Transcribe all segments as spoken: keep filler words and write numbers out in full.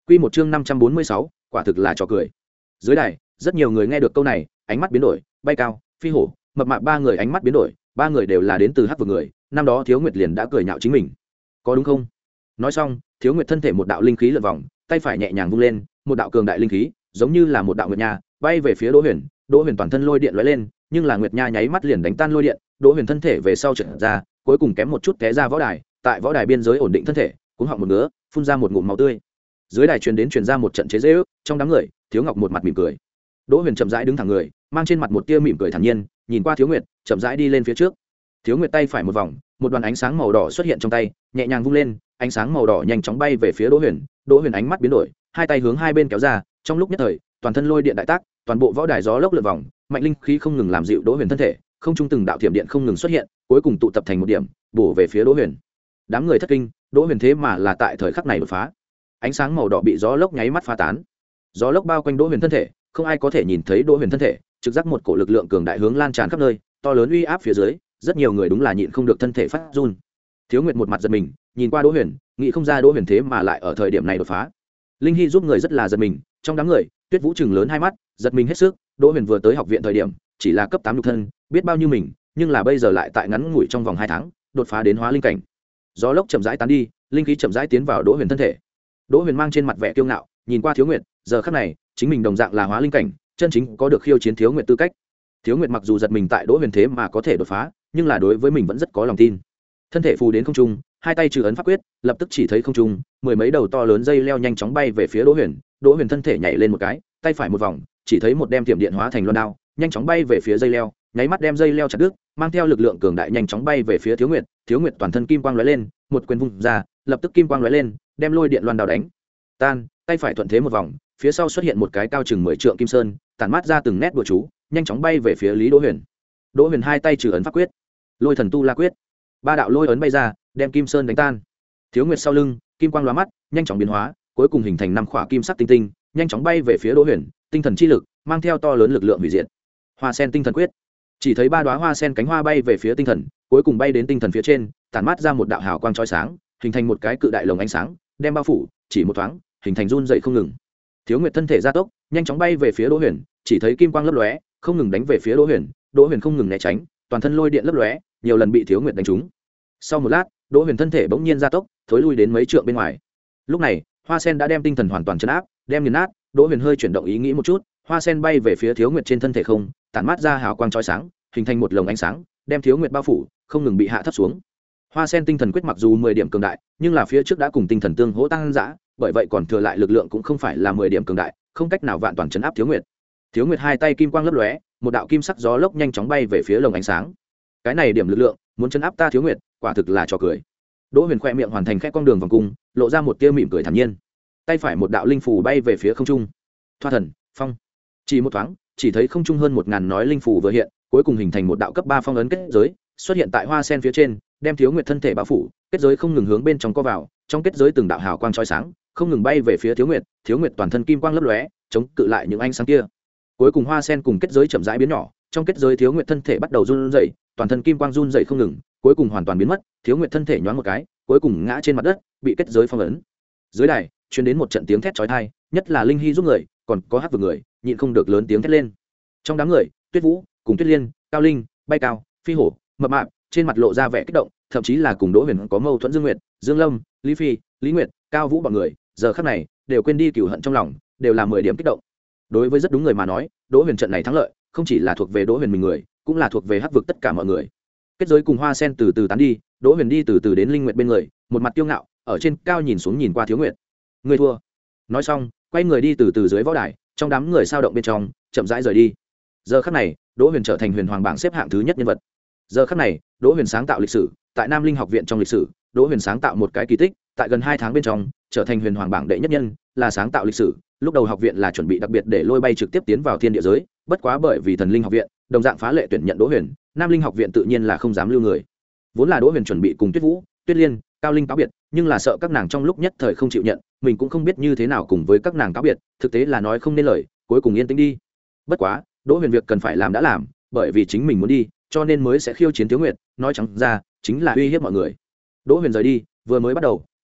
Quy một chương năm trăm bốn mươi sáu, quả thực là trò cười. Dưới đài, rất nhiều người nghe được câu này, ánh mắt biến đổi, bay cao, phi hổ, mập mạp ba người ánh mắt biến đổi, ba người đều là đến từ Hắc vực người, năm đó Thiếu Nguyệt liền đã cười nhạo chính mình. Có đúng không? Nói xong, Thiếu Nguyệt thân thể một đạo linh khí lượn vòng, tay phải nhẹ nhàng vung lên, một đạo cường đại linh khí, giống như là một đạo nguyệt nha, bay về phía Đỗ Huyền, Đỗ Huyền toàn thân lôi điện lóe lên, nhưng là nguyệt nha nháy mắt liền đánh tan lôi điện, Đỗ Huyền thân thể về sau trượt ra, cuối cùng kém một chút té ra võ đài, tại võ đài biên giới ổn định thân thể, cuống họng một ngứa, phun ra một ngụm máu tươi. Dưới đài truyền đến truyền ra một trận chế giễu, trong đám người, Thiếu Ngọc một mặt mỉm cười. Đỗ Huyền chậm rãi đứng thẳng người, mang trên mặt một tia mỉm cười thản nhiên, nhìn qua Thiếu Nguyệt, chậm rãi đi lên phía trước. Thiếu Nguyệt tay phải một vòng, một đoàn ánh sáng màu đỏ xuất hiện trong tay, nhẹ nhàng vung lên, ánh sáng màu đỏ nhanh chóng bay về phía Đỗ Huyền. Đỗ Huyền ánh mắt biến đổi, hai tay hướng hai bên kéo ra, trong lúc nhất thời, toàn thân lôi điện đại tác, toàn bộ võ đài gió lốc lượn vòng, mạnh linh khí không ngừng làm dịu Đỗ Huyền thân thể, không trung từng đạo thiểm điện không ngừng xuất hiện, cuối cùng tụ tập thành một điểm, bổ về phía Đỗ Huyền. Đám người thất kinh, Đỗ Huyền thế mà là tại thời khắc này đột phá. Ánh sáng màu đỏ bị gió lốc nháy mắt phá tán. Gió lốc bao quanh Đỗ Huyền thân thể, không ai có thể nhìn thấy Đỗ Huyền thân thể, trực giác một cổ lực lượng cường đại hướng lan tràn khắp nơi, to lớn uy áp phía dưới, rất nhiều người đúng là nhịn không được thân thể phát run. Thiếu Nguyệt một mặt giật mình, nhìn qua Đỗ Huyền, nghĩ không ra Đỗ Huyền thế mà lại ở thời điểm này đột phá. Linh Hy giúp người rất là giật mình, trong đám người, Tuyết Vũ trừng lớn hai mắt, giật mình hết sức. Đỗ Huyền vừa tới học viện thời điểm, chỉ là cấp tám nhục thân, biết bao nhiêu mình, nhưng là bây giờ lại tại ngắn ngủi trong vòng hai tháng, đột phá đến hóa linh cảnh. Gió lốc chậm rãi tán đi, linh khí chậm rãi tiến vào Đỗ Huyền thân thể. Đỗ Huyền mang trên mặt vẻ kiêu ngạo, nhìn qua Thiếu Nguyệt, giờ khắc này, chính mình đồng dạng là hóa linh cảnh, chân chính có được khiêu chiến Thiếu Nguyệt tư cách. Thiếu Nguyệt mặc dù giật mình tại Đỗ Huyền thế mà có thể đột phá, nhưng là đối với mình vẫn rất có lòng tin. Thân thể phù đến không trung, hai tay trừ ấn pháp quyết, lập tức chỉ thấy không trung, mười mấy đầu to lớn dây leo nhanh chóng bay về phía Đỗ Huyền. Đỗ Huyền thân thể nhảy lên một cái, tay phải một vòng, chỉ thấy một đem tiệm điện hóa thành loan đao, nhanh chóng bay về phía dây leo, nháy mắt đem dây leo chặt đứt, mang theo lực lượng cường đại nhanh chóng bay về phía Thiếu Nguyệt. Thiếu Nguyệt toàn thân kim quang lóe lên, một quyền vung ra, lập tức kim quang lóe lên, đem lôi điện loan đao đánh tan, tay phải thuận thế một vòng, phía sau xuất hiện một cái cao chừng mười trượng kim sơn, tản mát ra từng nét bùa chú, nhanh chóng bay về phía Lý Đỗ Huyền. Đỗ Huyền hai tay trừ ấn pháp quyết, lôi thần tu la quyết, ba đạo lôi ấn bay ra, đem kim sơn đánh tan. Thiếu Nguyệt sau lưng, kim quang lóa mắt, nhanh chóng biến hóa, cuối cùng hình thành năm khỏa kim sắc tinh tinh, nhanh chóng bay về phía Đỗ Huyền. Tinh thần chi lực mang theo to lớn lực lượng hủy diệt. Hoa sen tinh thần quyết, chỉ thấy ba đóa hoa sen cánh hoa bay về phía tinh thần, cuối cùng bay đến tinh thần phía trên, tản mát ra một đạo hào quang chói sáng, hình thành một cái cự đại lồng ánh sáng, đem bao phủ, chỉ một thoáng, hình thành run dậy không ngừng. Thiếu Nguyệt thân thể gia tốc, nhanh chóng bay về phía Đỗ Huyền, chỉ thấy kim quang lấp lóe, không ngừng đánh về phía Đỗ Huyền. Đỗ Huyền không ngừng né tránh, toàn thân lôi điện lấp lóe, nhiều lần bị Thiếu Nguyệt đánh trúng. Sau một lát, Đỗ Huyền thân thể bỗng nhiên gia tốc, thối lui đến mấy trượng bên ngoài. Lúc này, hoa sen đã đem tinh thần hoàn toàn chấn áp, đem nghiền nát. Đỗ Huyền hơi chuyển động ý nghĩ một chút, hoa sen bay về phía Thiếu Nguyệt trên thân thể không, tản mát ra hào quang chói sáng, hình thành một lồng ánh sáng, đem Thiếu Nguyệt bao phủ, không ngừng bị hạ thấp xuống. Hoa sen tinh thần quyết mặc dù mười điểm cường đại, nhưng là phía trước đã cùng tinh thần tương hỗ tăng dã, bởi vậy còn thừa lại lực lượng cũng không phải là mười điểm cường đại, không cách nào vạn toàn chấn áp Thiếu Nguyệt. Thiếu Nguyệt hai tay kim quang lấp lóe, một đạo kim sắc gió lốc nhanh chóng bay về phía lồng ánh sáng. Cái này điểm lực lượng, muốn chấn áp ta Thiếu Nguyệt, quả thực là trò cười. Đỗ Huyền khoe miệng hoàn thành khẽ con đường vòng cung, lộ ra một tia mỉm cười thản nhiên. Tay phải một đạo linh phù bay về phía không trung. Thoa thần, phong. Chỉ một thoáng, chỉ thấy không trung hơn một ngàn nói linh phù vừa hiện, cuối cùng hình thành một đạo cấp ba phong ấn kết giới, xuất hiện tại hoa sen phía trên, đem Thiếu Nguyệt thân thể bao phủ, kết giới không ngừng hướng bên trong co vào, trong kết giới từng đạo hào quang chói sáng, không ngừng bay về phía Thiếu Nguyệt. Thiếu Nguyệt toàn thân kim quang lấp lóe, chống cự lại những ánh sáng kia. Cuối cùng hoa sen cùng kết giới chậm rãi biến nhỏ, trong kết giới Thiếu Nguyệt thân thể bắt đầu run rẩy, toàn thân kim quang run rẩy không ngừng, cuối cùng hoàn toàn biến mất. Thiếu Nguyệt thân thể nhoáng một cái, cuối cùng ngã trên mặt đất, bị kết giới phong ấn. Dưới đài truyền đến một trận tiếng thét chói tai, nhất là Linh Hy giúp người, còn có Hắc vực người, nhịn không được lớn tiếng thét lên. Trong đám người, Tuyết Vũ cùng Tuyết Liên, Cao Linh, bay cao, phi hổ, mập mạp, trên mặt lộ ra vẻ kích động, thậm chí là cùng Đỗ Huyền có mâu thuẫn Dương Nguyệt, Dương Lâm, Lý Phi, Lý Nguyệt, Cao Vũ bọn người, giờ khắc này đều quên đi cừu hận trong lòng, đều là mười điểm kích động. Đối với rất đúng người mà nói, Đỗ Huyền trận này thắng lợi, không chỉ là thuộc về Đỗ Huyền mình người, cũng là thuộc về Hắc vực tất cả mọi người. Kết giới cùng hoa sen từ từ tán đi, Đỗ Huyền đi từ từ đến Linh Nguyệt bên người, một mặt kiêu ngạo, ở trên cao nhìn xuống nhìn qua Thiếu Nguyệt. Người thua. Nói xong, quay người đi từ từ dưới võ đài, trong đám người sao động bên trong, chậm rãi rời đi. Giờ khắc này, Đỗ Huyền trở thành Huyền Hoàng bảng xếp hạng thứ nhất nhân vật. Giờ khắc này, Đỗ Huyền sáng tạo lịch sử, tại Nam Linh học viện trong lịch sử, Đỗ Huyền sáng tạo một cái kỳ tích, tại gần hai tháng bên trong, trở thành Huyền Hoàng bảng đệ nhất nhân, là sáng tạo lịch sử. Lúc đầu học viện là chuẩn bị đặc biệt để lôi bay trực tiếp tiến vào thiên địa giới, bất quá bởi vì Thần Linh học viện đồng dạng phá lệ tuyển nhận Đỗ Huyền, Nam Linh học viện tự nhiên là không dám lưu người. Vốn là Đỗ Huyền chuẩn bị cùng Tuyết Vũ, Tuyết Liên, Cao Linh cáo biệt, nhưng là sợ các nàng trong lúc nhất thời không chịu nhận, mình cũng không biết như thế nào cùng với các nàng cáo biệt, thực tế là nói không nên lời, cuối cùng yên tĩnh đi. Bất quá, Đỗ Huyền việc cần phải làm đã làm, bởi vì chính mình muốn đi, cho nên mới sẽ khiêu chiến Thiếu Nguyệt, nói trắng ra chính là uy hiếp mọi người. Đỗ Huyền rời đi, vừa mới bắt đầu,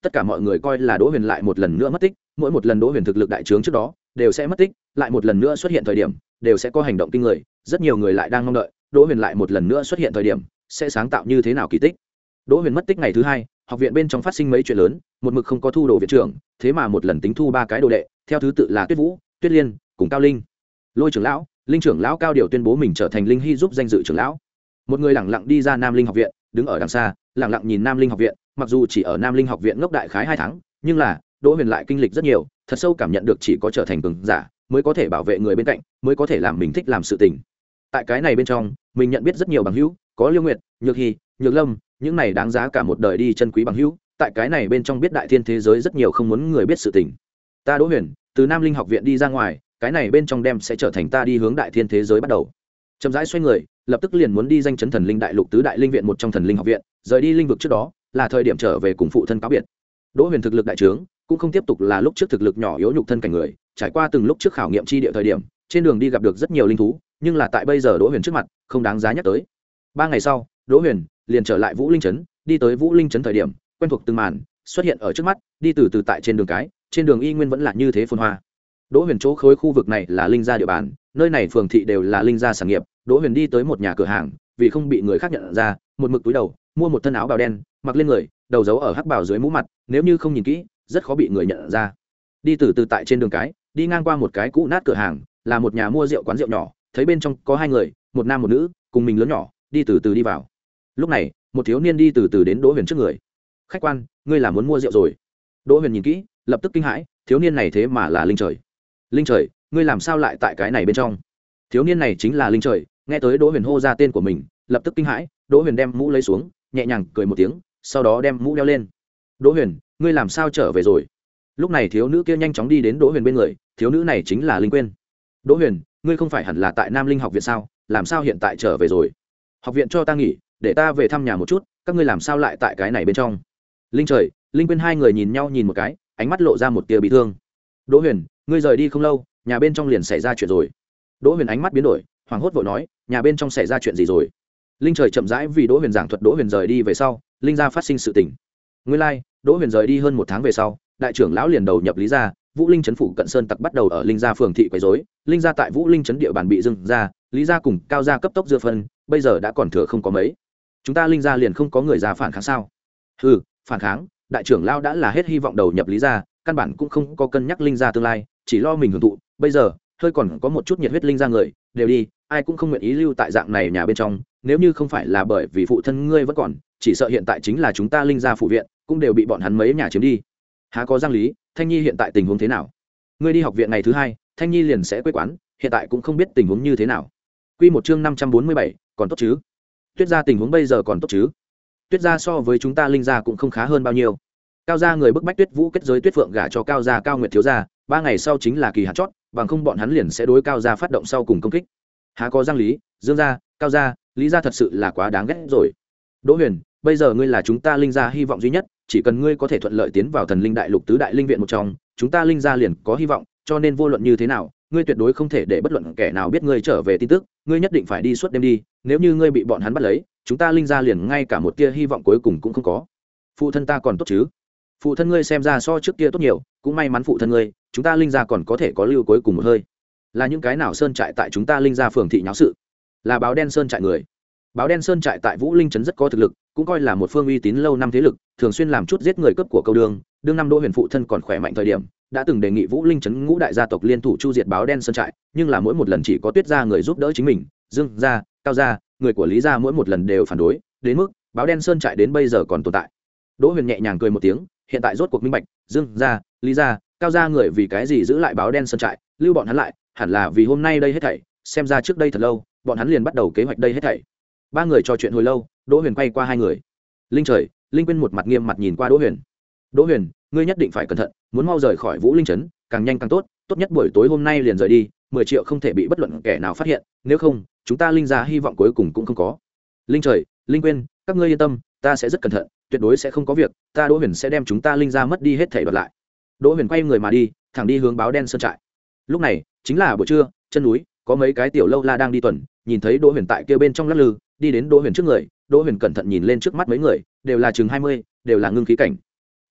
tất cả mọi người coi là Đỗ Huyền lại một lần nữa mất tích, mỗi một lần Đỗ Huyền thực lực đại trướng trước đó đều sẽ mất tích, lại một lần nữa xuất hiện thời điểm đều sẽ có hành động kinh người, rất nhiều người lại đang mong đợi Đỗ Huyền lại một lần nữa xuất hiện thời điểm sẽ sáng tạo như thế nào kỳ tích. Đỗ Huyền mất tích ngày thứ hai, học viện bên trong phát sinh mấy chuyện lớn, một mực không có thu đồ viện trưởng, thế mà một lần tính thu ba cái đồ đệ, theo thứ tự là Tuyết Vũ, Tuyết Liên cùng Cao Linh. Lôi trưởng lão, Linh trưởng lão Cao Điều tuyên bố mình trở thành Linh Hy giúp danh dự trưởng lão. Một người lẳng lặng đi ra Nam Linh học viện, đứng ở đằng xa, lẳng lặng nhìn Nam Linh học viện, mặc dù chỉ ở Nam Linh học viện ngốc đại khái hai tháng, nhưng là Đỗ Huyền lại kinh lịch rất nhiều, thật sâu cảm nhận được chỉ có trở thành cường giả mới có thể bảo vệ người bên cạnh, mới có thể làm mình thích làm sự tình. Tại cái này bên trong, mình nhận biết rất nhiều bằng hữu, có Liêu Nguyệt, Nhược Hy, Nhược Lâm, những này đáng giá cả một đời đi chân quý bằng hữu, tại cái này bên trong biết đại thiên thế giới rất nhiều không muốn người biết sự tình. Ta Đỗ Huyền từ Nam Linh học viện đi ra ngoài, cái này bên trong đem sẽ trở thành ta đi hướng đại thiên thế giới bắt đầu. Chậm rãi xoay người, lập tức liền muốn đi danh chấn thần linh đại lục tứ đại linh viện một trong thần linh học viện, rời đi linh vực trước đó là thời điểm trở về cùng phụ thân cáo biệt. Đỗ Huyền thực lực đại trướng, cũng không tiếp tục là lúc trước thực lực nhỏ yếu nhục thân cảnh người, trải qua từng lúc trước khảo nghiệm chi địa thời điểm, trên đường đi gặp được rất nhiều linh thú, nhưng là tại bây giờ Đỗ Huyền trước mặt, không đáng giá nhắc tới. Ba ngày sau, Đỗ Huyền liền trở lại Vũ Linh trấn, đi tới Vũ Linh trấn thời điểm, quen thuộc từng màn xuất hiện ở trước mắt, đi từ từ tại trên đường cái, trên đường y nguyên vẫn là như thế phồn hoa. Đỗ Huyền chỗ khối khu vực này là linh gia địa bàn, nơi này phường thị đều là linh gia sản nghiệp. Đỗ Huyền đi tới một nhà cửa hàng, vì không bị người khác nhận ra, một mực túi đầu, mua một thân áo bào đen, mặc lên người, đầu giấu ở hắc bào dưới mũ mặt, nếu như không nhìn kỹ, rất khó bị người nhận ra. Đi từ từ tại trên đường cái, đi ngang qua một cái cũ nát cửa hàng, là một nhà mua rượu quán rượu nhỏ, thấy bên trong có hai người, một nam một nữ, cùng mình lớn nhỏ, đi từ từ đi vào. Lúc này, một thiếu niên đi từ từ đến Đỗ Huyền trước người. "Khách quan, ngươi là muốn mua rượu rồi?" Đỗ Huyền nhìn kỹ, lập tức kinh hãi, thiếu niên này thế mà là Linh Trời. "Linh Trời, ngươi làm sao lại tại cái này bên trong?" Thiếu niên này chính là Linh Trời, nghe tới Đỗ Huyền hô ra tên của mình, lập tức kinh hãi. Đỗ Huyền đem mũ lấy xuống, nhẹ nhàng cười một tiếng, sau đó đem mũ đeo lên. "Đỗ Huyền, ngươi làm sao trở về rồi?" Lúc này thiếu nữ kia nhanh chóng đi đến Đỗ Huyền bên người, thiếu nữ này chính là Linh Quyên. "Đỗ Huyền, ngươi không phải hẳn là tại Nam Linh học viện sao, làm sao hiện tại trở về rồi?" "Học viện cho ta nghỉ, để ta về thăm nhà một chút, các ngươi làm sao lại tại cái này bên trong?" Linh Trời, Linh Quyên hai người nhìn nhau nhìn một cái, ánh mắt lộ ra một tia bị thương. "Đỗ Huyền, ngươi rời đi không lâu, nhà bên trong liền xảy ra chuyện rồi." Đỗ Huyền ánh mắt biến đổi, hoảng hốt vội nói, "Nhà bên trong xảy ra chuyện gì rồi?" Linh Trời chậm rãi vì Đỗ Huyền giảng thuật Đỗ Huyền rời đi về sau, linh gia phát sinh sự tình. Nguyên lai, like, Đỗ Huyền rời đi hơn một tháng về sau, đại trưởng lão liền đầu nhập Lý gia, Vũ Linh trấn phủ cận sơn tặc bắt đầu ở linh gia phường thị quấy rối, linh gia tại Vũ Linh trấn địa bàn bị dưng ra, Lý gia cùng Cao gia cấp tốc dưa phân, bây giờ đã còn thừa không có mấy. Chúng ta linh gia liền không có người ra phản kháng sao? "Ừ, phản kháng." Đại trưởng lão đã là hết hy vọng đầu nhập Lý gia, căn bản cũng không có cân nhắc linh gia tương lai, chỉ lo mình hưởng thụ, bây giờ, hơi còn có một chút nhiệt huyết linh gia người, đều đi, ai cũng không nguyện ý lưu tại dạng này nhà bên trong, nếu như không phải là bởi vì phụ thân ngươi vẫn còn, chỉ sợ hiện tại chính là chúng ta linh gia phụ viện, cũng đều bị bọn hắn mấy nhà chiếm đi. Há có Giang Lý, Thanh Nhi hiện tại tình huống thế nào? Ngươi đi học viện ngày thứ hai, Thanh Nhi liền sẽ quê quán, hiện tại cũng không biết tình huống như thế nào. Quy một chương năm trăm bốn mươi bảy, còn tốt chứ? Tuyết gia tình huống bây giờ còn tốt chứ? Tuyết gia so với chúng ta linh gia cũng không khá hơn bao nhiêu. Cao gia người bức bách Tuyết Vũ kết giới Tuyết Phượng gả cho Cao gia Cao Nguyệt thiếu gia, ba ngày sau chính là kỳ hạn chót, bằng không bọn hắn liền sẽ đối Cao gia phát động sau cùng công kích. Há có Giang Lý, Dương gia, Cao gia, Lý gia thật sự là quá đáng ghét rồi. Đỗ Huyền, bây giờ ngươi là chúng ta linh gia hy vọng duy nhất, chỉ cần ngươi có thể thuận lợi tiến vào thần linh đại lục tứ đại linh viện một trong, chúng ta linh gia liền có hy vọng, cho nên vô luận như thế nào, ngươi tuyệt đối không thể để bất luận kẻ nào biết ngươi trở về tin tức, ngươi nhất định phải đi suốt đêm đi, nếu như ngươi bị bọn hắn bắt lấy, chúng ta linh gia liền ngay cả một tia hy vọng cuối cùng cũng không có. Phụ thân ta còn tốt chứ? Phụ thân ngươi xem ra so trước kia tốt nhiều, cũng may mắn phụ thân ngươi, chúng ta linh gia còn có thể có lưu cuối cùng một hơi. Là những cái nào sơn trại tại chúng ta linh gia phường thị nháo sự? Là báo đen sơn trại người. Báo đen sơn trại tại Vũ Linh trấn rất có thực lực, cũng coi là một phương uy tín lâu năm thế lực, thường xuyên làm chút giết người cướp của câu đường, đương năm Đỗ Huyền phụ thân còn khỏe mạnh thời điểm, đã từng đề nghị Vũ Linh trấn ngũ đại gia tộc liên thủ chu diệt báo đen sơn trại, nhưng là mỗi một lần chỉ có Tuyết gia người giúp đỡ chính mình, Dương gia, Cao gia, người của Lý gia mỗi một lần đều phản đối, đến mức báo đen sơn trại đến bây giờ còn tồn tại. Đỗ Huyền nhẹ nhàng cười một tiếng, hiện tại rốt cuộc minh bạch, Dương gia, Lý gia, Cao gia người vì cái gì giữ lại báo đen sơn trại, lưu bọn hắn lại, hẳn là vì hôm nay đây hết thảy, xem ra trước đây thật lâu, bọn hắn liền bắt đầu kế hoạch đây hết thảy. Ba người trò chuyện hồi lâu, Đỗ Huyền quay qua hai người. Linh Trời, Linh Quyên một mặt nghiêm mặt nhìn qua Đỗ Huyền. "Đỗ Huyền, ngươi nhất định phải cẩn thận, muốn mau rời khỏi Vũ Linh trấn, càng nhanh càng tốt, tốt nhất buổi tối hôm nay liền rời đi, mười triệu không thể bị bất luận kẻ nào phát hiện, nếu không, chúng ta linh gia hy vọng cuối cùng cũng không có." "Linh Trời, Linh Quyên, các ngươi yên tâm, ta sẽ rất cẩn thận, tuyệt đối sẽ không có việc, ta Đỗ Huyền sẽ đem chúng ta linh gia mất đi hết thảy đoạt lại." Đỗ Huyền quay người mà đi, thẳng đi hướng báo đen sơn trại. Lúc này, chính là buổi trưa, chân núi, có mấy cái tiểu lâu la đang đi tuần, nhìn thấy Đỗ Huyền tại kia bên trong lắc lư, đi đến Đỗ Huyền trước người, Đỗ Huyền cẩn thận nhìn lên trước mắt mấy người, đều là chừng hai mươi, đều là ngưng khí cảnh.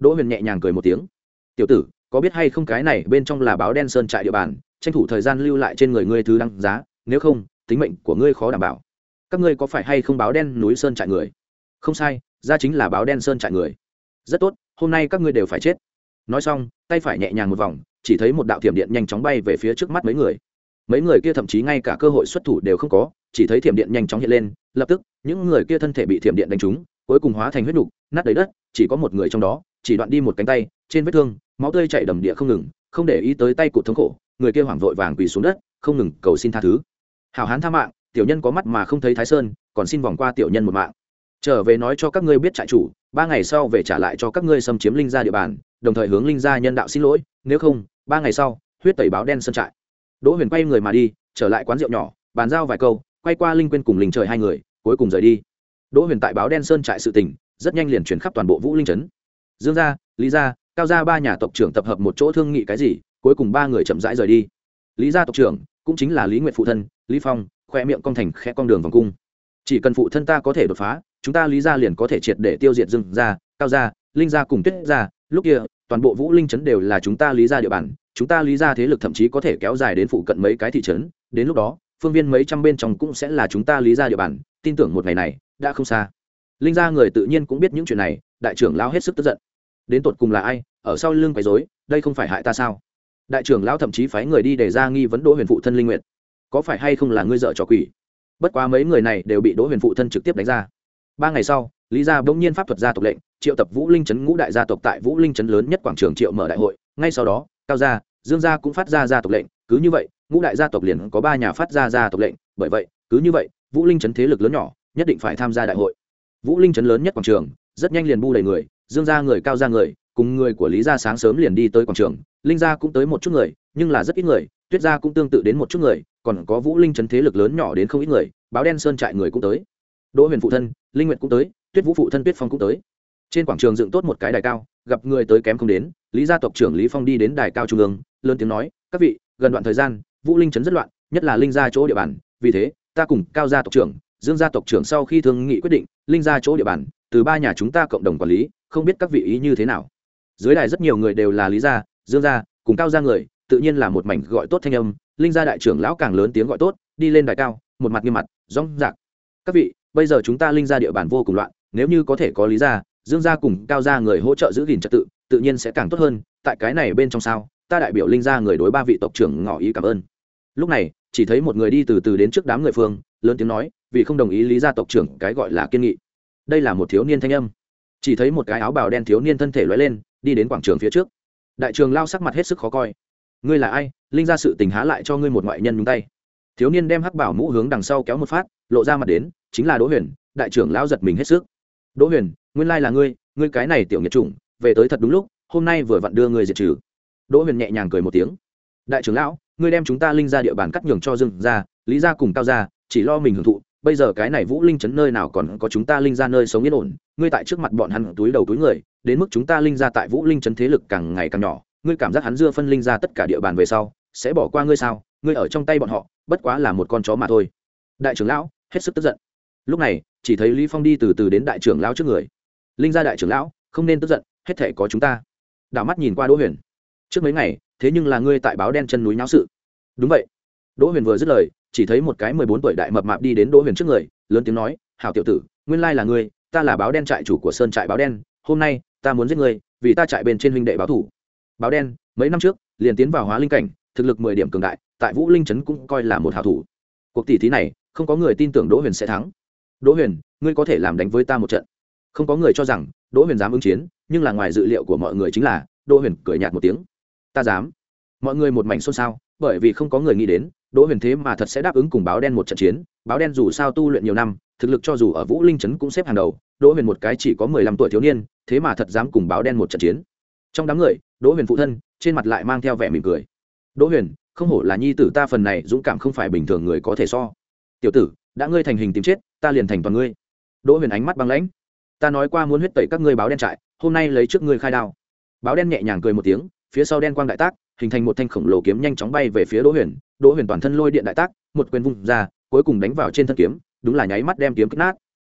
Đỗ Huyền nhẹ nhàng cười một tiếng. Tiểu tử, có biết hay không cái này bên trong là báo đen sơn trại địa bàn, tranh thủ thời gian lưu lại trên người ngươi thứ đăng giá, nếu không tính mệnh của ngươi khó đảm bảo. Các ngươi có phải hay không báo đen núi sơn trại người? Không sai, ra chính là báo đen sơn trại người. Rất tốt, hôm nay các ngươi đều phải chết. Nói xong, tay phải nhẹ nhàng một vòng, chỉ thấy một đạo thiểm điện nhanh chóng bay về phía trước mắt mấy người. Mấy người kia thậm chí ngay cả cơ hội xuất thủ đều không có, chỉ thấy thiểm điện nhanh chóng hiện lên, lập tức những người kia thân thể bị thiểm điện đánh trúng, cuối cùng hóa thành huyết nục, nát đầy đất, chỉ có một người trong đó chỉ đoạn đi một cánh tay, trên vết thương máu tươi chảy đầm địa không ngừng, không để ý tới tay cụt thống khổ, người kia hoảng vội vàng quỳ xuống đất, không ngừng cầu xin tha thứ. Hảo hán tha mạng, tiểu nhân có mắt mà không thấy Thái Sơn, còn xin vòng qua tiểu nhân một mạng. Trở về nói cho các ngươi biết trại chủ, ba ngày sau về trả lại cho các ngươi xâm chiếm linh gia địa bàn, đồng thời hướng linh gia nhân đạo xin lỗi, nếu không ba ngày sau huyết tẩy báo đen sơn trại. Đỗ Huyền quay người mà đi, trở lại quán rượu nhỏ, bàn giao vài câu, quay qua Linh Quyên cùng Linh Trời hai người, cuối cùng rời đi. Đỗ Huyền tại báo đen sơn trại sự tình rất nhanh liền truyền khắp toàn bộ Vũ Linh trấn. Dương gia, Lý gia, Cao gia ba nhà tộc trưởng tập hợp một chỗ thương nghị cái gì, cuối cùng ba người chậm rãi rời đi. Lý gia tộc trưởng cũng chính là Lý Nguyệt phụ thân, Lý Phong, khoe miệng cong thành khẽ cong đường vòng cung. Chỉ cần phụ thân ta có thể đột phá, chúng ta Lý gia liền có thể triệt để tiêu diệt Dương gia, Cao gia, Linh gia cùng Tuyết gia, lúc kia toàn bộ Vũ Linh trấn đều là chúng ta Lý gia địa bàn, chúng ta Lý gia thế lực thậm chí có thể kéo dài đến phụ cận mấy cái thị trấn, đến lúc đó phương viên mấy trăm bên trong cũng sẽ là chúng ta Lý gia địa bàn, tin tưởng một ngày này đã không xa. Linh gia người tự nhiên cũng biết những chuyện này, đại trưởng lão hết sức tức giận. Đến tột cùng là ai ở sau lưng quấy rối, đây không phải hại ta sao? Đại trưởng lão thậm chí phái người đi để ra nghi vấn Đỗ Huyền phụ thân Linh Nguyệt, có phải hay không là ngươi dợ trò quỷ? Bất quá mấy người này đều bị Đỗ Huyền phụ thân trực tiếp đánh ra. Ba ngày sau, Lý gia bỗng nhiên pháp thuật gia tộc lệnh, triệu tập Vũ Linh trấn ngũ đại gia tộc tại Vũ Linh trấn lớn nhất quảng trường triệu mở đại hội, ngay sau đó, Cao gia, Dương gia cũng phát ra gia tộc lệnh, cứ như vậy, ngũ đại gia tộc liền có ba nhà phát ra gia tộc lệnh, bởi vậy, cứ như vậy, Vũ Linh trấn thế lực lớn nhỏ, nhất định phải tham gia đại hội. Vũ Linh trấn lớn nhất quảng trường, rất nhanh liền bu đầy người, Dương gia người, Cao gia người, cùng người của Lý gia sáng sớm liền đi tới quảng trường, Linh gia cũng tới một chút người, nhưng là rất ít người, Tuyết gia cũng tương tự đến một chút người, còn có Vũ Linh trấn thế lực lớn nhỏ đến không ít người, báo đen sơn trại người cũng tới. Đỗ Huyền phụ thân, Linh Nguyệt cũng tới, Tuyết Vũ phụ thân Tuyết Phong cũng tới. Trên quảng trường dựng tốt một cái đài cao, gặp người tới kém không đến, Lý gia tộc trưởng Lý Phong đi đến đài cao trung ương, lớn tiếng nói: "Các vị, gần đoạn thời gian, Vũ Linh trấn rất loạn, nhất là Linh gia chỗ địa bàn, vì thế, ta cùng Cao gia tộc trưởng, Dương gia tộc trưởng sau khi thương nghị quyết định, Linh gia chỗ địa bàn từ ba nhà chúng ta cộng đồng quản lý, không biết các vị ý như thế nào?" Dưới đài rất nhiều người đều là Lý gia, Dương gia, cùng Cao gia người, tự nhiên là một mảnh gọi tốt thanh âm, Linh gia đại trưởng lão càng lớn tiếng gọi tốt, đi lên đài cao, một mặt nghiêm mặt, rõng rạc: "Các vị, bây giờ chúng ta Linh gia địa bàn vô cùng loạn, nếu như có thể có Lý gia, Dương gia cùng Cao gia người hỗ trợ giữ gìn trật tự, tự nhiên sẽ càng tốt hơn, tại cái này bên trong sao, ta đại biểu Linh gia người đối ba vị tộc trưởng ngỏ ý cảm ơn." Lúc này, chỉ thấy một người đi từ từ đến trước đám người phương, lớn tiếng nói: "Vì không đồng ý Lý gia tộc trưởng cái gọi là kiên nghị." Đây là một thiếu niên thanh âm. Chỉ thấy một cái áo bào đen thiếu niên thân thể lóe lên, đi đến quảng trường phía trước. Đại trường lao sắc mặt hết sức khó coi: "Ngươi là ai? Linh gia sự tình há lại cho ngươi một ngoại nhân nhúng tay?" Thiếu niên đem hắc bảo mũ hướng đằng sau kéo một phát, lộ ra mặt đến, chính là Đỗ Huyền. Đại trưởng lão giật mình hết sức: "Đỗ Huyền, nguyên lai là ngươi, ngươi cái này tiểu nghiệt chủng, về tới thật đúng lúc, hôm nay vừa vặn đưa ngươi diệt trừ." Đỗ Huyền nhẹ nhàng cười một tiếng: "Đại trưởng lão, ngươi đem chúng ta Linh gia địa bàn cắt nhường cho Dương gia, Lý gia cùng Cao gia, chỉ lo mình hưởng thụ, bây giờ cái này Vũ Linh trấn nơi nào còn có chúng ta Linh gia nơi sống yên ổn, ngươi tại trước mặt bọn hắn túi đầu túi người, đến mức chúng ta Linh gia tại Vũ Linh trấn thế lực càng ngày càng nhỏ, ngươi cảm giác hắn dưa phân Linh gia tất cả địa bàn về sau, sẽ bỏ qua ngươi sao? Ngươi ở trong tay bọn họ, bất quá là một con chó mà thôi." Đại trưởng lão hết sức tức giận. Lúc này, chỉ thấy Lý Phong đi từ từ đến đại trưởng lão trước người. "Linh gia đại trưởng lão, không nên tức giận, hết thảy có chúng ta." Đảo mắt nhìn qua Đỗ Huyền: "Trước mấy ngày, thế nhưng là ngươi tại báo đen chân núi náo sự." "Đúng vậy." Đỗ Huyền vừa dứt lời, chỉ thấy một cái mười bốn tuổi đại mập mạp đi đến Đỗ Huyền trước người, lớn tiếng nói: "Hảo tiểu tử, nguyên lai là ngươi, ta là báo đen trại chủ của Sơn trại báo đen, hôm nay ta muốn giết ngươi, vì ta trại bên trên huynh đệ báo thủ." Báo đen mấy năm trước liền tiến vào hóa linh cảnh, thực lực mười điểm cường đại, tại Vũ Linh trấn cũng coi là một hảo thủ. Cuộc tỷ thí này, không có người tin tưởng Đỗ Huyền sẽ thắng. "Đỗ Huyền, ngươi có thể làm đánh với ta một trận." Không có người cho rằng Đỗ Huyền dám ứng chiến, nhưng là ngoài dự liệu của mọi người chính là Đỗ Huyền cười nhạt một tiếng: "Ta dám." Mọi người một mảnh xôn xao, bởi vì không có người nghĩ đến Đỗ Huyền thế mà thật sẽ đáp ứng cùng báo đen một trận chiến. Báo đen dù sao tu luyện nhiều năm, thực lực cho dù ở Vũ Linh trấn cũng xếp hàng đầu, Đỗ Huyền một cái chỉ có mười lăm tuổi thiếu niên, thế mà thật dám cùng báo đen một trận chiến. Trong đám người, Đỗ Huyền phụ thân trên mặt lại mang theo vẻ mỉm cười: "Đỗ Huyền, không hổ là nhi tử ta, phần này dũng cảm không phải bình thường người có thể so. Tiểu tử, đã ngươi thành hình tìm chết, ta liền thành toàn ngươi." Đỗ Huyền ánh mắt băng lãnh: "Ta nói qua muốn huyết tẩy các ngươi báo đen trại, hôm nay lấy trước ngươi khai đao." Báo đen nhẹ nhàng cười một tiếng, phía sau đen quang đại tác, hình thành một thanh khổng lồ kiếm nhanh chóng bay về phía Đỗ Huyền. Đỗ Huyền toàn thân lôi điện đại tác, một quyền vung ra, cuối cùng đánh vào trên thân kiếm, đúng là nháy mắt đem kiếm kích nát.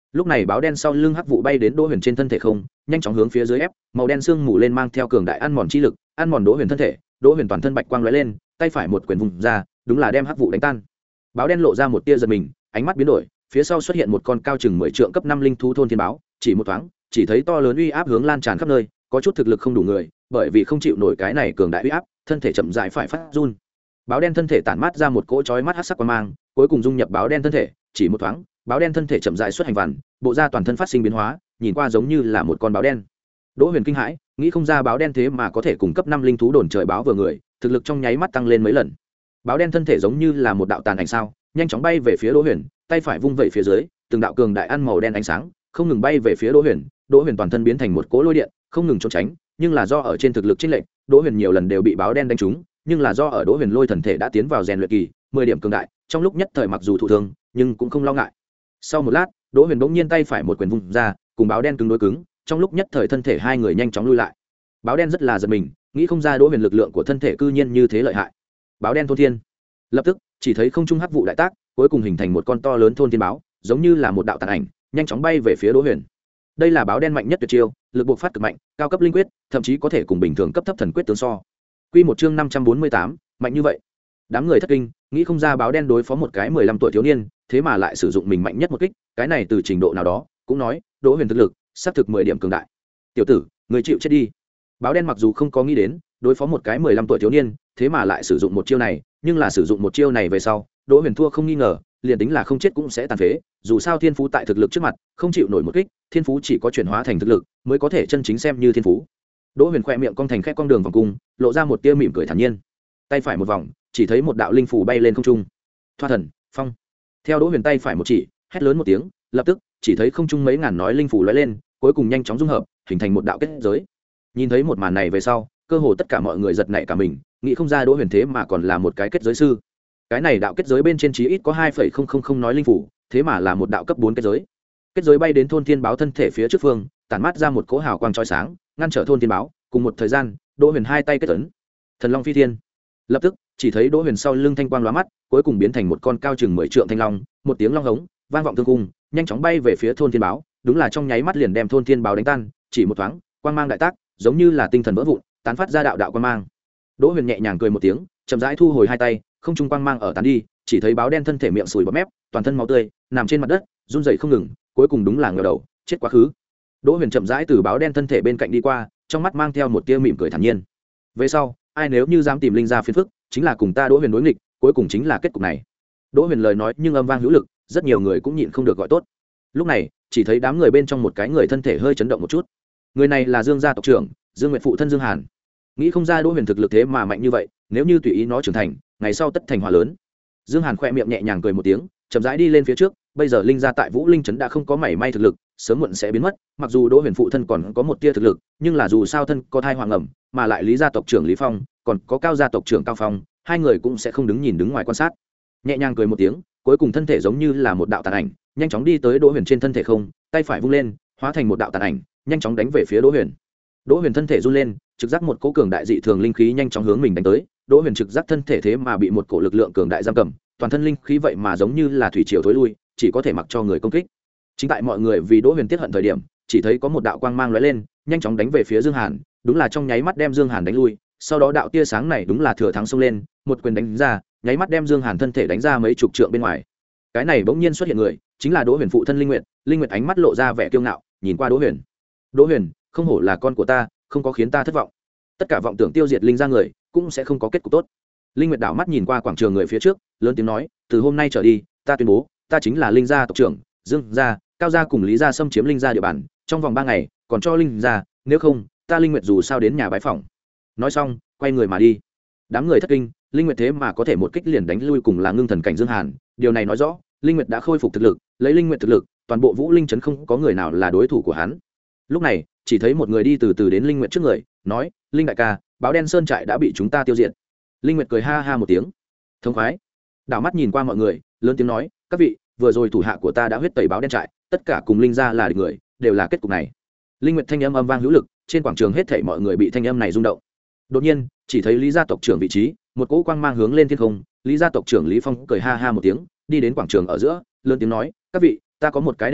lúc này báo đen sau lưng hắc vụ bay đến đỗ huyền trên thân thể không nhanh chóng hướng phía dưới ép, màu đen sương mù lên mang theo cường đại ăn mòn chi lực, ăn mòn đỗ huyền thân thể. Đỗ huyền toàn thân bạch quang lóe lên, tay phải một quyền vùng ra, đúng là đem hắc vụ đánh tan. Báo đen lộ ra một tia giật mình, ánh mắt biến đổi, phía sau xuất hiện một con cao chừng mười trượng cấp năm linh thú thôn thiên báo, chỉ một thoáng chỉ thấy to lớn uy áp hướng lan tràn khắp nơi, có chút thực lực không đủ người, bởi vì không chịu nổi cái này cường đại uy áp, thân thể chậm rãi phải phát run. Báo đen thân thể tản mát ra một cỗ chói mắt hắc sắc quang mang, cuối cùng dung nhập báo đen thân thể, chỉ một thoáng báo đen thân thể chậm rãi xuất hành vằn, bộ da toàn thân phát sinh biến hóa, nhìn qua giống như là một con báo đen. Đỗ huyền kinh hãi, nghĩ không ra báo đen thế mà có thể cùng cấp năm linh thú đồn trời báo vừa người, thực lực trong nháy mắt tăng lên mấy lần. Báo đen thân thể giống như là một đạo tàn ảnh sao, nhanh chóng bay về phía Đỗ huyền, tay phải vung vẩy phía dưới, từng đạo cường đại ăn màu đen ánh sáng không ngừng bay về phía Đỗ huyền. Đỗ huyền toàn thân biến thành một cỗ lôi điện, không ngừng trốn tránh, nhưng là do ở trên thực lực chênh lệch, Đỗ huyền nhiều lần đều bị báo đen đánh trúng, nhưng là do ở Đỗ huyền lôi thần thể đã tiến vào rèn luyện kỳ, mười điểm cường đại, trong lúc nhất thời mặc dù thụ thương, nhưng cũng không lo ngại. Sau một lát, Đỗ huyền bỗng nhiên tay phải một quyền vung ra, cùng báo đen cứng đối cứng, trong lúc nhất thời thân thể hai người nhanh chóng lui lại. Báo đen rất là giật mình, nghĩ không ra Đỗ huyền lực lượng của thân thể cư nhiên như thế lợi hại. Báo đen thôn thiên. Lập tức, chỉ thấy không trung hắc vụ đại tác, cuối cùng hình thành một con to lớn thôn thiên báo, giống như là một đạo tàn ảnh, nhanh chóng bay về phía Đỗ huyền. Đây là báo đen mạnh nhất tuyệt chiêu, lực buộc phát cực mạnh, cao cấp linh quyết, thậm chí có thể cùng bình thường cấp thấp thần quyết tướng so. Quy một chương năm trăm bốn mươi tám, mạnh như vậy. Đám người thất kinh, nghĩ không ra báo đen đối phó một cái mười lăm tuổi thiếu niên, thế mà lại sử dụng mình mạnh nhất một kích, cái này từ trình độ nào đó, cũng nói, Đỗ huyền thực lực, xác thực mười điểm cường đại. Tiểu tử, người chịu chết đi. Báo đen mặc dù không có nghĩ đến, đối phó một cái mười lăm tuổi thiếu niên, thế mà lại sử dụng một chiêu này, nhưng là sử dụng một chiêu này về sau, Đỗ huyền thua không nghi ngờ, liền tính là không chết cũng sẽ tàn phế, dù sao thiên phú tại thực lực trước mặt, không chịu nổi một kích, thiên phú chỉ có chuyển hóa thành thực lực, mới có thể chân chính xem như thiên phú. Đỗ huyền khẽ miệng cong thành khẽ cong đường vòng cung, lộ ra một tia mỉm cười thản nhiên. Tay phải một vòng, chỉ thấy một đạo linh phù bay lên không trung. Thoa thần, phong. Theo Đỗ huyền tay phải một chỉ, hét lớn một tiếng, lập tức, chỉ thấy không trung mấy ngàn nói linh phù lóe lên, cuối cùng nhanh chóng dung hợp, hình thành một đạo kết giới. Nhìn thấy một màn này về sau, cơ hồ tất cả mọi người giật nảy cả mình, nghĩ không ra Đỗ huyền thế mà còn là một cái kết giới sư. Cái này đạo kết giới bên trên chí ít có hai phẩy không không không nói linh phù, thế mà là một đạo cấp bốn kết giới. Kết giới bay đến thôn thiên báo thân thể phía trước phương, tản mát ra một cỗ hào quang chói sáng, ngăn trở thôn thiên báo. Cùng một thời gian, Đỗ huyền hai tay kết ấn, thần long phi thiên. Lập tức, chỉ thấy Đỗ huyền sau lưng thanh quang lóa mắt, cuối cùng biến thành một con cao chừng mười trượng thanh long, một tiếng long hống vang vọng thương cung, nhanh chóng bay về phía thôn thiên báo, đúng là trong nháy mắt liền đem thôn thiên báo đánh tan, chỉ một thoáng, quang mang đại tác, giống như là tinh thần vỡ vụn, tán phát ra đạo đạo quang mang. Đỗ huyền nhẹ nhàng cười một tiếng, chậm rãi thu hồi hai tay, không trung quang mang ở tán đi, chỉ thấy báo đen thân thể miệng sùi bọt mép, toàn thân máu tươi, nằm trên mặt đất, run rẩy không ngừng, cuối cùng đúng là ngửa đầu, chết quá khứ. Đỗ huyền chậm rãi từ báo đen thân thể bên cạnh đi qua, trong mắt mang theo một tia mỉm cười thản nhiên. Về sau, ai nếu như dám tìm linh gia phiền phức, chính là cùng ta Đỗ huyền đối nghịch, cuối cùng chính là kết cục này. Đỗ huyền lời nói nhưng âm vang hữu lực, rất nhiều người cũng nhịn không được gọi tốt. Lúc này, chỉ thấy đám người bên trong một cái người thân thể hơi chấn động một chút. Người này là Dương gia tộc trưởng, Dương Nguyệt phụ thân Dương Hàn. Nghĩ không ra Đỗ huyền thực lực thế mà mạnh như vậy, nếu như tùy ý nó trưởng thành, ngày sau tất thành hòa lớn. Dương Hàn khẽ miệng nhẹ nhàng cười một tiếng, chậm rãi đi lên phía trước. Bây giờ linh gia tại Vũ Linh trấn đã không có mảy may thực lực, sớm muộn sẽ biến mất. Mặc dù Đỗ huyền phụ thân còn có một tia thực lực, nhưng là dù sao thân có thai hoàng ẩm, mà lại Lý gia tộc trưởng Lý Phong, còn có Cao gia tộc trưởng Cao Phong, hai người cũng sẽ không đứng nhìn đứng ngoài quan sát. Nhẹ nhàng cười một tiếng, cuối cùng thân thể giống như là một đạo tàn ảnh, nhanh chóng đi tới Đỗ huyền trên thân thể không, tay phải vung lên, hóa thành một đạo tàn ảnh, nhanh chóng đánh về phía Đỗ huyền. Đỗ huyền thân thể run lên, trực giác một cỗ cường đại dị thường linh khí nhanh chóng hướng mình đánh tới. Đỗ huyền trực giác thân thể thế mà bị một cổ lực lượng cường đại giam cầm, toàn thân linh khí vậy mà giống như là thủy triều thối lui, chỉ có thể mặc cho người công kích. Chính tại mọi người vì Đỗ huyền tiết hận thời điểm, chỉ thấy có một đạo quang mang lóe lên, nhanh chóng đánh về phía Dương Hàn, đúng là trong nháy mắt đem Dương Hàn đánh lui. Sau đó đạo tia sáng này đúng là thừa thắng xông lên, một quyền đánh ra, nháy mắt đem Dương Hàn thân thể đánh ra mấy chục trượng bên ngoài. Cái này bỗng nhiên xuất hiện người, chính là Đỗ huyền phụ thân Linh Nguyệt. Linh Nguyệt ánh mắt lộ ra vẻ kiêu ngạo, nhìn qua Đỗ huyền. Đỗ huyền, không hổ là con của ta, không có khiến ta thất vọng. Tất cả vọng tưởng tiêu diệt linh gia người, cũng sẽ không có kết cục tốt. Linh Nguyệt đảo mắt nhìn qua quảng trường người phía trước, lớn tiếng nói, từ hôm nay trở đi, ta tuyên bố, ta chính là linh gia tộc trưởng, Dương gia, Cao gia cùng Lý gia xâm chiếm linh gia địa bàn, trong vòng ba ngày, còn cho linh gia, nếu không, ta Linh Nguyệt dù sao đến nhà bái phỏng. Nói xong, quay người mà đi. Đám người thất kinh, Linh Nguyệt thế mà có thể một kích liền đánh lui cùng là ngưng thần cảnh Dương Hàn, điều này nói rõ, Linh Nguyệt đã khôi phục thực lực, lấy Linh Nguyệt thực lực, toàn bộ Vũ Linh trấn không có người nào là đối thủ của hắn. Lúc này, chỉ thấy một người đi từ từ đến Linh Nguyệt trước người, nói, Linh đại ca, báo đen sơn trại đã bị chúng ta tiêu diệt. Linh Nguyệt cười ha ha một tiếng, thông khoái. Đảo mắt nhìn qua mọi người, lớn tiếng nói, các vị, vừa rồi thủ hạ của ta đã huyết tẩy báo đen trại, tất cả cùng linh gia là địch người, đều là kết cục này. Linh Nguyệt thanh âm âm vang hữu lực, trên quảng trường hết thảy mọi người bị thanh âm này rung động. Đột nhiên, chỉ thấy Lý gia tộc trưởng vị trí, một cỗ quang mang hướng lên thiên không, Lý gia tộc trưởng Lý Phong cười ha ha một tiếng, đi đến quảng trường ở giữa, lớn tiếng nói, các vị, ta có một cái đề nghị,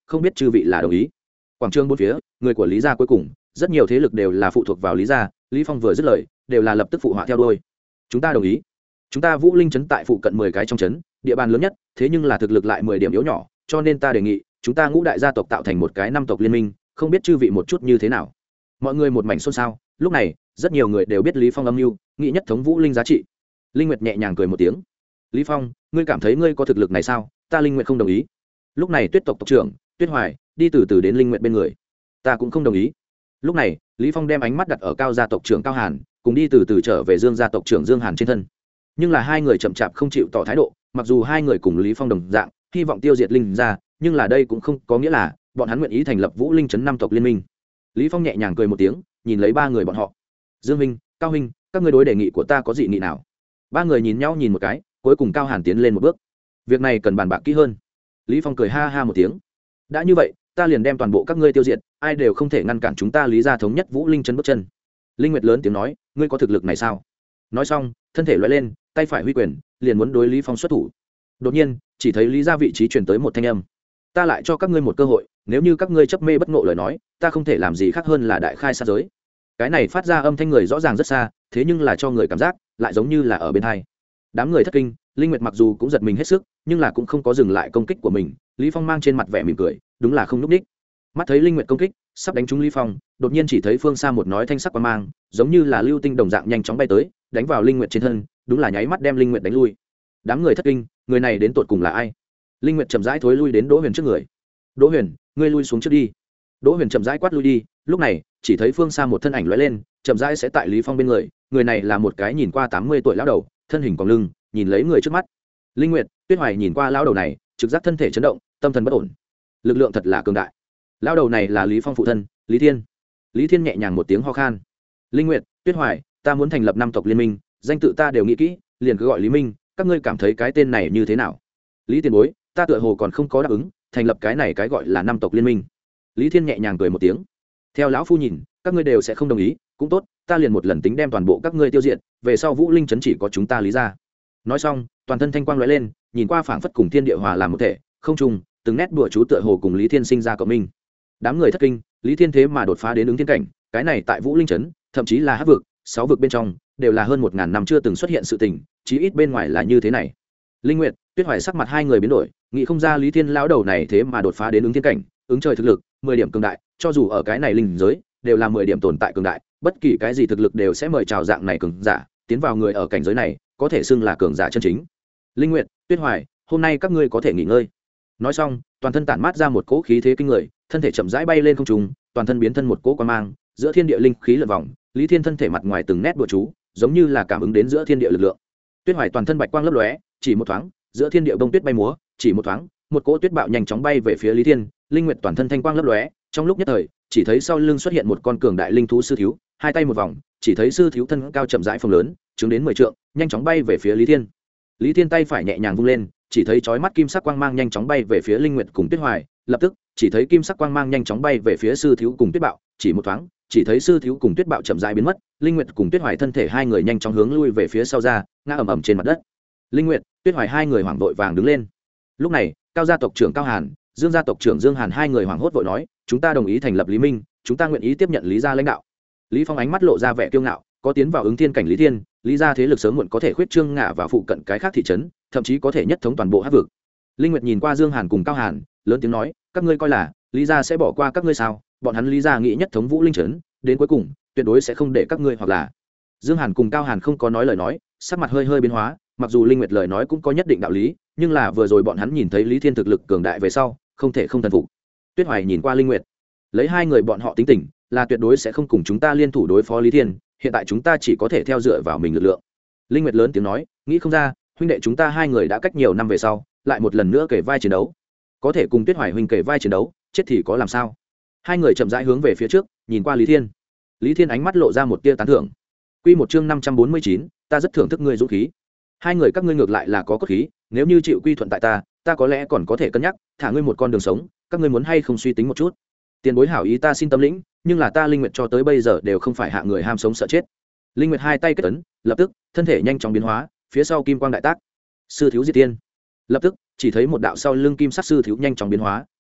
không biết chư vị là đồng ý. Quảng trường bốn phía, người của Lý gia cuối cùng, rất nhiều thế lực đều là phụ thuộc vào Lý gia, Lý Phong vừa dứt lời, đều là lập tức phụ họa theo đuôi. Chúng ta đồng ý. Chúng ta Vũ Linh trấn tại phụ cận mười cái trong trấn, địa bàn lớn nhất, thế nhưng là thực lực lại mười điểm yếu nhỏ, cho nên ta đề nghị, chúng ta ngũ đại gia tộc tạo thành một cái năm tộc liên minh, không biết chư vị một chút như thế nào. Mọi người một mảnh xôn xao, lúc này, rất nhiều người đều biết Lý Phong âm mưu, nghĩ nhất thống Vũ Linh giá trị. Linh Nguyệt nhẹ nhàng cười một tiếng. Lý Phong, ngươi cảm thấy ngươi có thực lực này sao? Ta Linh Nguyệt không đồng ý. Lúc này Tuyết tộc tộc trưởng, Tuyết Hoài, đi từ từ đến Linh Nguyệt bên người. Ta cũng không đồng ý. Lúc này, Lý Phong đem ánh mắt đặt ở Cao gia tộc trưởng Cao Hàn, cùng đi từ từ trở về Dương gia tộc trưởng Dương Hàn trên thân. Nhưng là hai người chậm chạp không chịu tỏ thái độ, mặc dù hai người cùng Lý Phong đồng dạng, hy vọng tiêu diệt Linh gia, nhưng là đây cũng không có nghĩa là bọn hắn nguyện ý thành lập Vũ Linh trấn năm tộc liên minh. Lý Phong nhẹ nhàng cười một tiếng, nhìn lấy ba người bọn họ. Dương huynh, Cao huynh, các ngươi đối đề nghị của ta có dị nghị nào? Ba người nhìn nhau nhìn một cái, cuối cùng Cao Hàn tiến lên một bước. Việc này cần bàn bạc kỹ hơn. Lý Phong cười ha ha một tiếng. Đã như vậy, ta liền đem toàn bộ các ngươi tiêu diệt, ai đều không thể ngăn cản chúng ta Lý gia thống nhất Vũ Linh trấn bước chân. Linh Nguyệt lớn tiếng nói, ngươi có thực lực này sao? Nói xong, thân thể lóe lên, tay phải huy quyền, liền muốn đối Lý Phong xuất thủ. Đột nhiên, chỉ thấy Lý gia vị trí truyền tới một thanh âm. Ta lại cho các ngươi một cơ hội, nếu như các ngươi chấp mê bất ngộ lời nói, ta không thể làm gì khác hơn là đại khai sát giới. Cái này phát ra âm thanh người rõ ràng rất xa, thế nhưng là cho người cảm giác lại giống như là ở bên tai. Đám người thất kinh, Linh Nguyệt mặc dù cũng giật mình hết sức, nhưng là cũng không có dừng lại công kích của mình. Lý Phong mang trên mặt vẻ mỉm cười, đúng là không núp đích. Mắt thấy Linh Nguyệt công kích, sắp đánh trúng Lý Phong, đột nhiên chỉ thấy phương xa một nói thanh sắc quang mang, giống như là lưu tinh đồng dạng nhanh chóng bay tới, đánh vào Linh Nguyệt trên thân, đúng là nháy mắt đem Linh Nguyệt đánh lui. Đám người thất kinh, người này đến tột cùng là ai? Linh Nguyệt chậm rãi thối lui đến Đỗ Huyền trước người. Đỗ Huyền, ngươi lui xuống trước đi. Đỗ Huyền chậm rãi quát lui đi, lúc này, chỉ thấy phương xa một thân ảnh lóe lên, chậm rãi sẽ tại Lý Phong bên người, người này là một cái nhìn qua tám mươi tuổi lão đầu, thân hình còng lưng, nhìn lấy người trước mắt. Linh Nguyệt, Tuyết Hoài nhìn qua lão đầu này, trực giác thân thể chấn động, tâm thần bất ổn. Lực lượng thật là cường đại. Lão đầu này là Lý Phong phụ thân, Lý Thiên. Lý Thiên nhẹ nhàng một tiếng ho khan. Linh Nguyệt, Tuyết Hoài, ta muốn thành lập năm tộc liên minh, danh tự ta đều nghĩ kỹ, liền cứ gọi Lý Minh, các ngươi cảm thấy cái tên này như thế nào? Lý Tiền Bối, ta tựa hồ còn không có đáp ứng, thành lập cái này cái gọi là năm tộc liên minh. Lý Thiên nhẹ nhàng cười một tiếng. Theo lão phu nhìn, các ngươi đều sẽ không đồng ý, cũng tốt, ta liền một lần tính đem toàn bộ các ngươi tiêu diệt, về sau Vũ Linh trấn chỉ có chúng ta Lý gia. Nói xong, toàn thân thanh quang lóe lên, nhìn qua phảng phất cùng thiên địa hòa làm một thể, không trùng, từng nét đùa chú tựa hồ cùng Lý Thiên sinh ra cộng minh. Đám người thất kinh, Lý Thiên thế mà đột phá đến ứng thiên cảnh, cái này tại Vũ Linh trấn, thậm chí là hắc vực, sáu vực bên trong, đều là hơn một ngàn năm chưa từng xuất hiện sự tình, chí ít bên ngoài là như thế này. Linh Nguyệt, Tuyết Hoài sắc mặt hai người biến đổi, nghĩ không ra Lý Thiên lão đầu này thế mà đột phá đến ứng thiên cảnh, ứng trời thực lực, mười điểm cường đại, cho dù ở cái này linh giới, đều là mười điểm tồn tại cường đại, bất kỳ cái gì thực lực đều sẽ mời chào dạng này cường giả, tiến vào người ở cảnh giới này, có thể xưng là cường giả chân chính. Linh Nguyệt, Tuyết Hoài, hôm nay các ngươi có thể nghỉ ngơi. Nói xong, toàn thân tản mát ra một cỗ khí thế kinh người, thân thể chậm rãi bay lên không trung, toàn thân biến thân một cỗ quang mang, giữa thiên địa linh khí lượn vòng, Lý Thiên thân thể mặt ngoài từng nét đùa chú, giống như là cảm ứng đến giữa thiên địa lực lượng. Tuyết Hoài toàn thân bạch quang lấp lóe, chỉ một thoáng, giữa thiên địa bông tuyết bay múa, chỉ một thoáng, một cỗ tuyết bạo nhanh chóng bay về phía Lý Thiên, Linh Nguyệt toàn thân thanh quang lấp lóe, trong lúc nhất thời, chỉ thấy sau lưng xuất hiện một con cường đại linh thú sư thiếu, hai tay một vòng, chỉ thấy sư thiếu thân cao chậm rãi phồng lớn, chứng đến mười trượng, nhanh chóng bay về phía Lý Thiên. Lý Thiên tay phải nhẹ nhàng vung lên, chỉ thấy chói mắt kim sắc quang mang nhanh chóng bay về phía Linh Nguyệt cùng Tuyết Hoài, lập tức, chỉ thấy kim sắc quang mang nhanh chóng bay về phía sư thiếu cùng Tuyết Bạo, chỉ một thoáng, chỉ thấy sư thiếu cùng Tuyết Bạo chậm rãi biến mất, Linh Nguyệt cùng Tuyết Hoài thân thể hai người nhanh chóng hướng lui về phía sau ra, ngã ầm ầm trên mặt đất. Linh Nguyệt, Tuyết Hoài hai người hoảng vội vàng đứng lên. Lúc này, Cao gia tộc trưởng Cao Hàn, Dương gia tộc trưởng Dương Hàn hai người hoảng hốt vội nói, chúng ta đồng ý thành lập Lý Minh, chúng ta nguyện ý tiếp nhận Lý gia lãnh đạo. Lý Phong ánh mắt lộ ra vẻ kiêu ngạo, có tiến vào ứng thiên cảnh Lý Thiên, Lý gia thế lực sớm muộn có thể khuyết trương ngả vào phụ cận cái khác thị trấn, thậm chí có thể nhất thống toàn bộ hắc vực. Linh Nguyệt nhìn qua Dương Hàn cùng Cao Hàn, lớn tiếng nói, các ngươi coi là Lý gia sẽ bỏ qua các ngươi sao? Bọn hắn Lý gia nghĩ nhất thống Vũ Linh trấn, đến cuối cùng, tuyệt đối sẽ không để các ngươi hoặc là. Dương Hàn cùng Cao Hàn không có nói lời nói, sắc mặt hơi hơi biến hóa, mặc dù Linh Nguyệt lời nói cũng có nhất định đạo lý, nhưng là vừa rồi bọn hắn nhìn thấy Lý Thiên thực lực cường đại về sau, không thể không thần phục. Tuyết Hoài nhìn qua Linh Nguyệt, lấy hai người bọn họ tính tình, là tuyệt đối sẽ không cùng chúng ta liên thủ đối phó Lý Thiên, hiện tại chúng ta chỉ có thể theo dựa vào mình lực lượng. Linh Nguyệt lớn tiếng nói, nghĩ không ra, huynh đệ chúng ta hai người đã cách nhiều năm về sau, lại một lần nữa kể vai chiến đấu, có thể cùng Tuyết Hoài huynh kể vai chiến đấu, chết thì có làm sao? Hai người chậm rãi hướng về phía trước, nhìn qua Lý Thiên. Lý Thiên ánh mắt lộ ra một tia tán thưởng. Quy một chương năm trăm bốn mươi chín, ta rất thưởng thức ngươi dũng khí. Hai người các ngươi ngược lại là có cốt khí, nếu như chịu quy thuận tại ta, ta có lẽ còn có thể cân nhắc thả ngươi một con đường sống, các ngươi muốn hay không suy tính một chút. Tiền bối hảo ý ta xin tâm lĩnh, nhưng là ta Linh Nguyệt cho tới bây giờ đều không phải hạ người ham sống sợ chết. Linh Nguyệt hai tay kết ấn, lập tức thân thể nhanh chóng biến hóa, phía sau kim quang đại tác. Sư thiếu diệt tiên. Lập tức chỉ thấy một đạo sau lưng kim sắc sư thiếu nhanh chóng biến hóa,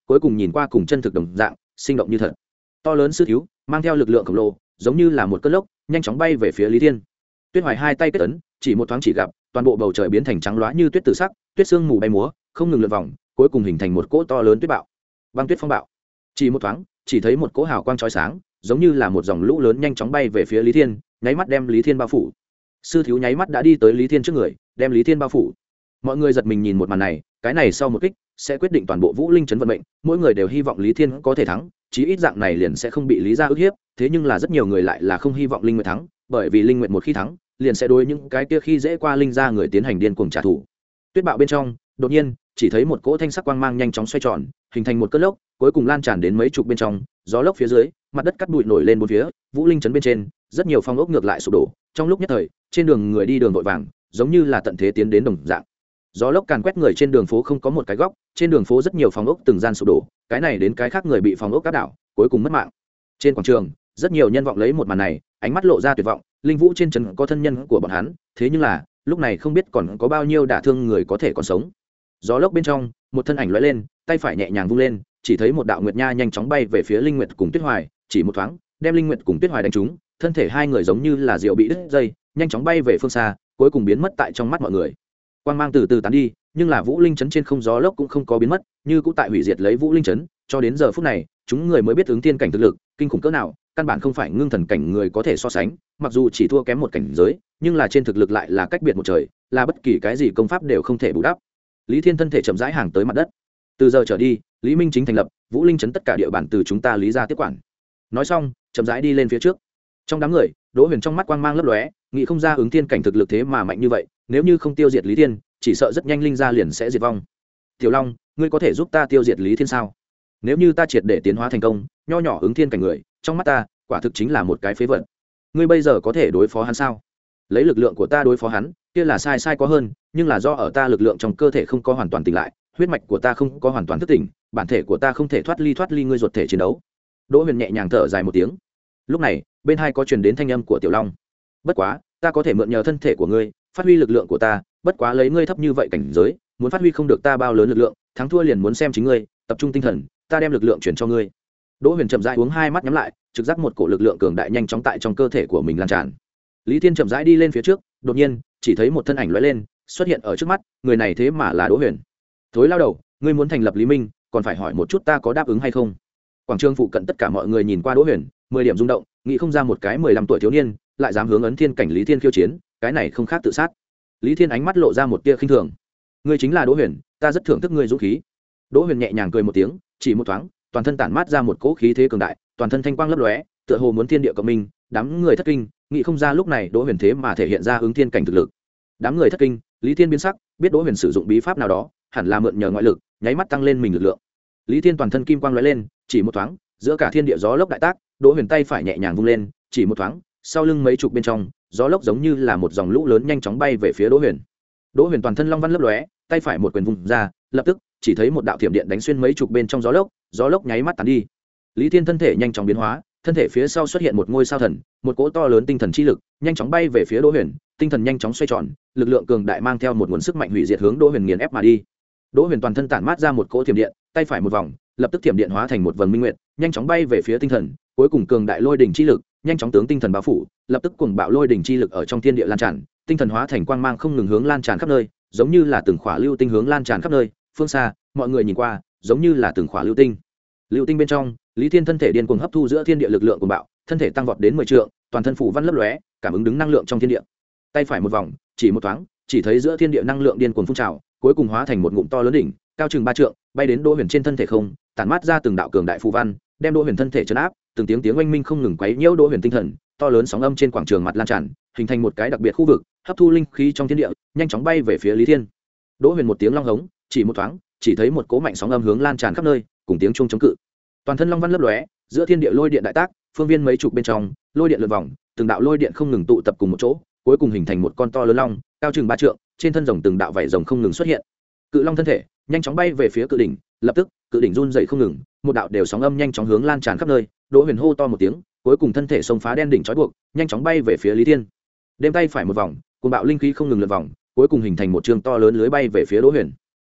cuối cùng nhìn qua cùng chân thực đồng dạng sinh động như thật. To lớn sư thiếu mang theo lực lượng khổng lồ giống như là một cơn lốc nhanh chóng bay về phía Lý Thiên. Tuyết Hoài hai tay kết ấn, chỉ một thoáng chỉ gặp toàn bộ bầu trời biến thành trắng loá như tuyết tử sắc, tuyết sương mù bay múa không ngừng lượn vòng, cuối cùng hình thành một cỗ to lớn tuyết bạo. Băng tuyết phong bạo. Chỉ một thoáng chỉ thấy một cỗ hào quang chói sáng giống như là một dòng lũ lớn nhanh chóng bay về phía Lý Thiên, nháy mắt đem Lý Thiên bao phủ. Sư thiếu nháy mắt đã đi tới Lý Thiên trước người, đem Lý Thiên bao phủ. Mọi người giật mình nhìn một màn này, cái này sau một kích sẽ quyết định toàn bộ Vũ Linh trấn vận mệnh, mỗi người đều hy vọng Lý Thiên có thể thắng, chí ít dạng này liền sẽ không bị Lý gia ức hiếp, thế nhưng là rất nhiều người lại là không hy vọng Linh Nguyệt thắng, bởi vì Linh Nguyệt một khi thắng, liền sẽ đối những cái kia khi dễ qua Linh gia người tiến hành điên cuồng trả thù. Tuyết bạo bên trong, đột nhiên, chỉ thấy một cỗ thanh sắc quang mang nhanh chóng xoay tròn, hình thành một cơn lốc, cuối cùng lan tràn đến mấy chục bên trong, gió lốc phía dưới, mặt đất cắt bụi nổi lên bốn phía, Vũ Linh trấn bên trên, rất nhiều phong ốc ngược lại sụp đổ, trong lúc nhất thời, trên đường người đi đường vội vàng, giống như là tận thế tiến đến đồng dạng. Gió lốc càn quét người trên đường phố không có một cái góc, trên đường phố rất nhiều phòng ốc từng gian sụp đổ, cái này đến cái khác người bị phòng ốc áp đảo, cuối cùng mất mạng. Trên quảng trường, rất nhiều nhân vọng lấy một màn này, ánh mắt lộ ra tuyệt vọng, Linh Vũ trên trấn có thân nhân của bọn hắn, thế nhưng là, lúc này không biết còn có bao nhiêu đả thương người có thể còn sống. Gió lốc bên trong, một thân ảnh lóe lên, tay phải nhẹ nhàng vung lên, chỉ thấy một đạo nguyệt nha nhanh chóng bay về phía Linh Nguyệt cùng Tuyết Hoài, chỉ một thoáng, đem Linh Nguyệt cùng Tuyết Hoài đánh trúng, thân thể hai người giống như là diều bị đứt dây, nhanh chóng bay về phương xa, cuối cùng biến mất tại trong mắt mọi người. Quang mang từ từ tán đi, nhưng là Vũ Linh trấn trên không gió lốc cũng không có biến mất, như cũ tại hủy diệt lấy Vũ Linh trấn, cho đến giờ phút này, chúng người mới biết ứng thiên cảnh thực lực kinh khủng cỡ nào, căn bản không phải ngưng thần cảnh người có thể so sánh, mặc dù chỉ thua kém một cảnh giới, nhưng là trên thực lực lại là cách biệt một trời, là bất kỳ cái gì công pháp đều không thể bù đắp. Lý Thiên thân thể chậm rãi hàng tới mặt đất. Từ giờ trở đi, Lý Minh chính thành lập, Vũ Linh trấn tất cả địa bàn từ chúng ta Lý gia tiếp quản. Nói xong, chậm rãi đi lên phía trước. Trong đám người, Đỗ Huyền trong mắt quang mang lấp lóe, nghĩ không ra ứng thiên cảnh thực lực thế mà mạnh như vậy, nếu như không tiêu diệt Lý Thiên, chỉ sợ rất nhanh Linh gia liền sẽ diệt vong. Tiểu Long, ngươi có thể giúp ta tiêu diệt Lý Thiên sao? Nếu như ta triệt để tiến hóa thành công, nho nhỏ ứng thiên cảnh người, trong mắt ta, quả thực chính là một cái phế vật. Ngươi bây giờ có thể đối phó hắn sao? Lấy lực lượng của ta đối phó hắn, kia là sai sai có hơn, nhưng là do ở ta lực lượng trong cơ thể không có hoàn toàn tỉnh lại, huyết mạch của ta không có hoàn toàn thức tỉnh, bản thể của ta không thể thoát ly thoát ly ngươi ruột thể chiến đấu. Đỗ Huyền nhẹ nhàng thở dài một tiếng. Lúc này, bên hai có truyền đến thanh âm của Tiểu Long. Bất quá, ta có thể mượn nhờ thân thể của ngươi, phát huy lực lượng của ta, bất quá lấy ngươi thấp như vậy cảnh giới, muốn phát huy không được ta bao lớn lực lượng, thắng thua liền muốn xem chính ngươi, tập trung tinh thần, ta đem lực lượng chuyển cho ngươi. Đỗ Huyền chậm rãi uống hai mắt nhắm lại, trực giác một cổ lực lượng cường đại nhanh chóng tại trong cơ thể của mình lan tràn. Lý Thiên chậm rãi đi lên phía trước, đột nhiên, chỉ thấy một thân ảnh lóe lên, xuất hiện ở trước mắt, người này thế mà là Đỗ Huyền. Thối lao đầu, ngươi muốn thành lập Lý Minh, còn phải hỏi một chút ta có đáp ứng hay không? Quảng trường phụ cận tất cả mọi người nhìn qua Đỗ Huyền, mười điểm rung động, nghĩ không ra một cái mười lăm tuổi thiếu niên, lại dám hướng ấn thiên cảnh Lý Thiên khiêu chiến, cái này không khác tự sát. Lý Thiên ánh mắt lộ ra một tia khinh thường. Ngươi chính là Đỗ Huyền, ta rất thưởng thức ngươi dũng khí. Đỗ Huyền nhẹ nhàng cười một tiếng, chỉ một thoáng, toàn thân tản mát ra một cỗ khí thế cường đại, toàn thân thanh quang lấp lóe, tựa hồ muốn thiên địa cộng minh, đám người thất kinh, nghĩ không ra lúc này Đỗ Huyền thế mà thể hiện ra ứng thiên cảnh thực lực. Đám người thất kinh, Lý Thiên biến sắc, biết Đỗ Huyền sử dụng bí pháp nào đó, hẳn là mượn nhờ ngoại lực, nháy mắt tăng lên mình lực lượng. Lý Thiên toàn thân kim quang lóe lên, chỉ một thoáng, giữa cả thiên địa gió lốc đại tác, Đỗ Huyền tay phải nhẹ nhàng vung lên, chỉ một thoáng, sau lưng mấy chục bên trong, gió lốc giống như là một dòng lũ lớn nhanh chóng bay về phía Đỗ Huyền. Đỗ Huyền toàn thân long văn lấp lóe, tay phải một quyền vung ra, lập tức, chỉ thấy một đạo thiểm điện đánh xuyên mấy chục bên trong gió lốc, gió lốc nháy mắt tàn đi. Lý Thiên thân thể nhanh chóng biến hóa, thân thể phía sau xuất hiện một ngôi sao thần, một cỗ to lớn tinh thần chi lực, nhanh chóng bay về phía Đỗ Huyền, tinh thần nhanh chóng xoay tròn, lực lượng cường đại mang theo một nguồn sức mạnh hủy diệt hướng Đỗ Huyền nghiền ép mà đi. Đỗ Huyền toàn thân tản mát ra một cỗ thiểm điện, tay phải một vòng, lập tức thiểm điện hóa thành một vầng minh nguyệt, nhanh chóng bay về phía tinh thần, cuối cùng cường đại lôi đỉnh chi lực, nhanh chóng tướng tinh thần bao phủ, lập tức cuồng bạo lôi đỉnh chi lực ở trong thiên địa lan tràn, tinh thần hóa thành quang mang không ngừng hướng lan tràn khắp nơi, giống như là từng khỏa lưu tinh hướng lan tràn khắp nơi, phương xa, mọi người nhìn qua, giống như là từng khỏa lưu tinh. Lưu tinh bên trong, Lý Thiên thân thể điên cuồng hấp thu giữa thiên địa lực lượng cuồng bạo, thân thể tăng vọt đến mười trượng, toàn thân phủ văn lấp lóe, cảm ứng đứng năng lượng trong thiên địa. Tay phải một vòng, chỉ một thoáng, chỉ thấy giữa thiên địa năng lượng điên cuồng phun trào, cuối cùng hóa thành một ngụm to lớn đỉnh, cao chừng ba trượng, bay đến Đỗ Huyền trên thân thể không, tản mát ra từng đạo cường đại phù văn, đem Đỗ Huyền thân thể trấn áp, từng tiếng tiếng oanh minh không ngừng quấy nhiễu Đỗ Huyền tinh thần, to lớn sóng âm trên quảng trường mặt lan tràn, hình thành một cái đặc biệt khu vực, hấp thu linh khí trong thiên địa, nhanh chóng bay về phía Lý Thiên. Đỗ Huyền một tiếng long hống, chỉ một thoáng, chỉ thấy một cỗ mạnh sóng âm hướng lan tràn khắp nơi, cùng tiếng chuông chống cự. Toàn thân long văn lấp lóe, giữa thiên địa lôi điện đại tác, phương viên mấy chục bên trong, lôi điện lượn vòng, từng đạo lôi điện không ngừng tụ tập cùng một chỗ, cuối cùng hình thành một con to lớn long, cao chừng ba trượng, trên thân rồng từng đạo vảy rồng không ngừng xuất hiện. Cự long thân thể nhanh chóng bay về phía cự đỉnh, lập tức, cự đỉnh run dậy không ngừng, một đạo đều sóng âm nhanh chóng hướng lan tràn khắp nơi. Đỗ Huyền hô to một tiếng, cuối cùng thân thể xông phá đen đỉnh trói buộc, nhanh chóng bay về phía Lý Thiên. Đêm tay phải một vòng, cuồng bạo linh khí không ngừng lượn vòng, cuối cùng hình thành một trường to lớn lưới bay về phía Đỗ Huyền.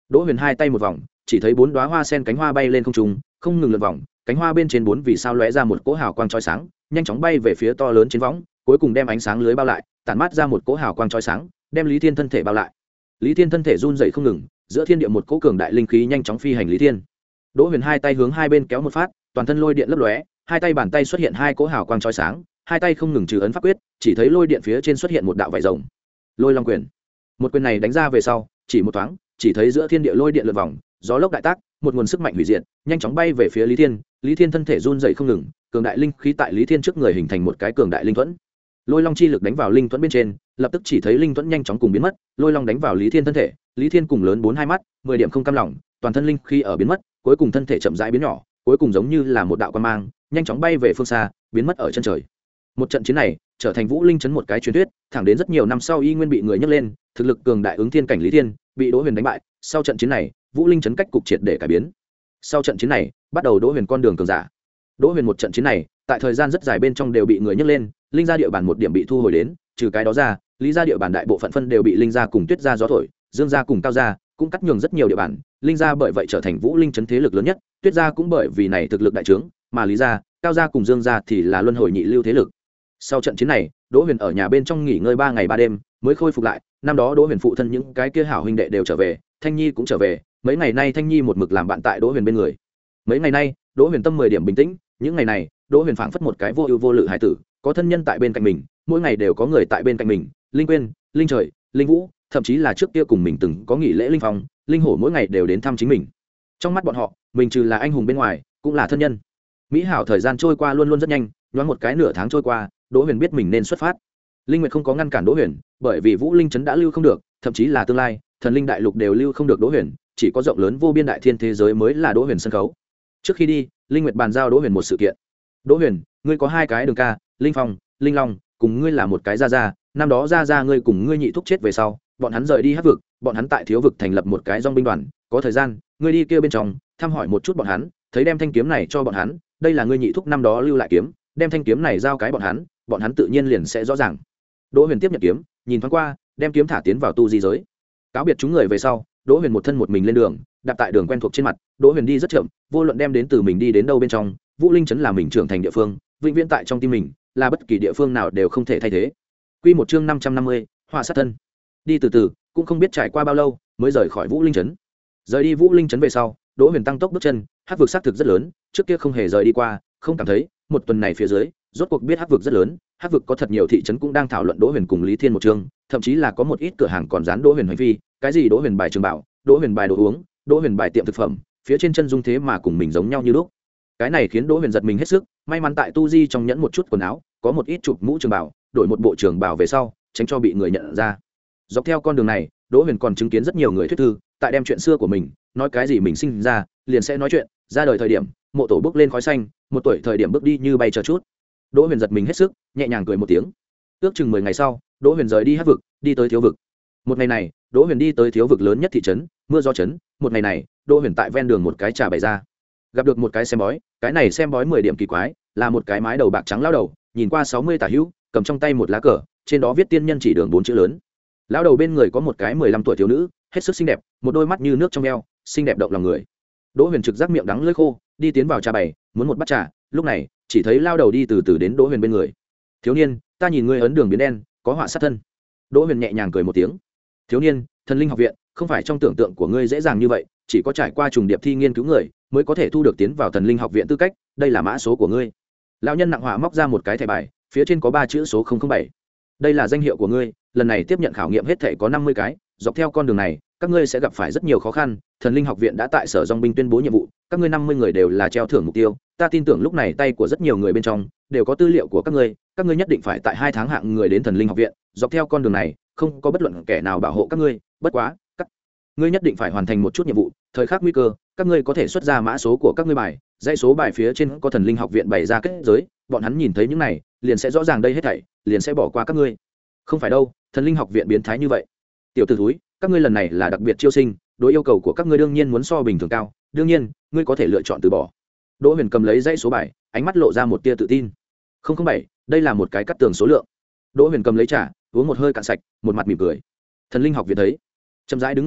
Đỗ Huyền hai tay một vòng, chỉ thấy bốn đóa hoa sen cánh hoa bay lên không trung, không ngừng lượn vòng, cánh hoa bên trên bốn vì sao lóe ra một cỗ hào quang chói sáng, nhanh chóng bay về phía to lớn trên võng, cuối cùng đem ánh sáng lưới bao lại, tản mát ra một cỗ hào quang chói sáng, đem Lý Thiên thân thể bao lại. Lý Thiên thân thể run rẩy không ngừng, giữa thiên địa một cỗ cường đại linh khí nhanh chóng phi hành Lý Thiên. Đỗ Huyền hai tay hướng hai bên kéo một phát, toàn thân lôi điện lấp lóe, hai tay bàn tay xuất hiện hai cỗ hào quang chói sáng, hai tay không ngừng trừ ấn pháp quyết, chỉ thấy lôi điện phía trên xuất hiện một đạo vảy rồng. Lôi Long quyền. Một quyền này đánh ra về sau, chỉ một thoáng, chỉ thấy giữa thiên địa lôi điện lượn vòng, gió lốc đại tác, một nguồn sức mạnh hủy diệt, nhanh chóng bay về phía Lý Thiên. Lý Thiên thân thể run rẩy không ngừng, cường đại linh khí tại Lý Thiên trước người hình thành một cái cường đại linh thuẫn. Lôi Long chi lực đánh vào linh thuẫn bên trên, lập tức chỉ thấy linh thuẫn nhanh chóng cùng biến mất, Lôi Long đánh vào Lý Thiên thân thể, Lý Thiên cùng lớn bốn hai mắt, mười điểm không cam lòng, toàn thân linh khí ở biến mất, cuối cùng thân thể chậm rãi biến nhỏ, cuối cùng giống như là một đạo quang mang, nhanh chóng bay về phương xa, biến mất ở chân trời. Một trận chiến này trở thành Vũ Linh trấn một cái truyền thuyết, thẳng đến rất nhiều năm sau y nguyên bị người nhắc lên, thực lực cường đại ứng thiên cảnh Lý Thiên bị Đỗ Huyền đánh bại. Sau trận chiến này, Vũ Linh trấn cách cục triệt để cải biến. Sau trận chiến này, bắt đầu Đỗ Huyền con đường cường giả. Đỗ Huyền một trận chiến này, tại thời gian rất dài bên trong đều bị người nhắc lên, linh gia địa bàn một điểm bị thu hồi đến, trừ cái đó ra, lý gia địa bàn đại bộ phận phân đều bị linh gia cùng tuyết gia gió thổi, dương gia cùng cao gia cũng cắt nhường rất nhiều địa bàn, linh gia bởi vậy trở thành Vũ Linh trấn thế lực lớn nhất, tuyết gia cũng bởi vì này thực lực đại trướng, mà lý gia, cao gia cùng dương gia thì là luân hồi nhị lưu thế lực. Sau trận chiến này, Đỗ Huyền ở nhà bên trong nghỉ ngơi ba ngày ba đêm mới khôi phục lại. Năm đó Đỗ Huyền phụ thân những cái kia hảo huynh đệ đều trở về, Thanh Nhi cũng trở về, mấy ngày nay Thanh Nhi một mực làm bạn tại Đỗ Huyền bên người. Mấy ngày nay, Đỗ Huyền tâm mười điểm bình tĩnh, những ngày này, Đỗ Huyền phảng phất một cái vô ưu vô lự hải tử, có thân nhân tại bên cạnh mình, mỗi ngày đều có người tại bên cạnh mình, Linh Quyên, Linh Trời, Linh Vũ, thậm chí là trước kia cùng mình từng có nghỉ lễ Linh Phong, Linh Hổ mỗi ngày đều đến thăm chính mình. Trong mắt bọn họ, mình trừ là anh hùng bên ngoài, cũng là thân nhân. Mỹ hảo thời gian trôi qua luôn luôn rất nhanh, nhoáng một cái nửa tháng trôi qua, Đỗ Huyền biết mình nên xuất phát. Linh Nguyệt không có ngăn cản Đỗ Huyền, bởi vì Vũ Linh trấn đã lưu không được, thậm chí là tương lai, thần linh đại lục đều lưu không được Đỗ Huyền, chỉ có rộng lớn vô biên đại thiên thế giới mới là Đỗ Huyền sân khấu. Trước khi đi, Linh Nguyệt bàn giao Đỗ Huyền một sự kiện. Đỗ Huyền, ngươi có hai cái đường ca, Linh Phong, Linh Long, cùng ngươi là một cái gia gia, năm đó gia gia ngươi cùng ngươi nhị thúc chết về sau, bọn hắn rời đi Hắc vực, bọn hắn tại Thiếu vực thành lập một cái dòng binh đoàn, có thời gian, ngươi đi kia bên trong, thăm hỏi một chút bọn hắn, thấy đem thanh kiếm này cho bọn hắn, đây là ngươi nhị thúc năm đó lưu lại kiếm, đem thanh kiếm này giao cái bọn hắn, bọn hắn tự nhiên liền sẽ rõ ràng. Đỗ Huyền tiếp nhận kiếm, nhìn thoáng qua, đem kiếm thả tiến vào tu di giới. Cáo biệt chúng người về sau, Đỗ Huyền một thân một mình lên đường, đạp tại đường quen thuộc trên mặt, Đỗ Huyền đi rất chậm, vô luận đem đến từ mình đi đến đâu bên trong, Vũ Linh trấn là mình trưởng thành địa phương, vĩnh viễn tại trong tim mình, là bất kỳ địa phương nào đều không thể thay thế. Quy một chương năm trăm năm mươi, Họa sát thân. Đi từ từ, cũng không biết trải qua bao lâu, mới rời khỏi Vũ Linh trấn. Rời đi Vũ Linh trấn về sau, Đỗ Huyền tăng tốc bước chân, Hắc vực xác thực rất lớn, trước kia không hề rời đi qua, không cảm thấy, một tuần này phía dưới, rốt cuộc biết Hắc vực rất lớn, Hắc vực có thật nhiều thị trấn cũng đang thảo luận Đỗ Huyền cùng Lý Thiên một chương, thậm chí là có một ít cửa hàng còn dán Đỗ Huyền hành vi, cái gì Đỗ Huyền bài trường bảo, Đỗ Huyền bài đồ uống, Đỗ Huyền bài tiệm thực phẩm, phía trên chân dung thế mà cùng mình giống nhau như lúc. Cái này khiến Đỗ Huyền giật mình hết sức, may mắn tại tu di trong nhẫn một chút quần áo, có một ít chụp mũ trường bảo, đổi một bộ trường bảo về sau, tránh cho bị người nhận ra. Dọc theo con đường này, Đỗ Huyền còn chứng kiến rất nhiều người thuyết thư, tại đem chuyện xưa của mình, nói cái gì mình sinh ra, liền sẽ nói chuyện, ra đời thời điểm, mộ tổ bước lên khói xanh, một tuổi thời điểm bước đi như bay chờ chút. Đỗ Huyền giật mình hết sức, nhẹ nhàng cười một tiếng. Ước chừng mười ngày sau, Đỗ Huyền rời đi Hắc vực, đi tới Thiếu vực. Một ngày này, Đỗ Huyền đi tới Thiếu vực lớn nhất thị trấn, Mưa Gió trấn. Một ngày này, Đỗ Huyền tại ven đường một cái trà bày ra, gặp được một cái xem bói, cái này xem bói mười điểm kỳ quái, là một cái mái đầu bạc trắng lão đầu, nhìn qua sáu mươi tả hữu, cầm trong tay một lá cờ, trên đó viết tiên nhân chỉ đường bốn chữ lớn. Lão đầu bên người có một cái mười lăm tuổi thiếu nữ, hết sức xinh đẹp, một đôi mắt như nước trong veo, xinh đẹp động lòng người. Đỗ Huyền trực giác miệng đắng lưỡi khô, đi tiến vào trà bày, muốn một bát trà, lúc này, chỉ thấy lão đầu đi từ từ đến Đỗ Huyền bên người. "Thiếu niên, ta nhìn ngươi ấn đường biến đen, có họa sát thân." Đỗ Huyền nhẹ nhàng cười một tiếng. "Thiếu niên, thần linh học viện không phải trong tưởng tượng của ngươi dễ dàng như vậy, chỉ có trải qua trùng điệp thi nghiên cứu người mới có thể thu được tiến vào thần linh học viện tư cách, đây là mã số của ngươi." Lão nhân nặng họa móc ra một cái thẻ bài, phía trên có ba chữ số không không bảy. "Đây là danh hiệu của ngươi, lần này tiếp nhận khảo nghiệm hết thảy có năm mươi cái, dọc theo con đường này, các ngươi sẽ gặp phải rất nhiều khó khăn, thần linh học viện đã tại sở dòng binh tuyên bố nhiệm vụ, các ngươi năm mươi người đều là treo thưởng mục tiêu, ta tin tưởng lúc này tay của rất nhiều người bên trong đều có tư liệu của các ngươi, các ngươi nhất định phải tại hai tháng hạng người đến thần linh học viện, dọc theo con đường này, không có bất luận kẻ nào bảo hộ các ngươi, bất quá, các ngươi nhất định phải hoàn thành một chút nhiệm vụ, thời khắc nguy cơ, các ngươi có thể xuất ra mã số của các ngươi bài, dãy số bài phía trên có thần linh học viện bày ra kết giới, bọn hắn nhìn thấy những này, liền sẽ rõ ràng đây hết thảy, liền sẽ bỏ qua các ngươi." "Không phải đâu, thần linh học viện biến thái như vậy." "Tiểu tử thúi, các ngươi lần này là đặc biệt chiêu sinh, đối yêu cầu của các ngươi đương nhiên muốn so bình thường cao, đương nhiên, ngươi có thể lựa chọn từ bỏ." Đỗ Huyền cầm lấy dãy số bài, ánh mắt lộ ra một tia tự tin. không không bảy, đây là một cái cắt tường số lượng. Đỗ Huyền cầm lấy trà, uống một hơi cạn sạch, một mặt mỉm cười. Thần linh học viện thấy, chậm rãi đứng người lên,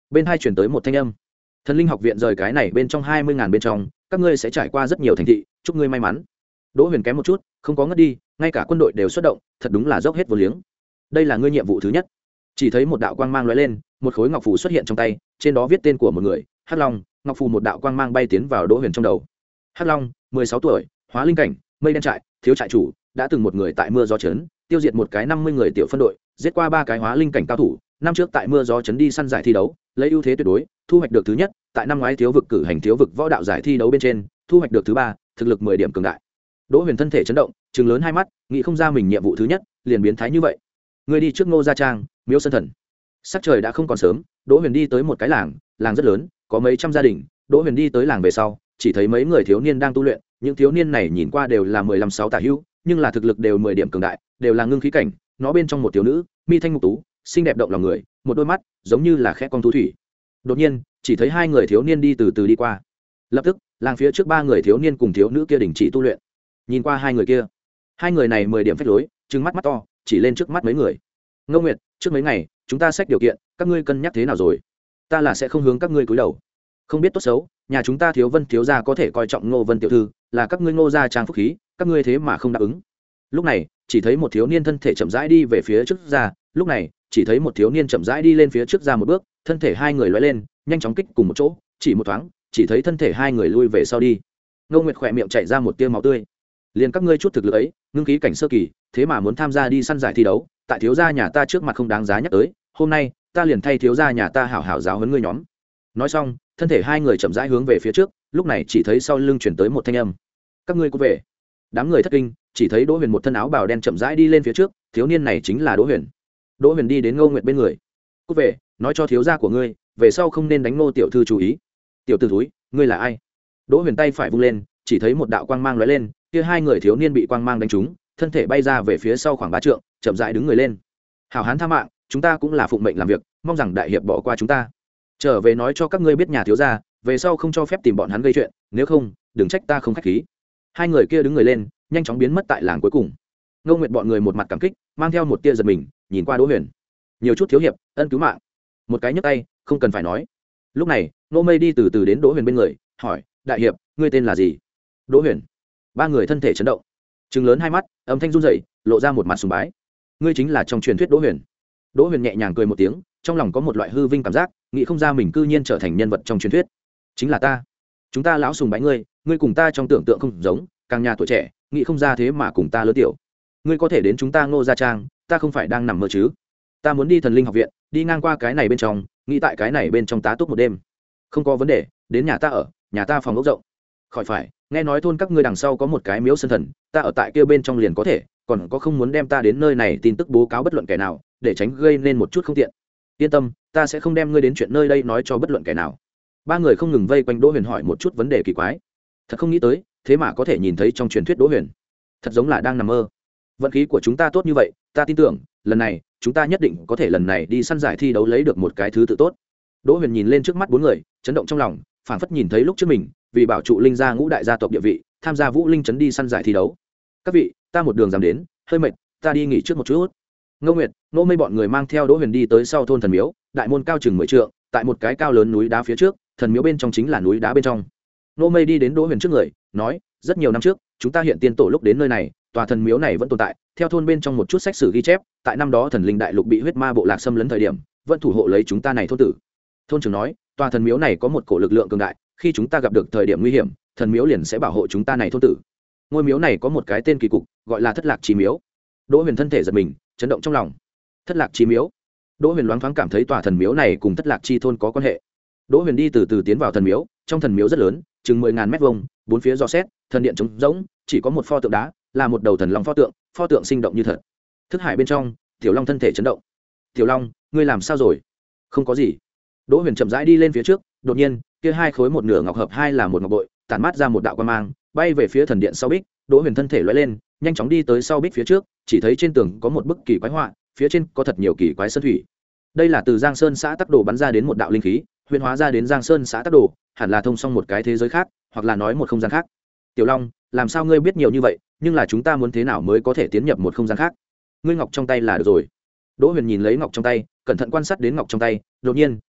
bên hai chuyển tới một thanh âm. Thần linh học viện rời cái này bên trong hai mươi ngàn bên trong, các ngươi sẽ trải qua rất nhiều thành thị, chúc ngươi may mắn. Đỗ Huyền kém một chút không có ngất đi, ngay cả quân đội đều xuất động, thật đúng là dốc hết vô liếng. Đây là ngươi nhiệm vụ thứ nhất. Chỉ thấy một đạo quang mang lóe lên, một khối ngọc phù xuất hiện trong tay, trên đó viết tên của một người, Hắc Long. Ngọc phù một đạo quang mang bay tiến vào Đỗ Huyền trong đầu. Hắc Long, mười sáu tuổi, hóa linh cảnh, mây đen trại, thiếu trại chủ, đã từng một người tại mưa gió trấn tiêu diệt một cái năm mươi người tiểu phân đội, giết qua ba cái hóa linh cảnh cao thủ. Năm trước tại mưa gió trấn đi săn giải thi đấu, lấy ưu thế tuyệt đối, thu hoạch được thứ nhất. Tại năm ngoái thiếu vực cử hành thiếu vực võ đạo giải thi đấu bên trên, thu hoạch được thứ ba, thực lực mười điểm cường đại. Đỗ Huyền thân thể chấn động, trừng lớn hai mắt, nghĩ không ra mình nhiệm vụ thứ nhất liền biến thái như vậy. Người đi trước Ngô Gia Trang, Miếu Sơn Thần. Sắc trời đã không còn sớm, Đỗ Huyền đi tới một cái làng, làng rất lớn, có mấy trăm gia đình. Đỗ Huyền đi tới làng về sau, chỉ thấy mấy người thiếu niên đang tu luyện, những thiếu niên này nhìn qua đều là mười lăm sáu tả hữu, nhưng là thực lực đều mười điểm cường đại, đều là ngưng khí cảnh. Nó bên trong một thiếu nữ, mi thanh mục tú, xinh đẹp động lòng người, một đôi mắt giống như là khẽ con thú thủy. Đột nhiên, chỉ thấy hai người thiếu niên đi từ từ đi qua. Lập tức, làng phía trước ba người thiếu niên cùng thiếu nữ kia đình chỉ tu luyện. Nhìn qua hai người kia, hai người này mười điểm phách lối, trừng mắt mắt to, chỉ lên trước mắt mấy người. Ngô Nguyệt, trước mấy ngày chúng ta xách điều kiện, các ngươi cân nhắc thế nào rồi? Ta là sẽ không hướng các ngươi cúi đầu. Không biết tốt xấu, nhà chúng ta Thiếu Vân thiếu gia có thể coi trọng Ngô Vân tiểu thư, là các ngươi Ngô gia trang phúc khí, các ngươi thế mà không đáp ứng. Lúc này, chỉ thấy một thiếu niên thân thể chậm rãi đi về phía trước ra, lúc này, chỉ thấy một thiếu niên chậm rãi đi lên phía trước ra một bước, thân thể hai người lóe lên, nhanh chóng kích cùng một chỗ, chỉ một thoáng, chỉ thấy thân thể hai người lui về sau đi. Ngô Nguyệt khỏe miệng chảy ra một tia máu tươi. Liền các ngươi chút thực lực ấy, ngưng khí cảnh sơ kỳ, thế mà muốn tham gia đi săn giải thi đấu, tại thiếu gia nhà ta trước mặt không đáng giá nhắc tới, hôm nay, ta liền thay thiếu gia nhà ta hảo hảo giáo huấn ngươi nhóm. Nói xong, thân thể hai người chậm rãi hướng về phía trước, lúc này chỉ thấy sau lưng chuyển tới một thanh âm. Các ngươi cút về. Đám người thất kinh, chỉ thấy Đỗ Huyền một thân áo bào đen chậm rãi đi lên phía trước, thiếu niên này chính là Đỗ Huyền. Đỗ Huyền đi đến Ngô Nguyệt bên người. Cút về, nói cho thiếu gia của ngươi, về sau không nên đánh Ngô tiểu thư chú ý. Tiểu tử thúi, ngươi là ai? Đỗ Huyền tay phải vung lên, chỉ thấy một đạo quang mang lóe lên, kia hai người thiếu niên bị quang mang đánh trúng, thân thể bay ra về phía sau khoảng ba trượng, chậm rãi đứng người lên. Hảo hán tha mạng, chúng ta cũng là phụng mệnh làm việc, mong rằng đại hiệp bỏ qua chúng ta. Trở về nói cho các ngươi biết nhà thiếu gia, về sau không cho phép tìm bọn hắn gây chuyện, nếu không, đừng trách ta không khách khí. Hai người kia đứng người lên, nhanh chóng biến mất tại làng cuối cùng. Ngô Nguyệt bọn người một mặt cảm kích, mang theo một tia giật mình, nhìn qua Đỗ Huyền. Nhiều chút thiếu hiệp, ân cứu mạng. Một cái nhấc tay, không cần phải nói. Lúc này, Nô Mây đi từ từ đến Đỗ Huyền bên người, hỏi: "Đại hiệp, ngươi tên là gì?" Đỗ Huyền. Ba người thân thể chấn động, trừng lớn hai mắt, âm thanh run rẩy, lộ ra một mặt sùng bái. Ngươi chính là trong truyền thuyết Đỗ Huyền. Đỗ Huyền nhẹ nhàng cười một tiếng, trong lòng có một loại hư vinh cảm giác, nghĩ không ra mình cư nhiên trở thành nhân vật trong truyền thuyết. Chính là ta. Chúng ta lão sùng bái ngươi, ngươi cùng ta trong tưởng tượng không giống, càng nhà tuổi trẻ, nghĩ không ra thế mà cùng ta lớn tiểu. Ngươi có thể đến chúng ta Ngô gia trang, ta không phải đang nằm mơ chứ? Ta muốn đi Thần Linh học viện, đi ngang qua cái này bên trong, nghĩ tại cái này bên trong tá túc một đêm. Không có vấn đề, đến nhà ta ở, nhà ta phòng ốc rộng. Khỏi phải, nghe nói thôn các ngươi đằng sau có một cái miếu sơn thần, ta ở tại kia bên trong liền có thể, còn có không muốn đem ta đến nơi này tin tức bố cáo bất luận kẻ nào, để tránh gây nên một chút không tiện. Yên tâm, ta sẽ không đem ngươi đến chuyện nơi đây nói cho bất luận kẻ nào. Ba người không ngừng vây quanh Đỗ Huyền hỏi một chút vấn đề kỳ quái. Thật không nghĩ tới, thế mà có thể nhìn thấy trong truyền thuyết Đỗ Huyền, thật giống là đang nằm mơ. Vận khí của chúng ta tốt như vậy, ta tin tưởng, lần này, chúng ta nhất định có thể lần này đi săn giải thi đấu lấy được một cái thứ tự tốt. Đỗ Huyền nhìn lên trước mắt bốn người, chấn động trong lòng, phảng phất nhìn thấy lúc trước mình, vì bảo trụ linh gia ngũ đại gia tộc địa vị, tham gia Vũ Linh trấn đi săn giải thi đấu. Các vị, ta một đường dám đến, hơi mệt, ta đi nghỉ trước một chút. Ngô Nguyệt, Nô Mây bọn người mang theo Đỗ Huyền đi tới sau thôn thần miếu, đại môn cao chừng mười trượng, tại một cái cao lớn núi đá phía trước, thần miếu bên trong chính là núi đá bên trong. Nô Mây đi đến Đỗ Huyền trước người, nói: "Rất nhiều năm trước, chúng ta hiện tiên tổ lúc đến nơi này, tòa thần miếu này vẫn tồn tại, theo thôn bên trong một chút sách sử ghi chép, tại năm đó thần linh đại lục bị huyết ma bộ lạc xâm lấn thời điểm, vẫn thủ hộ lấy chúng ta này thôn tử." Thôn trưởng nói: "Tòa thần miếu này có một cổ lực lượng cường đại, khi chúng ta gặp được thời điểm nguy hiểm, thần miếu liền sẽ bảo hộ chúng ta này thôn tử." Ngôi miếu này có một cái tên kỳ cục, gọi là Thất Lạc Chi Miếu. Đỗ Huyền thân thể giật mình, chấn động trong lòng. Thất Lạc Chi Miếu. Đỗ Huyền loáng thoáng cảm thấy tòa thần miếu này cùng Thất Lạc Chi thôn có quan hệ. Đỗ Huyền đi từ từ tiến vào thần miếu, trong thần miếu rất lớn, chừng mười ngàn mét vuông, bốn phía dò xét, thần điện trống rỗng, chỉ có một pho tượng đá, là một đầu thần long pho tượng, pho tượng sinh động như thật. Thức hải bên trong, Tiểu Long thân thể chấn động. "Tiểu Long, ngươi làm sao rồi?" "Không có gì." Đỗ Huyền chậm rãi đi lên phía trước, đột nhiên, kia hai khối một nửa ngọc hợp hai là một ngọc bội, tản mát ra một đạo quang mang, bay về phía thần điện sau bích. Đỗ Huyền thân thể lóe lên, nhanh chóng đi tới sau bích phía trước, chỉ thấy trên tường có một bức kỳ quái họa, phía trên có thật nhiều kỳ quái sơn thủy. Đây là từ Giang Sơn xã Tắc Đồ bắn ra đến một đạo linh khí, huyền hóa ra đến Giang Sơn xã Tắc Đồ, hẳn là thông xong một cái thế giới khác, hoặc là nói một không gian khác. "Tiểu Long, làm sao ngươi biết nhiều như vậy, nhưng là chúng ta muốn thế nào mới có thể tiến nhập một không gian khác?" "Ngươi ngọc trong tay là được rồi." Đỗ Huyền nhìn lấy ngọc trong tay, cẩn thận quan sát đến ngọc trong tay, đột nhiên,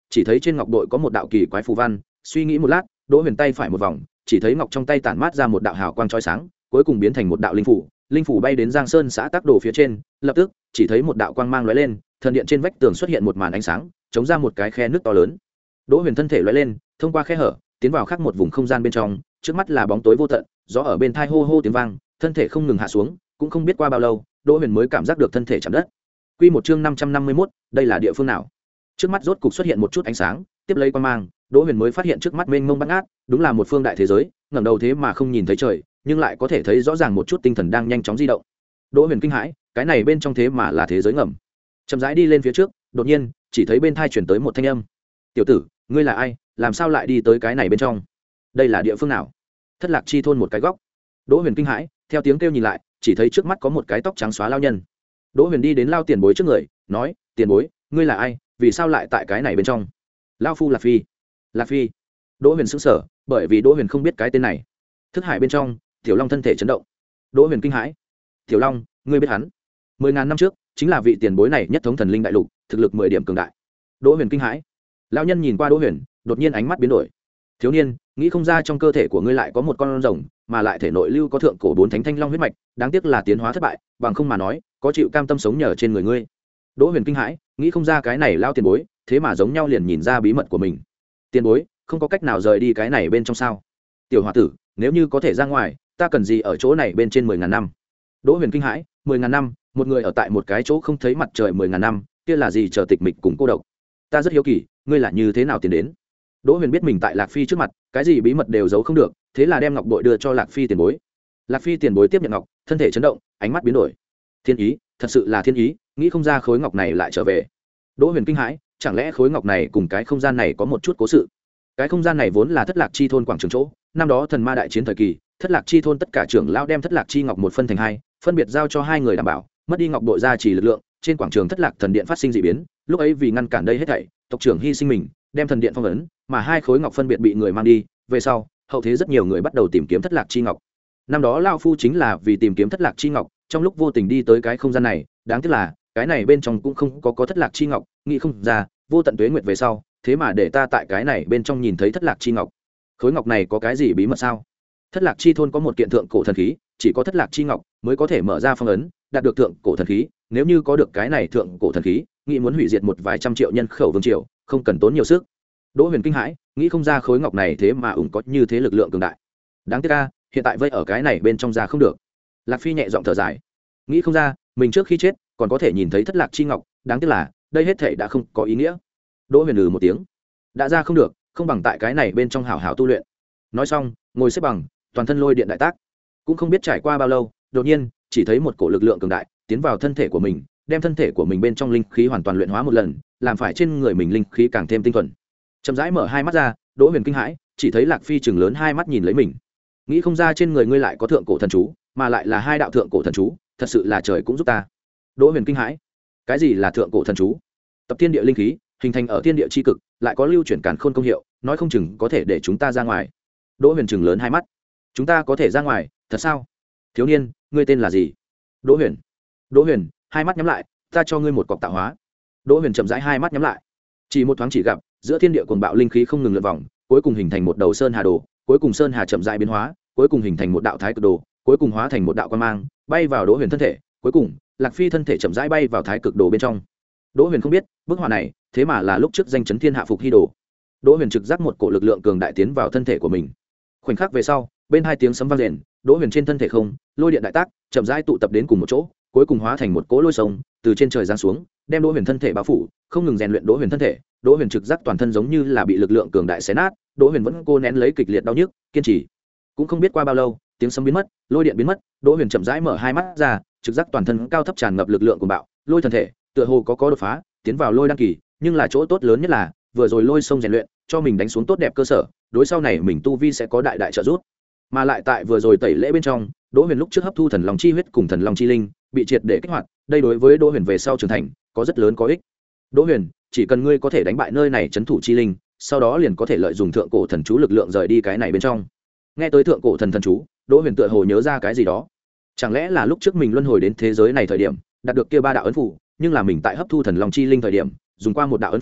chỉ thấy trên ngọc bội có một đạo kỳ quái phù văn. Suy nghĩ một lát, Đỗ Huyền tay phải một vòng, chỉ thấy ngọc trong tay tản mát ra một đạo hào quang chói sáng, cuối cùng biến thành một đạo linh phủ. Linh phủ bay đến Giang Sơn xã Tắc Đồ phía trên, lập tức chỉ thấy một đạo quang mang lóe lên, thần điện trên vách tường xuất hiện một màn ánh sáng, chống ra một cái khe nước to lớn. Đỗ Huyền thân thể lóe lên, thông qua khe hở, tiến vào khác một vùng không gian bên trong, trước mắt là bóng tối vô tận, gió ở bên tai hô hô tiếng vang, thân thể không ngừng hạ xuống, cũng không biết qua bao lâu, Đỗ Huyền mới cảm giác được thân thể chạm đất. Quy một chương năm trăm năm mươi mốt, đây là địa phương nào? Trước mắt rốt cục xuất hiện một chút ánh sáng, tiếp lấy quang mang, Đỗ Huyền mới phát hiện trước mắt mênh mông bát ngát, đúng là một phương đại thế giới, ngẩng đầu thế mà không nhìn thấy trời, nhưng lại có thể thấy rõ ràng một chút tinh thần đang nhanh chóng di động. Đỗ Huyền kinh hãi, cái này bên trong thế mà là thế giới ngầm. Chậm rãi đi lên phía trước, đột nhiên, chỉ thấy bên tai truyền tới một thanh âm. "Tiểu tử, ngươi là ai, làm sao lại đi tới cái này bên trong? Đây là địa phương nào?" Thất Lạc Chi thôn một cái góc. Đỗ Huyền kinh hãi, theo tiếng kêu nhìn lại, chỉ thấy trước mắt có một cái tóc trắng xóa lao nhân. Đỗ Huyền đi đến lao tiền bối trước người, nói: "Tiền bối, ngươi là ai, vì sao lại tại cái này bên trong?" "Lao phu Lạc Phi." "Lạc Phi?" Đỗ Huyền sững sờ, bởi vì Đỗ Huyền không biết cái tên này. Thức hải bên trong, Tiểu Long thân thể chấn động. Đỗ Huyền kinh hãi. "Tiểu Long, ngươi biết hắn?" Mười ngàn năm trước, chính là vị tiền bối này nhất thống thần linh đại lục, thực lực mười điểm cường đại. Đỗ Huyền kinh hãi. Lão nhân nhìn qua Đỗ Huyền, đột nhiên ánh mắt biến đổi. "Thiếu niên, nghĩ không ra trong cơ thể của ngươi lại có một con rồng, mà lại thể nội lưu có thượng cổ bốn thánh thanh long huyết mạch, đáng tiếc là tiến hóa thất bại, bằng không mà nói, có chịu cam tâm sống nhờ trên người ngươi." Đỗ Huyền kinh hãi, nghĩ không ra cái này lao tiền bối, thế mà giống nhau liền nhìn ra bí mật của mình. "Tiền bối, không có cách nào rời đi cái này bên trong sao?" "Tiểu hòa tử, nếu như có thể ra ngoài, ta cần gì ở chỗ này bên trên mười ngàn năm?" Đỗ Huyền kinh hãi, mười ngàn năm, một người ở tại một cái chỗ không thấy mặt trời mười ngàn năm, kia là gì chờ tịch mịch cùng cô độc. "Ta rất hiếu kỳ, ngươi là như thế nào tiến đến?" Đỗ Huyền biết mình tại Lạc Phi trước mặt, cái gì bí mật đều giấu không được, thế là đem ngọc bội đưa cho Lạc Phi tiền bối. Lạc Phi tiền bối tiếp nhận ngọc, thân thể chấn động, ánh mắt biến đổi. Thiên ý, thật sự là thiên ý, nghĩ không ra khối ngọc này lại trở về. Đỗ Huyền kinh hãi, chẳng lẽ khối ngọc này cùng cái không gian này có một chút cố sự? Cái không gian này vốn là Thất Lạc Chi thôn quảng trường chỗ, năm đó thần ma đại chiến thời kỳ, Thất Lạc Chi thôn tất cả trưởng lão đem Thất Lạc Chi ngọc một phân thành hai, phân biệt giao cho hai người đảm bảo, mất đi ngọc bội gia trì lực lượng, trên quảng trường Thất Lạc thần điện phát sinh dị biến, lúc ấy vì ngăn cản đây hết thảy, tộc trưởng hy sinh mình, đem thần điện phong ấn, mà hai khối ngọc phân biệt bị người mang đi, về sau, hậu thế rất nhiều người bắt đầu tìm kiếm Thất Lạc Chi ngọc. Năm đó lão phu chính là vì tìm kiếm Thất Lạc Chi ngọc, trong lúc vô tình đi tới cái không gian này, đáng tiếc là cái này bên trong cũng không có có Thất Lạc Chi ngọc, nghĩ không ra, vô tận tuế nguyệt về sau, thế mà để ta tại cái này bên trong nhìn thấy Thất Lạc Chi ngọc. Khối ngọc này có cái gì bí mật sao? Thất Lạc Chi thôn có một kiện thượng cổ thần khí, chỉ có Thất Lạc Chi ngọc mới có thể mở ra phong ấn, đạt được thượng cổ thần khí, nếu như có được cái này thượng cổ thần khí, nghĩ muốn hủy diệt một vài trăm triệu nhân khẩu vương triều, không cần tốn nhiều sức. Đỗ Huyền kinh hãi, nghĩ không ra khối ngọc này thế mà ủng có như thế lực lượng cường đại. Đáng tiếc a, hiện tại vây ở cái này bên trong ra không được. Lạc Phi nhẹ giọng thở dài, nghĩ không ra, mình trước khi chết còn có thể nhìn thấy Thất Lạc Chi ngọc, đáng tiếc là đây hết thảy đã không có ý nghĩa. Đỗ Huyền lừ một tiếng, đã ra không được, không bằng tại cái này bên trong hảo hảo tu luyện. Nói xong, ngồi xếp bằng, toàn thân lôi điện đại tác. Cũng không biết trải qua bao lâu, đột nhiên chỉ thấy một cổ lực lượng cường đại tiến vào thân thể của mình, đem thân thể của mình bên trong linh khí hoàn toàn luyện hóa một lần, làm phải trên người mình linh khí càng thêm tinh thuần. Chậm rãi mở hai mắt ra, Đỗ Huyền kinh hãi, chỉ thấy Lạc Phi chừng lớn hai mắt nhìn lấy mình. Nghĩ không ra trên người ngươi lại có thượng cổ thần chú, mà lại là hai đạo thượng cổ thần chú, thật sự là trời cũng giúp ta. Đỗ Huyền kinh hãi, cái gì là thượng cổ thần chú? Tập thiên địa linh khí, hình thành ở thiên địa chi cực, lại có lưu chuyển càn khôn công hiệu, nói không chừng có thể để chúng ta ra ngoài. Đỗ Huyền chừng lớn hai mắt, chúng ta có thể ra ngoài, thật sao? Thiếu niên, ngươi tên là gì? Đỗ Huyền. Đỗ Huyền, hai mắt nhắm lại, ta cho ngươi một cọc tạo hóa. Đỗ Huyền chậm rãi hai mắt nhắm lại, chỉ một thoáng chỉ gặp giữa thiên địa cuồng bạo linh khí không ngừng lượn vòng, cuối cùng hình thành một đầu sơn hà đồ, cuối cùng sơn hà chậm rãi biến hóa, cuối cùng hình thành một đạo thái cực đồ, cuối cùng hóa thành một đạo quang mang, bay vào Đỗ Huyền thân thể, cuối cùng Lạc Phi thân thể chậm rãi bay vào thái cực đồ bên trong. Đỗ Huyền không biết, bức họa này thế mà là lúc trước danh chấn thiên hạ phục hy đồ. Đỗ Huyền trực giác một cổ lực lượng cường đại tiến vào thân thể của mình. Khoảnh khắc về sau, bên hai tiếng sấm vang rền, Đỗ Huyền trên thân thể không, lôi điện đại tác, chậm rãi tụ tập đến cùng một chỗ, cuối cùng hóa thành một cỗ lôi sông, từ trên trời giáng xuống, đem Đỗ Huyền thân thể bao phủ, không ngừng rèn luyện Đỗ Huyền thân thể. Đỗ Huyền trực giác toàn thân giống như là bị lực lượng cường đại xé nát, Đỗ Huyền vẫn cô nén lấy kịch liệt đau nhức, kiên trì. Cũng không biết qua bao lâu, tiếng sấm biến mất, lôi điện biến mất, Đỗ Huyền chậm rãi mở hai mắt ra, trực giác toàn thân cao thấp tràn ngập lực lượng của bạo, lôi thân thể, tựa hồ có có đột phá, tiến vào lôi đăng kỳ, nhưng là chỗ tốt lớn nhất là, vừa rồi lôi sông rèn luyện, cho mình đánh xuống tốt đẹp cơ sở, đối sau này mình tu vi sẽ có đại đại trợ giúp. Mà lại tại vừa rồi tẩy lễ bên trong, Đỗ Huyền lúc trước hấp thu thần long chi huyết cùng thần long chi linh, bị triệt để kích hoạt, đây đối với Đỗ Huyền về sau trưởng thành có rất lớn có ích. Đỗ Huyền, chỉ cần ngươi có thể đánh bại nơi này trấn thủ chi linh, sau đó liền có thể lợi dụng thượng cổ thần chú lực lượng rời đi cái này bên trong. Nghe tới thượng cổ thần thần chú, Đỗ Huyền tựa hồ nhớ ra cái gì đó. Chẳng lẽ là lúc trước mình luân hồi đến thế giới này thời điểm, đạt được kia ba đạo ấn phù, nhưng là mình tại hấp thu thần long chi linh thời điểm, dùng qua một đạo ấn phù,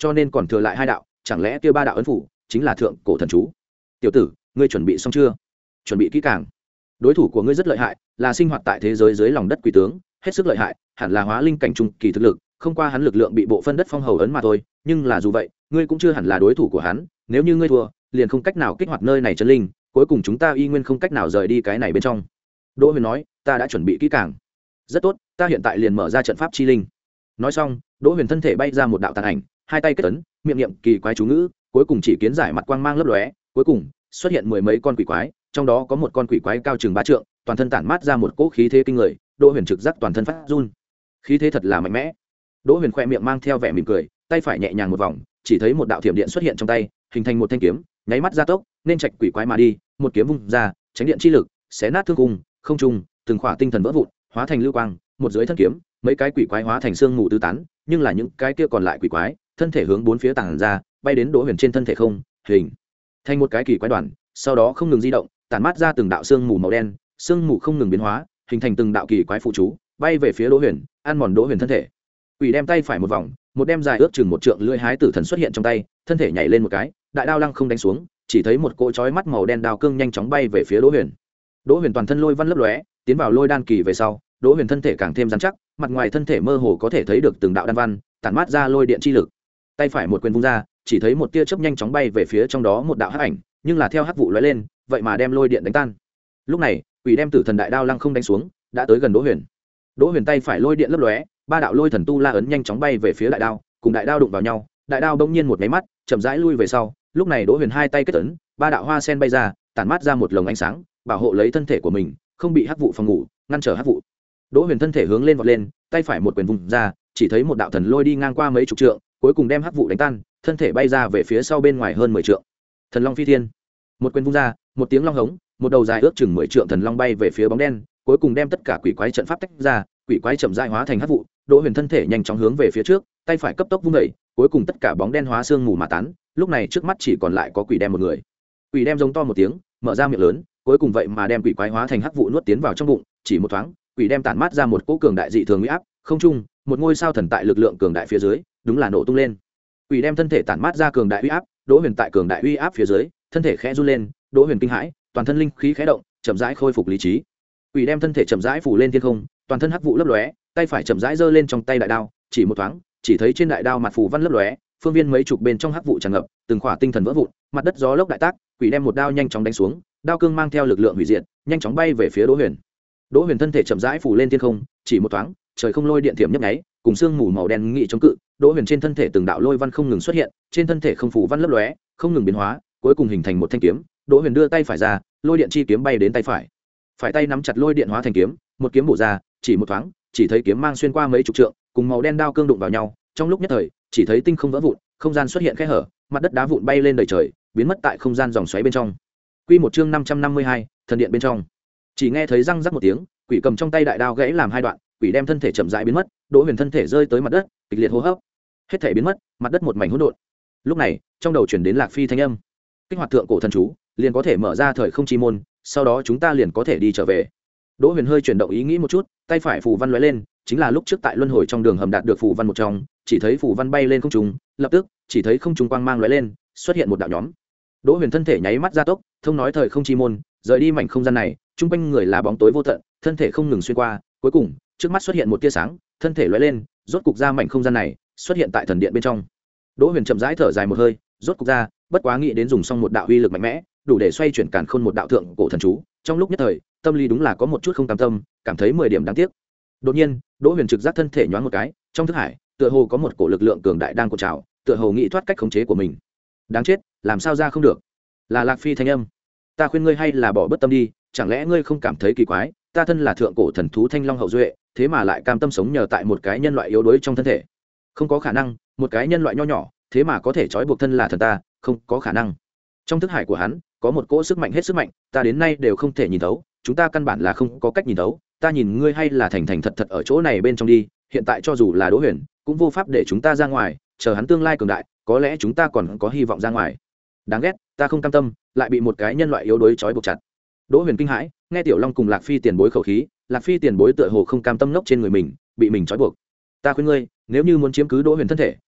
cho nên còn thừa lại hai đạo, chẳng lẽ kia ba đạo ấn phủ chính là thượng cổ thần chú? Tiểu tử, ngươi chuẩn bị xong chưa? Chuẩn bị kỹ càng. Đối thủ của ngươi rất lợi hại, là sinh hoạt tại thế giới dưới lòng đất quỷ tướng, hết sức lợi hại, hẳn là hóa linh cảnh trung kỳ thực lực, không qua hắn lực lượng bị bộ phân đất phong hầu ấn mà thôi, nhưng là dù vậy, ngươi cũng chưa hẳn là đối thủ của hắn, nếu như ngươi thua, liền không cách nào kích hoạt nơi này chân linh, cuối cùng chúng ta y nguyên không cách nào rời đi cái này bên trong. Đỗ Huyền nói, ta đã chuẩn bị kỹ càng. Rất tốt, ta hiện tại liền mở ra trận pháp chi linh. Nói xong, Đỗ Huyền thân thể bay ra một đạo tàn ảnh, hai tay kết ấn, miệng niệm kỳ quái chú ngữ, cuối cùng chỉ kiến giải mặt quang mang lấp lóe, cuối cùng xuất hiện mười mấy con quỷ quái, trong đó có một con quỷ quái cao chừng ba trượng, toàn thân tản mát ra một cỗ khí thế kinh người. Đỗ Huyền trực giác toàn thân phát run, khí thế thật là mạnh mẽ. Đỗ Huyền khoe miệng mang theo vẻ mỉm cười, tay phải nhẹ nhàng một vòng, chỉ thấy một đạo thiểm điện xuất hiện trong tay, hình thành một thanh kiếm, nháy mắt gia tốc, nên trạch quỷ quái mà đi, một kiếm vung ra, tránh điện chi lực, xé nát thương cung, không trung, từng khỏa tinh thần vỡ vụn, hóa thành lưu quang, một dưới thân kiếm, mấy cái quỷ quái hóa thành xương mù tứ tán, nhưng là những cái kia còn lại quỷ quái, thân thể hướng bốn phía tản ra, bay đến Đỗ Huyền trên thân thể không, hình thành một cái kỳ quái đoàn, sau đó không ngừng di động, tản mát ra từng đạo xương mù màu đen, xương mù không ngừng biến hóa, hình thành từng đạo kỳ quái phụ chú, bay về phía Đỗ Huyền, ăn mòn Đỗ Huyền thân thể. Quỷ đem tay phải một vòng, một đem dài ước chừng một trượng lưỡi hái tử thần xuất hiện trong tay, thân thể nhảy lên một cái, đại đao lăng không đánh xuống, chỉ thấy một cỗ chói mắt màu đen đao cương nhanh chóng bay về phía Đỗ Huyền. Đỗ Huyền toàn thân lôi văn lấp lóe, tiến vào lôi đan kỳ về sau, Đỗ Huyền thân thể càng thêm rắn chắc, mặt ngoài thân thể mơ hồ có thể thấy được từng đạo đan văn, tản mát ra lôi điện chi lực. Tay phải một quyền vung ra, chỉ thấy một tia chớp nhanh chóng bay về phía trong đó một đạo hắc ảnh, nhưng là theo hắc vụ lóe lên, vậy mà đem lôi điện đánh tan. Lúc này, quỷ đem tử thần đại đao lăng không đánh xuống, đã tới gần Đỗ Huyền. Đỗ Huyền tay phải lôi điện lấp lóe, ba đạo lôi thần tu la ấn nhanh chóng bay về phía đại đao, cùng đại đao đụng vào nhau, đại đao bỗng nhiên một cái mắt, chậm rãi lui về sau. Lúc này Đỗ Huyền hai tay kết ấn, ba đạo hoa sen bay ra, tản mát ra một lồng ánh sáng, bảo hộ lấy thân thể của mình, không bị hắc vụ phòng ngủ, ngăn trở hắc vụ. Đỗ Huyền thân thể hướng lên vọt lên, tay phải một quyền vùng ra, chỉ thấy một đạo thần lôi đi ngang qua mấy chục trượng, cuối cùng đem hắc vụ đánh tan, thân thể bay ra về phía sau bên ngoài hơn mười trượng. Thần long phi thiên, một quyền vung ra, một tiếng long hống, một đầu dài ước chừng mười trượng thần long bay về phía bóng đen, cuối cùng đem tất cả quỷ quái trận pháp tách ra, quỷ quái chậm rãi hóa thành hắc vụ. Đỗ Huyền thân thể nhanh chóng hướng về phía trước, tay phải cấp tốc vung đẩy, cuối cùng tất cả bóng đen hóa xương mù mà tán, lúc này trước mắt chỉ còn lại có quỷ đem một người. Quỷ đem giống to một tiếng, mở ra miệng lớn, cuối cùng vậy mà đem quỷ quái hóa thành hắc vụ nuốt tiến vào trong bụng, chỉ một thoáng, quỷ đem tản mát ra một cỗ cường đại dị thường uy áp, không trung, một ngôi sao thần tại lực lượng cường đại phía dưới, đúng là nổ tung lên. Quỷ đem thân thể tản mát ra cường đại uy áp, Đỗ Huyền tại cường đại uy áp phía dưới, thân thể khẽ run lên, Đỗ Huyền kinh hãi, toàn thân linh khí khẽ động, chậm rãi khôi phục lý trí. Quỷ đem thân thể chậm rãi phủ lên thiên không, toàn thân hắc vụ lấp lóe, tay phải chậm rãi giơ lên trong tay đại đao, chỉ một thoáng, chỉ thấy trên đại đao mặt phù văn lấp lóe, phương viên mấy chục bên trong hắc vụ tràn ngập, từng khỏa tinh thần vỡ vụn, mặt đất gió lốc đại tác, quỷ đem một đao nhanh chóng đánh xuống, đao cương mang theo lực lượng hủy diệt, nhanh chóng bay về phía Đỗ Huyền. Đỗ Huyền thân thể chậm rãi phủ lên thiên không, chỉ một thoáng, trời không lôi điện thiểm nhấp nháy, cùng xương mù màu đen nghị chống cự, Đỗ Huyền trên thân thể từng đạo lôi văn không ngừng xuất hiện, trên thân thể không phù văn lấp lóe, không ngừng biến hóa, cuối cùng hình thành một thanh kiếm. Đỗ Huyền đưa tay phải ra, lôi điện chi kiếm bay đến tay phải. Phải tay nắm chặt lôi điện hóa thành kiếm, một kiếm bổ ra, chỉ một thoáng, chỉ thấy kiếm mang xuyên qua mấy chục trượng, cùng màu đen đao cương đụng vào nhau, trong lúc nhất thời, chỉ thấy tinh không vỡ vụn, không gian xuất hiện khe hở, mặt đất đá vụn bay lên đầy trời, biến mất tại không gian dòng xoáy bên trong. Quy một chương năm trăm năm mươi hai, thần điện bên trong. Chỉ nghe thấy răng rắc một tiếng, quỷ cầm trong tay đại đao gãy làm hai đoạn, quỷ đem thân thể chậm rãi biến mất, Đỗ Huyền thân thể rơi tới mặt đất, kịch liệt hô hấp. Hết thể biến mất, mặt đất một mảnh hỗn độn. Lúc này, trong đầu truyền đến Lạc Phi thanh âm. Kích hoạt thượng cổ thần chú, liền có thể mở ra thời không chi môn, sau đó chúng ta liền có thể đi trở về. Đỗ Huyền hơi chuyển động ý nghĩ một chút, tay phải phù văn lóe lên, chính là lúc trước tại luân hồi trong đường hầm đạt được phù văn một trong, chỉ thấy phù văn bay lên không trung, lập tức, chỉ thấy không trung quang mang lóe lên, xuất hiện một đạo nhóm. Đỗ Huyền thân thể nháy mắt gia tốc, thông nói thời không chi môn, rời đi mảnh không gian này, trung quanh người là bóng tối vô tận, thân thể không ngừng xuyên qua, cuối cùng, trước mắt xuất hiện một tia sáng, thân thể lóe lên, rốt cục ra mảnh không gian này, xuất hiện tại thần điện bên trong. Đỗ Huyền chậm rãi thở dài một hơi, rốt cục ra, bất quá nghĩ đến dùng xong một đạo uy lực mạnh mẽ, đủ để xoay chuyển càn khôn một đạo thượng cổ thần chú, trong lúc nhất thời, tâm lý đúng là có một chút không cam tâm, cảm thấy mười điểm đáng tiếc. Đột nhiên, Đỗ Huyền trực giác thân thể nhoáng một cái, trong thức hải, tựa hồ có một cổ lực lượng cường đại đang cuộn trào, tựa hồ nghĩ thoát cách khống chế của mình. Đáng chết, làm sao ra không được? Là Lạc Phi thanh âm. Ta khuyên ngươi hay là bỏ bất tâm đi, chẳng lẽ ngươi không cảm thấy kỳ quái, ta thân là thượng cổ thần thú Thanh Long hậu duệ, thế mà lại cam tâm sống nhờ tại một cái nhân loại yếu đuối trong thân thể? Không có khả năng, một cái nhân loại nho nhỏ, thế mà có thể trói buộc thân là thần ta, không có khả năng. Trong thức hải của hắn, có một cỗ sức mạnh hết sức mạnh, ta đến nay đều không thể nhìn thấu, chúng ta căn bản là không có cách nhìn thấu, ta nhìn ngươi hay là thành thành thật thật ở chỗ này bên trong đi, hiện tại cho dù là Đỗ Huyền, cũng vô pháp để chúng ta ra ngoài, chờ hắn tương lai cường đại, có lẽ chúng ta còn có hy vọng ra ngoài. Đáng ghét, ta không cam tâm, lại bị một cái nhân loại yếu đuối trói buộc chặt. Đỗ Huyền kinh hãi, nghe Tiểu Long cùng Lạc Phi tiền bối khẩu khí, Lạc Phi tiền bối tựa hồ không cam tâm ngốc trên người mình, bị mình trói buộc. Ta khuyên ngươi, nếu như muốn chiếm cứ Đỗ Huyền thân thể,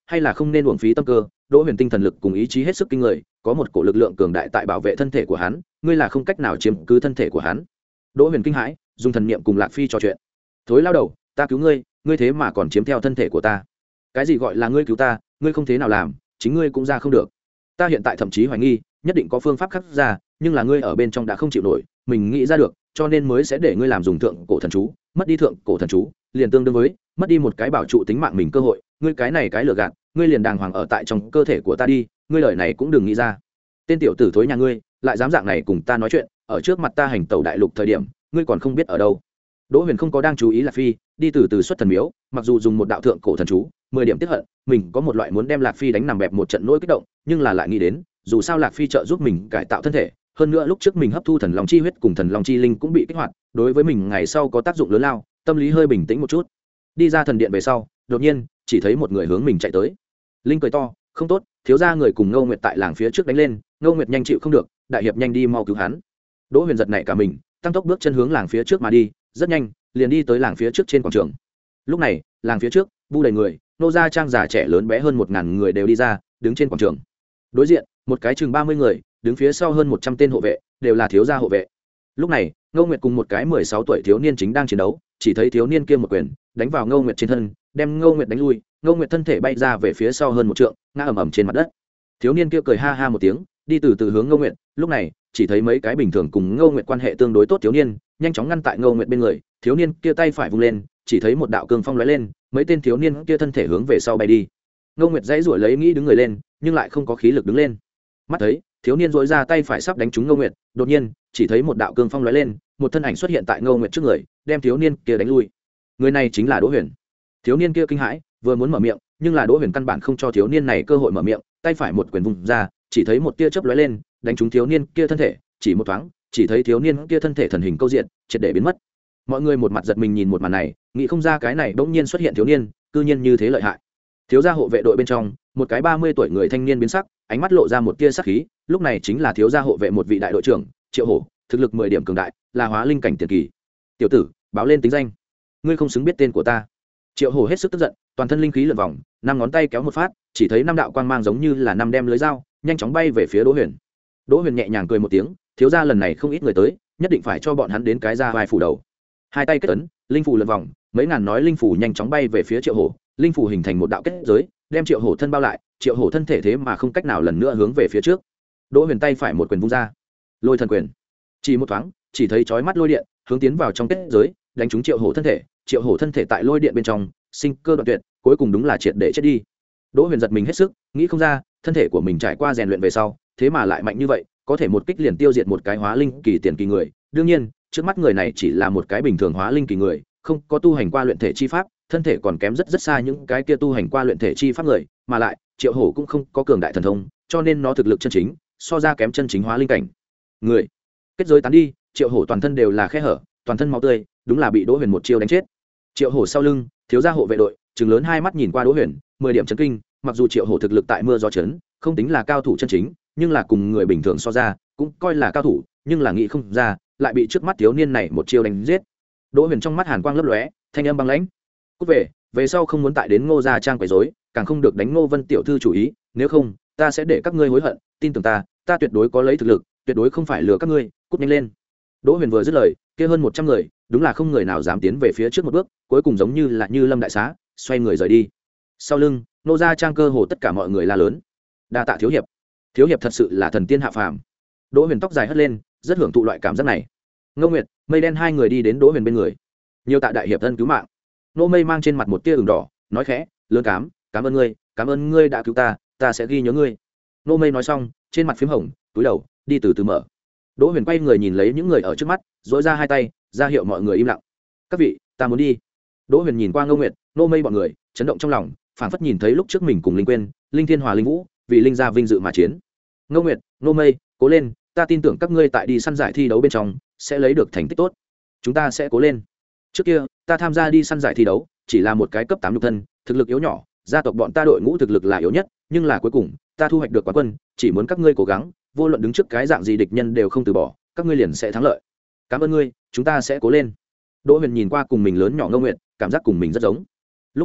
hay là không nên uổng phí tâm cơ. Đỗ Huyền tinh thần lực cùng ý chí hết sức kinh người, có một cổ lực lượng cường đại tại bảo vệ thân thể của hắn, ngươi là không cách nào chiếm cứ thân thể của hắn. Đỗ Huyền kinh hãi, dùng thần niệm cùng Lạc Phi trò chuyện. Thối lao đầu, ta cứu ngươi, ngươi thế mà còn chiếm theo thân thể của ta. Cái gì gọi là ngươi cứu ta, ngươi không thế nào làm, chính ngươi cũng ra không được. Ta hiện tại thậm chí hoài nghi, nhất định có phương pháp khác ra, nhưng là ngươi ở bên trong đã không chịu nổi, mình nghĩ ra được, cho nên mới sẽ để ngươi làm dùng thượng cổ thần chú, mất đi thượng cổ thần chú, liền tương đương với mất đi một cái bảo trụ tính mạng mình cơ hội, ngươi cái này cái lừa gạt, ngươi liền đàng hoàng ở tại trong cơ thể của ta đi, ngươi lời này cũng đừng nghĩ ra. Tên tiểu tử thối nhà ngươi, lại dám dạng này cùng ta nói chuyện, ở trước mặt ta hành tẩu đại lục thời điểm, ngươi còn không biết ở đâu. Đỗ Huyền không có đang chú ý Lạc Phi, đi từ từ xuất thần miếu, mặc dù dùng một đạo thượng cổ thần chú, mười điểm tiếc hận, mình có một loại muốn đem Lạc Phi đánh nằm bẹp một trận nỗi kích động, nhưng là lại nghĩ đến, dù sao Lạc Phi trợ giúp mình cải tạo thân thể, hơn nữa lúc trước mình hấp thu thần long chi huyết cùng thần long chi linh cũng bị kích hoạt, đối với mình ngày sau có tác dụng lớn lao, tâm lý hơi bình tĩnh một chút. Đi ra thần điện về sau, đột nhiên chỉ thấy một người hướng mình chạy tới. Linh cười to, không tốt, thiếu gia người cùng Ngô Nguyệt tại làng phía trước đánh lên, Ngô Nguyệt nhanh chịu không được, đại hiệp nhanh đi mau cứu hắn. Đỗ Huyền giật nảy cả mình, tăng tốc bước chân hướng làng phía trước mà đi, rất nhanh liền đi tới làng phía trước trên quảng trường. Lúc này làng phía trước bu đầy người, nô gia trang già trẻ lớn bé hơn một ngàn người đều đi ra, đứng trên quảng trường. Đối diện một cái chừng ba mươi người, đứng phía sau hơn một trăm tên hộ vệ, đều là thiếu gia hộ vệ. Lúc này Ngô Nguyệt cùng một cái mười sáu tuổi thiếu niên chính đang chiến đấu, chỉ thấy thiếu niên kia một quyền đánh vào Ngô Nguyệt trên thân, đem Ngô Nguyệt đánh lui, Ngô Nguyệt thân thể bay ra về phía sau hơn một trượng, ngã ầm ầm trên mặt đất. Thiếu niên kia cười ha ha một tiếng, đi từ từ hướng Ngô Nguyệt, lúc này chỉ thấy mấy cái bình thường cùng Ngô Nguyệt quan hệ tương đối tốt thiếu niên, nhanh chóng ngăn tại Ngô Nguyệt bên người, thiếu niên kia tay phải vung lên, chỉ thấy một đạo cương phong lóe lên, mấy tên thiếu niên kia thân thể hướng về sau bay đi. Ngô Nguyệt dãy giụi lấy nghĩ đứng người lên, nhưng lại không có khí lực đứng lên. Mắt thấy thiếu niên dội ra tay phải sắp đánh trúng Ngô Nguyệt, đột nhiên chỉ thấy một đạo cương phong lóe lên, một thân ảnh xuất hiện tại Ngô Nguyệt trước người, đem thiếu niên kia đánh lui. Người này chính là Đỗ Huyền. Thiếu niên kia kinh hãi, vừa muốn mở miệng, nhưng là Đỗ Huyền căn bản không cho thiếu niên này cơ hội mở miệng, tay phải một quyền vung ra, chỉ thấy một tia chớp lóe lên, đánh trúng thiếu niên kia thân thể, chỉ một thoáng, chỉ thấy thiếu niên kia thân thể thần hình câu diện, triệt để biến mất. Mọi người một mặt giật mình nhìn một màn này, nghĩ không ra cái này bỗng nhiên xuất hiện thiếu niên, cư nhiên như thế lợi hại. Thiếu gia hộ vệ đội bên trong, một cái ba mươi tuổi người thanh niên biến sắc, ánh mắt lộ ra một tia sắc khí, lúc này chính là thiếu gia hộ vệ một vị đại đội trưởng, Triệu Hổ, thực lực mười điểm cường đại, là hóa linh cảnh tiền kỳ. Tiểu tử, báo lên tính danh. Ngươi không xứng biết tên của ta. Triệu Hổ hết sức tức giận, toàn thân linh khí lượn vòng, năm ngón tay kéo một phát, chỉ thấy năm đạo quang mang giống như là năm đem lưới dao, nhanh chóng bay về phía Đỗ Huyền. Đỗ Huyền nhẹ nhàng cười một tiếng, thiếu gia lần này không ít người tới, nhất định phải cho bọn hắn đến cái ra vai phủ đầu. Hai tay kết ấn, linh phù lượn vòng, mấy ngàn nói linh phù nhanh chóng bay về phía Triệu Hổ, linh phù hình thành một đạo kết giới, đem Triệu Hổ thân bao lại, Triệu Hổ thân thể thế mà không cách nào lần nữa hướng về phía trước. Đỗ Huyền tay phải một quyền vung ra, Lôi Thần Quyền. Chỉ một thoáng, chỉ thấy chói mắt lôi điện hướng tiến vào trong kết giới, đánh trúng Triệu Hổ thân thể, Triệu Hổ thân thể tại lôi điện bên trong, sinh cơ đoạn tuyệt, cuối cùng đúng là triệt để chết đi. Đỗ Huyền giật mình hết sức, nghĩ không ra, thân thể của mình trải qua rèn luyện về sau, thế mà lại mạnh như vậy, có thể một kích liền tiêu diệt một cái hóa linh kỳ tiền kỳ người. Đương nhiên, trước mắt người này chỉ là một cái bình thường hóa linh kỳ người, không có tu hành qua luyện thể chi pháp, thân thể còn kém rất rất xa những cái kia tu hành qua luyện thể chi pháp người, mà lại Triệu Hổ cũng không có cường đại thần thông, cho nên nó thực lực chân chính so ra kém chân chính hóa linh cảnh người. Kết giới tán đi, Triệu Hổ toàn thân đều là khe hở, toàn thân máu tươi, đúng là bị Đỗ Huyền một chiêu đánh chết. Triệu Hổ sau lưng, thiếu gia hộ vệ đội trừng lớn hai mắt nhìn qua Đỗ Huyền, mười điểm chấn kinh, mặc dù Triệu Hổ thực lực tại mưa gió chấn, không tính là cao thủ chân chính, nhưng là cùng người bình thường so ra, cũng coi là cao thủ, nhưng là nghĩ không ra, lại bị trước mắt thiếu niên này một chiêu đánh giết. Đỗ Huyền trong mắt hàn quang lấp lóe, thanh âm băng lãnh. Cút về, về sau không muốn tại đến Ngô gia trang quấy rối, càng không được đánh Ngô Vân tiểu thư chủ ý, nếu không, ta sẽ để các ngươi hối hận, tin tưởng ta, ta tuyệt đối có lấy thực lực, tuyệt đối không phải lừa các ngươi, cút nhanh lên. Đỗ Huyền vừa dứt lời, kia hơn một trăm người, đúng là không người nào dám tiến về phía trước một bước, cuối cùng giống như là như lâm đại xá, xoay người rời đi. Sau lưng, Ngô gia trang cơ hồ tất cả mọi người la lớn. Đa tạ thiếu hiệp. Thiếu hiệp thật sự là thần tiên hạ phàm. Đỗ Huyền tóc dài hất lên, rất hưởng thụ loại cảm giác này. Ngô Nguyệt, Mây Đen hai người đi đến Đỗ Huyền bên người. Nhiều tạ đại hiệp thân cứu mạng. Nô Mây mang trên mặt một tia ửng đỏ, nói khẽ, lớn cám, cảm ơn ngươi, cảm ơn ngươi đã cứu ta, ta sẽ ghi nhớ ngươi. Nô Mây nói xong, trên mặt phím hồng, túi đầu, đi từ từ mở. Đỗ Huyền quay người nhìn lấy những người ở trước mắt, dỗi ra hai tay, ra hiệu mọi người im lặng. Các vị, ta muốn đi. Đỗ Huyền nhìn qua Ngô Nguyệt, Nô Mây bọn người, chấn động trong lòng, phảng phất nhìn thấy lúc trước mình cùng Linh Quyên, Linh Thiên Hòa, Linh Vũ, vì Linh gia vinh dự mà chiến. Ngô Nguyệt, Nô Mây, cố lên, ta tin tưởng các ngươi tại đi săn giải thi đấu bên trong sẽ lấy được thành tích tốt. Chúng ta sẽ cố lên. Trước kia, ta tham gia đi săn giải thi đấu, chỉ là một cái cấp tám nhục thân, thực lực yếu nhỏ, gia tộc bọn ta đội ngũ thực lực là yếu nhất, nhưng là cuối cùng, ta thu hoạch được quán quân, chỉ muốn các ngươi cố gắng, vô luận đứng trước cái dạng gì địch nhân đều không từ bỏ, các ngươi liền sẽ thắng lợi. Cảm ơn ngươi, chúng ta sẽ cố lên. Đỗ Huyền nhìn qua cùng mình lớn nhỏ Ngô Nguyệt, cảm giác cùng mình rất giống. Lúc này,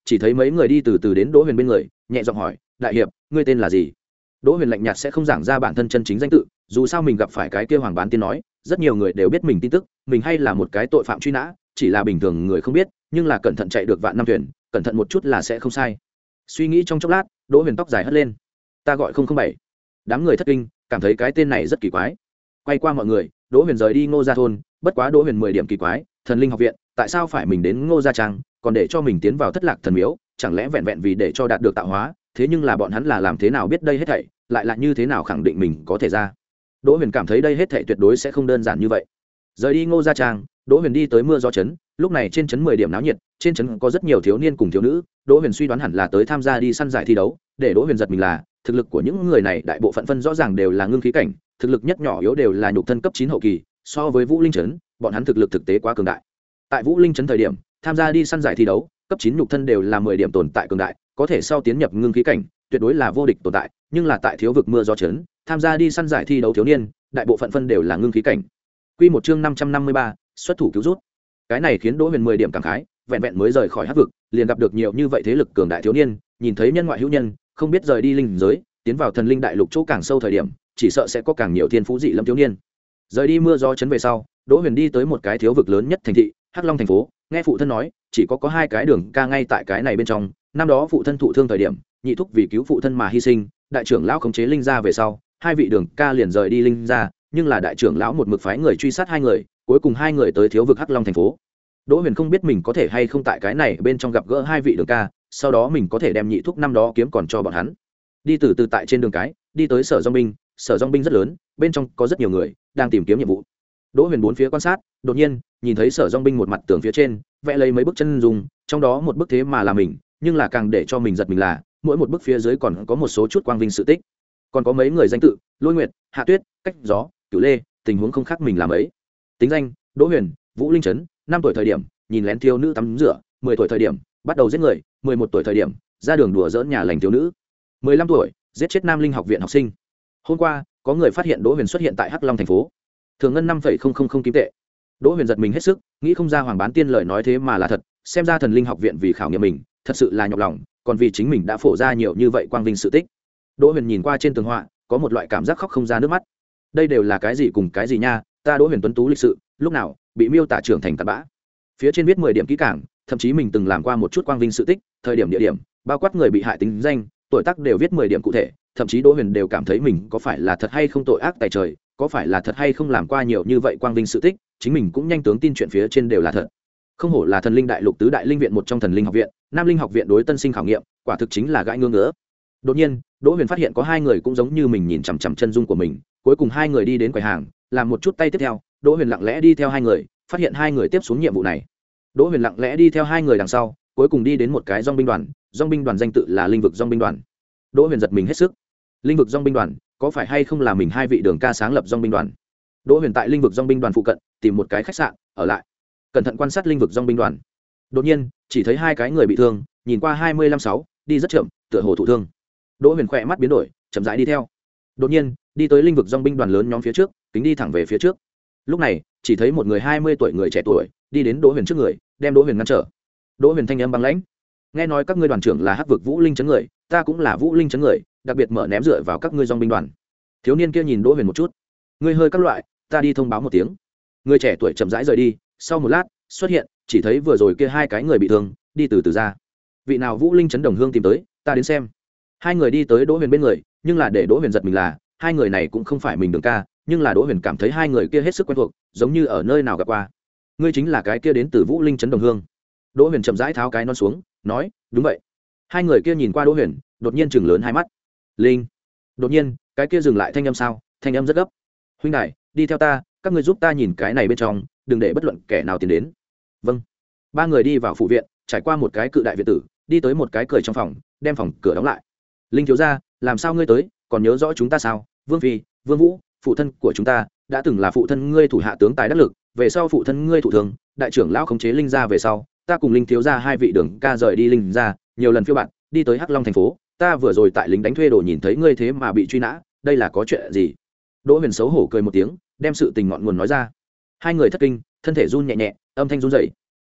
chỉ thấy mấy người đi từ từ đến Đỗ Huyền bên người, nhẹ giọng hỏi, đại hiệp, ngươi tên là gì? Đỗ Huyền lạnh nhạt sẽ không giảng ra bản thân chân chính danh tự, dù sao mình gặp phải cái kia Hoàng Bán Tiên nói, rất nhiều người đều biết mình tin tức, mình hay là một cái tội phạm truy nã, chỉ là bình thường người không biết, nhưng là cẩn thận chạy được vạn năm thuyền, cẩn thận một chút là sẽ không sai. Suy nghĩ trong chốc lát, Đỗ Huyền tóc dài hất lên. Ta gọi không không bảy. Đám người thất kinh, cảm thấy cái tên này rất kỳ quái. Quay qua mọi người, Đỗ Huyền rời đi Ngô Gia thôn, bất quá Đỗ Huyền mười điểm kỳ quái, Thần Linh học viện, tại sao phải mình đến Ngô Gia trang, còn để cho mình tiến vào Thất Lạc thần miếu, chẳng lẽ vẹn vẹn vì để cho đạt được tạo hóa, thế nhưng là bọn hắn là làm thế nào biết đây hết thảy, lại là như thế nào khẳng định mình có thể ra. Đỗ Huyền cảm thấy đây hết thảy tuyệt đối sẽ không đơn giản như vậy. Rời đi Ngô Gia trang, Đỗ Huyền đi tới Mưa Gió trấn, lúc này trên trấn mười điểm náo nhiệt, trên trấn có rất nhiều thiếu niên cùng thiếu nữ, Đỗ Huyền suy đoán hẳn là tới tham gia đi săn giải thi đấu, để Đỗ Huyền giật mình là, thực lực của những người này đại bộ phận phân rõ ràng đều là ngưng khí cảnh, thực lực nhất nhỏ yếu đều là nhục thân cấp chín hậu kỳ, so với Vũ Linh trấn, bọn hắn thực lực thực tế quá cường đại. Tại Vũ Linh trấn thời điểm, tham gia đi săn giải thi đấu, cấp chín nhục thân đều là mười điểm tồn tại cường đại, có thể sau tiến nhập ngưng khí cảnh, tuyệt đối là vô địch tồn tại, nhưng là tại Thiếu vực Mưa Gió trấn, tham gia đi săn giải thi đấu thiếu niên, đại bộ phận phân đều là ngưng khí cảnh. Quy một chương năm trăm năm mươi ba, xuất thủ cứu rút. Cái này khiến Đỗ Huyền mười điểm cảm khái, vẹn vẹn mới rời khỏi Hắc vực, liền gặp được nhiều như vậy thế lực cường đại thiếu niên, nhìn thấy nhân ngoại hữu nhân, không biết rời đi linh giới, tiến vào thần linh đại lục chỗ càng sâu thời điểm, chỉ sợ sẽ có càng nhiều thiên phú dị lâm thiếu niên. Rời đi Mưa Gió trấn về sau, Đỗ Huyền đi tới một cái thiếu vực lớn nhất thành thị, Hắc Long thành phố, nghe phụ thân nói, chỉ có có hai cái đường ca ngay tại cái này bên trong, năm đó phụ thân thụ thương thời điểm, nhị thúc vì cứu phụ thân mà hy sinh, đại trưởng lão khống chế linh gia về sau, hai vị đường ca liền rời đi linh gia, nhưng là đại trưởng lão một mực phái người truy sát hai người, cuối cùng hai người tới thiếu vực Hắc Long thành phố. Đỗ Huyền không biết mình có thể hay không tại cái này bên trong gặp gỡ hai vị đường ca, sau đó mình có thể đem nhị thúc năm đó kiếm còn cho bọn hắn. Đi từ từ tại trên đường cái, đi tới sở dong binh, sở dong binh rất lớn, bên trong có rất nhiều người đang tìm kiếm nhiệm vụ. Đỗ Huyền bốn phía quan sát, đột nhiên nhìn thấy sở dong binh một mặt tường phía trên vẽ lấy mấy bức chân dung, trong đó một bức thế mà là mình, nhưng là càng để cho mình giật mình là mỗi một bức phía dưới còn có một số chút quang vinh sự tích, còn có mấy người danh tự: Lôi Nguyệt, Hạ Tuyết, Cách Gió, Cửu Lê, tình huống không khác mình làm ấy. Tính danh: Đỗ Huyền, Vũ Linh trấn, năm tuổi thời điểm nhìn lén thiếu nữ tắm rửa, mười tuổi thời điểm bắt đầu giết người, mười một tuổi thời điểm ra đường đùa giỡn nhà lành thiếu nữ, mười lăm tuổi giết chết Nam Linh học viện học sinh. Hôm qua có người phát hiện Đỗ Huyền xuất hiện tại Hắc Long thành phố, thường ngân năm phẩy không không không kim tệ. Đỗ Huyền giật mình hết sức, nghĩ không ra Hoàng Bán Tiên lời nói thế mà là thật, xem ra thần linh học viện vì khảo nghiệm mình, thật sự là nhọc lòng, còn vì chính mình đã phổ ra nhiều như vậy quang vinh sự tích. Đỗ Huyền nhìn qua trên tường họa, có một loại cảm giác khóc không ra nước mắt. Đây đều là cái gì cùng cái gì nha, ta Đỗ Huyền tuấn tú lịch sự, lúc nào bị miêu tả trưởng thành cặn bã. Phía trên viết mười điểm kỹ càng, thậm chí mình từng làm qua một chút quang vinh sự tích, thời điểm địa điểm, bao quát người bị hại tính danh, tuổi tác đều viết mười điểm cụ thể, thậm chí Đỗ Huyền đều cảm thấy mình có phải là thật hay không tội ác tày trời, có phải là thật hay không làm qua nhiều như vậy quang vinh sự tích, chính mình cũng nhanh tướng tin chuyện phía trên đều là thật. Không hổ là thần linh đại lục tứ đại linh viện một trong thần linh học viện, Nam Linh học viện đối tân sinh khảo nghiệm, quả thực chính là gãi ngưỡng ngứa. Đột nhiên, Đỗ Huyền phát hiện có hai người cũng giống như mình nhìn chằm chằm chân dung của mình, cuối cùng hai người đi đến quầy hàng, làm một chút tay tiếp theo, Đỗ Huyền lặng lẽ đi theo hai người, phát hiện hai người tiếp xuống nhiệm vụ này. Đỗ Huyền lặng lẽ đi theo hai người đằng sau, cuối cùng đi đến một cái dòng binh đoàn, dòng binh đoàn danh tự là Linh vực dòng binh đoàn. Đỗ Huyền giật mình hết sức. Linh vực dòng binh đoàn, có phải hay không là mình hai vị đường ca sáng lập dòng binh đoàn? Đỗ Huyền tại Linh vực dòng binh đoàn phụ cận tìm một cái khách sạn ở lại, cẩn thận quan sát Linh vực dòng binh đoàn. Đột nhiên, chỉ thấy hai cái người bị thương, nhìn qua hai mươi lăm sáu, đi rất chậm, tựa hồ thụ thương. Đỗ Huyền khỏe mắt biến đổi, chậm rãi đi theo. Đột nhiên, đi tới Linh vực dòng binh đoàn lớn nhóm phía trước, kính đi thẳng về phía trước. Lúc này, chỉ thấy một người hai mươi tuổi người trẻ tuổi đi đến Đỗ Huyền trước người, đem Đỗ Huyền ngăn trở. Đỗ Huyền thanh âm băng lãnh: nghe nói các ngươi đoàn trưởng là Hắc vực Vũ Linh trấn người, ta cũng là Vũ Linh trấn người, đặc biệt mở ném dựa vào các ngươi dòng binh đoàn. Thiếu niên kia nhìn Đỗ Huyền một chút: ngươi hơi các loại, ta đi thông báo một tiếng. Người trẻ tuổi chậm rãi rời đi, sau một lát xuất hiện, chỉ thấy vừa rồi kia hai cái người bị thương đi từ từ ra. Vị nào Vũ Linh trấn đồng hương tìm tới, ta đến xem. Hai người đi tới Đỗ Huyền bên người, nhưng là để Đỗ Huyền giật mình là hai người này cũng không phải mình đường ca, nhưng là Đỗ Huyền cảm thấy hai người kia hết sức quen thuộc, giống như ở nơi nào gặp qua. Ngươi chính là cái kia đến từ Vũ Linh trấn đồng hương? Đỗ Huyền chậm rãi tháo cái nón xuống, nói: đúng vậy. Hai người kia nhìn qua Đỗ Huyền, đột nhiên chừng lớn hai mắt. Linh. Đột nhiên, cái kia dừng lại thanh âm sao? Thanh âm rất gấp. Huynh đài, đi theo ta, các ngươi giúp ta nhìn cái này bên trong, đừng để bất luận kẻ nào tiến đến. Vâng. Ba người đi vào phủ viện, trải qua một cái cự đại viện tử, đi tới một cái cười trong phòng, đem phòng cửa đóng lại. Linh thiếu gia, làm sao ngươi tới, còn nhớ rõ chúng ta sao? Vương phi, Vương Vũ, phụ thân của chúng ta đã từng là phụ thân ngươi thủ hạ tướng tài đắc lực, về sau phụ thân ngươi thủ thường, đại trưởng lão khống chế Linh gia về sau, ta cùng Linh thiếu gia hai vị đường ca rời đi Linh gia, nhiều lần phiêu bạt, đi tới Hắc Long thành phố, ta vừa rồi tại lính đánh thuê đồ nhìn thấy ngươi thế mà bị truy nã, đây là có chuyện gì? Đỗ Huyền xấu hổ cười một tiếng, đem sự tình ngọn nguồn nói ra. Hai người thất kinh, thân thể run nhẹ nhẹ, âm thanh run rẩy.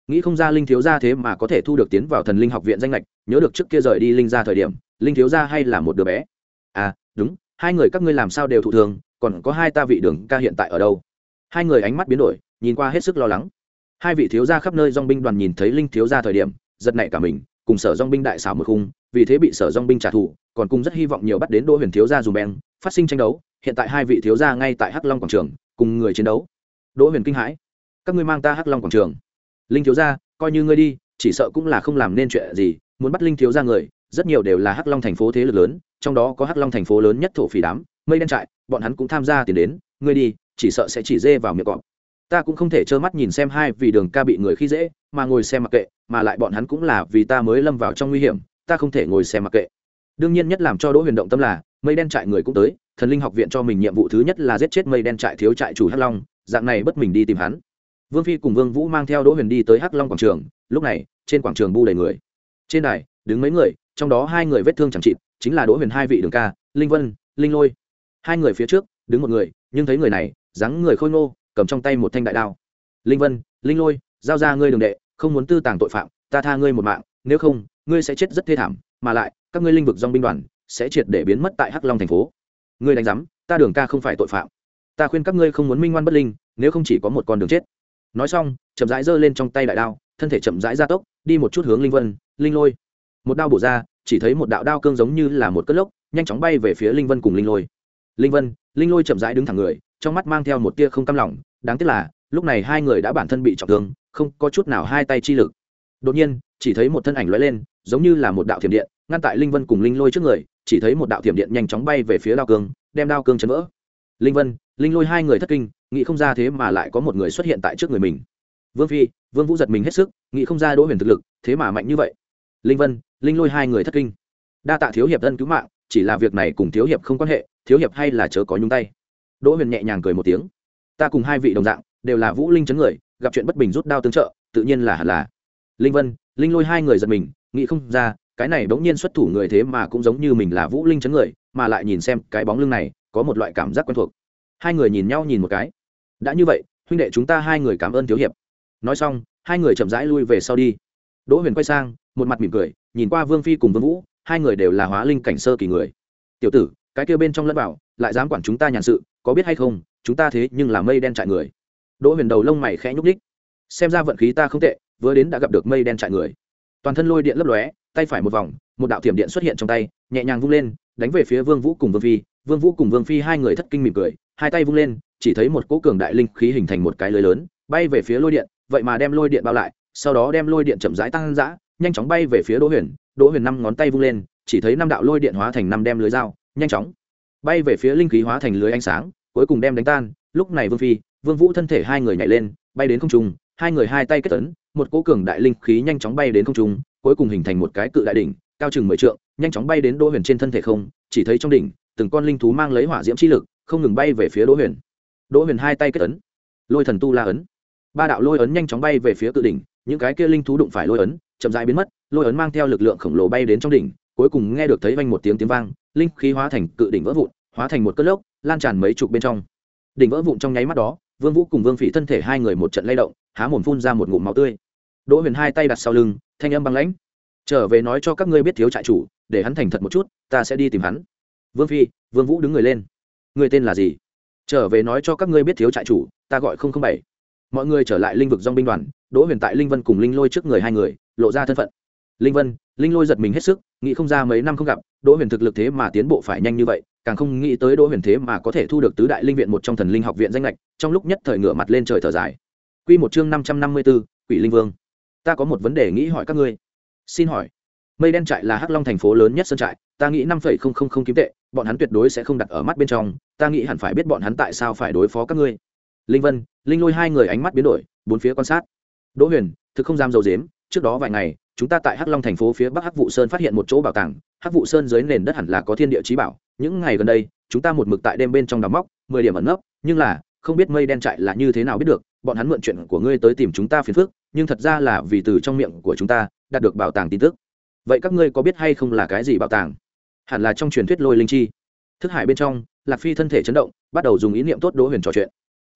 nghĩ không ra linh thiếu gia thế mà có thể thu được tiến vào thần linh học viện danh lệch, nhớ được trước kia rời đi linh gia thời điểm linh thiếu gia hay là một đứa bé. À đúng, hai người các ngươi làm sao đều thụ thường, còn có hai ta vị đường ca hiện tại ở đâu? Hai người ánh mắt biến đổi, nhìn qua hết sức lo lắng. Hai vị thiếu gia khắp nơi dong binh đoàn nhìn thấy linh thiếu gia thời điểm giật nảy cả mình, cùng sở dong binh đại xảo một khung, vì thế bị sở dong binh trả thù, còn cùng rất hy vọng nhiều bắt đến Đỗ Huyền thiếu gia dùm beng, phát sinh tranh đấu. Hiện tại hai vị thiếu gia ngay tại Hắc Long quảng trường cùng người chiến đấu. Đỗ Huyền kinh hãi, các ngươi mang ta Hắc Long quảng trường? Linh thiếu gia, coi như ngươi đi, chỉ sợ cũng là không làm nên chuyện gì. Muốn bắt linh thiếu gia người, rất nhiều đều là Hắc Long thành phố thế lực lớn, trong đó có Hắc Long thành phố lớn nhất thổ phỉ đám Mây Đen trại, bọn hắn cũng tham gia tiền đến. Ngươi đi, chỉ sợ sẽ chỉ dê vào miệng cọp. Ta cũng không thể trơ mắt nhìn xem hai vị đường ca bị người khi dễ mà ngồi xem mặc kệ, mà lại bọn hắn cũng là vì ta mới lâm vào trong nguy hiểm, ta không thể ngồi xem mặc kệ. Đương nhiên nhất làm cho Đỗ Huyền động tâm là Mây Đen trại người cũng tới, thần linh học viện cho mình nhiệm vụ thứ nhất là giết chết Mây Đen trại thiếu trại chủ Hắc Long, dạng này bất mình đi tìm hắn. Vương Phi cùng Vương Vũ mang theo Đỗ Huyền đi tới Hắc Long quảng trường, lúc này trên quảng trường bu đầy người. Trên đài đứng mấy người, trong đó hai người vết thương chẳng chịt, chính là Đỗ Huyền hai vị đường ca, Linh Vân, Linh Lôi. Hai người phía trước đứng một người, nhưng thấy người này dáng người khôi ngô, cầm trong tay một thanh đại đao. Linh Vân, Linh Lôi, giao ra ngươi đường đệ, không muốn tư tàng tội phạm, ta tha ngươi một mạng, nếu không ngươi sẽ chết rất thê thảm, mà lại các ngươi linh vực dòng binh đoàn sẽ triệt để biến mất tại Hắc Long thành phố. Ngươi đánh giám, ta đường ca không phải tội phạm, ta khuyên các ngươi không muốn minh ngoan bất linh, nếu không chỉ có một con đường chết. Nói xong chậm rãi giơ lên trong tay đại đao, thân thể chậm rãi gia tốc đi một chút hướng Linh Vân, Linh Lôi. Một đao bổ ra, chỉ thấy một đạo đao cương giống như là một cơn lốc nhanh chóng bay về phía Linh Vân cùng Linh Lôi. Linh Vân, Linh Lôi chậm rãi đứng thẳng người, trong mắt mang theo một tia không cam lòng, đáng tiếc là lúc này hai người đã bản thân bị trọng thương, không có chút nào hai tay chi lực. Đột nhiên chỉ thấy một thân ảnh lóe lên, giống như là một đạo thiểm điện ngăn tại Linh Vân cùng Linh Lôi trước người, chỉ thấy một đạo thiểm điện nhanh chóng bay về phía đao cương, đem đao cương chấn vỡ. Linh Vân, Linh Lôi hai người thất kinh, nghĩ không ra thế mà lại có một người xuất hiện tại trước người mình. Vương Phi, Vương Vũ giật mình hết sức, nghĩ không ra Đỗ Huyền thực lực thế mà mạnh như vậy. Linh Vân, Linh Lôi hai người thất kinh. Đa tạ thiếu hiệp ân cứu mạng, chỉ là việc này cùng thiếu hiệp không quan hệ, thiếu hiệp hay là chớ có nhúng tay. Đỗ Huyền nhẹ nhàng cười một tiếng, ta cùng hai vị đồng dạng đều là Vũ Linh chấn người, gặp chuyện bất bình rút đao tương trợ, tự nhiên là hẳn là. Linh Vân, Linh Lôi hai người giật mình, nghĩ không ra cái này bỗng nhiên xuất thủ người thế mà cũng giống như mình là Vũ Linh chấn người, mà lại nhìn xem cái bóng lưng này có một loại cảm giác quen thuộc. Hai người nhìn nhau nhìn một cái, đã như vậy huynh đệ chúng ta hai người cảm ơn thiếu hiệp. Nói xong hai người chậm rãi lui về sau đi. Đỗ Huyền quay sang một mặt mỉm cười nhìn qua Vương Phi cùng Vương Vũ, hai người đều là hóa linh cảnh sơ kỳ người. Tiểu tử, cái kia bên trong lẫn vào lại dám quản chúng ta nhàn sự, có biết hay không chúng ta thế nhưng là Mây Đen trại người. Đỗ Huyền đầu lông mày khẽ nhúc nhích, xem ra vận khí ta không tệ, vừa đến đã gặp được Mây Đen trại người. Toàn thân lôi điện lấp lóe, tay phải một vòng, một đạo thiểm điện xuất hiện trong tay, nhẹ nhàng vung lên đánh về phía Vương Vũ cùng Vương Phi. Vương Vũ cùng Vương Phi hai người thất kinh mỉm cười, hai tay vung lên chỉ thấy một cỗ cường đại linh khí hình thành một cái lưới lớn bay về phía lôi điện, vậy mà đem lôi điện bao lại, sau đó đem lôi điện chậm rãi tăng dã, nhanh chóng bay về phía Đỗ Huyền. Đỗ Huyền năm ngón tay vung lên, chỉ thấy năm đạo lôi điện hóa thành năm đem lưới dao, nhanh chóng bay về phía linh khí hóa thành lưới ánh sáng, cuối cùng đem đánh tan. Lúc này Vương Phi, Vương Vũ thân thể hai người nhảy lên, bay đến không trung, hai người hai tay kết ấn, một cỗ cường đại linh khí nhanh chóng bay đến không trung, cuối cùng hình thành một cái cự đại đỉnh, cao chừng mười trượng, nhanh chóng bay đến Đỗ Huyền trên thân thể không, chỉ thấy trong đỉnh, từng con linh thú mang lấy hỏa diễm chi lực, không ngừng bay về phía Đỗ Huyền. Đỗ Huyền hai tay kết ấn, Lôi Thần Tu La ấn, ba đạo lôi ấn nhanh chóng bay về phía cự đỉnh, những cái kia linh thú đụng phải lôi ấn, chậm rãi biến mất, lôi ấn mang theo lực lượng khổng lồ bay đến trong đỉnh, cuối cùng nghe được thấy vang một tiếng tiếng vang, linh khí hóa thành cự đỉnh vỡ vụn, hóa thành một cơn lốc, lan tràn mấy chục bên trong. Đỉnh vỡ vụn trong nháy mắt đó, Vương Vũ cùng Vương Phỉ thân thể hai người một trận lay động, há mồm phun ra một ngụm máu tươi. Đỗ Huyền hai tay đặt sau lưng, thanh âm băng lãnh, trở về nói cho các ngươi biết thiếu trại chủ, để hắn thành thật một chút, ta sẽ đi tìm hắn. Vương Phi, Vương Vũ đứng người lên, người tên là gì? Trở về nói cho các ngươi biết thiếu trại chủ, ta gọi không không bảy. Mọi người trở lại linh vực dòng binh đoàn. Đỗ Huyền tại Linh Vân cùng Linh Lôi trước người hai người lộ ra thân phận. Linh Vân, Linh Lôi giật mình hết sức, nghĩ không ra mấy năm không gặp Đỗ Huyền thực lực thế mà tiến bộ phải nhanh như vậy, càng không nghĩ tới Đỗ Huyền thế mà có thể thu được tứ đại linh viện một trong thần linh học viện danh lệch, trong lúc nhất thời ngửa mặt lên trời thở dài. Quy một chương năm trăm năm mươi tư, Quỷ Linh Vương. Ta có một vấn đề nghĩ hỏi các ngươi. Xin hỏi. Mây Đen trại là Hắc Long thành phố lớn nhất sơn trại, ta nghĩ năm phẩy không không không kim tệ, bọn hắn tuyệt đối sẽ không đặt ở mắt bên trong, ta nghĩ hẳn phải biết bọn hắn tại sao phải đối phó các ngươi. Linh Vân, Linh Lôi hai người ánh mắt biến đổi, bốn phía quan sát. Đỗ Huyền, thực không dám dầu dếm, trước đó vài ngày, chúng ta tại Hắc Long thành phố phía Bắc Hắc Vụ Sơn phát hiện một chỗ bảo tàng, Hắc Vụ Sơn dưới nền đất hẳn là có thiên địa chí bảo, những ngày gần đây, chúng ta một mực tại đêm bên trong đào móc, mười điểm ẩn nấp, nhưng là, không biết Mây Đen trại là như thế nào biết được, bọn hắn mượn chuyện của ngươi tới tìm chúng ta phiền phức, nhưng thật ra là vì từ trong miệng của chúng ta đạt được bảo tàng tin tức. Vậy các ngươi có biết hay không là cái gì bảo tàng? Hẳn là trong truyền thuyết Lôi Linh Chi. Thức hải bên trong, Lạc Phi thân thể chấn động, bắt đầu dùng ý niệm tốt Đỗ Huyền trò chuyện.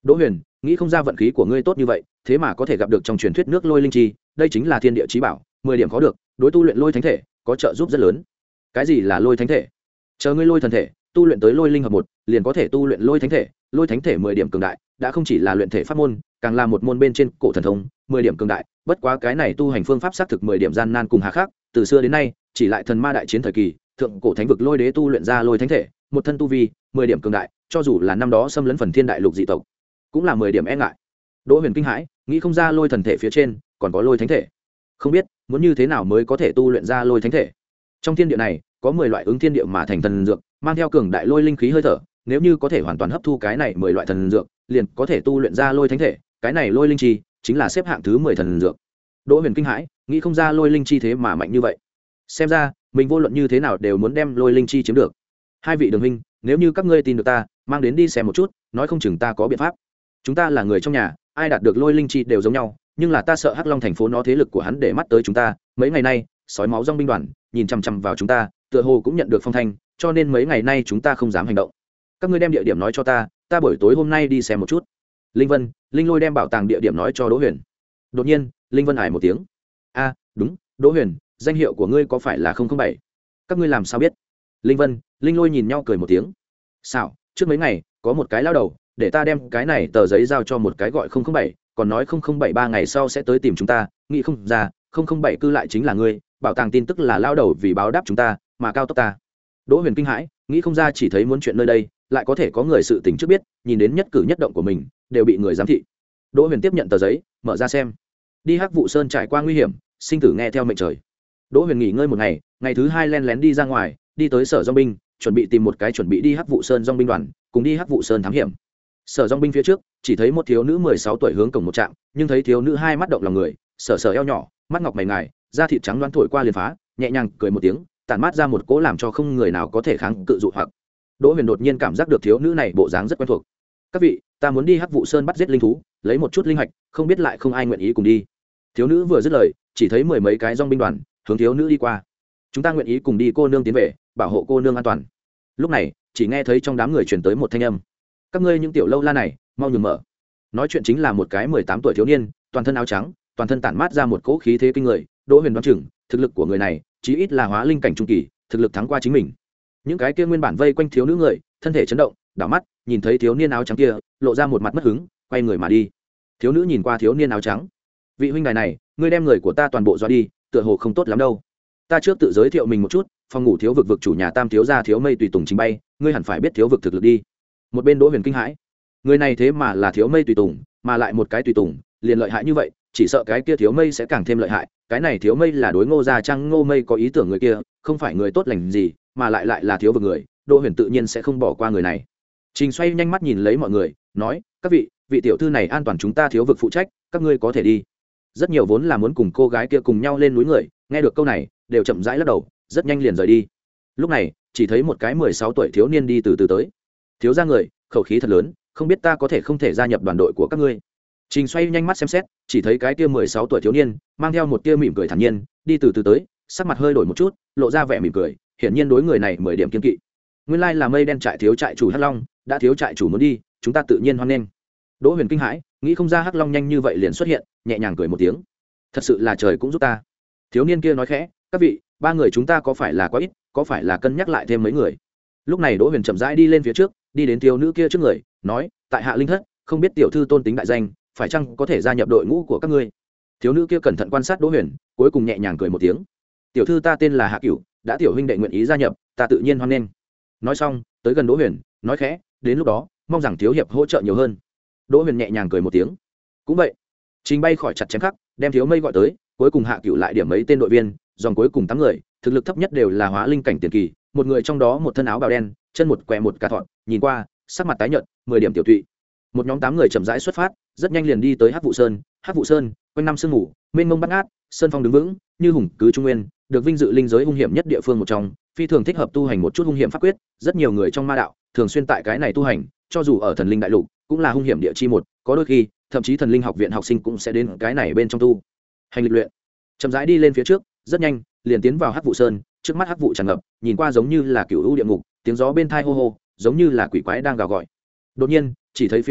Đỗ Huyền, nghĩ không ra vận khí của ngươi tốt như vậy, thế mà có thể gặp được trong truyền thuyết nước lôi linh chi, đây chính là thiên địa chí bảo, mười điểm có được, đối tu luyện lôi thánh thể có trợ giúp rất lớn. Cái gì là lôi thánh thể? Chờ ngươi lôi thần thể, tu luyện tới lôi linh hợp một, liền có thể tu luyện lôi thánh thể, lôi thánh thể mười điểm cường đại, đã không chỉ là luyện thể pháp môn, càng là một môn bên trên cổ thần thông, mười điểm cường đại, bất quá cái này tu hành phương pháp xác thực mười điểm gian nan cùng hà khắc, từ xưa đến nay, chỉ lại thần ma đại chiến thời kỳ, thượng cổ thánh vực lôi đế tu luyện ra lôi thánh thể, một thân tu vi, mười điểm cường đại, cho dù là năm đó xâm lấn phần thiên đại lục dị tộc, cũng là mười điểm e ngại. Đỗ Huyền kinh hãi, nghĩ không ra lôi thần thể phía trên còn có lôi thánh thể, không biết muốn như thế nào mới có thể tu luyện ra lôi thánh thể. Trong thiên địa này có mười loại ứng thiên địa mà thành thần dược, mang theo cường đại lôi linh khí hơi thở, nếu như có thể hoàn toàn hấp thu cái này mười loại thần dược, liền có thể tu luyện ra lôi thánh thể, cái này lôi linh chi chính là xếp hạng thứ mười thần dược. Đỗ Huyền kinh hãi, nghĩ không ra lôi linh chi thế mà mạnh như vậy, xem ra mình vô luận như thế nào đều muốn đem lôi linh chi chiếm được. Hai vị đường huynh, nếu như các ngươi tin được ta, mang đến đi xem một chút, nói không chừng ta có biện pháp. Chúng ta là người trong nhà, ai đạt được lôi linh chi đều giống nhau, nhưng là ta sợ Hắc Long thành phố nó thế lực của hắn để mắt tới chúng ta, mấy ngày nay sói máu dòng binh đoàn nhìn chằm chằm vào chúng ta, tựa hồ cũng nhận được phong thanh, cho nên mấy ngày nay chúng ta không dám hành động. Các ngươi đem địa điểm nói cho ta, ta buổi tối hôm nay đi xem một chút. Linh Vân, Linh Lôi đem bảo tàng địa điểm nói cho Đỗ Huyền. Đột nhiên Linh Vân ải một tiếng, a đúng, Đỗ Huyền, danh hiệu của ngươi có phải là không không bảy? Các ngươi làm sao biết? Linh Vân, Linh Lôi nhìn nhau cười một tiếng. Sao, trước mấy ngày có một cái lao đầu để ta đem cái này tờ giấy giao cho một cái gọi không không bảy, còn nói không không bảy ba ngày sau sẽ tới tìm chúng ta, nghĩ không ra không không bảy cư lại chính là ngươi, bảo tàng tin tức là lao đầu vì báo đáp chúng ta mà cao tốc ta. Đỗ Huyền kinh hãi, nghĩ không ra chỉ thấy muốn chuyện nơi đây lại có thể có người sự tình trước biết, nhìn đến nhất cử nhất động của mình đều bị người giám thị. Đỗ Huyền tiếp nhận tờ giấy, mở ra xem. Đi Hắc Vụ Sơn trải qua nguy hiểm, sinh tử nghe theo mệnh trời. Đỗ Huyền nghỉ ngơi một ngày, ngày thứ hai len lén đi ra ngoài, đi tới sở dong binh, chuẩn bị tìm một cái chuẩn bị đi Hắc Vụ Sơn dong binh đoàn, cùng đi Hắc Vụ Sơn thám hiểm. Sở dong binh phía trước, chỉ thấy một thiếu nữ mười sáu tuổi hướng cổng một trạm, nhưng thấy thiếu nữ hai mắt động lòng người, sở sở eo nhỏ, mắt ngọc mày ngài, da thịt trắng loáng thổi qua liền phá, nhẹ nhàng cười một tiếng, tản mát ra một cỗ làm cho không người nào có thể kháng cự dụ hoặc. Đỗ Huyền đột nhiên cảm giác được thiếu nữ này bộ dáng rất quen thuộc. Các vị, ta muốn đi Hắc Vụ Sơn bắt giết linh thú, lấy một chút linh hạch, không biết lại không ai nguyện ý cùng đi. Thiếu nữ vừa dứt lời, chỉ thấy mười mấy cái dong binh đoàn hướng thiếu nữ đi qua. Chúng ta nguyện ý cùng đi, cô nương tiến về, bảo hộ cô nương an toàn. Lúc này, chỉ nghe thấy trong đám người truyền tới một thanh âm. Các ngươi những tiểu lâu la này, mau nhường mở. Nói chuyện chính là một cái mười tám tuổi thiếu niên, toàn thân áo trắng, toàn thân tản mát ra một cỗ khí thế kinh người. Đỗ Huyền đoán chừng, thực lực của người này, chí ít là hóa linh cảnh trung kỳ, thực lực thắng qua chính mình. Những cái kia nguyên bản vây quanh thiếu nữ người, thân thể chấn động, đảo mắt, nhìn thấy thiếu niên áo trắng kia, lộ ra một mặt mất hứng, quay người mà đi. Thiếu nữ nhìn qua thiếu niên áo trắng, vị huynh đài này, ngươi đem người của ta toàn bộ dọa đi, tựa hồ không tốt lắm đâu. Ta trước tự giới thiệu mình một chút, phòng ngủ thiếu vực vực chủ nhà Tam thiếu gia Thiếu Mây tùy tùng chính bay, ngươi hẳn phải biết thiếu vực thực lực đi. Một bên Đỗ Huyền kinh hãi, người này thế mà là Thiếu Mây tùy tùng, mà lại một cái tùy tùng liền lợi hại như vậy, chỉ sợ cái kia Thiếu Mây sẽ càng thêm lợi hại. Cái này Thiếu Mây là đối Ngô gia Trang Ngô Mây có ý tưởng người kia, không phải người tốt lành gì, mà lại lại là thiếu vực người, Đỗ Huyền tự nhiên sẽ không bỏ qua người này. Trình xoay nhanh mắt nhìn lấy mọi người, nói, các vị, vị tiểu thư này an toàn chúng ta thiếu vực phụ trách, các ngươi có thể đi. Rất nhiều vốn là muốn cùng cô gái kia cùng nhau lên núi người, nghe được câu này, đều chậm rãi lắc đầu, rất nhanh liền rời đi. Lúc này, chỉ thấy một cái mười sáu tuổi thiếu niên đi từ từ tới. Thiếu gia người, khẩu khí thật lớn, không biết ta có thể không thể gia nhập đoàn đội của các ngươi. Trình xoay nhanh mắt xem xét, chỉ thấy cái kia mười sáu tuổi thiếu niên, mang theo một tia mỉm cười thản nhiên, đi từ từ tới, sắc mặt hơi đổi một chút, lộ ra vẻ mỉm cười, hiển nhiên đối người này mười điểm kiên kỵ. Nguyên lai là Mây Đen trại thiếu trại chủ Hắc Long, đã thiếu trại chủ muốn đi, chúng ta tự nhiên hoan nghênh. Đỗ Huyền kinh hãi, nghĩ không ra Hắc Long nhanh như vậy liền xuất hiện, nhẹ nhàng cười một tiếng. Thật sự là trời cũng giúp ta. Thiếu niên kia nói khẽ, các vị, ba người chúng ta có phải là quá ít, có phải là cân nhắc lại thêm mấy người. Lúc này Đỗ Huyền chậm rãi đi lên phía trước, đi đến thiếu nữ kia trước người, nói, tại hạ linh thất, không biết tiểu thư tôn tính đại danh, phải chăng có thể gia nhập đội ngũ của các ngươi. Thiếu nữ kia cẩn thận quan sát Đỗ Huyền, cuối cùng nhẹ nhàng cười một tiếng. Tiểu thư ta tên là Hạ Cửu, đã tiểu huynh đệ nguyện ý gia nhập, ta tự nhiên hoan nghênh. Nói xong, tới gần Đỗ Huyền, nói khẽ, đến lúc đó, mong rằng thiếu hiệp hỗ trợ nhiều hơn. Đỗ Huyền nhẹ nhàng cười một tiếng. Cũng vậy. Trình bay khỏi chặt chém khắc, đem Thiếu Mây gọi tới, cuối cùng Hạ Cửu lại điểm mấy tên đội viên, dòng cuối cùng tám người, thực lực thấp nhất đều là hóa linh cảnh tiền kỳ, một người trong đó một thân áo bào đen, chân một què một cà thọn, nhìn qua, sắc mặt tái nhợt, mười điểm tiểu tụy. Một nhóm tám người chậm rãi xuất phát, rất nhanh liền đi tới Hắc Vụ Sơn. Hắc Vụ Sơn, quanh năm sương mù, mênh mông bát ngát, sơn phong đứng vững, như hùng cứ trung nguyên, được vinh dự linh giới hung hiểm nhất địa phương một trong, phi thường thích hợp tu hành một chút hung hiểm pháp quyết, rất nhiều người trong ma đạo thường xuyên tại cái này tu hành, cho dù ở thần linh đại lục, cũng là hung hiểm địa chi một, có đôi khi, thậm chí thần linh học viện học sinh cũng sẽ đến cái này bên trong tu hành lịch luyện. Chậm rãi đi lên phía trước, rất nhanh liền tiến vào Hắc Vụ Sơn, trước mắt hắc vụ tràn ngập, nhìn qua giống như là cựu u địa ngục, tiếng gió bên thai hô hô, giống như là quỷ quái đang gào gọi. Đột nhiên, chỉ thấy phía trước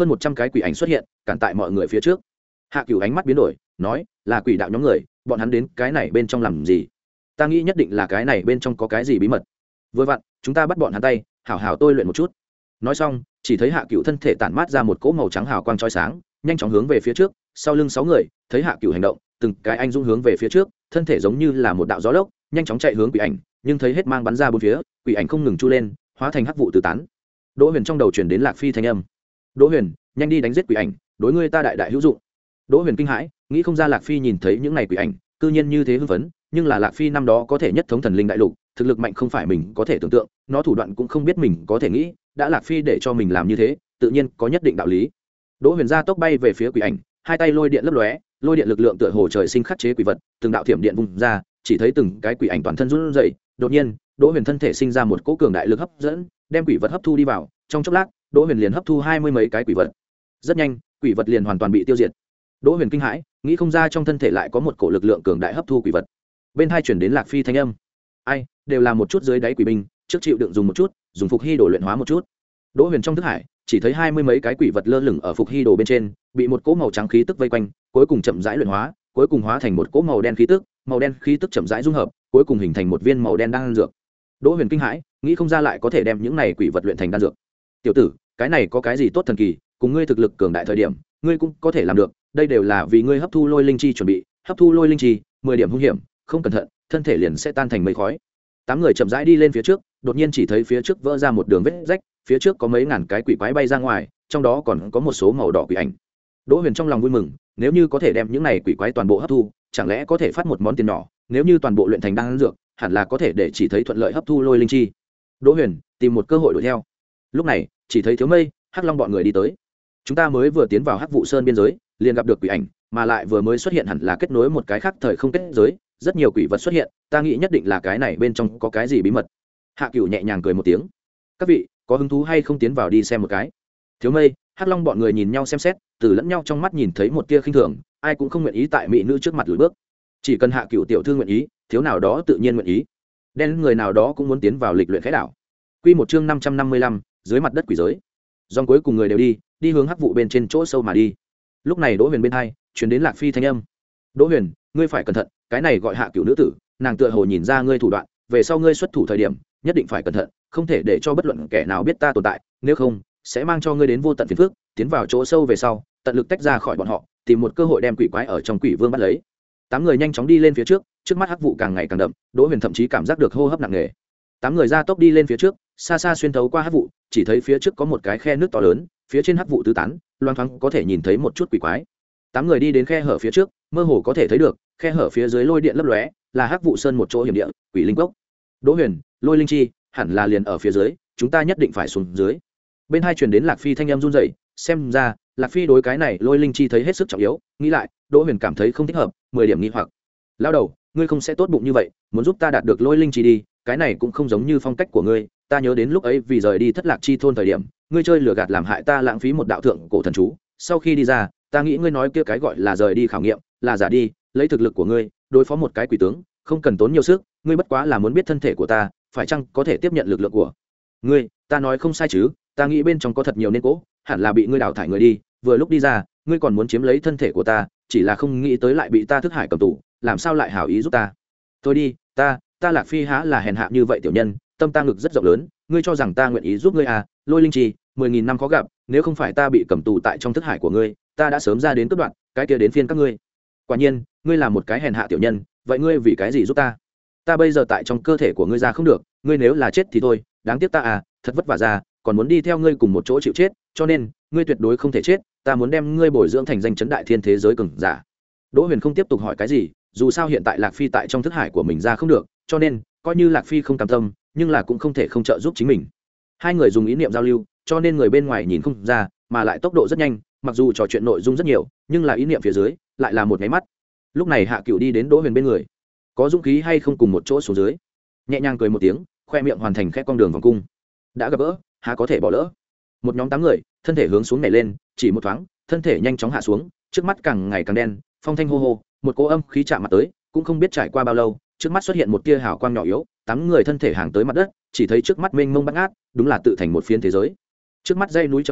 hơn một trăm cái quỷ ảnh xuất hiện cản tại mọi người phía trước. Hạ Cửu ánh mắt biến đổi, nói là quỷ đạo nhóm người, bọn hắn đến cái này bên trong làm gì? Ta nghĩ nhất định là cái này bên trong có cái gì bí mật. Vừa vặn chúng ta bắt bọn hắn tay, hảo hảo tôi luyện một chút. Nói xong chỉ thấy Hạ Cửu thân thể tản mát ra một cỗ màu trắng hào quang chói sáng, nhanh chóng hướng về phía trước. Sau lưng sáu người thấy Hạ Cửu hành động, từng cái anh dũng hướng về phía trước, thân thể giống như là một đạo gió lốc nhanh chóng chạy hướng quỷ ảnh, nhưng thấy hết mang bắn ra bốn phía, quỷ ảnh không ngừng chu lên, hóa thành hắc vụ tứ tán. Đỗ Huyền trong đầu truyền đến Lạc Phi thanh âm. Đỗ Huyền, nhanh đi đánh giết quỷ ảnh, đối ngươi ta đại đại hữu dụng. Đỗ Huyền kinh hãi, nghĩ không ra Lạc Phi nhìn thấy những này quỷ ảnh cư nhiên như thế hưng phấn, nhưng là Lạc Phi năm đó có thể nhất thống thần linh đại lục, thực lực mạnh không phải mình có thể tưởng tượng, nó thủ đoạn cũng không biết mình có thể nghĩ, đã Lạc Phi để cho mình làm như thế tự nhiên có nhất định đạo lý. Đỗ Huyền ra tốc bay về phía quỷ ảnh, hai tay lôi điện lấp lóe, lôi điện lực lượng tựa hồ trời sinh khắc chế quỷ vật, từng đạo thiểm điện vung ra, chỉ thấy từng cái quỷ ảnh toàn thân run rẩy. Đột nhiên Đỗ Huyền thân thể sinh ra một cỗ cường đại lực hấp dẫn, đem quỷ vật hấp thu đi vào, trong chốc lát Đỗ Huyền liền hấp thu hai mươi mấy cái quỷ vật. Rất nhanh quỷ vật liền hoàn toàn bị tiêu diệt. Đỗ Huyền kinh hãi, nghĩ không ra trong thân thể lại có một cổ lực lượng cường đại hấp thu quỷ vật. Bên hai chuyển đến Lạc Phi thanh âm, ai đều là một chút dưới đáy quỷ binh, trước chịu đựng dùng một chút, dùng phục hy đồ luyện hóa một chút. Đỗ Huyền trong thức hải chỉ thấy hai mươi mấy cái quỷ vật lơ lửng ở phục hy đồ bên trên, bị một cỗ màu trắng khí tức vây quanh, cuối cùng chậm rãi luyện hóa, cuối cùng hóa thành một cỗ màu đen khí tức, màu đen khí tức chậm rãi dung hợp, cuối cùng hình thành một viên màu đen đan dược. Đỗ Huyền kinh hãi, nghĩ không ra lại có thể đem những này quỷ vật luyện thành đan dược. Tiểu tử, cái này có cái gì tốt thần kỳ, cùng ngươi thực lực cường đại thời điểm, ngươi cũng có thể làm được, đây đều là vì ngươi hấp thu lôi linh chi chuẩn bị, hấp thu lôi linh chi, mười điểm hung hiểm, không cẩn thận, thân thể liền sẽ tan thành mây khói. Tám người chậm rãi đi lên phía trước, đột nhiên chỉ thấy phía trước vỡ ra một đường vết rách, phía trước có mấy ngàn cái quỷ quái bay ra ngoài, trong đó còn có một số màu đỏ quỷ ảnh. Đỗ Huyền trong lòng vui mừng, nếu như có thể đem những này quỷ quái toàn bộ hấp thu, chẳng lẽ có thể phát một món tiền nhỏ, nếu như toàn bộ luyện thành đan dược, hẳn là có thể để chỉ thấy thuận lợi hấp thu lôi linh chi. Đỗ Huyền tìm một cơ hội đuổi theo. Lúc này, chỉ thấy Thiếu Mây, Hắc Long bọn người đi tới. Chúng ta mới vừa tiến vào Hắc Vụ Sơn biên giới, liền gặp được quỷ ảnh, mà lại vừa mới xuất hiện hẳn là kết nối một cái khác thời không kết giới, rất nhiều quỷ vật xuất hiện, ta nghĩ nhất định là cái này bên trong có cái gì bí mật. Hạ Cửu nhẹ nhàng cười một tiếng. Các vị, có hứng thú hay không tiến vào đi xem một cái? Thiếu Mây, Hắc Long bọn người nhìn nhau xem xét, từ lẫn nhau trong mắt nhìn thấy một tia khinh thường, ai cũng không nguyện ý tại mỹ nữ trước mặt lùi bước. Chỉ cần Hạ Cửu tiểu thư nguyện ý, thiếu nào đó tự nhiên nguyện ý. Đen người nào đó cũng muốn tiến vào lịch luyện khẽ đảo. Quy một chương năm trăm năm mươi lăm, dưới mặt đất quỷ giới. Dòng cuối cùng người đều đi, đi hướng hắc vụ bên trên chỗ sâu mà đi. Lúc này Đỗ Huyền bên hai truyền đến Lạc Phi thanh âm. Đỗ Huyền, ngươi phải cẩn thận, cái này gọi Hạ Cửu nữ tử, nàng tựa hồ nhìn ra ngươi thủ đoạn, về sau ngươi xuất thủ thời điểm, nhất định phải cẩn thận, không thể để cho bất luận kẻ nào biết ta tồn tại, nếu không sẽ mang cho ngươi đến vô tận phiền phức. Tiến vào chỗ sâu về sau, tận lực tách ra khỏi bọn họ, tìm một cơ hội đem quỷ quái ở trong quỷ vương bắt lấy. Tám người nhanh chóng đi lên phía trước, trước mắt hắc vụ càng ngày càng đậm, Đỗ Huyền thậm chí cảm giác được hô hấp nặng nề. Tám người ra tốc đi lên phía trước, xa xa xuyên thấu qua hắc vụ, chỉ thấy phía trước có một cái khe nước to lớn, phía trên hắc vụ tứ tán, loang thoáng có thể nhìn thấy một chút quỷ quái. Tám người đi đến khe hở phía trước, mơ hồ có thể thấy được khe hở phía dưới lôi điện lấp lóe, là hắc vụ sơn một chỗ hiểm địa, quỷ linh cốc. Đỗ Huyền, lôi linh chi hẳn là liền ở phía dưới, chúng ta nhất định phải xuống dưới. Bên hai truyền đến Lạc Phi thanh âm run rẩy, xem ra Lạc Phi đối cái này lôi linh chi thấy hết sức trọng yếu, nghĩ lại, Đỗ Huyền cảm thấy không thích hợp, mười điểm nghi hoặc. Lão đầu, ngươi không sẽ tốt bụng như vậy, muốn giúp ta đạt được lôi linh chi đi, cái này cũng không giống như phong cách của ngươi, ta nhớ đến lúc ấy vì rời đi Thất Lạc chi thôn thời điểm, ngươi chơi lừa gạt làm hại ta lãng phí một đạo thượng cổ thần chú, sau khi đi ra, ta nghĩ ngươi nói kia cái gọi là rời đi khảo nghiệm, là giả đi, lấy thực lực của ngươi, đối phó một cái quỷ tướng, không cần tốn nhiều sức, ngươi bất quá là muốn biết thân thể của ta, phải chăng có thể tiếp nhận lực lượng của ngươi, ta nói không sai chứ, ta nghĩ bên trong có thật nhiều nên cố, hẳn là bị ngươi đào thải người đi, vừa lúc đi ra, ngươi còn muốn chiếm lấy thân thể của ta, chỉ là không nghĩ tới lại bị ta thức hải cầm tù, làm sao lại hảo ý giúp ta. Thôi đi, ta, ta Lạc Phi há là hèn hạ như vậy tiểu nhân, tâm ta ngực rất rộng lớn, ngươi cho rằng ta nguyện ý giúp ngươi à? Lôi linh chi, mười nghìn năm khó gặp, nếu không phải ta bị cầm tù tại trong thức hải của ngươi, ta đã sớm ra đến cướp đoạn, cái kia đến phiên các ngươi. Quả nhiên, ngươi là một cái hèn hạ tiểu nhân, vậy ngươi vì cái gì giúp ta? Ta bây giờ tại trong cơ thể của ngươi ra không được, ngươi nếu là chết thì thôi, đáng tiếc ta à, thật vất vả ra, còn muốn đi theo ngươi cùng một chỗ chịu chết, cho nên, ngươi tuyệt đối không thể chết, ta muốn đem ngươi bồi dưỡng thành danh chấn đại thiên thế giới cường giả. Đỗ Huyền không tiếp tục hỏi cái gì, dù sao hiện tại Lạc Phi tại trong thức hải của mình ra không được, cho nên coi như Lạc Phi không cam tâm, nhưng là cũng không thể không trợ giúp chính mình. Hai người dùng ý niệm giao lưu, cho nên người bên ngoài nhìn không ra, mà lại tốc độ rất nhanh, mặc dù trò chuyện nội dung rất nhiều, nhưng là ý niệm phía dưới lại là một cái mắt. Lúc này Hạ Cửu đi đến Đỗ Huyền bên người, có dũng khí hay không cùng một chỗ xuống dưới? Nhẹ nhàng cười một tiếng, khoe miệng hoàn thành khẽ con đường vòng cung. Đã gặp gỡ, há có thể bỏ lỡ. Một nhóm tám người, thân thể hướng xuống nhảy lên, chỉ một thoáng, thân thể nhanh chóng hạ xuống, trước mắt càng ngày càng đen, phong thanh hô hô, một cỗ âm khí chạm mặt tới, cũng không biết trải qua bao lâu, trước mắt xuất hiện một tia hào quang nhỏ yếu, tám người thân thể hàng tới mặt đất, chỉ thấy trước mắt mênh mông bát ngát, đúng là tự thành một phiến thế giới. Trước mắt dãy núi chập trùng,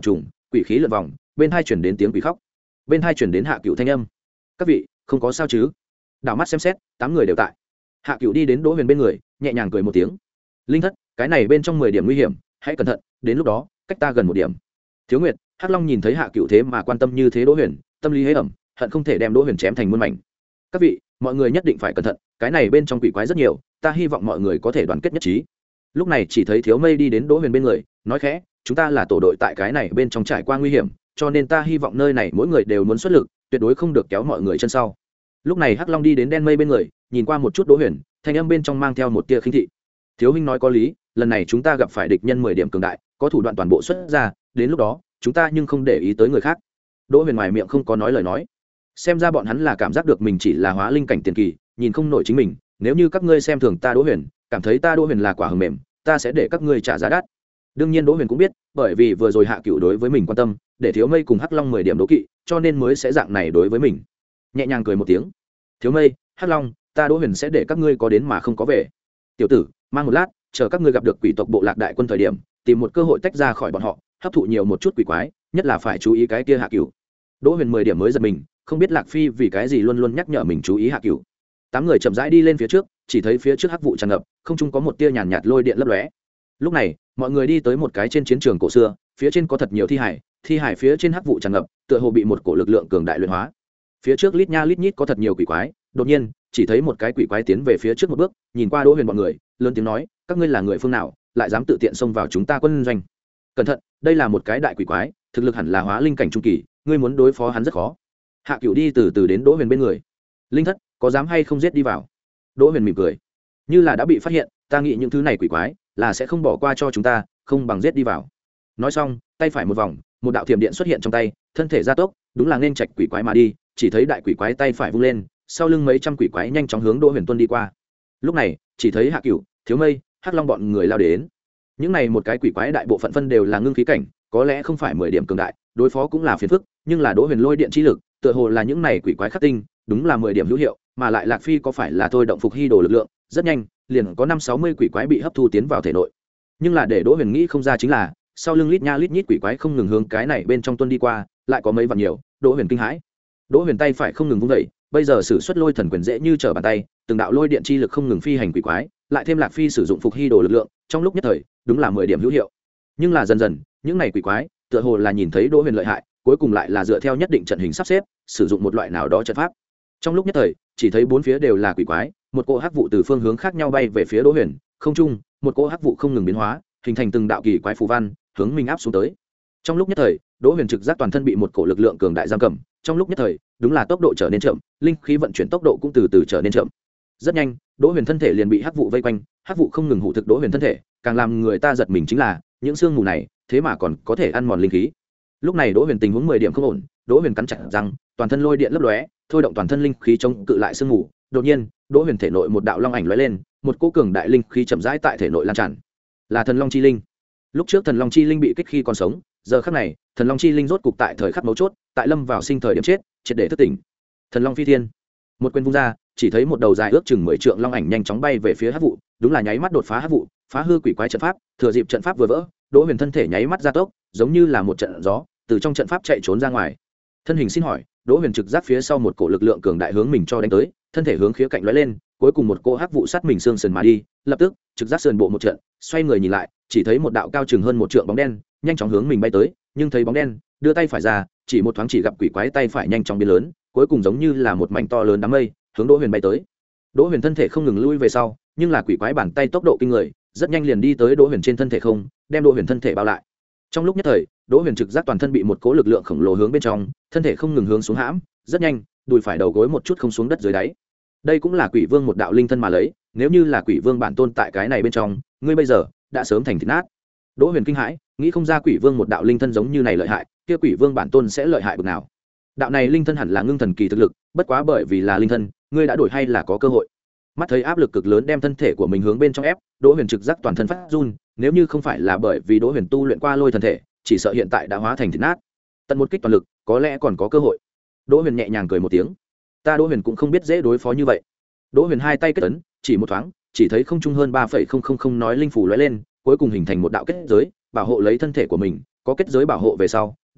quỷ khí lượn vòng, bên hai chuyển đến tiếng quỷ khóc, bên hai chuyển đến Hạ Cựu thanh âm. Các vị không có sao chứ? Đảo mắt xem xét, tám người đều tại. Hạ Cựu đi đến Đỗ Huyền bên người, nhẹ nhàng cười một tiếng. Linh thất, cái này bên trong mười điểm nguy hiểm, hãy cẩn thận, đến lúc đó cách ta gần một điểm. Thiếu Nguyệt, Hắc Long nhìn thấy Hạ Cựu thế mà quan tâm như thế Đỗ Huyền, tâm lý hế ẩm, hận không thể đem Đỗ Huyền chém thành muôn mảnh. Các vị, mọi người nhất định phải cẩn thận, cái này bên trong quỷ quái rất nhiều, ta hy vọng mọi người có thể đoàn kết nhất trí. Lúc này chỉ thấy Thiếu Mây đi đến Đỗ Huyền bên người, nói khẽ, chúng ta là tổ đội tại cái này bên trong trải qua nguy hiểm, cho nên ta hy vọng nơi này mỗi người đều muốn xuất lực, tuyệt đối không được kéo mọi người chân sau. Lúc này Hắc Long đi đến Đen Mây bên người, nhìn qua một chút Đỗ Huyền, thanh âm bên trong mang theo một tia khinh thị. Thiếu huynh nói có lý, lần này chúng ta gặp phải địch nhân mười điểm cường đại, có thủ đoạn toàn bộ xuất ra, đến lúc đó chúng ta nhưng không để ý tới người khác. Đỗ Huyền ngoài miệng không có nói lời nói, xem ra bọn hắn là cảm giác được mình chỉ là hóa linh cảnh tiền kỳ, nhìn không nổi chính mình. Nếu như các ngươi xem thường ta Đỗ Huyền, cảm thấy ta Đỗ Huyền là quả hờ mềm, ta sẽ để các ngươi trả giá đắt. Đương nhiên Đỗ Huyền cũng biết, bởi vì vừa rồi Hạ Cựu đối với mình quan tâm, để Thiếu Mây cùng Hắc Long mười điểm đố kỵ, cho nên mới sẽ dạng này đối với mình. Nhẹ nhàng cười một tiếng, Thiếu Mây, Hắc Long, ta Đỗ Huyền sẽ để các ngươi có đến mà không có về. Tiểu tử, mang một lát, chờ các ngươi gặp được quỷ tộc bộ lạc đại quân thời điểm, tìm một cơ hội tách ra khỏi bọn họ, hấp thụ nhiều một chút quỷ quái, nhất là phải chú ý cái kia Hạ Cựu. Đỗ Huyền mười điểm mới giật mình, không biết Lạc Phi vì cái gì luôn luôn nhắc nhở mình chú ý Hạ Cựu. Tám người chậm rãi đi lên phía trước, chỉ thấy phía trước hắc vụ tràn ngập, không trung có một tia nhàn nhạt lôi điện lấp lóe. Lúc này, mọi người đi tới một cái trên chiến trường cổ xưa, phía trên có thật nhiều thi hải, thi hải phía trên hắc vụ tràn ngập, tựa hồ bị một cổ lực lượng cường đại luyện hóa. Phía trước lít nha lít nhít có thật nhiều quỷ quái, đột nhiên, chỉ thấy một cái quỷ quái tiến về phía trước một bước, nhìn qua Đỗ Huyền bọn người, lớn tiếng nói, các ngươi là người phương nào, lại dám tự tiện xông vào chúng ta quân doanh? Cẩn thận, đây là một cái đại quỷ quái, thực lực hẳn là hóa linh cảnh trung kỳ, ngươi muốn đối phó hắn rất khó. Hạ Cựu đi từ từ đến Đỗ Huyền bên người. Linh thất, có dám hay không giết đi vào? Đỗ Huyền mỉm cười, như là đã bị phát hiện, ta nghĩ những thứ này quỷ quái là sẽ không bỏ qua cho chúng ta, không bằng giết đi vào. Nói xong, tay phải một vòng, một đạo thiểm điện xuất hiện trong tay, thân thể gia tốc, đúng là nên trạch quỷ quái mà đi, chỉ thấy đại quỷ quái tay phải vung lên, sau lưng mấy trăm quỷ quái nhanh chóng hướng Đỗ Huyền tuân đi qua. Lúc này, chỉ thấy Hạ Cựu, Thiếu Mây, Hắc Long bọn người lao đến. Những này một cái quỷ quái đại bộ phận phân đều là ngưng khí cảnh, có lẽ không phải mười điểm cường đại, đối phó cũng là phiền phức, nhưng là Đỗ Huyền lôi điện chi lực, tựa hồ là những này quỷ quái khắc tinh, đúng là mười điểm hữu hiệu, mà lại Lạc Phi có phải là thôi động phục hy đồ lực lượng, rất nhanh, liền có năm sáu mươi quỷ quái bị hấp thu tiến vào thể nội. Nhưng là để Đỗ Huyền nghĩ không ra chính là, sau lưng lít nha lít nhít quỷ quái không ngừng hướng cái này bên trong tuân đi qua, lại có mấy vạn nhiều, Đỗ Huyền kinh hãi. Đỗ Huyền tay phải không ngừng vung dậy, bây giờ sử xuất lôi thần quyền dễ như trở bàn tay, từng đạo lôi điện chi lực không ngừng phi hành quỷ quái, lại thêm Lạc Phi sử dụng phục hy đồ lực lượng, trong lúc nhất thời, đúng là mười điểm hữu hiệu. Nhưng là dần dần, những này quỷ quái, tựa hồ là nhìn thấy Đỗ Huyền lợi hại, cuối cùng lại là dựa theo nhất định trận hình sắp xếp, sử dụng một loại nào đó trận pháp. Trong lúc nhất thời, chỉ thấy bốn phía đều là quỷ quái, một cỗ hắc vụ từ phương hướng khác nhau bay về phía Đỗ Huyền, không trung, một cỗ hắc vụ không ngừng biến hóa, hình thành từng đạo kỳ quái phù văn, hướng mình áp xuống tới. Trong lúc nhất thời, Đỗ Huyền trực giác toàn thân bị một cỗ lực lượng cường đại giam cầm, trong lúc nhất thời, đúng là tốc độ trở nên chậm, linh khí vận chuyển tốc độ cũng từ từ trở nên chậm. Rất nhanh, Đỗ Huyền thân thể liền bị hắc vụ vây quanh, hắc vụ không ngừng hủ thực Đỗ Huyền thân thể, càng làm người ta giật mình chính là, những xương mù này, thế mà còn có thể ăn mòn linh khí. Lúc này Đỗ Huyền tình huống mười điểm không ổn, Đỗ Huyền cắn chặt răng, toàn thân lôi điện lấp lóe, thôi động toàn thân linh khí chống cự lại sương mù. Đột nhiên, Đỗ Huyền thể nội một đạo long ảnh lóe lên, một cỗ cường đại linh khí chậm rãi tại thể nội lan tràn. Là Thần Long chi linh. Lúc trước Thần Long chi linh bị kích khi còn sống, giờ khắc này, Thần Long chi linh rốt cục tại thời khắc mấu chốt, tại lâm vào sinh thời điểm chết, triệt để thức tỉnh. Thần Long phi thiên. Một quyền vung ra, chỉ thấy một đầu dài ước chừng mười trượng long ảnh nhanh chóng bay về phía hắc vụ, đúng là nháy mắt đột phá hắc vụ, phá hư quỷ quái trận pháp, thừa dịp trận pháp vừa vỡ, Đỗ Huyền thân thể nháy mắt gia tốc, giống như là một trận gió, từ trong trận pháp chạy trốn ra ngoài. Thân hình xin hỏi, Đỗ Huyền trực giác phía sau một cổ lực lượng cường đại hướng mình cho đánh tới, thân thể hướng khía cạnh lóe lên, cuối cùng một cô hắc vụ sát mình xương sườn mà đi, lập tức, trực giác sườn bộ một trận, xoay người nhìn lại, chỉ thấy một đạo cao chừng hơn một trượng bóng đen, nhanh chóng hướng mình bay tới, nhưng thấy bóng đen, đưa tay phải ra, chỉ một thoáng chỉ gặp quỷ quái tay phải nhanh chóng biến lớn, cuối cùng giống như là một mảnh to lớn đám mây, hướng Đỗ Huyền bay tới. Đỗ Huyền thân thể không ngừng lui về sau, nhưng là quỷ quái bàn tay tốc độ kinh người, rất nhanh liền đi tới Đỗ Huyền trên thân thể không, đem Đỗ Huyền thân thể bao lại. Trong lúc nhất thời, Đỗ Huyền trực giác toàn thân bị một cỗ lực lượng khổng lồ hướng bên trong, thân thể không ngừng hướng xuống hãm, rất nhanh, đùi phải đầu gối một chút không xuống đất dưới đáy. Đây cũng là Quỷ Vương một đạo linh thân mà lấy, nếu như là Quỷ Vương bản tôn tại cái này bên trong, ngươi bây giờ đã sớm thành thịt nát. Đỗ Huyền kinh hãi, nghĩ không ra Quỷ Vương một đạo linh thân giống như này lợi hại, kia Quỷ Vương bản tôn sẽ lợi hại bực nào? Đạo này linh thân hẳn là ngưng thần kỳ thực lực, bất quá bởi vì là linh thân, ngươi đã đổi hay là có cơ hội. Mắt thấy áp lực cực lớn đem thân thể của mình hướng bên trong ép, Đỗ Huyền trực giác toàn thân phát run, nếu như không phải là bởi vì Đỗ Huyền tu luyện qua lôi thần thể, chỉ sợ hiện tại đã hóa thành thịt nát. Tận một kích toàn lực, có lẽ còn có cơ hội. Đỗ Huyền nhẹ nhàng cười một tiếng. Ta Đỗ Huyền cũng không biết dễ đối phó như vậy. Đỗ Huyền hai tay kết ấn, chỉ một thoáng, chỉ thấy không trung hơn ba phẩy không không không nói linh phủ lóe lên, cuối cùng hình thành một đạo kết giới, bảo hộ lấy thân thể của mình, có kết giới bảo hộ về sau,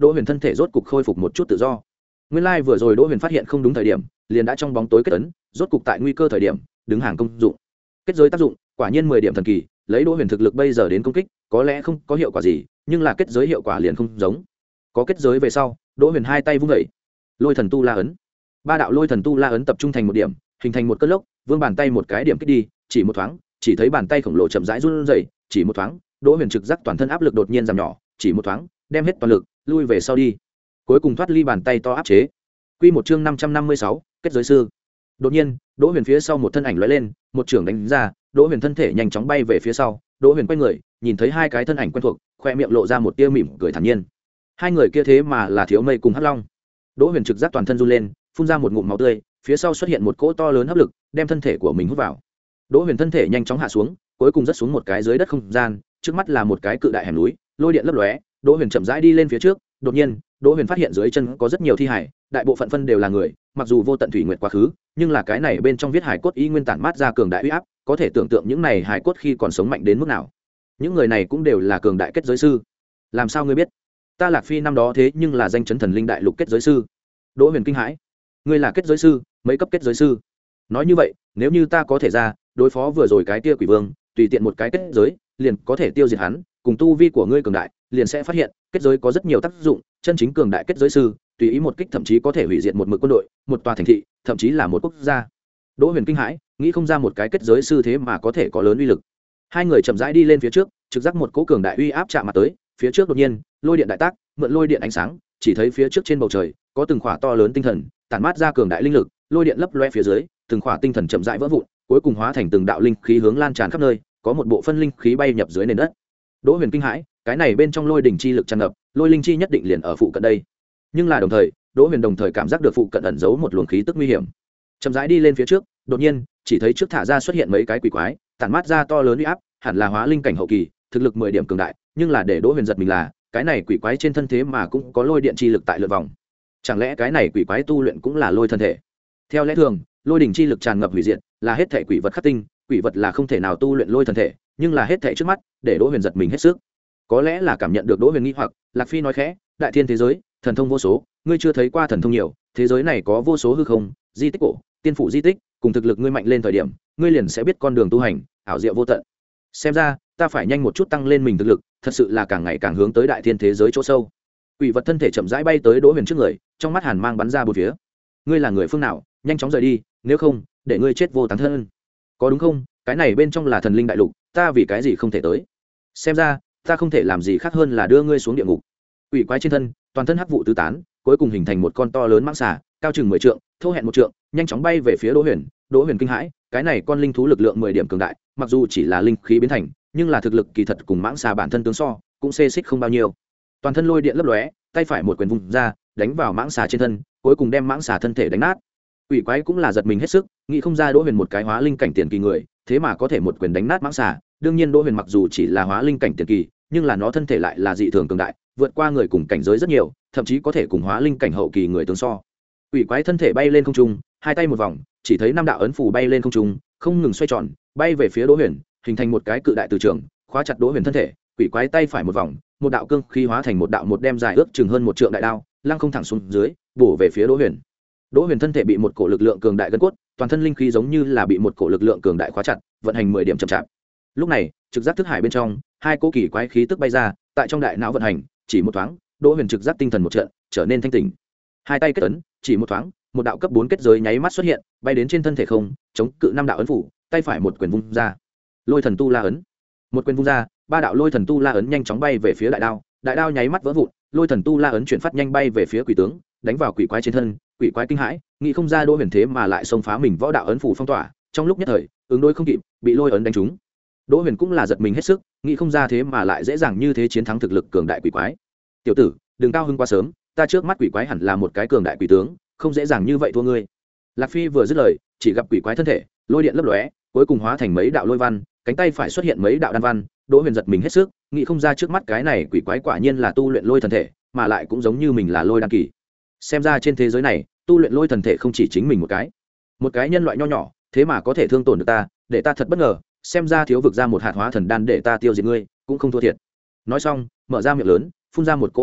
Đỗ Huyền thân thể rốt cục khôi phục một chút tự do. Nguyên lai vừa rồi Đỗ Huyền phát hiện không đúng thời điểm, liền đã trong bóng tối kết ấn, rốt cục tại nguy cơ thời điểm, đứng hàng công dụng. Kết giới tác dụng, quả nhiên mười điểm thần kỳ, lấy Đỗ Huyền thực lực bây giờ đến công kích, có lẽ không có hiệu quả gì, nhưng là kết giới hiệu quả liền không giống. Có kết giới về sau, Đỗ Huyền hai tay vung dậy, Lôi Thần Tu La ấn. Ba đạo Lôi Thần Tu La ấn tập trung thành một điểm, hình thành một cơn lốc, vươn bàn tay một cái điểm kích đi, chỉ một thoáng, chỉ thấy bàn tay khổng lồ chậm rãi run rẩy, chỉ một thoáng, Đỗ Huyền trực giác toàn thân áp lực đột nhiên giảm nhỏ, chỉ một thoáng, đem hết toàn lực, lui về sau đi. Cuối cùng thoát ly bàn tay to áp chế. Quy một chương năm trăm năm mươi sáu, kết giới sư. Đột nhiên, Đỗ Huyền phía sau một thân ảnh lóe lên, một trường đánh ra, Đỗ Huyền thân thể nhanh chóng bay về phía sau, Đỗ Huyền quay người, nhìn thấy hai cái thân ảnh quen thuộc, khoe miệng lộ ra một tia mỉm cười thản nhiên. Hai người kia thế mà là Thiếu Mây cùng Hắc Long. Đỗ Huyền trực giác toàn thân run lên, phun ra một ngụm máu tươi, phía sau xuất hiện một cỗ to lớn hấp lực, đem thân thể của mình hút vào. Đỗ Huyền thân thể nhanh chóng hạ xuống, cuối cùng rớt xuống một cái dưới đất không gian, trước mắt là một cái cự đại hẻm núi, lôi điện lấp lóe, Đỗ Huyền chậm rãi đi lên phía trước, đột nhiên, Đỗ Huyền phát hiện dưới chân có rất nhiều thi hải, đại bộ phận phân đều là người, mặc dù vô tận thủy nguyệt quá khứ, nhưng là cái này bên trong viết hải cốt y nguyên tản mát ra cường đại uy áp, có thể tưởng tượng những này hải cốt khi còn sống mạnh đến mức nào. Những người này cũng đều là cường đại kết giới sư. Làm sao ngươi biết? Ta Lạc Phi năm đó thế nhưng là danh chấn thần linh đại lục kết giới sư. Đỗ Huyền kinh hãi. Ngươi là kết giới sư, mấy cấp kết giới sư? Nói như vậy, nếu như ta có thể ra, đối phó vừa rồi cái kia quỷ vương, tùy tiện một cái kết giới, liền có thể tiêu diệt hắn, cùng tu vi của ngươi cường đại, liền sẽ phát hiện, kết giới có rất nhiều tác dụng, chân chính cường đại kết giới sư, tùy ý một kích thậm chí có thể hủy diệt một mực quân đội, một tòa thành thị, thậm chí là một quốc gia. Đỗ Huyền kinh hãi, nghĩ không ra một cái kết giới sư thế mà có thể có lớn uy lực. Hai người chậm rãi đi lên phía trước, trực giác một cỗ cường đại uy áp chạm mặt tới, phía trước đột nhiên, lôi điện đại tác, mượn lôi điện ánh sáng, chỉ thấy phía trước trên bầu trời có từng khỏa to lớn tinh thần, tản mát ra cường đại linh lực, lôi điện lấp loe phía dưới, từng khỏa tinh thần chậm rãi vỡ vụn, cuối cùng hóa thành từng đạo linh khí hướng lan tràn khắp nơi, có một bộ phân linh khí bay nhập dưới nền đất. Đỗ Huyền kinh hãi, cái này bên trong lôi đỉnh chi lực tràn ngập, lôi linh chi nhất định liền ở phụ cận đây. Nhưng là đồng thời, Đỗ Huyền đồng thời cảm giác được phụ cận ẩn giấu một luồng khí tức nguy hiểm. Chậm rãi đi lên phía trước, đột nhiên, chỉ thấy trước thả ra xuất hiện mấy cái quỷ quái, tản mát ra to lớn uy áp, hẳn là hóa linh cảnh hậu kỳ, thực lực mười điểm cường đại, nhưng là để Đỗ Huyền giật mình là, cái này quỷ quái trên thân thế mà cũng có lôi điện chi lực tại lượn vòng. Chẳng lẽ cái này quỷ quái tu luyện cũng là lôi thân thể? Theo lẽ thường, lôi đỉnh chi lực tràn ngập hủy diệt, là hết thể quỷ vật khắc tinh, quỷ vật là không thể nào tu luyện lôi thân thể, nhưng là hết thể trước mắt, để Đỗ Huyền giật mình hết sức. Có lẽ là cảm nhận được Đỗ Huyền nghi hoặc, Lạc Phi nói khẽ, đại thiên thế giới, thần thông vô số, ngươi chưa thấy qua thần thông nhiều, thế giới này có vô số hư không, di tích cổ, tiên phủ di tích, cùng thực lực ngươi mạnh lên thời điểm, ngươi liền sẽ biết con đường tu hành, ảo diệu vô tận. Xem ra, ta phải nhanh một chút tăng lên mình thực lực, thật sự là càng ngày càng hướng tới đại thiên thế giới chỗ sâu. Quỷ vật thân thể chậm rãi bay tới Đỗ Huyền trước người, trong mắt hàn mang bắn ra bốn phía. Ngươi là người phương nào, nhanh chóng rời đi, nếu không, để ngươi chết vô táng thân. Có đúng không? Cái này bên trong là thần linh đại lục, ta vì cái gì không thể tới? Xem ra, ta không thể làm gì khác hơn là đưa ngươi xuống địa ngục. Quỷ quái trên thân, toàn thân hắc vụ tứ tán, cuối cùng hình thành một con to lớn mãng xà, cao chừng mười trượng, thô hẹn một trượng, nhanh chóng bay về phía Đỗ Huyền. Đỗ Huyền kinh hãi, cái này con linh thú lực lượng mười điểm cường đại, mặc dù chỉ là linh khí biến thành, nhưng là thực lực kỳ thật cùng mãng xà bản thân tướng so, cũng xê xích không bao nhiêu. Toàn thân lôi điện lấp lóe, tay phải một quyền vung ra, đánh vào mãng xà trên thân, cuối cùng đem mãng xà thân thể đánh nát. Quỷ quái cũng là giật mình hết sức, nghĩ không ra Đỗ Huyền một cái hóa linh cảnh tiền kỳ người, thế mà có thể một quyền đánh nát mãng xà. Đương nhiên Đỗ Huyền mặc dù chỉ là hóa linh cảnh tiền kỳ, nhưng là nó thân thể lại là dị thường cường đại, vượt qua người cùng cảnh giới rất nhiều, thậm chí có thể cùng hóa linh cảnh hậu kỳ người tương so. Quỷ quái thân thể bay lên không trung, hai tay một vòng, chỉ thấy năm đạo ấn phù bay lên không trung, không ngừng xoay tròn, bay về phía Đỗ Huyền, hình thành một cái cự đại từ trường, khóa chặt Đỗ Huyền thân thể. Quỷ quái tay phải một vòng, một đạo cương khí hóa thành một đạo một đem dài ước chừng hơn một trượng đại đao, lăng không thẳng xuống dưới, bổ về phía Đỗ Huyền. Đỗ Huyền thân thể bị một cổ lực lượng cường đại gân cốt, toàn thân linh khí giống như là bị một cổ lực lượng cường đại khóa chặt, vận hành mười điểm chậm chạp. Lúc này, trực giác thức hải bên trong, hai cỗ kỳ quái khí tức bay ra, tại trong đại não vận hành, chỉ một thoáng, Đỗ Huyền trực giác tinh thần một trận, trở nên thanh tỉnh. Hai tay kết ấn, chỉ một thoáng, một đạo cấp bốn kết giới nháy mắt xuất hiện, bay đến trên thân thể không, chống cự năm đạo ấn phủ, tay phải một quyền vung ra. Lôi thần tu la ấn. Một quyền vung ra, ba đạo lôi thần tu la ấn nhanh chóng bay về phía đại đao, đại đao nháy mắt vỡ vụn, lôi thần tu la ấn chuyển phát nhanh bay về phía quỷ tướng, đánh vào quỷ quái trên thân, quỷ quái kinh hãi, nghĩ không ra Đỗ Huyền thế mà lại xông phá mình võ đạo ấn phủ phong tỏa, trong lúc nhất thời, ứng đối không kịp, bị lôi ấn đánh trúng. Đỗ Huyền cũng là giật mình hết sức, nghĩ không ra thế mà lại dễ dàng như thế chiến thắng thực lực cường đại quỷ quái. Tiểu tử, đừng cao hứng quá sớm, ta trước mắt quỷ quái hẳn là một cái cường đại quỷ tướng, không dễ dàng như vậy thua ngươi. Lạc Phi vừa dứt lời, chỉ gặp quỷ quái thân thể, lôi điện lấp lóe, cuối cùng hóa thành mấy đạo lôi văn, cánh tay phải xuất hiện mấy đạo đan văn. Đỗ Huyền giật mình hết sức, nghĩ không ra trước mắt cái này quỷ quái quả nhiên là tu luyện lôi thần thể, mà lại cũng giống như mình là lôi đan kỳ. Xem ra trên thế giới này, tu luyện lôi thần thể không chỉ chính mình một cái. Một cái nhân loại nho nhỏ, thế mà có thể thương tổn được ta, để ta thật bất ngờ, xem ra thiếu vực ra một hạt hóa thần đan để ta tiêu diệt ngươi, cũng không thua thiệt. Nói xong, mở ra miệng lớn, phun ra một cỗ hắc vụ,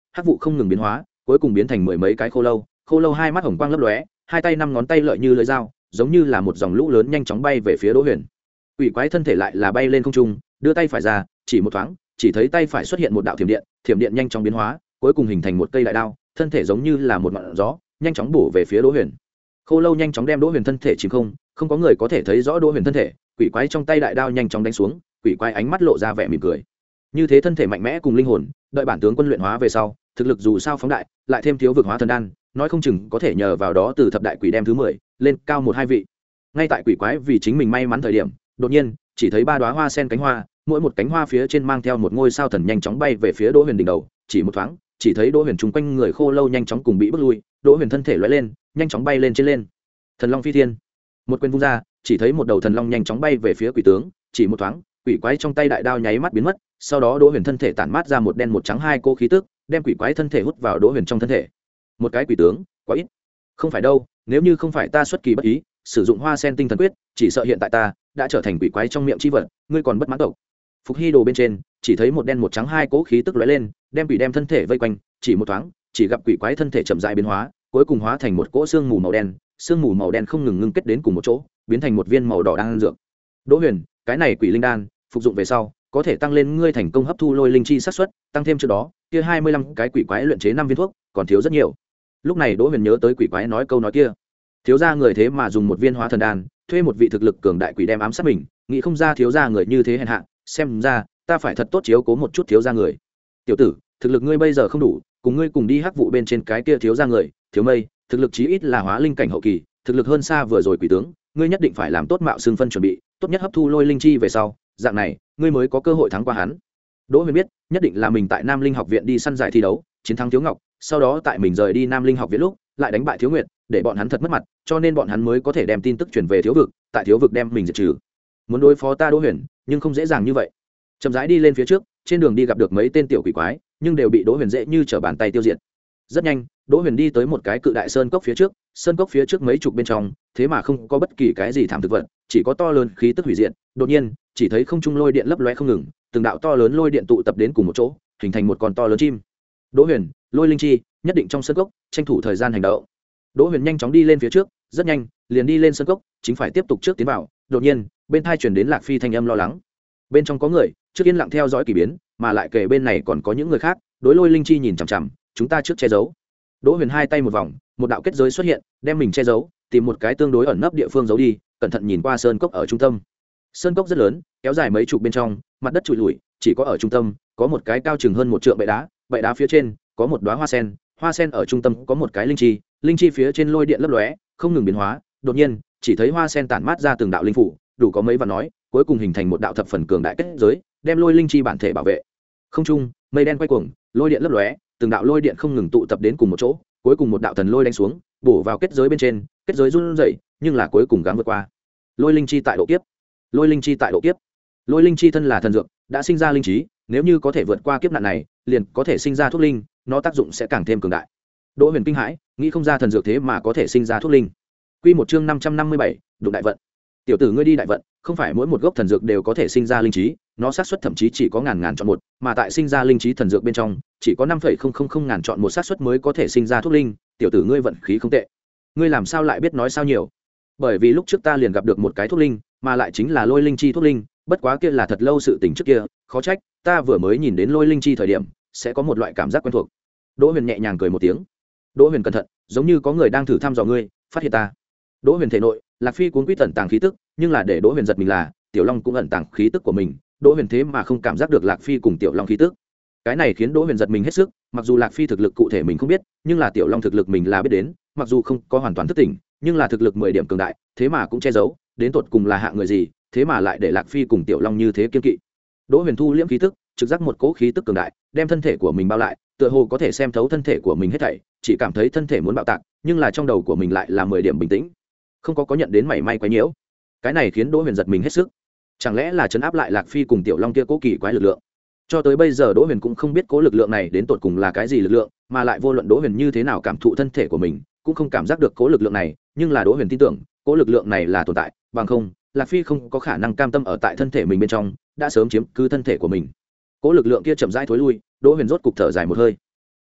hắc vụ không ngừng biến hóa, cuối cùng biến thành mười mấy cái khô lâu. Khô lâu hai mắt hồng quang lấp lóe, hai tay năm ngón tay lợi như lưỡi dao, giống như là một dòng lũ lớn nhanh chóng bay về phía Đỗ Huyền. Quỷ quái thân thể lại là bay lên không trung, đưa tay phải ra, chỉ một thoáng, chỉ thấy tay phải xuất hiện một đạo thiểm điện, thiểm điện nhanh chóng biến hóa, cuối cùng hình thành một cây đại đao, thân thể giống như là một ngọn gió, nhanh chóng bổ về phía Đỗ Huyền. Khô lâu nhanh chóng đem Đỗ Huyền thân thể chìm không, không có người có thể thấy rõ Đỗ Huyền thân thể. Quỷ quái trong tay đại đao nhanh chóng đánh xuống, quỷ quái ánh mắt lộ ra vẻ mỉm cười. Như thế thân thể mạnh mẽ cùng linh hồn, đợi bản tướng quân luyện hóa về sau, thực lực dù sao phóng đại, lại thêm thiếu vực hóa thần đan, nói không chừng có thể nhờ vào đó từ thập đại quỷ đem thứ mười lên cao một hai vị. Ngay tại quỷ quái vì chính mình may mắn thời điểm, đột nhiên chỉ thấy ba đóa hoa sen cánh hoa, mỗi một cánh hoa phía trên mang theo một ngôi sao thần nhanh chóng bay về phía Đỗ Huyền đỉnh đầu. Chỉ một thoáng, chỉ thấy Đỗ Huyền chung quanh người khô lâu nhanh chóng cùng bị bước lui, Đỗ Huyền thân thể lóe lên, nhanh chóng bay lên trên lên. Thần long phi thiên, một quyền vung ra, chỉ thấy một đầu thần long nhanh chóng bay về phía quỷ tướng. Chỉ một thoáng, quỷ quái trong tay đại đao nháy mắt biến mất, sau đó Đỗ Huyền thân thể tản mát ra một đen một trắng hai cô khí tức, đem quỷ quái thân thể hút vào Đỗ Huyền trong thân thể. Một cái quỷ tướng, quá ít. Không phải đâu, nếu như không phải ta xuất kỳ bất ý, sử dụng hoa sen tinh thần quyết, chỉ sợ hiện tại ta đã trở thành quỷ quái trong miệng chi vật, ngươi còn bất mãn tộc. Phục Hy đồ bên trên, chỉ thấy một đen một trắng hai cỗ khí tức lóe lên, đem quỷ đem thân thể vây quanh, chỉ một thoáng, chỉ gặp quỷ quái thân thể chậm rãi biến hóa, cuối cùng hóa thành một cỗ xương mù màu đen, xương mù màu đen không ngừng ngưng kết đến cùng một chỗ, biến thành một viên màu đỏ đan dược. Đỗ Huyền, cái này quỷ linh đan, phục dụng về sau, có thể tăng lên ngươi thành công hấp thu lôi linh chi xác suất, tăng thêm trước đó, kia hai mươi lăm cái quỷ quái luyện chế năm viên thuốc, còn thiếu rất nhiều. Lúc này Đỗ Huyền nhớ tới quỷ quái nói câu nói kia, thiếu gia người thế mà dùng một viên hóa thần đan, thuê một vị thực lực cường đại quỷ đem ám sát mình, nghĩ không ra thiếu gia người như thế hèn hạ, xem ra ta phải thật tốt chiếu cố một chút thiếu gia người. Tiểu tử, thực lực ngươi bây giờ không đủ, cùng ngươi cùng đi hắc vụ bên trên cái kia thiếu gia người, thiếu mây, thực lực chí ít là hóa linh cảnh hậu kỳ, thực lực hơn xa vừa rồi quỷ tướng, ngươi nhất định phải làm tốt mạo xương phân chuẩn bị, tốt nhất hấp thu lôi linh chi về sau, dạng này, ngươi mới có cơ hội thắng qua hắn. Đỗ Huyền biết, nhất định là mình tại Nam Linh học viện đi săn giải thi đấu, chiến thắng Thiếu Ngọc, sau đó tại mình rời đi Nam Linh học viện lúc, lại đánh bại Thiếu Nguyệt, để bọn hắn thật mất mặt, cho nên bọn hắn mới có thể đem tin tức truyền về Thiếu vực, tại Thiếu vực đem mình diệt trừ. Muốn đối phó ta Đỗ Huyền, nhưng không dễ dàng như vậy. Chậm rãi đi lên phía trước, trên đường đi gặp được mấy tên tiểu quỷ quái, nhưng đều bị Đỗ Huyền dễ như trở bàn tay tiêu diệt. Rất nhanh, Đỗ Huyền đi tới một cái cự đại sơn cốc phía trước, sơn cốc phía trước mấy chục bên trong, thế mà không có bất kỳ cái gì thảm thực vật, chỉ có to lớn khí tức hủy diệt. Đột nhiên, chỉ thấy không trung lôi điện lấp lóe không ngừng, từng đạo to lớn lôi điện tụ tập đến cùng một chỗ, hình thành một con to lớn chim. Đỗ Huyền, lôi linh chi, nhất định trong sơn cốc, tranh thủ thời gian hành động. Đỗ Huyền nhanh chóng đi lên phía trước, rất nhanh, liền đi lên sơn cốc, chính phải tiếp tục trước tiến vào. Đột nhiên, bên tai truyền đến Lạc Phi thanh âm lo lắng. Bên trong có người, trước yên lặng theo dõi kỳ biến, mà lại kề bên này còn có những người khác, đối lôi linh chi nhìn chằm chằm, chúng ta trước che giấu. Đỗ Huyền hai tay một vòng, một đạo kết giới xuất hiện, đem mình che giấu, tìm một cái tương đối ẩn nấp địa phương giấu đi, cẩn thận nhìn qua sơn cốc ở trung tâm. Sơn cốc rất lớn, kéo dài mấy chục bên trong, mặt đất trụi lùi, chỉ có ở trung tâm có một cái cao chừng hơn một trượng bệ đá, bệ đá phía trên có một đóa hoa sen, hoa sen ở trung tâm có một cái linh chi, linh chi phía trên lôi điện lấp lóe, không ngừng biến hóa. Đột nhiên, chỉ thấy hoa sen tản mát ra từng đạo linh phủ, đủ có mấy vạn nói, cuối cùng hình thành một đạo thập phần cường đại kết giới, đem lôi linh chi bản thể bảo vệ. Không trung, mây đen quay cuồng, lôi điện lấp lóe, từng đạo lôi điện không ngừng tụ tập đến cùng một chỗ, cuối cùng một đạo thần lôi đánh xuống, bổ vào kết giới bên trên, kết giới run rẩy, nhưng là cuối cùng gắng vượt qua. Lôi linh chi tại độ kiếp, lôi linh chi tại độ kiếp. Lôi linh chi thân là thần dược, đã sinh ra linh trí, nếu như có thể vượt qua kiếp nạn này, liền có thể sinh ra thuốc linh, nó tác dụng sẽ càng thêm cường đại. Đỗ Huyền kinh hãi, nghĩ không ra thần dược thế mà có thể sinh ra thuốc linh. Quy một chương năm trăm năm mươi bảy, đụng đại vận. Tiểu tử ngươi đi đại vận, không phải mỗi một gốc thần dược đều có thể sinh ra linh trí, nó xác suất thậm chí chỉ có ngàn ngàn chọn một, mà tại sinh ra linh trí thần dược bên trong, chỉ có năm phẩy không không không ngàn chọn một xác suất mới có thể sinh ra thuốc linh. Tiểu tử ngươi vận khí không tệ. Ngươi làm sao lại biết nói sao nhiều? Bởi vì lúc trước ta liền gặp được một cái thuốc linh, mà lại chính là lôi linh chi thuốc linh, bất quá kia là thật lâu sự tình trước kia, khó trách ta vừa mới nhìn đến lôi linh chi thời điểm, sẽ có một loại cảm giác quen thuộc. Đỗ Huyền nhẹ nhàng cười một tiếng. Đỗ Huyền cẩn thận, giống như có người đang thử thăm dò ngươi, phát hiện ta. Đỗ Huyền thể nội, Lạc Phi cuốn quýt tẩn tàng khí tức, nhưng là để Đỗ Huyền giật mình là, Tiểu Long cũng ẩn tàng khí tức của mình, Đỗ Huyền thế mà không cảm giác được Lạc Phi cùng Tiểu Long khí tức. Cái này khiến Đỗ Huyền giật mình hết sức, mặc dù Lạc Phi thực lực cụ thể mình không biết, nhưng là Tiểu Long thực lực mình là biết đến, mặc dù không có hoàn toàn thức tỉnh, nhưng là thực lực mười điểm cường đại, thế mà cũng che giấu, đến tột cùng là hạng người gì, thế mà lại để Lạc Phi cùng Tiểu Long như thế kiên kỵ. Đỗ Huyền thu liễm khí tức, trực giác một cỗ khí tức cường đại, đem thân thể của mình bao lại, tựa hồ có thể xem thấu thân thể của mình hết thảy, chỉ cảm thấy thân thể muốn bạo tạc, nhưng là trong đầu của mình lại là mười điểm bình tĩnh, không có có nhận đến mảy may quấy nhiễu. Cái này khiến Đỗ Huyền giật mình hết sức. Chẳng lẽ là trấn áp lại Lạc Phi cùng Tiểu Long kia cố kỳ quái lực lượng? Cho tới bây giờ Đỗ Huyền cũng không biết cố lực lượng này đến tột cùng là cái gì lực lượng, mà lại vô luận Đỗ Huyền như thế nào cảm thụ thân thể của mình, cũng không cảm giác được cố lực lượng này, nhưng là Đỗ Huyền tin tưởng, cố lực lượng này là tồn tại, bằng không, Lạc Phi không có khả năng cam tâm ở tại thân thể mình bên trong, đã sớm chiếm cứ thân thể của mình. Cố lực lượng kia chậm rãi thối lui, Đỗ Huyền rốt cục thở dài một hơi.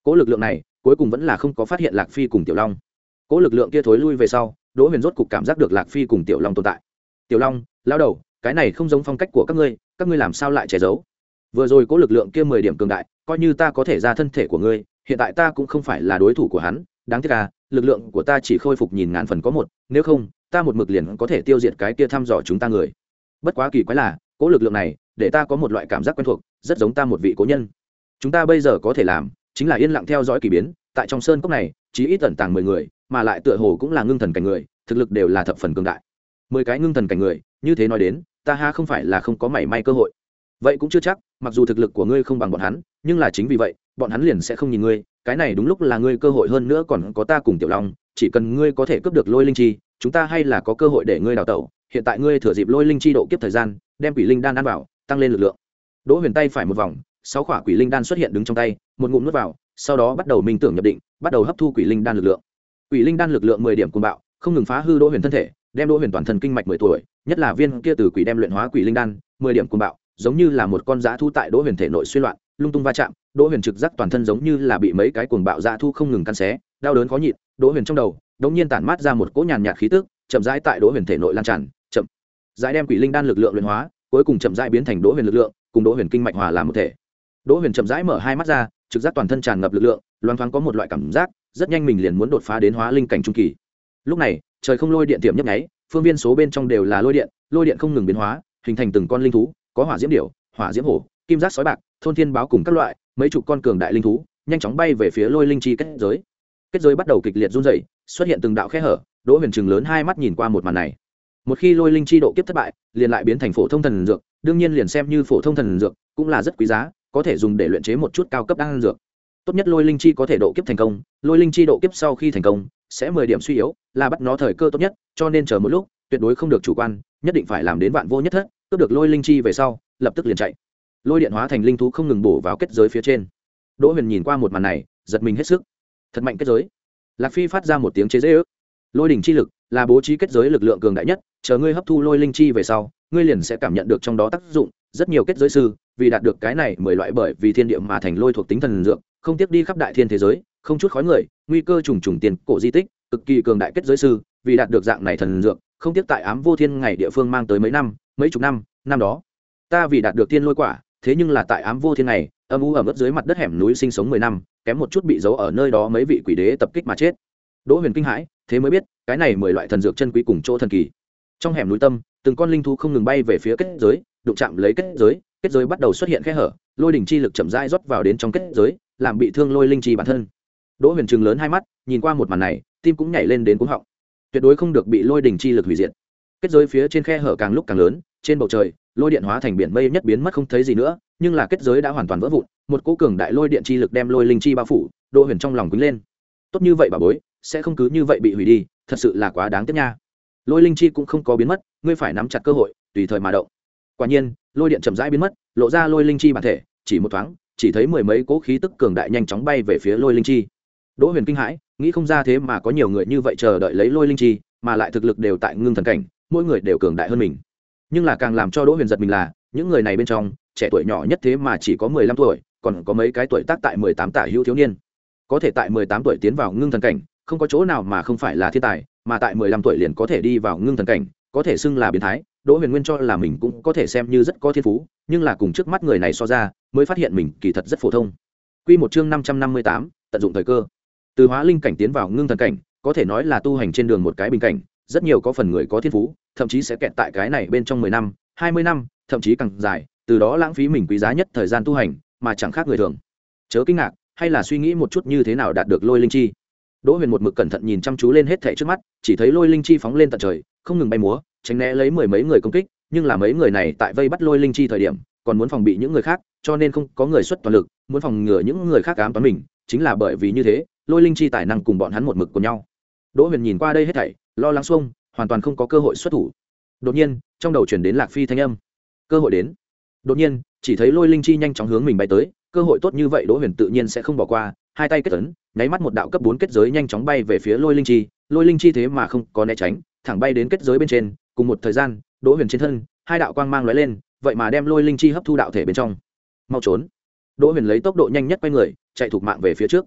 cỗ lực lượng này cuối cùng vẫn là không có phát hiện Lạc Phi cùng Tiểu Long. Cỗ lực lượng kia thối lui về sau, Đỗ Huyền rốt cục cảm giác được Lạc Phi cùng Tiểu Long tồn tại. Tiểu Long, lão đầu, cái này không giống phong cách của các ngươi, các ngươi làm sao lại che giấu? Vừa rồi cỗ lực lượng kia mười điểm cường đại, coi như ta có thể ra thân thể của ngươi, hiện tại ta cũng không phải là đối thủ của hắn, đáng tiếc à, lực lượng của ta chỉ khôi phục nhìn ngàn phần có một, nếu không, ta một mực liền có thể tiêu diệt cái kia thăm dò chúng ta người. Bất quá kỳ quái là, cỗ lực lượng này, để ta có một loại cảm giác quen thuộc, rất giống ta một vị cố nhân. Chúng ta bây giờ có thể làm, chính là yên lặng theo dõi kỳ biến, tại trong sơn cốc này, chí ít tẩn tàng mười người, mà lại tựa hồ cũng là ngưng thần cảnh người, thực lực đều là thập phần cường đại. Mười cái ngưng thần cảnh người, như thế nói đến, ta ha không phải là không có mảy may cơ hội. Vậy cũng chưa chắc, mặc dù thực lực của ngươi không bằng bọn hắn, nhưng là chính vì vậy, bọn hắn liền sẽ không nhìn ngươi, cái này đúng lúc là ngươi cơ hội, hơn nữa còn có ta cùng Tiểu Long, chỉ cần ngươi có thể cướp được Lôi Linh Chi, chúng ta hay là có cơ hội để ngươi đào tẩu. Hiện tại ngươi thừa dịp Lôi Linh Chi độ kiếp thời gian, đem Quỷ Linh đan ăn vào, tăng lên lực lượng. Đỗ Huyền tay phải một vòng, sáu quả Quỷ Linh đan xuất hiện đứng trong tay, một ngụm nuốt vào, sau đó bắt đầu minh tưởng nhập định, bắt đầu hấp thu Quỷ Linh đan lực lượng. Quỷ Linh đan lực lượng mười điểm cuồng bạo, không ngừng phá hư Đỗ Huyền thân thể, đem Đỗ Huyền toàn thân kinh mạch mười tuổi, nhất là viên kia từ quỷ đem luyện hóa Quỷ Linh đan, mười điểm cuồng bạo, giống như là một con dã thú tại Đỗ Huyền thể nội suy loạn, lung tung va chạm, Đỗ Huyền trực giác toàn thân giống như là bị mấy cái cuồng bạo dã thú không ngừng cắn xé, đau đớn khó nhịn. Đỗ Huyền trong đầu đột nhiên tản mát ra một cỗ nhàn nhạt khí tức, chậm rãi tại Đỗ Huyền thể nội lan tràn, chậm rãi đem Quỷ Linh đan lực lượng luyện hóa, cuối cùng chậm rãi biến thành Đỗ Huyền lực lượng, cùng Đỗ Huyền kinh mạch hòa làm một thể. Đỗ Huyền chậm rãi mở hai mắt ra, trực giác toàn thân tràn ngập lực lượng, loáng thoáng có một loại cảm giác, rất nhanh mình liền muốn đột phá đến hóa linh cảnh trung kỳ. Lúc này, trời không lôi điện tiệm nhấp nháy, phương viên số bên trong đều là lôi điện, lôi điện không ngừng biến hóa, hình thành từng con linh thú, có hỏa diễm điểu, hỏa diễm hổ, kim giác sói bạc, thôn thiên báo cùng các loại, mấy chục con cường đại linh thú, nhanh chóng bay về phía Lôi Linh Chi kết giới. Kết giới bắt đầu kịch liệt run rẩy, xuất hiện từng đạo khe hở, Đỗ Huyền trừng lớn hai mắt nhìn qua một màn này. Một khi Lôi Linh Chi độ kiếp thất bại, liền lại biến thành phổ thông thần dược, đương nhiên liền xem như phổ thông thần dược, cũng là rất quý giá, có thể dùng để luyện chế một chút cao cấp đan dược. Tốt nhất Lôi Linh Chi có thể độ kiếp thành công, Lôi Linh Chi độ kiếp sau khi thành công, sẽ mười điểm suy yếu, là bắt nó thời cơ tốt nhất, cho nên chờ một lúc, tuyệt đối không được chủ quan, nhất định phải làm đến vạn vô nhất thất, cướp được Lôi Linh Chi về sau, lập tức liền chạy. Lôi điện hóa thành linh thú không ngừng bổ vào kết giới phía trên. Đỗ Huyền nhìn qua một màn này, giật mình hết sức. Thật mạnh kết giới. Lạc Phi phát ra một tiếng chế giễu. Lôi đỉnh chi lực là bố trí kết giới lực lượng cường đại nhất, chờ ngươi hấp thu Lôi Linh Chi về sau, ngươi liền sẽ cảm nhận được trong đó tác dụng. Rất nhiều kết giới sư, vì đạt được cái này mười loại bởi vì thiên địa mà thành lôi thuộc tính thần dược, không tiếp đi khắp đại thiên thế giới, không chút khói người, nguy cơ trùng trùng tiền cổ di tích, cực kỳ cường đại kết giới sư, vì đạt được dạng này thần dược, không tiếp tại Ám Vô Thiên ngày địa phương mang tới mấy năm, mấy chục năm, năm đó, ta vì đạt được thiên lôi quả, thế nhưng là tại Ám Vô Thiên ngày, âm u ẩm ướt dưới mặt đất hẻm núi sinh sống mười năm, kém một chút bị giấu ở nơi đó mấy vị quỷ đế tập kích mà chết. Đỗ Huyền kinh hãi, thế mới biết, cái này mười loại thần dược chân quý cùng chỗ thần kỳ. Trong hẻm núi tâm, từng con linh thú không ngừng bay về phía kết giới, đụng chạm lấy kết giới, kết giới bắt đầu xuất hiện khe hở, lôi đỉnh chi lực chậm rãi rót vào đến trong kết giới, làm bị thương Lôi Linh Chi bản thân. Đỗ Huyền trừng lớn hai mắt, nhìn qua một màn này, tim cũng nhảy lên đến cuống họng. Tuyệt đối không được bị lôi đỉnh chi lực hủy diệt. Kết giới phía trên khe hở càng lúc càng lớn, trên bầu trời, lôi điện hóa thành biển mây nhất biến mất không thấy gì nữa, nhưng là kết giới đã hoàn toàn vỡ vụn, một cỗ cường đại lôi điện chi lực đem Lôi Linh Chi bao phủ. Đỗ Huyền trong lòng quýnh lên. Tốt như vậy bà bối, sẽ không cứ như vậy bị hủy đi, thật sự là quá đáng tiếc nha. Lôi Linh Chi cũng không có biến mất, ngươi phải nắm chặt cơ hội, tùy thời mà động. Quả nhiên, lôi điện chậm rãi biến mất, lộ ra Lôi Linh Chi bản thể, chỉ một thoáng, chỉ thấy mười mấy cỗ khí tức cường đại nhanh chóng bay về phía Lôi Linh Chi. Đỗ Huyền kinh hãi, nghĩ không ra thế mà có nhiều người như vậy chờ đợi lấy Lôi Linh Chi, mà lại thực lực đều tại ngưng thần cảnh, mỗi người đều cường đại hơn mình. Nhưng là càng làm cho Đỗ Huyền giật mình là, những người này bên trong, trẻ tuổi nhỏ nhất thế mà chỉ có mười lăm tuổi, còn có mấy cái tuổi tác tại mười tám tả hữu thiếu niên. Có thể tại mười tám tuổi tiến vào ngưng thần cảnh, không có chỗ nào mà không phải là thiên tài, mà tại mười lăm tuổi liền có thể đi vào ngưng thần cảnh, có thể xưng là biến thái. Đỗ Huyền nguyên cho là mình cũng có thể xem như rất có thiên phú, nhưng là cùng trước mắt người này so ra, mới phát hiện mình kỳ thật rất phổ thông. Quy một chương năm trăm năm mươi tám, tận dụng thời cơ. Từ hóa linh cảnh tiến vào ngưng thần cảnh, có thể nói là tu hành trên đường một cái bình cảnh, rất nhiều có phần người có thiên phú, thậm chí sẽ kẹt tại cái này bên trong mười năm, hai mươi năm, thậm chí càng dài, từ đó lãng phí mình quý giá nhất thời gian tu hành, mà chẳng khác người thường. Chớ kinh ngạc, hay là suy nghĩ một chút như thế nào đạt được Lôi Linh Chi. Đỗ Huyền một mực cẩn thận nhìn chăm chú lên hết thảy trước mắt, chỉ thấy Lôi Linh Chi phóng lên tận trời, không ngừng bay múa, tránh né lấy mười mấy người công kích, nhưng là mấy người này tại vây bắt Lôi Linh Chi thời điểm, còn muốn phòng bị những người khác, cho nên không có người xuất toàn lực, muốn phòng ngừa những người khác ám toán mình, chính là bởi vì như thế, Lôi Linh Chi tài năng cùng bọn hắn một mực cùng nhau. Đỗ Huyền nhìn qua đây hết thảy, lo lắng xuông, hoàn toàn không có cơ hội xuất thủ. Đột nhiên, trong đầu truyền đến Lạc Phi thanh âm. Cơ hội đến. Đột nhiên, chỉ thấy Lôi Linh Chi nhanh chóng hướng mình bay tới, cơ hội tốt như vậy Đỗ Huyền tự nhiên sẽ không bỏ qua, hai tay kết ấn, nháy mắt một đạo cấp bốn kết giới nhanh chóng bay về phía Lôi Linh Chi, Lôi Linh Chi thế mà không có né tránh, thẳng bay đến kết giới bên trên, cùng một thời gian, Đỗ Huyền trên thân, hai đạo quang mang lóe lên, vậy mà đem Lôi Linh Chi hấp thu đạo thể bên trong. Mau trốn. Đỗ Huyền lấy tốc độ nhanh nhất quay người, chạy thục mạng về phía trước.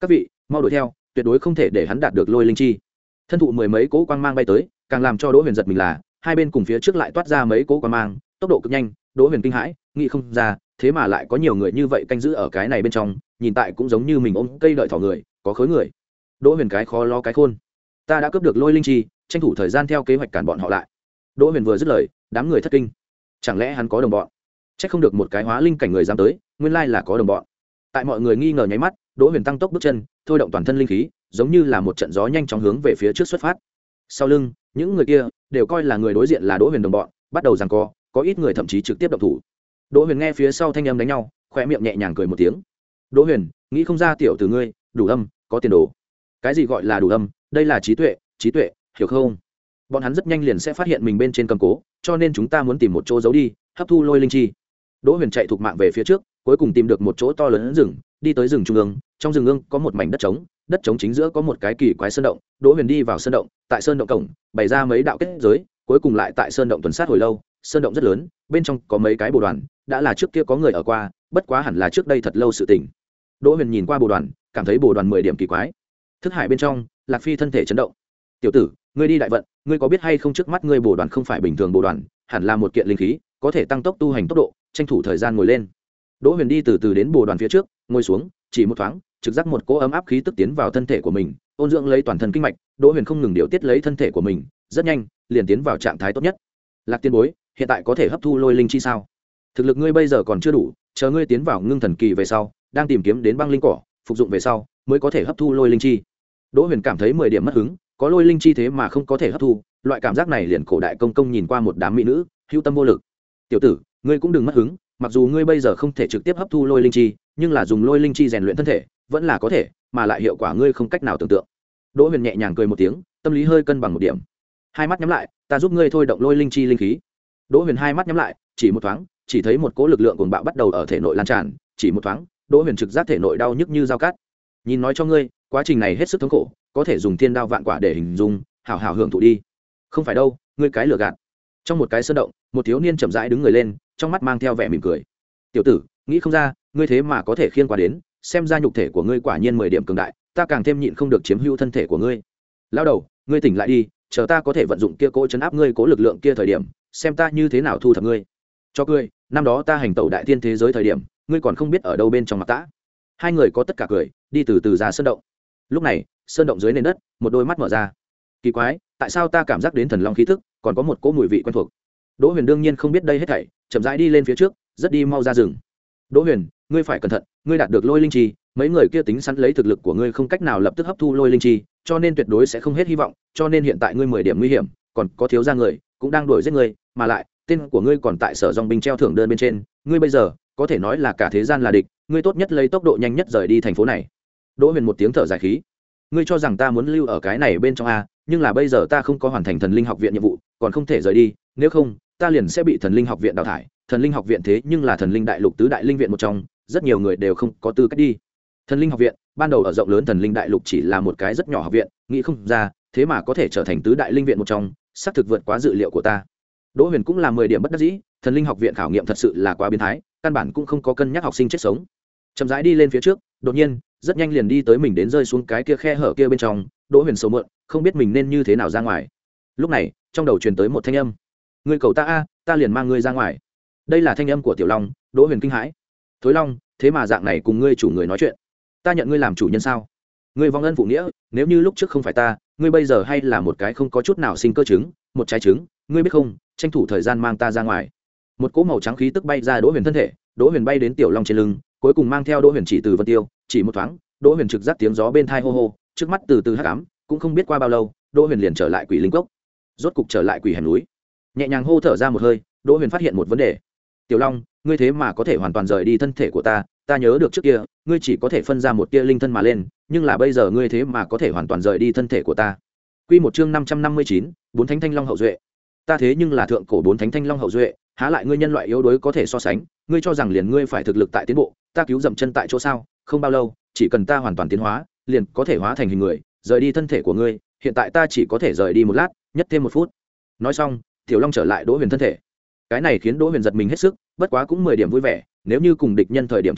các vị mau đuổi theo, tuyệt đối không thể để hắn đạt được lôi linh chi. Thân thụ mười mấy cỗ quang mang bay tới, càng làm cho Đỗ Huyền giật mình là hai bên cùng phía trước lại toát ra mấy cỗ quang mang, tốc độ cực nhanh. Đỗ Huyền kinh hãi, nghĩ không ra thế mà lại có nhiều người như vậy canh giữ ở cái này bên trong, nhìn tại cũng giống như mình ôm cây đợi thỏ người, có khối người. Đỗ Huyền cái khó lo cái khôn, ta đã cướp được lôi linh chi, tranh thủ thời gian theo kế hoạch cản bọn họ lại. Đỗ Huyền vừa dứt lời, đám người thất kinh, chẳng lẽ hắn có đồng bọn? Chắc không được một cái hóa linh cảnh người dám tới, nguyên lai là có đồng bọn. Tại mọi người nghi ngờ nháy mắt, Đỗ Huyền tăng tốc bước chân, thôi động toàn thân linh khí, giống như là một trận gió nhanh chóng hướng về phía trước xuất phát. Sau lưng, những người kia đều coi là người đối diện là Đỗ Huyền đồng bọn, bắt đầu giằng co, có ít người thậm chí trực tiếp động thủ. Đỗ Huyền nghe phía sau thanh âm đánh nhau, khóe miệng nhẹ nhàng cười một tiếng. Đỗ Huyền, nghĩ không ra tiểu tử ngươi, đủ âm, có tiền đồ. Cái gì gọi là đủ âm? Đây là trí tuệ, trí tuệ, hiểu không? Bọn hắn rất nhanh liền sẽ phát hiện mình bên trên cầm cố, cho nên chúng ta muốn tìm một chỗ giấu đi, hấp thu lôi linh chi. Đỗ Huyền chạy thục mạng về phía trước, cuối cùng tìm được một chỗ to lớn rừng, đi tới rừng trung ương, trong rừng ương có một mảnh đất trống, đất trống chính giữa có một cái kỳ quái sơn động. Đỗ Huyền đi vào sơn động, tại sơn động cổng bày ra mấy đạo kết giới, cuối cùng lại tại sơn động tuần sát hồi lâu. Sơn động rất lớn, bên trong có mấy cái bồ đoàn, đã là trước kia có người ở qua, bất quá hẳn là trước đây thật lâu sự tình. Đỗ Huyền nhìn qua bồ đoàn, cảm thấy bồ đoàn mười điểm kỳ quái. Thức hải bên trong, Lạc Phi thân thể chấn động. Tiểu tử, ngươi đi đại vận, ngươi có biết hay không trước mắt ngươi bồ đoàn không phải bình thường bồ đoàn, hẳn là một kiện linh khí, có thể tăng tốc tu hành tốc độ, tranh thủ thời gian ngồi lên. Đỗ Huyền đi từ từ đến bồ đoàn phía trước, ngồi xuống, chỉ một thoáng, trực giác một cỗ ấm áp khí tức tiến vào thân thể của mình, ôn dưỡng lấy toàn thân kinh mạch. Đỗ Huyền không ngừng điều tiết lấy thân thể của mình, rất nhanh liền tiến vào trạng thái tốt nhất. Lạc Tiên Bối, hiện tại có thể hấp thu lôi linh chi sao? Thực lực ngươi bây giờ còn chưa đủ, chờ ngươi tiến vào ngưng thần kỳ về sau, đang tìm kiếm đến băng linh cỏ, phục dụng về sau mới có thể hấp thu lôi linh chi. Đỗ Huyền cảm thấy mười điểm mất hứng, có lôi linh chi thế mà không có thể hấp thu, loại cảm giác này liền cổ đại công công nhìn qua một đám mỹ nữ, hữu tâm vô lực. Tiểu tử, ngươi cũng đừng mất hứng, mặc dù ngươi bây giờ không thể trực tiếp hấp thu lôi linh chi, nhưng là dùng lôi linh chi rèn luyện thân thể vẫn là có thể, mà lại hiệu quả ngươi không cách nào tưởng tượng. Đỗ Huyền nhẹ nhàng cười một tiếng, tâm lý hơi cân bằng một điểm. Hai mắt nhắm lại, ta giúp ngươi thôi động lôi linh chi linh khí. Đỗ Huyền hai mắt nhắm lại, chỉ một thoáng, chỉ thấy một cỗ lực lượng cuồng bạo bắt đầu ở thể nội lan tràn, chỉ một thoáng, Đỗ Huyền trực giác thể nội đau nhức như dao cắt. Nhìn nói cho ngươi, quá trình này hết sức thống khổ, có thể dùng thiên đao vạn quả để hình dung, hảo hảo hưởng thụ đi. Không phải đâu, ngươi cái lừa gạt. Trong một cái sơn động, một thiếu niên chậm rãi đứng người lên, trong mắt mang theo vẻ mỉm cười. Tiểu tử, nghĩ không ra, ngươi thế mà có thể khiêng qua đến, xem ra nhục thể của ngươi quả nhiên mười điểm cường đại, ta càng thêm nhịn không được chiếm hữu thân thể của ngươi. Lão đầu, ngươi tỉnh lại đi, chờ ta có thể vận dụng kia cỗ chấn áp ngươi cố lực lượng kia thời điểm, xem ta như thế nào thu thập ngươi. Cho cười, năm đó ta hành tẩu đại tiên thế giới thời điểm, ngươi còn không biết ở đâu bên trong mặt tã. Hai người có tất cả cười, đi từ từ ra sơn động. Lúc này, sơn động dưới nền đất, một đôi mắt mở ra. Kỳ quái, tại sao ta cảm giác đến thần long khí tức, còn có một cỗ mùi vị quen thuộc. Đỗ Huyền đương nhiên không biết đây hết thảy, chậm rãi đi lên phía trước, rất đi mau ra rừng. Đỗ Huyền, ngươi phải cẩn thận, ngươi đạt được lôi linh chi, mấy người kia tính sẵn lấy thực lực của ngươi không cách nào lập tức hấp thu lôi linh chi, cho nên tuyệt đối sẽ không hết hy vọng, cho nên hiện tại ngươi mười điểm nguy hiểm, còn có thiếu gia người cũng đang đuổi giết ngươi, mà lại tên của ngươi còn tại sở dòng binh treo thưởng đơn bên trên, ngươi bây giờ có thể nói là cả thế gian là địch, ngươi tốt nhất lấy tốc độ nhanh nhất rời đi thành phố này. Đỗ Huyền một tiếng thở dài khí, ngươi cho rằng ta muốn lưu ở cái này bên trong a, nhưng là bây giờ ta không có hoàn thành thần linh học viện nhiệm vụ, còn không thể rời đi, nếu không ta liền sẽ bị thần linh học viện đào thải. Thần linh học viện thế nhưng là thần linh đại lục tứ đại linh viện một trong, rất nhiều người đều không có tư cách đi. Thần linh học viện ban đầu ở rộng lớn thần linh đại lục chỉ là một cái rất nhỏ học viện, nghĩ không ra thế mà có thể trở thành tứ đại linh viện một trong, xác thực vượt quá dự liệu của ta. Đỗ Huyền cũng là mười điểm bất đắc dĩ, thần linh học viện khảo nghiệm thật sự là quá biến thái, căn bản cũng không có cân nhắc học sinh chết sống. Chậm rãi đi lên phía trước, đột nhiên rất nhanh liền đi tới mình đến rơi xuống cái kia khe hở kia bên trong. Đỗ Huyền sầu mượn, không biết mình nên như thế nào ra ngoài. Lúc này trong đầu truyền tới một thanh âm, ngươi cầu ta a, ta liền mang ngươi ra ngoài. Đây là thanh âm của Tiểu Long. Đỗ Huyền kinh hãi, Thối Long, thế mà dạng này cùng ngươi chủ người nói chuyện, ta nhận ngươi làm chủ nhân sao? Ngươi vong ân phụ nghĩa, nếu như lúc trước không phải ta, ngươi bây giờ hay là một cái không có chút nào sinh cơ trứng, một trái trứng, ngươi biết không, tranh thủ thời gian mang ta ra ngoài. Một cỗ màu trắng khí tức bay ra Đỗ Huyền thân thể, Đỗ Huyền bay đến Tiểu Long trên lưng, cuối cùng mang theo Đỗ Huyền chỉ từ Vân Tiêu, chỉ một thoáng, Đỗ Huyền trực giác tiếng gió bên thai hô hô, trước mắt từ từ hắc ám, cũng không biết qua bao lâu, Đỗ Huyền liền trở lại Quỷ Linh Cốc. Rốt cục trở lại Quỷ Hẻm núi. Nhẹ nhàng hô thở ra một hơi, Đỗ Huyền phát hiện một vấn đề. Tiểu Long, ngươi thế mà có thể hoàn toàn rời đi thân thể của ta, ta nhớ được trước kia, ngươi chỉ có thể phân ra một tia linh thân mà lên, nhưng là bây giờ ngươi thế mà có thể hoàn toàn rời đi thân thể của ta. Quy một chương năm trăm năm mươi chín, bốn thánh thanh long hậu duệ. Ta thế nhưng là thượng cổ bốn thánh thanh long hậu duệ, há lại ngươi nhân loại yếu đuối có thể so sánh, ngươi cho rằng liền ngươi phải thực lực tại tiến bộ, ta cứu dậm chân tại chỗ sao? Không bao lâu, chỉ cần ta hoàn toàn tiến hóa, liền có thể hóa thành hình người, rời đi thân thể của ngươi, hiện tại ta chỉ có thể rời đi một lát, nhất thêm một phút. Nói xong, Tiểu Long trở lại Đỗ Huyền thân thể. Cái này khiến Đỗ Huyền giật mình hết sức, bất quá cũng mười điểm vui vẻ, nếu như cùng địch nhân thời điểm chiến đấu,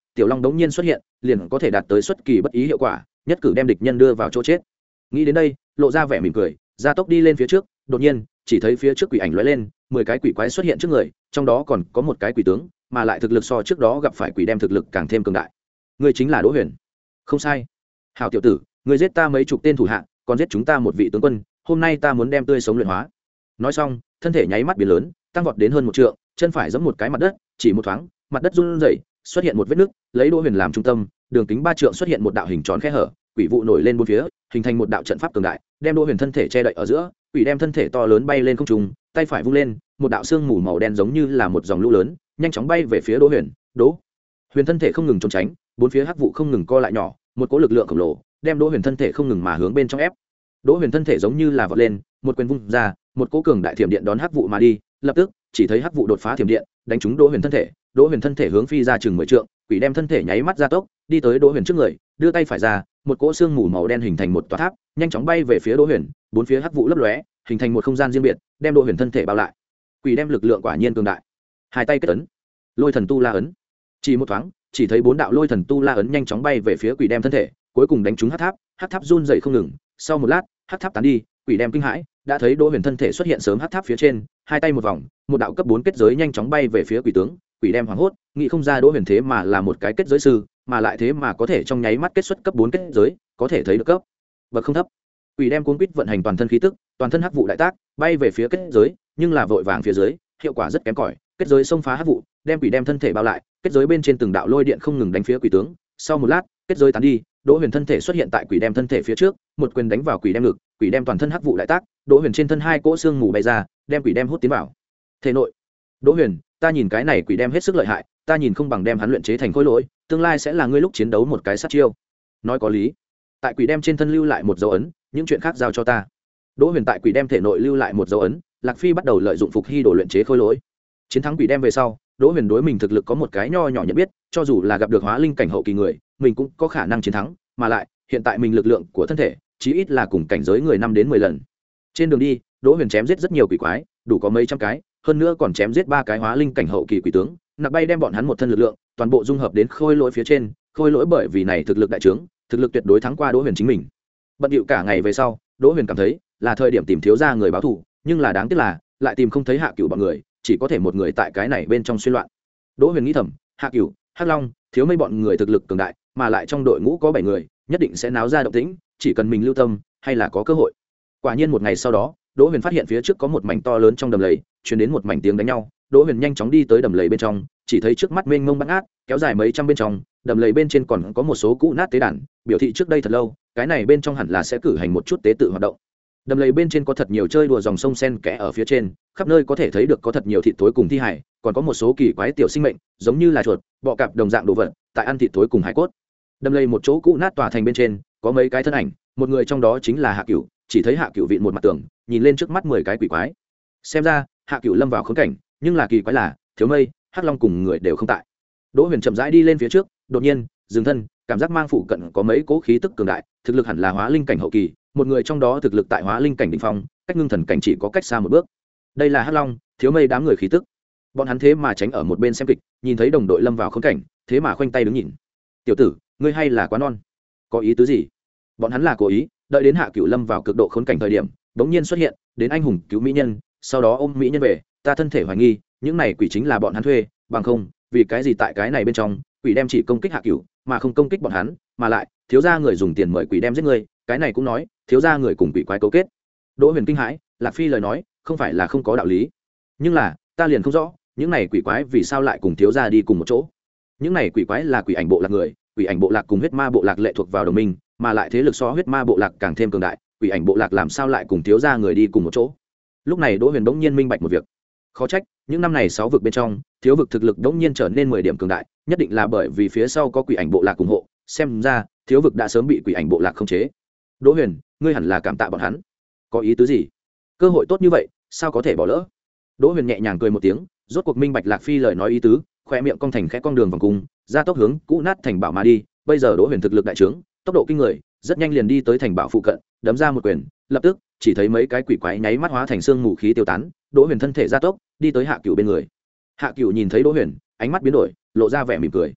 tiểu long đống nhiên xuất hiện liền có thể đạt tới xuất kỳ bất ý hiệu quả, nhất cử đem địch nhân đưa vào chỗ chết. Nghĩ đến đây, lộ ra vẻ mỉm cười, gia tốc đi lên phía trước. Đột nhiên chỉ thấy phía trước quỷ ảnh lóe lên, mười cái quỷ quái xuất hiện trước người, trong đó còn có một cái quỷ tướng, mà lại thực lực so trước đó gặp phải quỷ đem thực lực càng thêm cường đại. Ngươi chính là Đỗ Huyền? Không sai. Hảo tiểu tử, ngươi giết ta mấy chục tên thủ hạ, còn giết chúng ta một vị tướng quân, hôm nay ta muốn đem tươi sống luyện hóa. Nói xong, thân thể nháy mắt biến lớn, tăng vọt đến hơn một trượng, chân phải giẫm một cái mặt đất, chỉ một thoáng, mặt đất run rẩy, xuất hiện một vết nứt, lấy Đỗ Huyền làm trung tâm, đường kính ba trượng xuất hiện một đạo hình tròn khe hở, quỷ vụ nổi lên bốn phía, hình thành một đạo trận pháp cường đại, đem Đỗ Huyền thân thể che đậy ở giữa, quỷ đem thân thể to lớn bay lên không trung, tay phải vung lên, một đạo xương mù màu đen giống như là một dòng lũ lớn, nhanh chóng bay về phía Đỗ Huyền. Đỗ Huyền thân thể không ngừng trốn tránh, bốn phía hắc vụ không ngừng co lại nhỏ, một cỗ lực lượng khổng lồ đem Đỗ Huyền thân thể không ngừng mà hướng bên trong ép. Đỗ Huyền thân thể giống như là vọt lên, một quyền vung ra, một cỗ cường đại thiểm điện đón hắc vụ mà đi, lập tức chỉ thấy hắc vụ đột phá thiểm điện, đánh trúng Đỗ Huyền thân thể. Đỗ Huyền thân thể hướng phi ra chừng mười trượng, quỷ đem thân thể nháy mắt gia tốc, đi tới Đỗ Huyền trước người, đưa tay phải ra, một cỗ xương mù màu đen hình thành một tòa tháp, nhanh chóng bay về phía Đỗ Huyền, bốn phía hắc vụ lấp lóe, hình thành một không gian riêng biệt, đem Đỗ Huyền thân thể bao lại. Quỷ đem lực lượng quả nhiên cường đại. Hai tay kết ấn, Lôi Thần Tu La ấn. Chỉ một thoáng, chỉ thấy bốn đạo Lôi Thần Tu La ấn nhanh chóng bay về phía quỷ đem thân thể, cuối cùng đánh trúng hắc tháp, hắc tháp run rẩy không ngừng. Sau một lát, hắc tháp tán đi, quỷ đem kinh hãi, đã thấy Đỗ Huyền thân thể xuất hiện sớm hắc tháp phía trên, hai tay một vòng, một đạo cấp bốn kết giới nhanh chóng bay về phía quỷ tướng. Quỷ đem hoảng hốt, nghĩ không ra Đỗ Huyền thế mà là một cái kết giới sư, mà lại thế mà có thể trong nháy mắt kết xuất cấp bốn kết giới, có thể thấy được cấp bậc không thấp. Quỷ đem cuốn quýt vận hành toàn thân khí tức, toàn thân hắc vụ đại tác, bay về phía kết giới, nhưng là vội vàng phía dưới, hiệu quả rất kém cỏi. Kết giới xông phá hắc vụ, đem quỷ đem thân thể bao lại, kết giới bên trên từng đạo lôi điện không ngừng đánh phía quỷ tướng. Sau một lát, kết giới tán đi, Đỗ Huyền thân thể xuất hiện tại quỷ đem thân thể phía trước, một quyền đánh vào quỷ đem ngực, quỷ đem toàn thân hắc vụ đại tác, Đỗ Huyền trên thân hai cỗ xương mù bay ra, đem quỷ đem hút tiến vào thể nội. Đỗ Huyền, ta nhìn cái này quỷ đem hết sức lợi hại, ta nhìn không bằng đem hắn luyện chế thành khối lỗi, tương lai sẽ là ngươi lúc chiến đấu một cái sát chiêu. Nói có lý. Tại quỷ đem trên thân lưu lại một dấu ấn, những chuyện khác giao cho ta. Đỗ Huyền tại quỷ đem thể nội lưu lại một dấu ấn, Lạc Phi bắt đầu lợi dụng phục hy đồ luyện chế khối lỗi. Chiến thắng quỷ đem về sau, Đỗ Huyền đối mình thực lực có một cái nho nhỏ nhận biết, cho dù là gặp được hóa linh cảnh hậu kỳ người, mình cũng có khả năng chiến thắng, mà lại, hiện tại mình lực lượng của thân thể, chí ít là cùng cảnh giới người năm đến mười lần. Trên đường đi, Đỗ Huyền chém giết rất nhiều quỷ quái, đủ có mấy trăm cái, hơn nữa còn chém giết ba cái hóa linh cảnh hậu kỳ quỷ tướng, nặc bay đem bọn hắn một thân lực lượng, toàn bộ dung hợp đến khôi lỗi phía trên, khôi lỗi bởi vì này thực lực đại trướng, thực lực tuyệt đối thắng qua Đỗ Huyền chính mình. Bận điệu cả ngày về sau, Đỗ Huyền cảm thấy là thời điểm tìm thiếu gia người báo thù, nhưng là đáng tiếc là lại tìm không thấy Hạ Cửu bọn người, chỉ có thể một người tại cái này bên trong xuyên loạn. Đỗ Huyền nghĩ thầm, Hạ Cửu, Hắc Long, Thiếu Mây bọn người thực lực cường đại, mà lại trong đội ngũ có bảy người, nhất định sẽ náo ra động tĩnh, chỉ cần mình lưu tâm, hay là có cơ hội. Quả nhiên một ngày sau đó, Đỗ Huyền phát hiện phía trước có một mảnh to lớn trong đầm lầy, truyền đến một mảnh tiếng đánh nhau. Đỗ Huyền nhanh chóng đi tới đầm lầy bên trong, chỉ thấy trước mắt mênh mông bát ngát, kéo dài mấy trăm bên trong, đầm lầy bên trên còn có một số cũ nát tế đàn, biểu thị trước đây thật lâu, cái này bên trong hẳn là sẽ cử hành một chút tế tự hoạt động. Đầm lầy bên trên có thật nhiều chơi đùa dòng sông sen kẽ ở phía trên, khắp nơi có thể thấy được có thật nhiều thịt thối cùng thi hải, còn có một số kỳ quái tiểu sinh mệnh, giống như là chuột, bọ cạp đồng dạng đồ vật, tại ăn thịt thối cùng hải cốt. Đầm lầy một chỗ cũ nát tòa thành bên trên, có mấy cái thân ảnh, một người trong đó chính là Hạ Cửu, chỉ thấy Hạ Cửu vịn một mặt tường, nhìn lên trước mắt mười cái quỷ quái. Xem ra, Hạ Cửu lâm vào khốn cảnh, nhưng là kỳ quái là, Thiếu Mây, Hắc Long cùng người đều không tại. Đỗ Huyền chậm rãi đi lên phía trước, đột nhiên, dừng thân, cảm giác mang phụ cận có mấy cố khí tức cường đại, thực lực hẳn là hóa linh cảnh hậu kỳ, một người trong đó thực lực tại hóa linh cảnh đỉnh phong, cách ngưng thần cảnh chỉ có cách xa một bước. Đây là Hắc Long, Thiếu Mây đám người khí tức. Bọn hắn thế mà tránh ở một bên xem kịch, nhìn thấy đồng đội lâm vào khốn cảnh, thế mà khoanh tay đứng nhìn. Tiểu tử, ngươi hay là quá non, có ý tứ gì? Bọn hắn là cố ý, đợi đến Hạ Cửu lâm vào cực độ khốn cảnh thời điểm, bỗng nhiên xuất hiện, đến anh hùng cứu mỹ nhân, sau đó ôm mỹ nhân về, ta thân thể hoài nghi, những này quỷ chính là bọn hắn thuê, bằng không, vì cái gì tại cái này bên trong, quỷ đem chỉ công kích Hạ Cửu, mà không công kích bọn hắn, mà lại, thiếu gia người dùng tiền mời quỷ đem giết người, cái này cũng nói, thiếu gia người cùng quỷ quái cấu kết. Đỗ Huyền kinh hãi, Lạc Phi lời nói, không phải là không có đạo lý, nhưng là, ta liền không rõ, những này quỷ quái vì sao lại cùng thiếu gia đi cùng một chỗ? Những này quỷ quái là quỷ ảnh bộ lạc người, quỷ ảnh bộ lạc cùng huyết ma bộ lạc lệ thuộc vào đồng minh, mà lại thế lực so huyết ma bộ lạc càng thêm cường đại, quỷ ảnh bộ lạc làm sao lại cùng thiếu gia người đi cùng một chỗ? Lúc này Đỗ Huyền bỗng nhiên minh bạch một việc, khó trách những năm này sáu vực bên trong, thiếu vực thực lực bỗng nhiên trở nên mười điểm cường đại, nhất định là bởi vì phía sau có quỷ ảnh bộ lạc ủng hộ, xem ra thiếu vực đã sớm bị quỷ ảnh bộ lạc khống chế. Đỗ Huyền, ngươi hẳn là cảm tạ bọn hắn. Có ý tứ gì? Cơ hội tốt như vậy, sao có thể bỏ lỡ? Đỗ Huyền nhẹ nhàng cười một tiếng, rốt cuộc minh bạch Lạc Phi lời nói ý tứ, khoe miệng cong thành khẽ cong đường vòng cung, ra tốc hướng cũ nát thành bảo mà đi. Bây giờ Đỗ Huyền thực lực đại trướng, tốc độ kinh người, rất nhanh liền đi tới thành bảo phụ cận, đấm ra một quyền, lập tức chỉ thấy mấy cái quỷ quái nháy mắt hóa thành xương mù khí tiêu tán. Đỗ Huyền thân thể ra tốc, đi tới Hạ Cửu bên người. Hạ Cửu nhìn thấy Đỗ Huyền, ánh mắt biến đổi, lộ ra vẻ mỉm cười.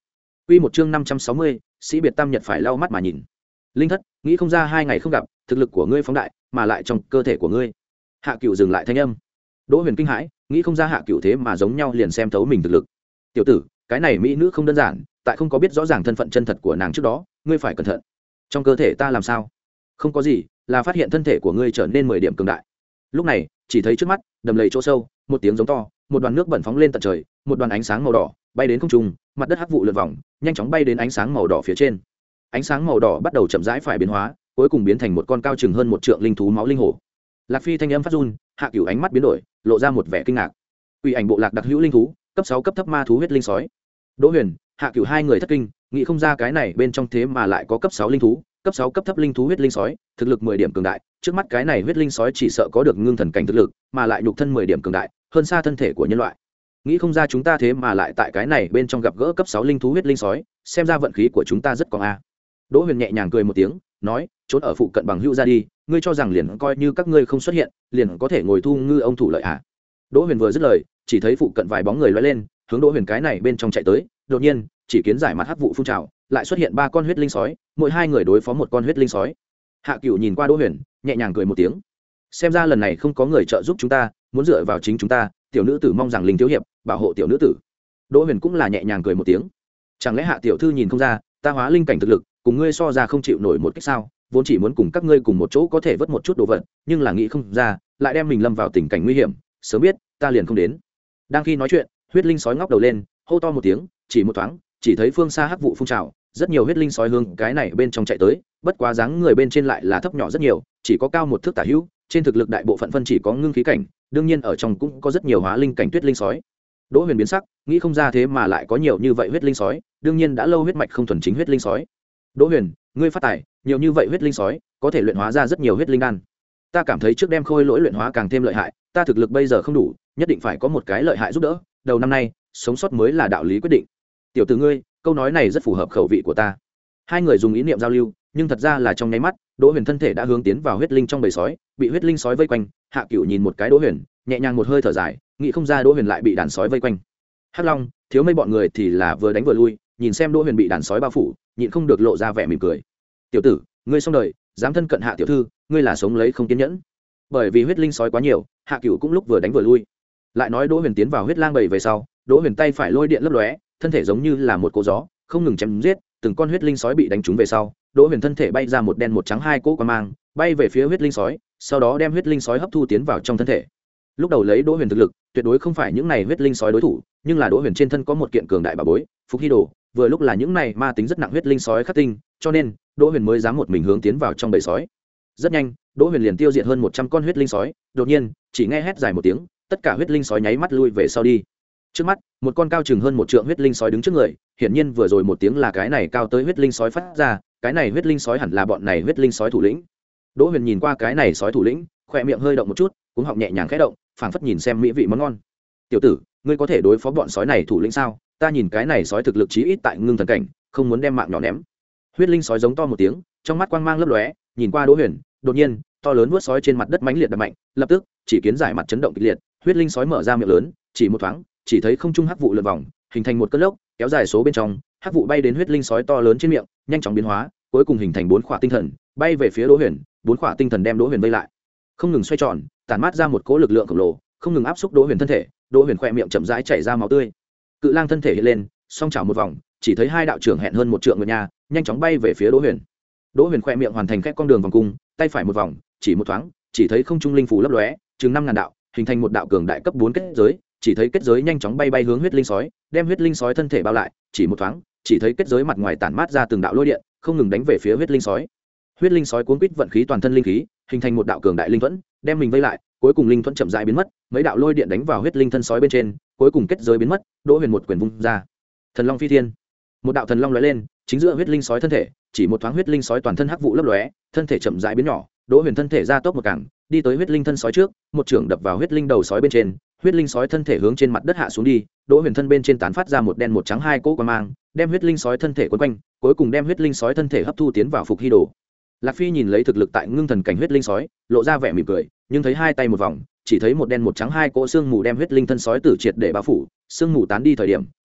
Quy một chương năm trăm sáu mươi, sĩ biệt tam nhật phải lau mắt mà nhìn. Linh thất, nghĩ không ra hai ngày không gặp, thực lực của ngươi phóng đại, mà lại trong cơ thể của ngươi. Hạ Cửu dừng lại thanh âm. Đỗ Huyền kinh hãi, nghĩ không ra Hạ Cửu thế mà giống nhau liền xem thấu mình thực lực. Tiểu tử, cái này mỹ nữ không đơn giản, tại không có biết rõ ràng thân phận chân thật của nàng trước đó, ngươi phải cẩn thận. Trong cơ thể ta làm sao? Không có gì, là phát hiện thân thể của ngươi trở nên mười điểm cường đại. Lúc này, chỉ thấy trước mắt, đầm lầy chỗ sâu, một tiếng giống to, một đoàn nước bẩn phóng lên tận trời, một đoàn ánh sáng màu đỏ bay đến không trung, mặt đất hắc vụ lượn vòng, nhanh chóng bay đến ánh sáng màu đỏ phía trên. Ánh sáng màu đỏ bắt đầu chậm rãi phải biến hóa, cuối cùng biến thành một con cao chừng hơn một trượng linh thú máu linh hổ. Lạc Phi thanh âm phát run, Hạ Cửu ánh mắt biến đổi, lộ ra một vẻ kinh ngạc. Quỷ ảnh bộ lạc đặc hữu linh thú, cấp sáu cấp thấp ma thú huyết linh sói. Đỗ Huyền, Hạ Cửu hai người thất kinh, nghĩ không ra cái này bên trong thế mà lại có cấp sáu linh thú, cấp sáu cấp thấp linh thú huyết linh sói, thực lực mười điểm cường đại, trước mắt cái này huyết linh sói chỉ sợ có được ngưng thần cảnh thực lực, mà lại nhục thân mười điểm cường đại, hơn xa thân thể của nhân loại. Nghĩ không ra chúng ta thế mà lại tại cái này bên trong gặp gỡ cấp sáu linh thú huyết linh sói, xem ra vận khí của chúng ta rất còn a. Đỗ Huyền nhẹ nhàng cười một tiếng, nói, trốn ở phụ cận bằng hữu ra đi, ngươi cho rằng liền coi như các ngươi không xuất hiện, liền có thể ngồi thu ngư ông thủ lợi à? Đỗ Huyền vừa dứt lời, chỉ thấy phụ cận vài bóng người lóe lên, hướng Đỗ Huyền cái này bên trong chạy tới, đột nhiên, chỉ kiến giải mặt hắc vụ phun trào, lại xuất hiện ba con huyết linh sói, mỗi hai người đối phó một con huyết linh sói. Hạ Cửu nhìn qua Đỗ Huyền, nhẹ nhàng cười một tiếng. Xem ra lần này không có người trợ giúp chúng ta, muốn dựa vào chính chúng ta, tiểu nữ tử mong rằng linh thiếu hiệp bảo hộ tiểu nữ tử. Đỗ Huyền cũng là nhẹ nhàng cười một tiếng. Chẳng lẽ Hạ tiểu thư nhìn không ra, ta hóa linh cảnh thực lực, cùng ngươi so ra không chịu nổi một cách sao? Vốn chỉ muốn cùng các ngươi cùng một chỗ có thể vớt một chút đồ vật, nhưng là nghĩ không ra, lại đem mình lâm vào tình cảnh nguy hiểm, sớm biết, ta liền không đến. Đang khi nói chuyện, huyết linh sói ngóc đầu lên, hô to một tiếng, chỉ một thoáng, chỉ thấy phương xa hắc vụ phun trào, rất nhiều huyết linh sói hướng cái này bên trong chạy tới, bất quá dáng người bên trên lại là thấp nhỏ rất nhiều, chỉ có cao một thước tả hữu, trên thực lực đại bộ phận phân chỉ có ngưng khí cảnh, đương nhiên ở trong cũng có rất nhiều hóa linh cảnh tuyết linh sói. Đỗ Huyền biến sắc, nghĩ không ra thế mà lại có nhiều như vậy huyết linh sói, đương nhiên đã lâu huyết mạch không thuần chính huyết linh sói. Đỗ Huyền, ngươi phát tài, nhiều như vậy huyết linh sói, có thể luyện hóa ra rất nhiều huyết linh đan. Ta cảm thấy trước đem khôi lỗi luyện hóa càng thêm lợi hại, ta thực lực bây giờ không đủ, nhất định phải có một cái lợi hại giúp đỡ, đầu năm nay, sống sót mới là đạo lý quyết định. Tiểu tử ngươi, câu nói này rất phù hợp khẩu vị của ta. Hai người dùng ý niệm giao lưu, nhưng thật ra là trong nháy mắt, Đỗ Huyền thân thể đã hướng tiến vào huyết linh trong bầy sói, bị huyết linh sói vây quanh. Hạ Cửu nhìn một cái Đỗ Huyền, nhẹ nhàng một hơi thở dài, nghĩ không ra Đỗ Huyền lại bị đàn sói vây quanh. Hắc Long, Thiếu Mây bọn người thì là vừa đánh vừa lui, nhìn xem Đỗ Huyền bị đàn sói bao phủ, nhịn không được lộ ra vẻ mỉm cười. Tiểu tử, ngươi xong đời, dám thân cận Hạ tiểu thư, ngươi là sống lấy không kiên nhẫn. Bởi vì huyết linh sói quá nhiều, Hạ Cửu cũng lúc vừa đánh vừa lui. Lại nói Đỗ Huyền tiến vào huyết lang bầy về sau, Đỗ Huyền tay phải lôi điện lấp lóe, thân thể giống như là một cỗ gió, không ngừng chém giết, từng con huyết linh sói bị đánh trúng về sau, Đỗ Huyền thân thể bay ra một đen một trắng hai cỗ quang mang, bay về phía huyết linh sói, sau đó đem huyết linh sói hấp thu tiến vào trong thân thể. Lúc đầu lấy Đỗ Huyền thực lực, tuyệt đối không phải những này huyết linh sói đối thủ, nhưng là Đỗ Huyền trên thân có một kiện cường đại bảo bối, Phục Hy Đồ, vừa lúc là những này ma tính rất nặng huyết linh sói khắc tinh, cho nên Đỗ Huyền mới dám một mình hướng tiến vào trong bầy sói. Rất nhanh, Đỗ Huyền liền tiêu diệt hơn một trăm con huyết linh sói, đột nhiên, chỉ nghe hét dài một tiếng, tất cả huyết linh sói nháy mắt lui về sau đi. Trước mắt, một con cao chừng hơn một trượng huyết linh sói đứng trước người, hiển nhiên vừa rồi một tiếng là cái này cao tới huyết linh sói phát ra, cái này huyết linh sói hẳn là bọn này huyết linh sói thủ lĩnh. Đỗ Huyền nhìn qua cái này sói thủ lĩnh, khóe miệng hơi động một chút, cuống họng nhẹ nhàng khẽ động, phảng phất nhìn xem mỹ vị món ngon. Tiểu tử, ngươi có thể đối phó bọn sói này thủ lĩnh sao? Ta nhìn cái này sói thực lực chí ít tại ngưng thần cảnh, không muốn đem mạng nhỏ ném. Huyết linh sói giống to một tiếng, trong mắt quang mang lấp lóe, nhìn qua Đỗ Huyền, đột nhiên, to lớn vuốt sói trên mặt đất mãnh liệt đập mạnh, lập tức, chỉ kiến giải mặt chấn động kịch liệt, huyết linh sói mở ra miệng lớn, chỉ một thoáng, chỉ thấy không trung hắc vụ lượn vòng, hình thành một cơn lốc, kéo dài số bên trong, hắc vụ bay đến huyết linh sói to lớn trên miệng, nhanh chóng biến hóa, cuối cùng hình thành bốn khỏa tinh thần, bay về phía Đỗ Huyền, bốn khỏa tinh thần đem Đỗ Huyền vây lại, không ngừng xoay tròn, tản mát ra một cỗ lực lượng khổng lồ, không ngừng áp xúc Đỗ Huyền thân thể, Đỗ Huyền khỏe miệng chậm rãi chảy ra máu tươi. Cự lang thân thể hiện lên, song chảo một vòng, chỉ thấy hai đạo trưởng hẹn hơn một trượng người nhà, nhanh chóng bay về phía Đỗ Huyền. Đỗ Huyền khỏe miệng hoàn thành các con đường vòng cung, tay phải một vòng, chỉ một thoáng, chỉ thấy không trung linh phù lấp lóe, chừng năm ngàn đạo, hình thành một đạo cường đại cấp bốn kết giới, chỉ thấy kết giới nhanh chóng bay bay hướng huyết linh sói, đem huyết linh sói thân thể bao lại, chỉ một thoáng, chỉ thấy kết giới mặt ngoài tản mát ra từng đạo lôi điện, không ngừng đánh về phía huyết linh sói. Huyết linh sói cuốn quýt vận khí toàn thân linh khí, hình thành một đạo cường đại linh thuẫn, đem mình vây lại, cuối cùng linh thuẫn chậm rãi biến mất, mấy đạo lôi điện đánh vào huyết linh thân sói bên trên, cuối cùng kết giới biến mất, Đỗ Huyền một quyền vung ra. Thần Long phi thiên. Một đạo thần long lóe lên, chính giữa huyết linh sói thân thể, chỉ một thoáng huyết linh sói toàn thân hắc vụ lấp lóe, thân thể chậm rãi biến nhỏ, Đỗ Huyền thân thể ra tốc một cẳng, đi tới huyết linh thân sói trước, một chưởng đập vào huyết linh đầu sói bên trên, huyết linh sói thân thể hướng trên mặt đất hạ xuống đi, Đỗ Huyền thân bên trên tán phát ra một đen một trắng hai cỗ quang mang, đem huyết linh sói thân thể quấn quanh, cuối cùng đem huyết linh sói thân thể hấp thu tiến vào Phục Hy Đồ. Lạc Phi nhìn lấy thực lực tại ngưng thần cảnh huyết linh sói, lộ ra vẻ mỉm cười, nhưng thấy hai tay một vòng, chỉ thấy một đen một trắng hai cỗ xương mù đem huyết linh thân sói tử triệt để bao phủ, xương mù tán đi thời điểm,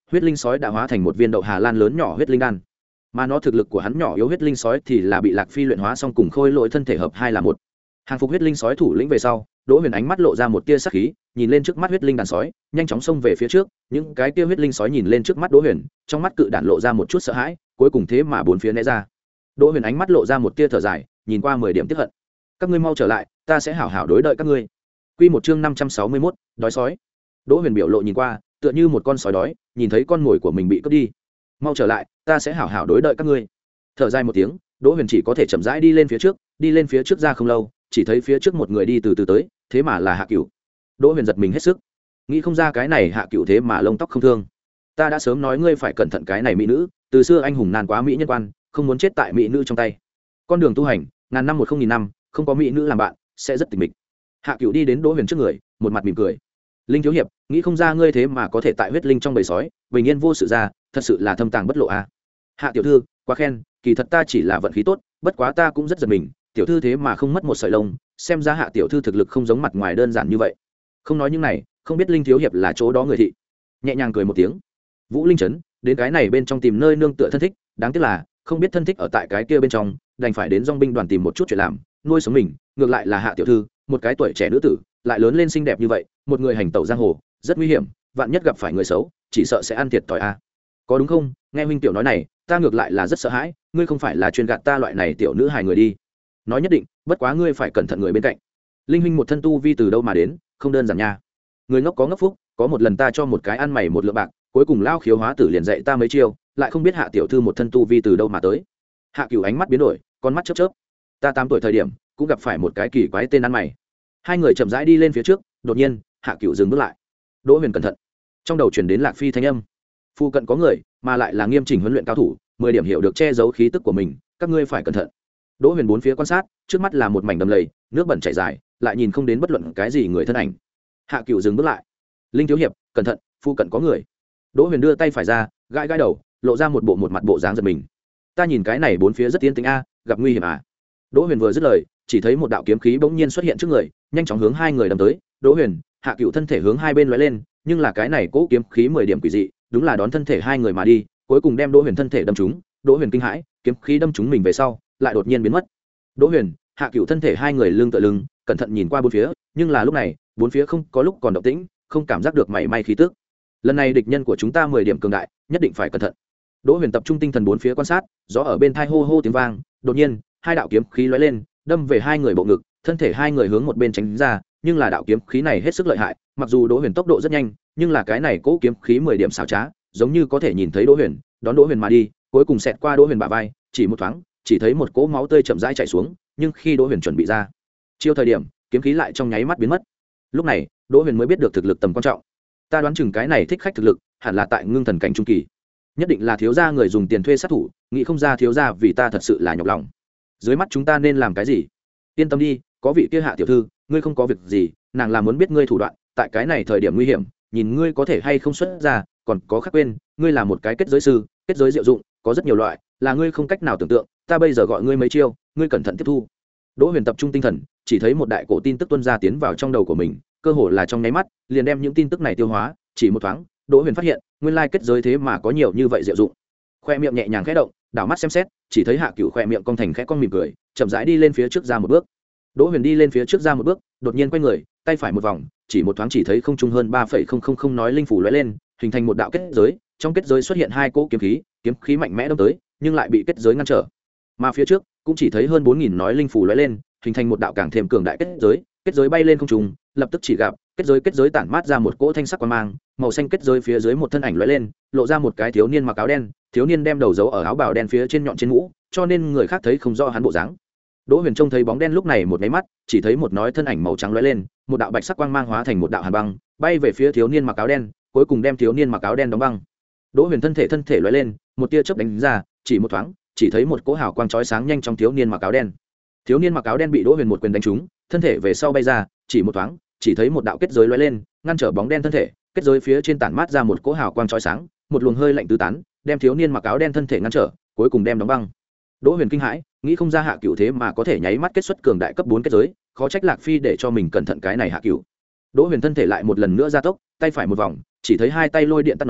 huyết linh sói đã hóa thành một viên đậu hà lan lớn nhỏ huyết linh đan, mà nó thực lực của hắn nhỏ yếu huyết linh sói thì là bị Lạc Phi luyện hóa xong cùng khôi lỗi thân thể hợp hai là một. Hàng phục huyết linh sói thủ lĩnh về sau, Đỗ Huyền ánh mắt lộ ra một tia sắc khí, nhìn lên trước mắt huyết linh đàn sói, nhanh chóng xông về phía trước. Những cái tia huyết linh sói nhìn lên trước mắt Đỗ Huyền, trong mắt cự đản lộ ra một chút sợ hãi, cuối cùng thế mà bốn phía né ra. Đỗ Huyền ánh mắt lộ ra một tia thở dài, nhìn qua mười điểm tiếc hận. Các ngươi mau trở lại, ta sẽ hảo hảo đối đợi các ngươi. Quy một chương năm trăm sáu mươi mốt, đói sói. Đỗ Huyền biểu lộ nhìn qua, tựa như một con sói đói, nhìn thấy con mồi của mình bị cướp đi. Mau trở lại, ta sẽ hảo hảo đối đợi các ngươi. Thở dài một tiếng, Đỗ Huyền chỉ có thể chậm rãi đi lên phía trước, đi lên phía trước ra không lâu, chỉ thấy phía trước một người đi từ từ tới, thế mà là Hạ Cửu. Đỗ Huyền giật mình hết sức, nghĩ không ra cái này Hạ Cửu thế mà lông tóc không thương. Ta đã sớm nói ngươi phải cẩn thận cái này mỹ nữ, từ xưa anh hùng nan quá mỹ nhân quan, không muốn chết tại mỹ nữ trong tay. Con đường tu hành, ngàn năm một không nghìn năm, không có mỹ nữ làm bạn, sẽ rất tịch mịch. Hạ Cửu đi đến Đỗ Huyền trước người, một mặt mỉm cười. Linh thiếu hiệp, nghĩ không ra ngươi thế mà có thể tại huyết linh trong bầy sói, bình yên vô sự ra, thật sự là thâm tàng bất lộ a. À. Hạ tiểu thư, quá khen, kỳ thật ta chỉ là vận khí tốt, bất quá ta cũng rất giật mình, tiểu thư thế mà không mất một sợi lông, xem ra Hạ tiểu thư thực lực không giống mặt ngoài đơn giản như vậy. Không nói những này, không biết Linh thiếu hiệp là chỗ đó người thị. Nhẹ nhàng cười một tiếng. Vũ Linh trấn, đến cái này bên trong tìm nơi nương tựa thân thích, đáng tiếc là không biết thân thích ở tại cái kia bên trong, đành phải đến dòng binh đoàn tìm một chút chuyện làm, nuôi sống mình, ngược lại là Hạ tiểu thư, một cái tuổi trẻ nữ tử, lại lớn lên xinh đẹp như vậy, một người hành tẩu giang hồ, rất nguy hiểm, vạn nhất gặp phải người xấu, chỉ sợ sẽ ăn thiệt thòi a. Có đúng không? Nghe huynh tiểu nói này, ta ngược lại là rất sợ hãi, ngươi không phải là chuyên gạt ta loại này tiểu nữ hài người đi. Nói nhất định, bất quá ngươi phải cẩn thận người bên cạnh. Linh huynh một thân tu vi từ đâu mà đến, không đơn giản nha. Người ngốc có ngốc phúc, có một lần ta cho một cái ăn mày một lượng bạc, cuối cùng lao khiếu hóa tử liền dạy ta mấy chiêu, lại không biết Hạ tiểu thư một thân tu vi từ đâu mà tới. Hạ Cửu ánh mắt biến đổi, con mắt chớp chớp. Ta tám tuổi thời điểm, cũng gặp phải một cái kỳ quái tên ăn mày. Hai người chậm rãi đi lên phía trước, đột nhiên, Hạ Cửu dừng bước lại. Đỗ Huyền cẩn thận. Trong đầu truyền đến Lạc Phi thanh âm. Phu cận có người, mà lại là nghiêm chỉnh huấn luyện cao thủ, mười điểm hiểu được che giấu khí tức của mình, các ngươi phải cẩn thận. Đỗ Huyền bốn phía quan sát, trước mắt là một mảnh đầm lầy, nước bẩn chảy dài, lại nhìn không đến bất luận cái gì người thân ảnh. Hạ Cửu dừng bước lại. Linh thiếu hiệp, cẩn thận, phu cận có người. Đỗ Huyền đưa tay phải ra, gãi gãi đầu, lộ ra một bộ một mặt bộ dáng giật mình. Ta nhìn cái này bốn phía rất yên tĩnh a, gặp nguy hiểm à? Đỗ Huyền vừa dứt lời, chỉ thấy một đạo kiếm khí bỗng nhiên xuất hiện trước người, nhanh chóng hướng hai người đâm tới. Đỗ Huyền, Hạ Cửu thân thể hướng hai bên lóe lên, nhưng là cái này cố kiếm khí mười điểm quỷ dị, đúng là đón thân thể hai người mà đi, cuối cùng đem Đỗ Huyền thân thể đâm trúng. Đỗ Huyền kinh hãi, kiếm khí đâm trúng mình về sau, lại đột nhiên biến mất. Đỗ Huyền, Hạ Cửu thân thể hai người lưng tựa lưng, cẩn thận nhìn qua bốn phía, nhưng là lúc này, bốn phía không có lúc còn động tĩnh, không cảm giác được mảy may khí tức. Lần này địch nhân của chúng ta mười điểm cường đại, nhất định phải cẩn thận. Đỗ Huyền tập trung tinh thần bốn phía quan sát, gió ở bên tai hô hô tiếng vang, đột nhiên, hai đạo kiếm khí lóe lên, đâm về hai người bộ ngực, thân thể hai người hướng một bên tránh ra, nhưng là đạo kiếm khí này hết sức lợi hại, mặc dù Đỗ Huyền tốc độ rất nhanh, nhưng là cái này cố kiếm khí mười điểm xảo trá, giống như có thể nhìn thấy Đỗ Huyền, đón Đỗ Huyền mà đi, cuối cùng xẹt qua Đỗ Huyền bả vai, chỉ một thoáng, chỉ thấy một cỗ máu tươi chậm rãi chảy xuống, nhưng khi Đỗ Huyền chuẩn bị ra chiêu thời điểm, kiếm khí lại trong nháy mắt biến mất. Lúc này, Đỗ Huyền mới biết được thực lực tầm quan trọng. Ta đoán chừng cái này thích khách thực lực, hẳn là tại ngưng thần cảnh trung kỳ. Nhất định là thiếu gia người dùng tiền thuê sát thủ, nghĩ không ra thiếu gia vì ta thật sự là nhọc lòng. Dưới mắt chúng ta nên làm cái gì? Yên tâm đi, có vị kia Hạ tiểu thư, ngươi không có việc gì, nàng là muốn biết ngươi thủ đoạn, tại cái này thời điểm nguy hiểm, nhìn ngươi có thể hay không xuất ra, còn có khác quên, ngươi là một cái kết giới sư, kết giới diệu dụng, có rất nhiều loại, là ngươi không cách nào tưởng tượng, ta bây giờ gọi ngươi mấy chiêu, ngươi cẩn thận tiếp thu. Đỗ Huyền tập trung tinh thần, chỉ thấy một đại cổ tin tức tuôn ra tiến vào trong đầu của mình, cơ hồ là trong nháy mắt, liền đem những tin tức này tiêu hóa, chỉ một thoáng, Đỗ Huyền phát hiện, nguyên lai kết giới thế mà có nhiều như vậy diệu dụng. Khoe miệng nhẹ nhàng khẽ động, đảo mắt xem xét, chỉ thấy Hạ Cửu khoe miệng cong thành khẽ cong mỉm cười, chậm rãi đi lên phía trước ra một bước. Đỗ Huyền đi lên phía trước ra một bước, đột nhiên quay người, tay phải một vòng, chỉ một thoáng chỉ thấy không trung hơn ba phẩy không không không nói linh phủ lóe lên, hình thành một đạo kết giới, trong kết giới xuất hiện hai cỗ kiếm khí, kiếm khí mạnh mẽ đâm tới, nhưng lại bị kết giới ngăn trở. Mà phía trước, cũng chỉ thấy hơn bốn nghìn nói linh phủ lóe lên, hình thành một đạo càng thêm cường đại kết giới, kết giới bay lên không trung, lập tức chỉ gặp kết giới kết giới tản mát ra một cỗ thanh sắc quang mang, màu xanh kết giới phía dưới một thân ảnh lóe lên, lộ ra một cái thiếu niên mặc áo đen, thiếu niên đem đầu giấu ở áo bào đen phía trên nhọn trên mũ, cho nên người khác thấy không rõ hắn bộ dáng. Đỗ Huyền trông thấy bóng đen lúc này một cái mắt, chỉ thấy một nói thân ảnh màu trắng lóe lên, một đạo bạch sắc quang mang hóa thành một đạo hàn băng, bay về phía thiếu niên mặc áo đen, cuối cùng đem thiếu niên mặc áo đen đóng băng. Đỗ Huyền thân thể thân thể lóe lên, một tia chớp đánh ra, chỉ một thoáng, chỉ thấy một cỗ hào quang chói sáng nhanh trong thiếu niên mặc áo đen. Thiếu niên mặc áo đen bị Đỗ Huyền một quyền đánh trúng, thân thể về sau bay ra, chỉ một thoáng, chỉ thấy một đạo kết giới lóe lên, ngăn trở bóng đen thân thể, kết giới phía trên tản mát ra một cỗ hào quang chói sáng, một luồng hơi lạnh tứ tán, đem thiếu niên mặc áo đen thân thể ngăn trở, cuối cùng đem đóng băng. Đỗ Huyền kinh hãi, nghĩ không ra Hạ Cửu thế mà có thể nháy mắt kết xuất cường đại cấp bốn kết giới, khó trách Lạc Phi để cho mình cẩn thận cái này Hạ Cửu. Đỗ Huyền thân thể lại một lần nữa gia tốc, tay phải một vòng, chỉ thấy hai tay lôi điện tắt nói,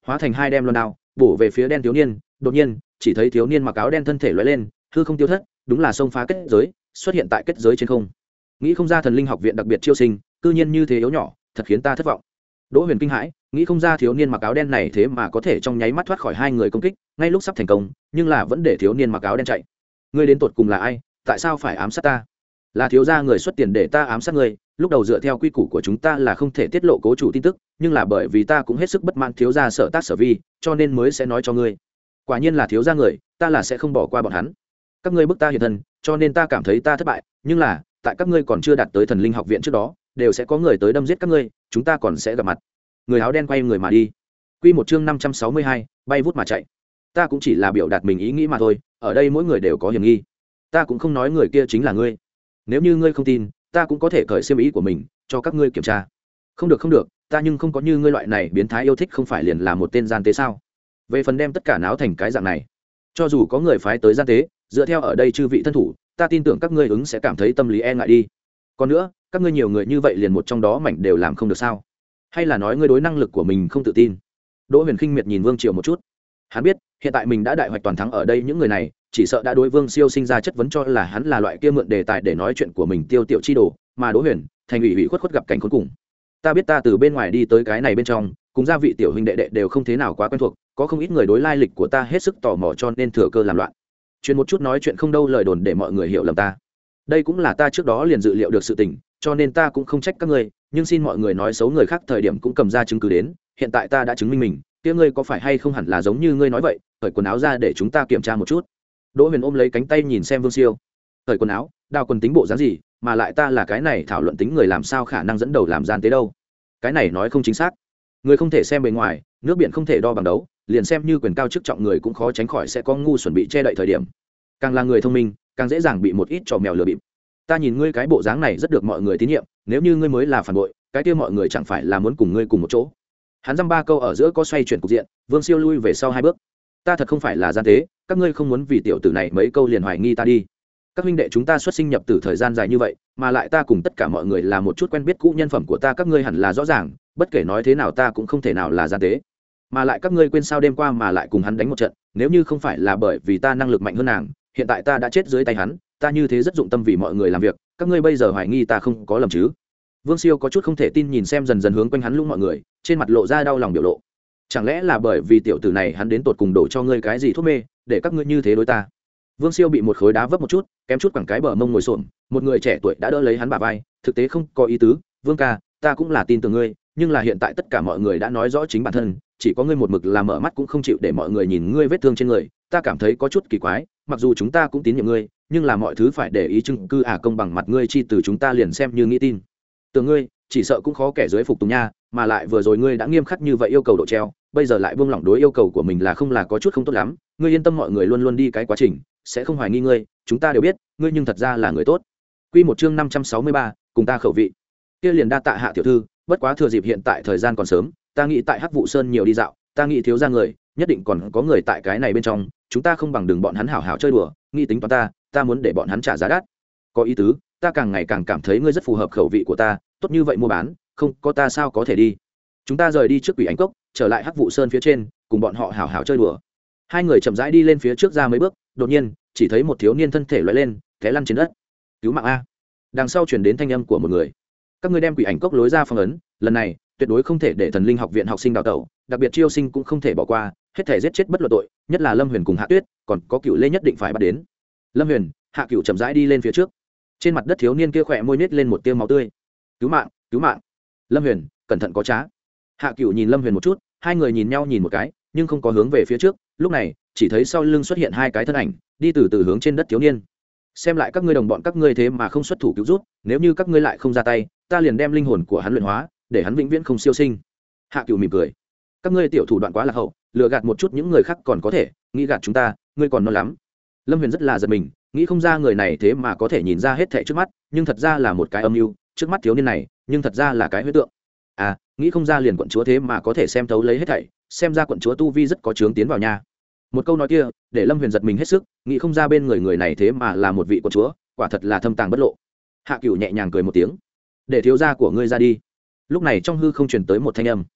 hóa thành hai đem loan đao bổ về phía đen thiếu niên. Đột nhiên chỉ thấy thiếu niên mặc áo đen thân thể lóe lên, hư không tiêu thất, đúng là xông phá kết giới, xuất hiện tại kết giới trên không. Nghĩ không ra thần linh học viện đặc biệt chiêu sinh cư nhiên như thế yếu nhỏ, thật khiến ta thất vọng. Đỗ Huyền kinh hãi, nghĩ không ra thiếu niên mặc áo đen này thế mà có thể trong nháy mắt thoát khỏi hai người công kích, ngay lúc sắp thành công, nhưng là vẫn để thiếu niên mặc áo đen chạy. Ngươi đến tột cùng là ai, tại sao phải ám sát ta? Là thiếu gia người xuất tiền để ta ám sát ngươi, lúc đầu dựa theo quy củ của chúng ta là không thể tiết lộ cố chủ tin tức, nhưng là bởi vì ta cũng hết sức bất mãn thiếu gia sở tác sở vi, cho nên mới sẽ nói cho ngươi. Quả nhiên là thiếu gia người, ta là sẽ không bỏ qua bọn hắn. Các ngươi bức ta hiện thân, cho nên ta cảm thấy ta thất bại, nhưng là tại các ngươi còn chưa đạt tới thần linh học viện trước đó, đều sẽ có người tới đâm giết các ngươi, chúng ta còn sẽ gặp mặt. Người áo đen quay người mà đi. Quy một chương năm trăm sáu mươi hai, bay vút mà chạy. Ta cũng chỉ là biểu đạt mình ý nghĩ mà thôi, ở đây mỗi người đều có hiểm nghi. Ta cũng không nói người kia chính là ngươi. Nếu như ngươi không tin, ta cũng có thể cởi xiêm ý của mình cho các ngươi kiểm tra. Không được không được, ta nhưng không có như ngươi loại này biến thái yêu thích không phải liền là một tên gian tế sao? Về phần đem tất cả náo thành cái dạng này, cho dù có người phái tới gian tế, dựa theo ở đây chư vị thân thủ, ta tin tưởng các ngươi ứng sẽ cảm thấy tâm lý e ngại đi. Còn nữa, các ngươi nhiều người như vậy liền một trong đó mảnh đều làm không được sao? Hay là nói ngươi đối năng lực của mình không tự tin? Đỗ Huyền khinh miệt nhìn Vương Triều một chút. Hắn biết, hiện tại mình đã đại hoạch toàn thắng ở đây những người này, chỉ sợ đã đối Vương Siêu sinh ra chất vấn cho là hắn là loại kia mượn đề tài để nói chuyện của mình tiêu tiểu chi đồ, mà Đỗ Huyền, thành ủy ủy khuất khuất gặp cảnh khốn cùng. Ta biết ta từ bên ngoài đi tới cái này bên trong, cùng gia vị tiểu huynh đệ đệ đều không thế nào quá quen thuộc, có không ít người đối lai lịch của ta hết sức tò mò cho nên thừa cơ làm loạn. Truyền một chút nói chuyện không đâu lời đồn để mọi người hiểu lầm ta. Đây cũng là ta trước đó liền dự liệu được sự tình, cho nên ta cũng không trách các ngươi, nhưng xin mọi người nói xấu người khác thời điểm cũng cầm ra chứng cứ đến, hiện tại ta đã chứng minh mình, kia ngươi có phải hay không hẳn là giống như ngươi nói vậy, cởi quần áo ra để chúng ta kiểm tra một chút. Đỗ Huyền ôm lấy cánh tay nhìn xem Vương Siêu. Cởi quần áo, đào quần tính bộ dáng gì, mà lại ta là cái này thảo luận tính người làm sao khả năng dẫn đầu làm gian tế đâu? Cái này nói không chính xác. Người không thể xem bề ngoài, nước biển không thể đo bằng đấu, liền xem như quyền cao chức trọng người cũng khó tránh khỏi sẽ có ngu xuẩn bị che đậy thời điểm. Càng là người thông minh, càng dễ dàng bị một ít trò mèo lừa bịp. Ta nhìn ngươi cái bộ dáng này rất được mọi người tín nhiệm, nếu như ngươi mới là phản bội, cái kia mọi người chẳng phải là muốn cùng ngươi cùng một chỗ. Hắn dăm ba câu ở giữa có xoay chuyển cục diện, Vương Siêu lui về sau hai bước. Ta thật không phải là gian tế, các ngươi không muốn vì tiểu tử này mấy câu liền hoài nghi ta đi. Các huynh đệ chúng ta xuất sinh nhập tử thời gian dài như vậy, mà lại ta cùng tất cả mọi người là một chút quen biết cũ nhân phẩm của ta, các ngươi hẳn là rõ ràng, bất kể nói thế nào ta cũng không thể nào là gian tế. Mà lại các ngươi quên sao đêm qua mà lại cùng hắn đánh một trận, nếu như không phải là bởi vì ta năng lực mạnh hơn nàng, hiện tại ta đã chết dưới tay hắn, ta như thế rất dụng tâm vì mọi người làm việc, các ngươi bây giờ hoài nghi ta không có lầm chứ? Vương Siêu có chút không thể tin nhìn xem dần dần hướng quanh hắn lũng mọi người, trên mặt lộ ra đau lòng biểu lộ. Chẳng lẽ là bởi vì tiểu tử này hắn đến tột cùng đổ cho ngươi cái gì thuốc mê, để các ngươi như thế đối ta? Vương Siêu bị một khối đá vấp một chút, kém chút quẳng cái bờ mông ngồi xổm, một người trẻ tuổi đã đỡ lấy hắn bả vai, thực tế không có ý tứ, Vương ca, ta cũng là tin tưởng ngươi, nhưng là hiện tại tất cả mọi người đã nói rõ chính bản thân, chỉ có ngươi một mực là mở mắt cũng không chịu để mọi người nhìn ngươi vết thương trên người, ta cảm thấy có chút kỳ quái, mặc dù chúng ta cũng tín nhiệm ngươi, nhưng là mọi thứ phải để ý chứng cứ à công bằng mặt ngươi chi từ chúng ta liền xem như nghĩ tin. Tưởng ngươi, chỉ sợ cũng khó kẻ dưới phục tùng nha, mà lại vừa rồi ngươi đã nghiêm khắc như vậy yêu cầu độ treo, bây giờ lại buông lỏng đối yêu cầu của mình là không là có chút không tốt lắm, ngươi yên tâm mọi người luôn luôn đi cái quá trình, sẽ không hoài nghi ngươi, chúng ta đều biết, ngươi nhưng thật ra là người tốt. Quy một chương năm trăm sáu mươi ba, cùng ta khẩu vị. Kia liền đa tạ Hạ tiểu thư, bất quá thừa dịp hiện tại thời gian còn sớm, ta nghĩ tại Hắc Vụ Sơn nhiều đi dạo, ta nghĩ thiếu ra người, nhất định còn có người tại cái này bên trong, chúng ta không bằng đừng bọn hắn hảo hảo chơi đùa, nghĩ tính toán ta, ta muốn để bọn hắn trả giá đắt. Có ý tứ, ta càng ngày càng cảm thấy ngươi rất phù hợp khẩu vị của ta, tốt như vậy mua bán, không có ta sao có thể đi. Chúng ta rời đi trước Quỷ Ánh Cốc, trở lại Hắc Vụ Sơn phía trên, cùng bọn họ hảo hảo chơi đùa. Hai người chậm rãi đi lên phía trước ra mấy bước, đột nhiên chỉ thấy một thiếu niên thân thể lóe lên, té lăn trên đất. Cứu mạng a! Đằng sau truyền đến thanh âm của một người. Các ngươi đem Quỷ Ảnh Cốc lối ra phong ấn, lần này tuyệt đối không thể để Thần Linh học viện học sinh đào tẩu, đặc biệt chiêu sinh cũng không thể bỏ qua, hết thể giết chết bất luận tội, nhất là Lâm Huyền cùng Hạ Tuyết, còn có Cựu Lê nhất định phải bắt đến. Lâm Huyền, Hạ Cựu chậm rãi đi lên phía trước. Trên mặt đất thiếu niên kia khỏe môi nhếch lên một tia máu tươi. Cứu mạng, cứu mạng! Lâm Huyền, cẩn thận có trá. Hạ Cựu nhìn Lâm Huyền một chút, hai người nhìn nhau nhìn một cái, nhưng không có hướng về phía trước, lúc này chỉ thấy sau lưng xuất hiện hai cái thân ảnh, đi từ từ hướng trên đất thiếu niên. Xem lại các ngươi đồng bọn các ngươi thế mà không xuất thủ cứu rút, nếu như các ngươi lại không ra tay, ta liền đem linh hồn của hắn luyện hóa, để hắn vĩnh viễn không siêu sinh. Hạ Cựu mỉm cười. Các ngươi tiểu thủ đoạn quá lạc hậu, lừa gạt một chút những người khác còn có thể, nghĩ gạt chúng ta, ngươi còn non lắm. Lâm Huyền rất là giật mình, nghĩ không ra người này thế mà có thể nhìn ra hết thảy trước mắt, nhưng thật ra là một cái âm mưu, trước mắt thiếu niên này, nhưng thật ra là cái huyễn tượng. À, nghĩ không ra liền quận chúa thế mà có thể xem thấu lấy hết thảy, xem ra quận chúa tu vi rất có chướng tiến vào nhà. Một câu nói kia để Lâm Huyền giật mình hết sức, nghĩ không ra bên người người này thế mà là một vị quận chúa, quả thật là thâm tàng bất lộ. Hạ Cựu nhẹ nhàng cười một tiếng, để thiếu gia của ngươi ra đi. Lúc này trong hư không truyền tới một thanh âm,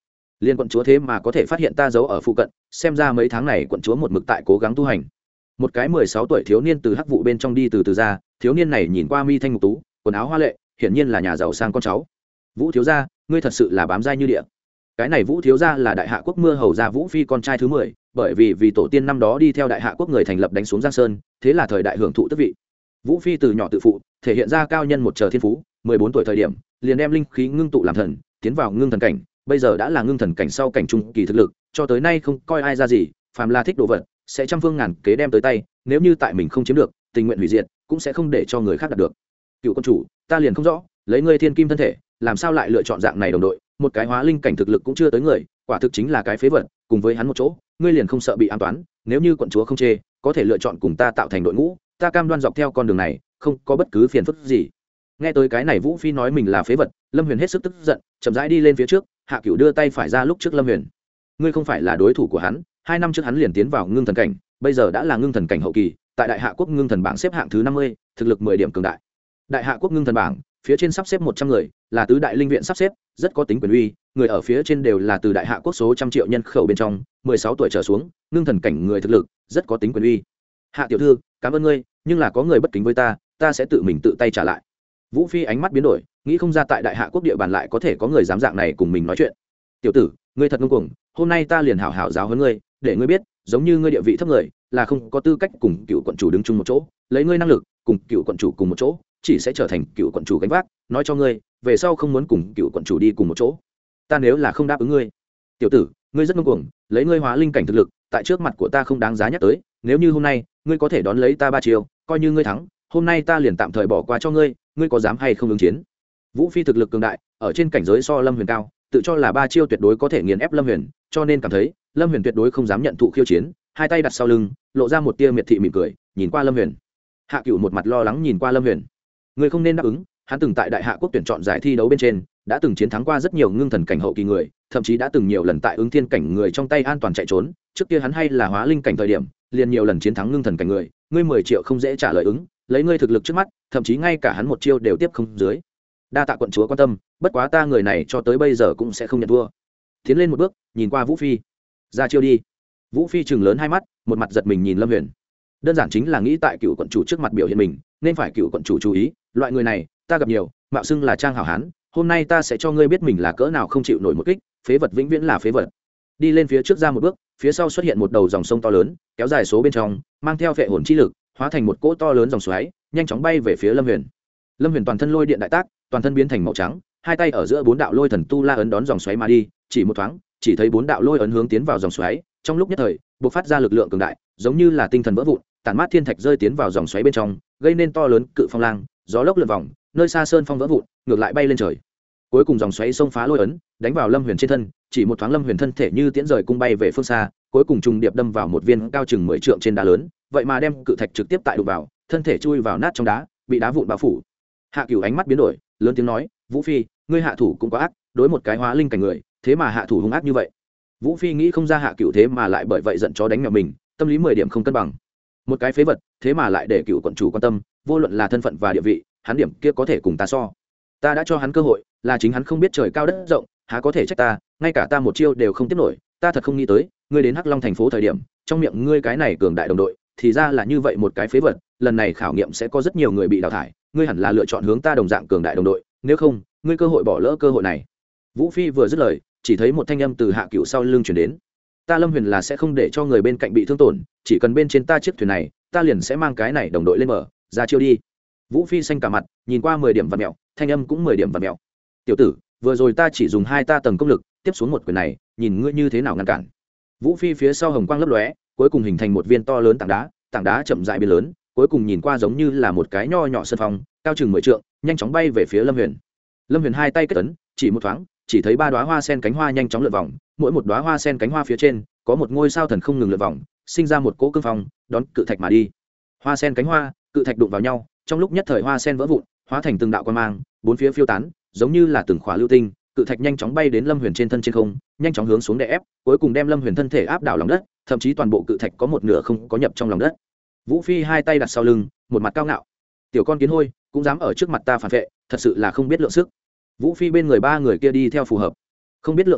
liên quận chúa thế mà có thể phát hiện ta giấu ở phụ cận, xem ra mấy tháng này quận chúa một mực tại cố gắng tu hành. Một cái mười sáu tuổi thiếu niên từ hắc vụ bên trong đi từ từ ra, thiếu niên này nhìn qua mi thanh ngục tú, quần áo hoa lệ, hiển nhiên là nhà giàu sang con cháu. Vũ thiếu gia, ngươi thật sự là bám dai như địa. Cái này Vũ thiếu gia là đại hạ quốc mưa hầu gia Vũ phi con trai thứ mười, bởi vì vì tổ tiên năm đó đi theo đại hạ quốc người thành lập đánh xuống Giang Sơn, thế là thời đại hưởng thụ tước vị. Vũ phi từ nhỏ tự phụ, thể hiện ra cao nhân một trời thiên phú, mười bốn tuổi thời điểm, liền đem linh khí ngưng tụ làm thần, tiến vào ngưng thần cảnh, bây giờ đã là ngưng thần cảnh sau cảnh trung kỳ thực lực, cho tới nay không coi ai ra gì, phàm là thích đồ vật, sẽ trăm phương ngàn kế đem tới tay, nếu như tại mình không chiếm được, tình nguyện hủy diệt, cũng sẽ không để cho người khác đạt được. Cựu quân chủ, ta liền không rõ, lấy ngươi thiên kim thân thể, làm sao lại lựa chọn dạng này đồng đội, một cái hóa linh cảnh thực lực cũng chưa tới người, quả thực chính là cái phế vật, cùng với hắn một chỗ, ngươi liền không sợ bị ám toán, nếu như quận chúa không chê, có thể lựa chọn cùng ta tạo thành đội ngũ, ta cam đoan dọc theo con đường này, không có bất cứ phiền phức gì. Nghe tới cái này Vũ phi nói mình là phế vật, Lâm Huyền hết sức tức giận, chậm rãi đi lên phía trước, Hạ Cửu đưa tay phải ra lúc trước Lâm Huyền. Ngươi không phải là đối thủ của hắn, hai năm trước hắn liền tiến vào ngưng thần cảnh, bây giờ đã là ngưng thần cảnh hậu kỳ, tại đại hạ quốc ngưng thần bảng xếp hạng thứ năm mươi, thực lực mười điểm cường đại. Đại hạ quốc ngưng thần bảng, phía trên sắp xếp một trăm người, là tứ đại linh viện sắp xếp, rất có tính quyền uy, người ở phía trên đều là từ đại hạ quốc số trăm triệu nhân khẩu bên trong, mười sáu tuổi trở xuống, ngưng thần cảnh người thực lực, rất có tính quyền uy. Hạ tiểu thư, cảm ơn ngươi, nhưng là có người bất kính với ta, ta sẽ tự mình tự tay trả lại. Vũ phi ánh mắt biến đổi, nghĩ không ra tại đại hạ quốc địa bàn lại có thể có người dám dạng này cùng mình nói chuyện. Tiểu tử, ngươi thật ngông cuồng, hôm nay ta liền hảo hảo giáo huấn ngươi, để ngươi biết, giống như ngươi địa vị thấp người, là không có tư cách cùng cựu quận chủ đứng chung một chỗ, lấy ngươi năng lực, cùng cựu quận chủ cùng một chỗ, chỉ sẽ trở thành cựu quận chủ gánh vác, nói cho ngươi, về sau không muốn cùng cựu quận chủ đi cùng một chỗ. Ta nếu là không đáp ứng ngươi, tiểu tử, ngươi rất ngông cuồng, lấy ngươi hóa linh cảnh thực lực, tại trước mặt của ta không đáng giá nhắc tới, nếu như hôm nay, ngươi có thể đón lấy ta ba chiều, coi như ngươi thắng, hôm nay ta liền tạm thời bỏ qua cho ngươi, ngươi có dám hay không ứng chiến? Vũ phi thực lực cường đại, ở trên cảnh giới so Lâm Huyền cao, tự cho là ba chiêu tuyệt đối có thể nghiền ép Lâm Huyền, cho nên cảm thấy Lâm Huyền tuyệt đối không dám nhận thụ khiêu chiến, hai tay đặt sau lưng, lộ ra một tia miệt thị mỉm cười, nhìn qua Lâm Huyền. Hạ Cửu một mặt lo lắng nhìn qua Lâm Huyền. Ngươi không nên đáp ứng, hắn từng tại đại hạ quốc tuyển chọn giải thi đấu bên trên, đã từng chiến thắng qua rất nhiều ngưng thần cảnh hậu kỳ người, thậm chí đã từng nhiều lần tại ứng thiên cảnh người trong tay an toàn chạy trốn, trước kia hắn hay là hóa linh cảnh thời điểm, liền nhiều lần chiến thắng ngưng thần cảnh người, ngươi mười triệu không dễ trả lời ứng, lấy ngươi thực lực trước mắt, thậm chí ngay cả hắn một chiêu đều tiếp không dưới. Đa tạ quận chúa quan tâm, bất quá ta người này cho tới bây giờ cũng sẽ không nhận thua. Tiến lên một bước, nhìn qua Vũ phi. Ra chiêu đi. Vũ phi trừng lớn hai mắt, một mặt giật mình nhìn Lâm Huyền. Đơn giản chính là nghĩ tại cựu quận chủ trước mặt biểu hiện mình, nên phải cựu quận chủ chú ý, loại người này, ta gặp nhiều, mạo xưng là trang hảo hán, hôm nay ta sẽ cho ngươi biết mình là cỡ nào không chịu nổi một kích, phế vật vĩnh viễn là phế vật. Đi lên phía trước ra một bước, phía sau xuất hiện một đầu dòng sông to lớn, kéo dài số bên trong, mang theo phệ hồn chi lực, hóa thành một cỗ to lớn dòng xoáy, nhanh chóng bay về phía Lâm Huyền. Lâm Huyền toàn thân lôi điện đại tác, toàn thân biến thành màu trắng, hai tay ở giữa bốn đạo lôi thần tu la ấn đón dòng xoáy mà đi, chỉ một thoáng, chỉ thấy bốn đạo lôi ấn hướng tiến vào dòng xoáy, trong lúc nhất thời, bộc phát ra lực lượng cường đại, giống như là tinh thần vỡ vụn, tản mát thiên thạch rơi tiến vào dòng xoáy bên trong, gây nên to lớn cự phong lang, gió lốc lượn vòng, nơi xa sơn phong vỡ vụn, ngược lại bay lên trời. Cuối cùng dòng xoáy xông phá lôi ấn, đánh vào Lâm Huyền trên thân, chỉ một thoáng Lâm Huyền thân thể như tiễn rời cung bay về phương xa, cuối cùng trùng điệp đâm vào một viên cao chừng mười trượng trên đá lớn, vậy mà đem cự thạch trực tiếp tại đụng vào, thân thể chui vào nát trong đá, bị đá vụn bao phủ. Hạ Cửu ánh mắt biến đổi, lớn tiếng nói, Vũ phi, ngươi hạ thủ cũng quá ác, đối một cái hóa linh cảnh người, thế mà hạ thủ hung ác như vậy. Vũ phi nghĩ không ra Hạ Cửu thế mà lại bởi vậy giận chó đánh mèo mình, tâm lý mười điểm không cân bằng. Một cái phế vật, thế mà lại để cựu quận chủ quan tâm, vô luận là thân phận và địa vị, hắn điểm kia có thể cùng ta so. Ta đã cho hắn cơ hội, là chính hắn không biết trời cao đất rộng, há có thể trách ta, ngay cả ta một chiêu đều không tiếp nổi, ta thật không nghĩ tới, ngươi đến Hắc Long thành phố thời điểm, trong miệng ngươi cái này cường đại đồng đội, thì ra là như vậy một cái phế vật, lần này khảo nghiệm sẽ có rất nhiều người bị đào thải, ngươi hẳn là lựa chọn hướng ta đồng dạng cường đại đồng đội, nếu không, ngươi cơ hội bỏ lỡ cơ hội này. Vũ phi vừa dứt lời, chỉ thấy một thanh âm từ Hạ Cửu sau lưng truyền đến. Ta Lâm Huyền là sẽ không để cho người bên cạnh bị thương tổn, chỉ cần bên trên ta chiếc thuyền này, ta liền sẽ mang cái này đồng đội lên bờ, ra chiêu đi. Vũ phi xanh cả mặt, nhìn qua mười điểm vặn mèo, thanh âm cũng mười điểm vặn mèo. Tiểu tử, vừa rồi ta chỉ dùng hai ta tầng công lực, tiếp xuống một quyền này, nhìn ngươi như thế nào ngăn cản. Vũ phi phía sau hồng quang lấp lóe, cuối cùng hình thành một viên to lớn tảng đá, tảng đá chậm rãi biến lớn, cuối cùng nhìn qua giống như là một cái nho nhỏ sân phong, cao chừng mười trượng, nhanh chóng bay về phía Lâm Huyền. Lâm Huyền hai tay kết ấn, chỉ một thoáng, chỉ thấy ba đóa hoa sen cánh hoa nhanh chóng lượn vòng, mỗi một đóa hoa sen cánh hoa phía trên có một ngôi sao thần không ngừng lượn vòng, sinh ra một cỗ cương phong, đón cự thạch mà đi. Hoa sen cánh hoa, cự thạch đụng vào nhau, trong lúc nhất thời hoa sen vỡ vụn, hóa thành từng đạo quang mang, bốn phía phiêu tán, giống như là từng khóa lưu tinh, cự thạch nhanh chóng bay đến Lâm Huyền trên thân trên không, nhanh chóng hướng xuống đè ép, cuối cùng đem Lâm Huyền thân thể áp đảo lòng đất, thậm chí toàn bộ cự thạch có một nửa không có nhập trong lòng đất. Vũ phi hai tay đặt sau lưng, một mặt cao ngạo. Tiểu con kiến hôi, cũng dám ở trước mặt ta phản vệ, thật sự là không biết lượng sức. Vũ phi bên người ba người kia đi theo phù hợp, không biết lượng sức,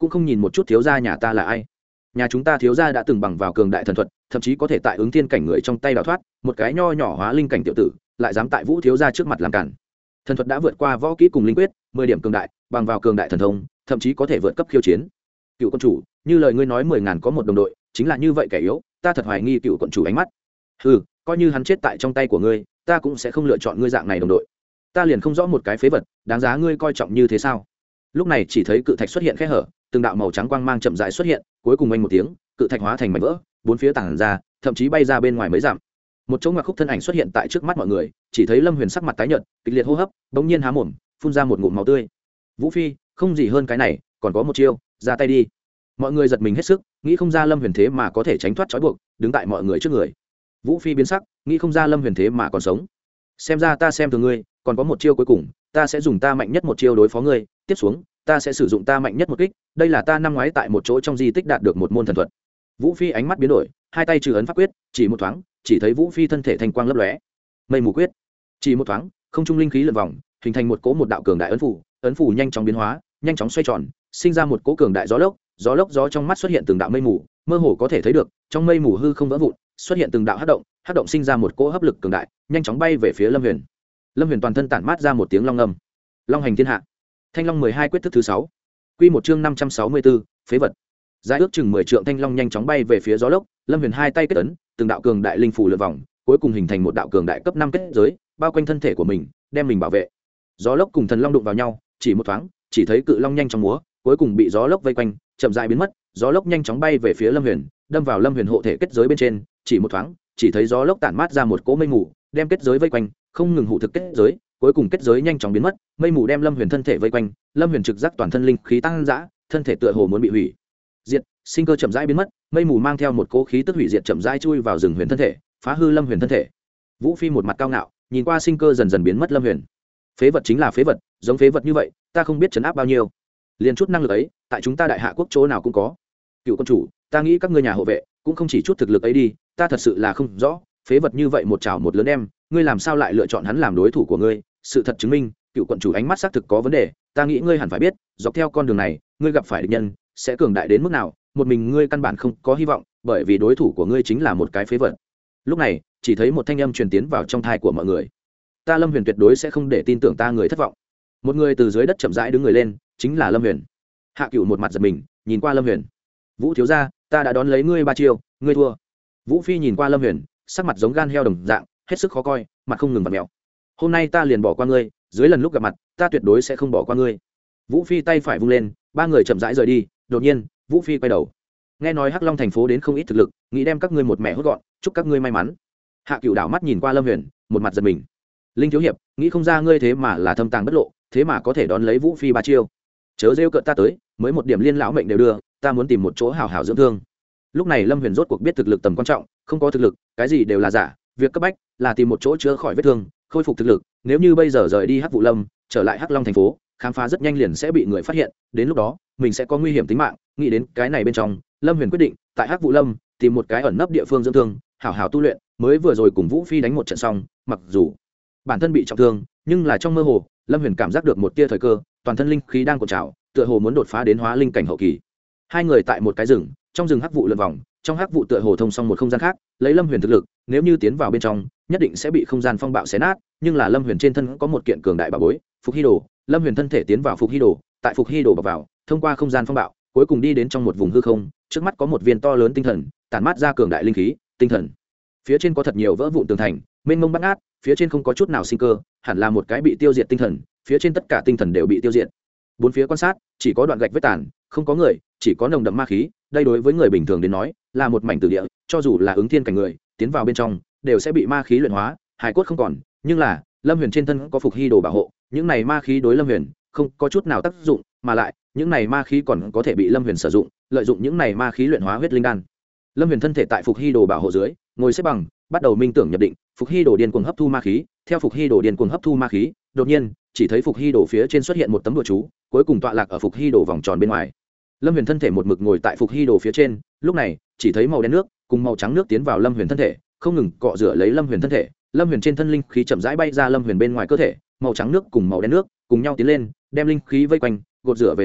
cũng không nhìn một chút thiếu gia nhà ta là ai. Nhà chúng ta thiếu gia đã từng bằng vào cường đại thần thuật, thậm chí có thể tại ứng thiên cảnh người trong tay đào thoát, một cái nho nhỏ hóa linh cảnh tiểu tử lại dám tại Vũ thiếu gia trước mặt làm cản. Thần thuật đã vượt qua võ kỹ cùng linh quyết, mười điểm cường đại, bằng vào cường đại thần thông, thậm chí có thể vượt cấp khiêu chiến. Cựu quân chủ, như lời ngươi nói mười ngàn có một đồng đội, chính là như vậy kẻ yếu, ta thật hoài nghi cựu quận chủ ánh mắt. Ừ, coi như hắn chết tại trong tay của ngươi, ta cũng sẽ không lựa chọn ngươi dạng này đồng đội. Ta liền không rõ một cái phế vật, đáng giá ngươi coi trọng như thế sao? Lúc này chỉ thấy cự thạch xuất hiện khe hở, từng đạo màu trắng quang mang chậm rãi xuất hiện, cuối cùng anh một tiếng, cự thạch hóa thành mảnh vỡ, bốn phía tản ra, thậm chí bay ra bên ngoài mấy dặm. Một chỗ ngoặc khúc thân ảnh xuất hiện tại trước mắt mọi người, chỉ thấy Lâm Huyền sắc mặt tái nhợt, kịch liệt hô hấp, bỗng nhiên há mồm, phun ra một ngụm máu tươi. Vũ Phi, không gì hơn cái này, còn có một chiêu, ra tay đi. Mọi người giật mình hết sức, nghĩ không ra Lâm Huyền thế mà có thể tránh thoát trói buộc, đứng tại mọi người trước người. Vũ Phi biến sắc, nghĩ không ra Lâm Huyền thế mà còn sống. Xem ra ta xem thường ngươi, còn có một chiêu cuối cùng, ta sẽ dùng ta mạnh nhất một chiêu đối phó ngươi, tiếp xuống, ta sẽ sử dụng ta mạnh nhất một kích, đây là ta năm ngoái tại một chỗ trong di tích đạt được một môn thần thuật. Vũ Phi ánh mắt biến đổi, hai tay trừ ấn pháp quyết, chỉ một thoáng, chỉ thấy Vũ Phi thân thể thành quang lấp lóe. Mây mù quyết, chỉ một thoáng, không trung linh khí lượn vòng, hình thành một cỗ một đạo cường đại ấn phủ, ấn phủ nhanh chóng biến hóa, nhanh chóng xoay tròn, sinh ra một cỗ cường đại gió lốc, gió lốc gió trong mắt xuất hiện từng đạo mây mù, mơ hồ có thể thấy được, trong mây mù hư không vỡ vụn, xuất hiện từng đạo hắc động, hắc động sinh ra một cỗ hấp lực cường đại, nhanh chóng bay về phía Lâm Huyền. Lâm Huyền toàn thân tản mát ra một tiếng long ngâm. Long hành thiên hạ. Thanh Long mười hai quyết thức thứ sáu. Quy một chương năm trăm sáu mươi tư, phế vật. Dài ước chừng mười trượng thanh long nhanh chóng bay về phía gió lốc, Lâm Huyền hai tay kết ấn, từng đạo cường đại linh phủ lượn vòng, cuối cùng hình thành một đạo cường đại cấp năm kết giới, bao quanh thân thể của mình, đem mình bảo vệ. Gió lốc cùng thần long đụng vào nhau, chỉ một thoáng, chỉ thấy cự long nhanh chóng múa, cuối cùng bị gió lốc vây quanh, chậm rãi biến mất, gió lốc nhanh chóng bay về phía Lâm Huyền, đâm vào Lâm Huyền hộ thể kết giới bên trên, chỉ một thoáng, chỉ thấy gió lốc tản mát ra một cỗ mây mù, đem kết giới vây quanh, không ngừng hủ thực kết giới, cuối cùng kết giới nhanh chóng biến mất, mây mù đem Lâm Huyền thân thể vây quanh, Lâm Huyền trực giác toàn thân linh khí tăng dã, thân thể tựa hồ muốn bị hủy diệt, sinh cơ chậm rãi biến mất, mây mù mang theo một cỗ khí tức hủy diệt chậm rãi chui vào rừng Huyền thân thể, phá hư Lâm Huyền thân thể. Vũ Phi một mặt cao ngạo, nhìn qua sinh cơ dần dần biến mất Lâm Huyền. Phế vật chính là phế vật, giống phế vật như vậy, ta không biết trấn áp bao nhiêu. Liên chút năng lực ấy, tại chúng ta Đại Hạ quốc chỗ nào cũng có. Cựu quân chủ, ta nghĩ các ngươi nhà hộ vệ cũng không chỉ chút thực lực ấy đi, ta thật sự là không rõ, phế vật như vậy một chảo một lớn em, ngươi làm sao lại lựa chọn hắn làm đối thủ của ngươi? Sự thật chứng minh, cựu quận chủ ánh mắt xác thực có vấn đề, ta nghĩ ngươi hẳn phải biết, dọc theo con đường này, ngươi gặp phải địch nhân sẽ cường đại đến mức nào, một mình ngươi căn bản không có hy vọng, bởi vì đối thủ của ngươi chính là một cái phế vật. Lúc này, chỉ thấy một thanh âm truyền tiến vào trong thai của mọi người. Ta Lâm Huyền tuyệt đối sẽ không để tin tưởng ta người thất vọng. Một người từ dưới đất chậm rãi đứng người lên, chính là Lâm Huyền. Hạ Cửu một mặt giật mình, nhìn qua Lâm Huyền. Vũ thiếu gia, ta đã đón lấy ngươi ba chiêu, ngươi thua. Vũ Phi nhìn qua Lâm Huyền, sắc mặt giống gan heo đồng dạng, hết sức khó coi, mặt không ngừng vặn mèo. Hôm nay ta liền bỏ qua ngươi, dưới lần lúc gặp mặt, ta tuyệt đối sẽ không bỏ qua ngươi. Vũ Phi tay phải vung lên, ba người chậm rãi rời đi. Đột nhiên, Vũ Phi quay đầu. Nghe nói Hắc Long thành phố đến không ít thực lực, nghĩ đem các ngươi một mẹ hốt gọn, chúc các ngươi may mắn. Hạ Cửu đảo mắt nhìn qua Lâm Huyền, một mặt giật mình. Linh thiếu hiệp, nghĩ không ra ngươi thế mà là thâm tàng bất lộ, thế mà có thể đón lấy Vũ Phi ba chiêu. Chớ rêu cợt ta tới, mới một điểm liên lão mệnh đều đưa, ta muốn tìm một chỗ hảo hảo dưỡng thương. Lúc này Lâm Huyền rốt cuộc biết thực lực tầm quan trọng, không có thực lực, cái gì đều là giả, việc cấp bách là tìm một chỗ chữa khỏi vết thương, khôi phục thực lực, nếu như bây giờ rời đi Hắc Vụ Lâm, trở lại Hắc Long thành phố, khám phá rất nhanh liền sẽ bị người phát hiện, đến lúc đó, mình sẽ có nguy hiểm tính mạng, nghĩ đến cái này bên trong, Lâm Huyền quyết định, tại Hắc Vụ Lâm, tìm một cái ẩn nấp địa phương dưỡng thương, hảo hảo tu luyện, mới vừa rồi cùng Vũ Phi đánh một trận xong, mặc dù bản thân bị trọng thương, nhưng là trong mơ hồ, Lâm Huyền cảm giác được một tia thời cơ, toàn thân linh khí đang cuộn trào, tựa hồ muốn đột phá đến hóa linh cảnh hậu kỳ. Hai người tại một cái rừng, trong rừng hắc vụ lượn vòng, trong hắc vụ tựa hồ thông xong một không gian khác, lấy Lâm Huyền thực lực, nếu như tiến vào bên trong, nhất định sẽ bị không gian phong bạo xé nát, nhưng là Lâm Huyền trên thân có một kiện cường đại bảo bối, Phục Hy Đồ, Lâm Huyền thân thể tiến vào Phục Hy Đồ, tại Phục Hy Đồ bọc vào, thông qua không gian phong bạo, cuối cùng đi đến trong một vùng hư không, trước mắt có một viên to lớn tinh thần, tản mát ra cường đại linh khí, tinh thần. Phía trên có thật nhiều vỡ vụn tường thành, mênh mông bát ngát, phía trên không có chút nào sinh cơ, hẳn là một cái bị tiêu diệt tinh thần, phía trên tất cả tinh thần đều bị tiêu diệt. Bốn phía quan sát, chỉ có đoạn gạch vết tàn, không có người, chỉ có nồng đậm ma khí, đây đối với người bình thường đến nói, là một mảnh tử địa, cho dù là ứng thiên cảnh người, tiến vào bên trong, đều sẽ bị ma khí luyện hóa, hài cốt không còn, nhưng là, Lâm Huyền trên thân có Phục Hy Đồ bảo hộ, những này ma khí đối Lâm Huyền không có chút nào tác dụng, mà lại, những này ma khí còn có thể bị Lâm Huyền sử dụng, lợi dụng những này ma khí luyện hóa huyết linh đan. Lâm Huyền thân thể tại Phục Hy Đồ bảo hộ dưới, ngồi xếp bằng, bắt đầu minh tưởng nhập định, Phục Hy Đồ điên cuồng hấp thu ma khí, theo Phục Hy Đồ điên cuồng hấp thu ma khí, đột nhiên, chỉ thấy Phục Hy Đồ phía trên xuất hiện một tấm đùa chú, cuối cùng tọa lạc ở Phục Hy Đồ vòng tròn bên ngoài. Lâm Huyền thân thể một mực ngồi tại Phục Hy Đồ phía trên, lúc này, chỉ thấy màu đen nước cùng màu trắng nước tiến vào Lâm Huyền thân thể, không ngừng cọ rửa lấy Lâm Huyền thân thể. Lâm Huyền trên thân linh khí chậm rãi bay ra Lâm Huyền bên ngoài cơ thể, màu trắng nước cùng màu đen nước cùng nhau tiến lên, đem linh khí vây quanh, gột rửa về sau,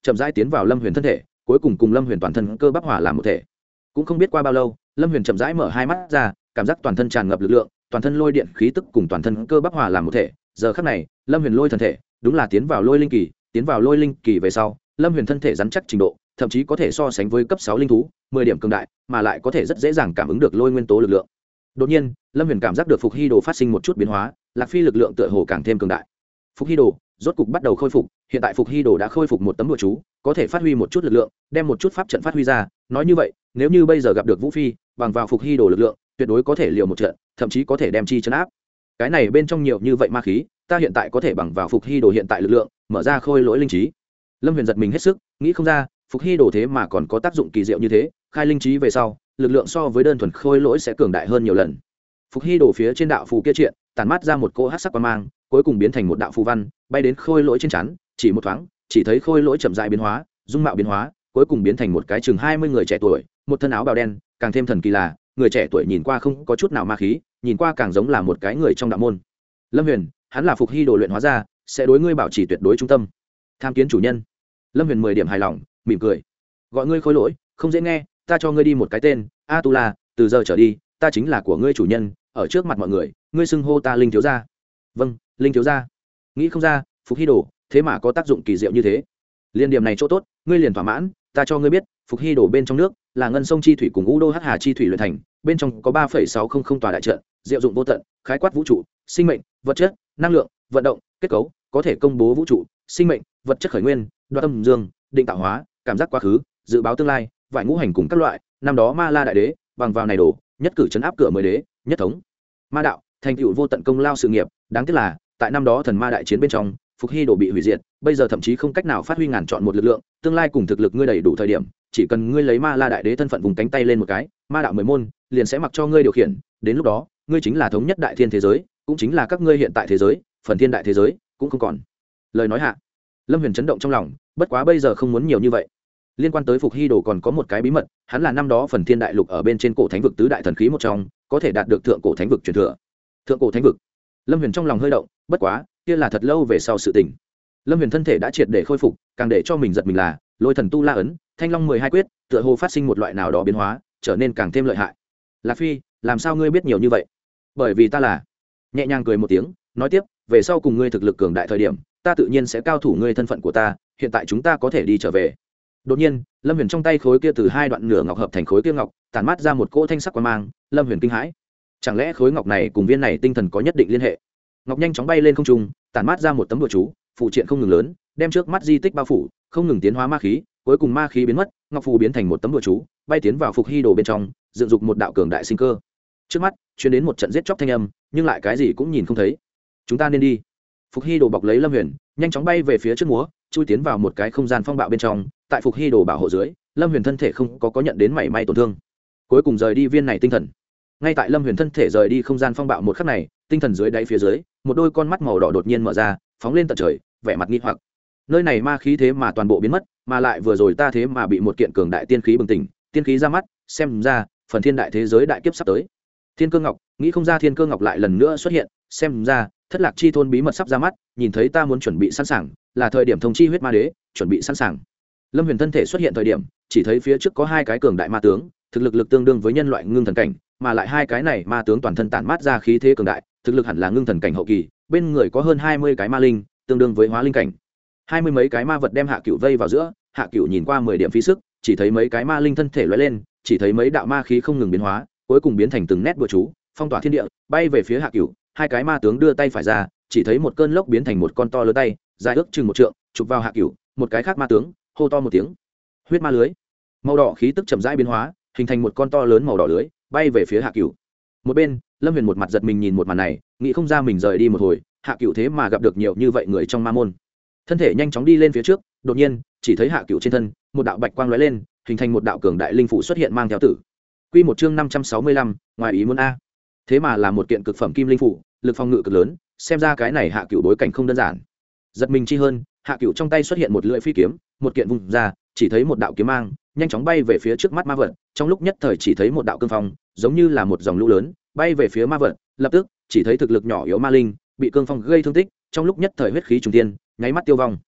chậm rãi tiến vào lâm huyền thân thể, cuối cùng cùng lâm huyền toàn thân cơ bắp hòa làm một thể. Cũng không biết qua bao lâu, lâm huyền chậm rãi mở hai mắt ra, cảm giác toàn thân tràn ngập lực lượng, toàn thân lôi điện khí tức cùng toàn thân cơ bắp hòa làm một thể. Giờ khắc này, lâm huyền lôi thân thể đúng là tiến vào lôi linh kỳ, tiến vào lôi linh kỳ về sau, lâm huyền thân thể rắn chắc trình độ thậm chí có thể so sánh với cấp sáu linh thú, mười điểm cường đại, mà lại có thể rất dễ dàng cảm ứng được lôi nguyên tố lực lượng. Đột nhiên, lâm huyền cảm giác được phục hy đồ phát sinh một chút biến hóa, lạc phi lực lượng tựa hồ càng thêm cường đại. Phục hy đồ rốt cục bắt đầu khôi phục, hiện tại phục hy đồ đã khôi phục một tấm bùa chú, có thể phát huy một chút lực lượng, đem một chút pháp trận phát huy ra. Nói như vậy, nếu như bây giờ gặp được vũ phi, bằng vào phục hy đồ lực lượng, tuyệt đối có thể liều một trận, thậm chí có thể đem chi chấn áp. Cái này bên trong nhiều như vậy ma khí, ta hiện tại có thể bằng vào phục hy đồ hiện tại lực lượng, mở ra khôi lỗi linh trí. Lâm huyền giật mình hết sức, nghĩ không ra phục hy đồ thế mà còn có tác dụng kỳ diệu như thế. Khai linh trí về sau, lực lượng so với đơn thuần khôi lỗi sẽ cường đại hơn nhiều lần. Phục hy đồ phía trên đạo phù kia triện tản mát ra một cỗ hắc sắc quang mang, cuối cùng biến thành một đạo phù văn, bay đến khôi lỗi trên chắn. Chỉ một thoáng, chỉ thấy khôi lỗi chậm rãi biến hóa, dung mạo biến hóa, cuối cùng biến thành một cái chừng hai mươi người trẻ tuổi, một thân áo bào đen. Càng thêm thần kỳ là, người trẻ tuổi nhìn qua không có chút nào ma khí, nhìn qua càng giống là một cái người trong đạo môn. Lâm huyền, hắn là phục hy đồ luyện hóa ra, sẽ đối ngươi bảo trì tuyệt đối trung tâm. Tham kiến chủ nhân. Lâm huyền mười điểm hài lòng, mỉm cười. Gọi ngươi khôi lỗi không dễ nghe, ta cho ngươi đi một cái tên, a tu la, từ giờ trở đi ta chính là của ngươi chủ nhân, ở trước mặt mọi người ngươi xưng hô ta linh thiếu gia. Vâng, linh thiếu gia. Nghĩ không ra phục hy đồ thế mà có tác dụng kỳ diệu như thế. Liên điểm này chỗ tốt ngươi liền thỏa mãn. Ta cho ngươi biết, phục hy đồ bên trong nước là ngân sông chi thủy cùng u đô hắc hà chi thủy luyện thành, bên trong có ba phẩy sáu không không tòa đại trận, diệu dụng vô tận, khái quát vũ trụ, sinh mệnh, vật chất, năng lượng, vận động, kết cấu, có thể công bố vũ trụ, sinh mệnh, vật chất khởi nguyên, đoạt âm dương, định tạo hóa, cảm giác quá khứ, dự báo tương lai, vải ngũ hành cùng các loại. Năm đó ma la đại đế bằng vào này đồ nhất cử chấn áp cửa mười đế, nhất thống ma đạo, thành tựu vô tận công lao sự nghiệp. Đáng tiếc là tại năm đó thần ma đại chiến bên trong, phục hy đồ bị hủy diệt, bây giờ thậm chí không cách nào phát huy ngàn chọn một lực lượng. Tương lai cùng thực lực ngươi đầy đủ thời điểm, chỉ cần ngươi lấy ma la đại đế thân phận vùng cánh tay lên một cái, ma đạo mười môn liền sẽ mặc cho ngươi điều khiển. Đến lúc đó ngươi chính là thống nhất đại thiên thế giới, cũng chính là các ngươi hiện tại thế giới, phần thiên đại thế giới cũng không còn. Lời nói hạ, lâm huyền chấn động trong lòng, bất quá bây giờ không muốn nhiều như vậy. Liên quan tới phục hy đồ còn có một cái bí mật, hắn là năm đó phần thiên đại lục ở bên trên cổ thánh vực tứ đại thần khí một trong, có thể đạt được thượng cổ thánh vực truyền thừa. Thượng cổ thánh vực, lâm huyền trong lòng hơi động, bất quá kia là thật lâu về sau sự tình. Lâm huyền thân thể đã triệt để khôi phục, càng để cho mình giật mình là lôi thần tu la ấn, thanh long mười hai quyết tựa hồ phát sinh một loại nào đó biến hóa, trở nên càng thêm lợi hại. Lạc phi, làm sao ngươi biết nhiều như vậy? Bởi vì ta là. Nhẹ nhàng cười một tiếng, nói tiếp, về sau cùng ngươi thực lực cường đại thời điểm, ta tự nhiên sẽ cao thủ ngươi thân phận của ta, hiện tại chúng ta có thể đi trở về. Đột nhiên, lâm huyền trong tay khối kia từ hai đoạn nửa ngọc hợp thành khối kia ngọc, tản mát ra một cỗ thanh sắc quang mang. Lâm huyền kinh hãi, chẳng lẽ khối ngọc này cùng viên này tinh thần có nhất định liên hệ? Ngọc nhanh chóng bay lên không trung, tản mát ra một tấm bùa chú, phụ triện không ngừng lớn, đem trước mắt di tích bao phủ, không ngừng tiến hóa ma khí, cuối cùng ma khí biến mất, ngọc phù biến thành một tấm bùa chú, bay tiến vào phục hy đồ bên trong, dựng dục một đạo cường đại sinh cơ. Trước mắt truyền đến một trận giết chóc thanh âm, nhưng lại cái gì cũng nhìn không thấy. Chúng ta nên đi. Phục hy đồ bọc lấy lâm huyền, nhanh chóng bay về phía trước múa, chui tiến vào một cái không gian phong bạo bên trong. Tại phục hy đồ bảo hộ dưới, lâm huyền thân thể không có có nhận đến mảy may tổn thương, cuối cùng rời đi viên này tinh thần. Ngay tại lâm huyền thân thể rời đi không gian phong bạo một khắc này, tinh thần dưới đáy phía dưới, một đôi con mắt màu đỏ đột nhiên mở ra, phóng lên tận trời, vẻ mặt nghi hoặc. Nơi này ma khí thế mà toàn bộ biến mất, mà lại vừa rồi ta thế mà bị một kiện cường đại tiên khí bừng tỉnh, tiên khí ra mắt, xem ra phần thiên đại thế giới đại kiếp sắp tới. Thiên cơ ngọc, nghĩ không ra thiên cơ ngọc lại lần nữa xuất hiện, xem ra thất lạc chi thôn bí mật sắp ra mắt, nhìn thấy ta muốn chuẩn bị sẵn sàng, là thời điểm thông chi huyết ma đế, chuẩn bị sẵn sàng. Lâm huyền thân thể xuất hiện thời điểm, chỉ thấy phía trước có hai cái cường đại ma tướng, thực lực lực tương đương với nhân loại ngưng thần cảnh, mà lại hai cái này ma tướng toàn thân tản mát ra khí thế cường đại, thực lực hẳn là ngưng thần cảnh hậu kỳ, bên người có hơn hai mươi cái ma linh, tương đương với hóa linh cảnh. Hai mươi mấy cái ma vật đem Hạ Cửu vây vào giữa, Hạ Cửu nhìn qua mười điểm phí sức, chỉ thấy mấy cái ma linh thân thể lóe lên, chỉ thấy mấy đạo ma khí không ngừng biến hóa, cuối cùng biến thành từng nét bùa chú, phong tỏa thiên địa, bay về phía Hạ Cửu. Hai cái ma tướng đưa tay phải ra, chỉ thấy một cơn lốc biến thành một con to lớn tay, dài ước chừng một trượng, chụp vào Hạ Cửu. Một cái khác ma tướng hô to một tiếng, huyết ma lưới. Màu đỏ khí tức chậm rãi biến hóa, hình thành một con to lớn màu đỏ lưới, bay về phía Hạ Cửu. Một bên, Lâm Huyền một mặt giật mình nhìn một màn này, nghĩ không ra mình rời đi một hồi, Hạ Cửu thế mà gặp được nhiều như vậy người trong ma môn. Thân thể nhanh chóng đi lên phía trước, đột nhiên chỉ thấy Hạ Cửu trên thân một đạo bạch quang lóe lên, hình thành một đạo cường đại linh phủ xuất hiện mang theo tử. Quy một chương năm trăm sáu mươi lăm, ngoài ý muốn a. Thế mà là một kiện cực phẩm kim linh phủ, lực phòng ngự cực lớn, xem ra cái này Hạ Cửu bối cảnh không đơn giản. Giật mình chi hơn, Hạ Cửu trong tay xuất hiện một lưỡi phi kiếm, một kiện vùng ra, chỉ thấy một đạo kiếm mang nhanh chóng bay về phía trước mắt ma vật, trong lúc nhất thời chỉ thấy một đạo cương phong, giống như là một dòng lũ lớn, bay về phía ma vật, lập tức chỉ thấy thực lực nhỏ yếu ma linh bị cương phong gây thương tích, trong lúc nhất thời huyết khí trùng thiên, nháy mắt tiêu vong.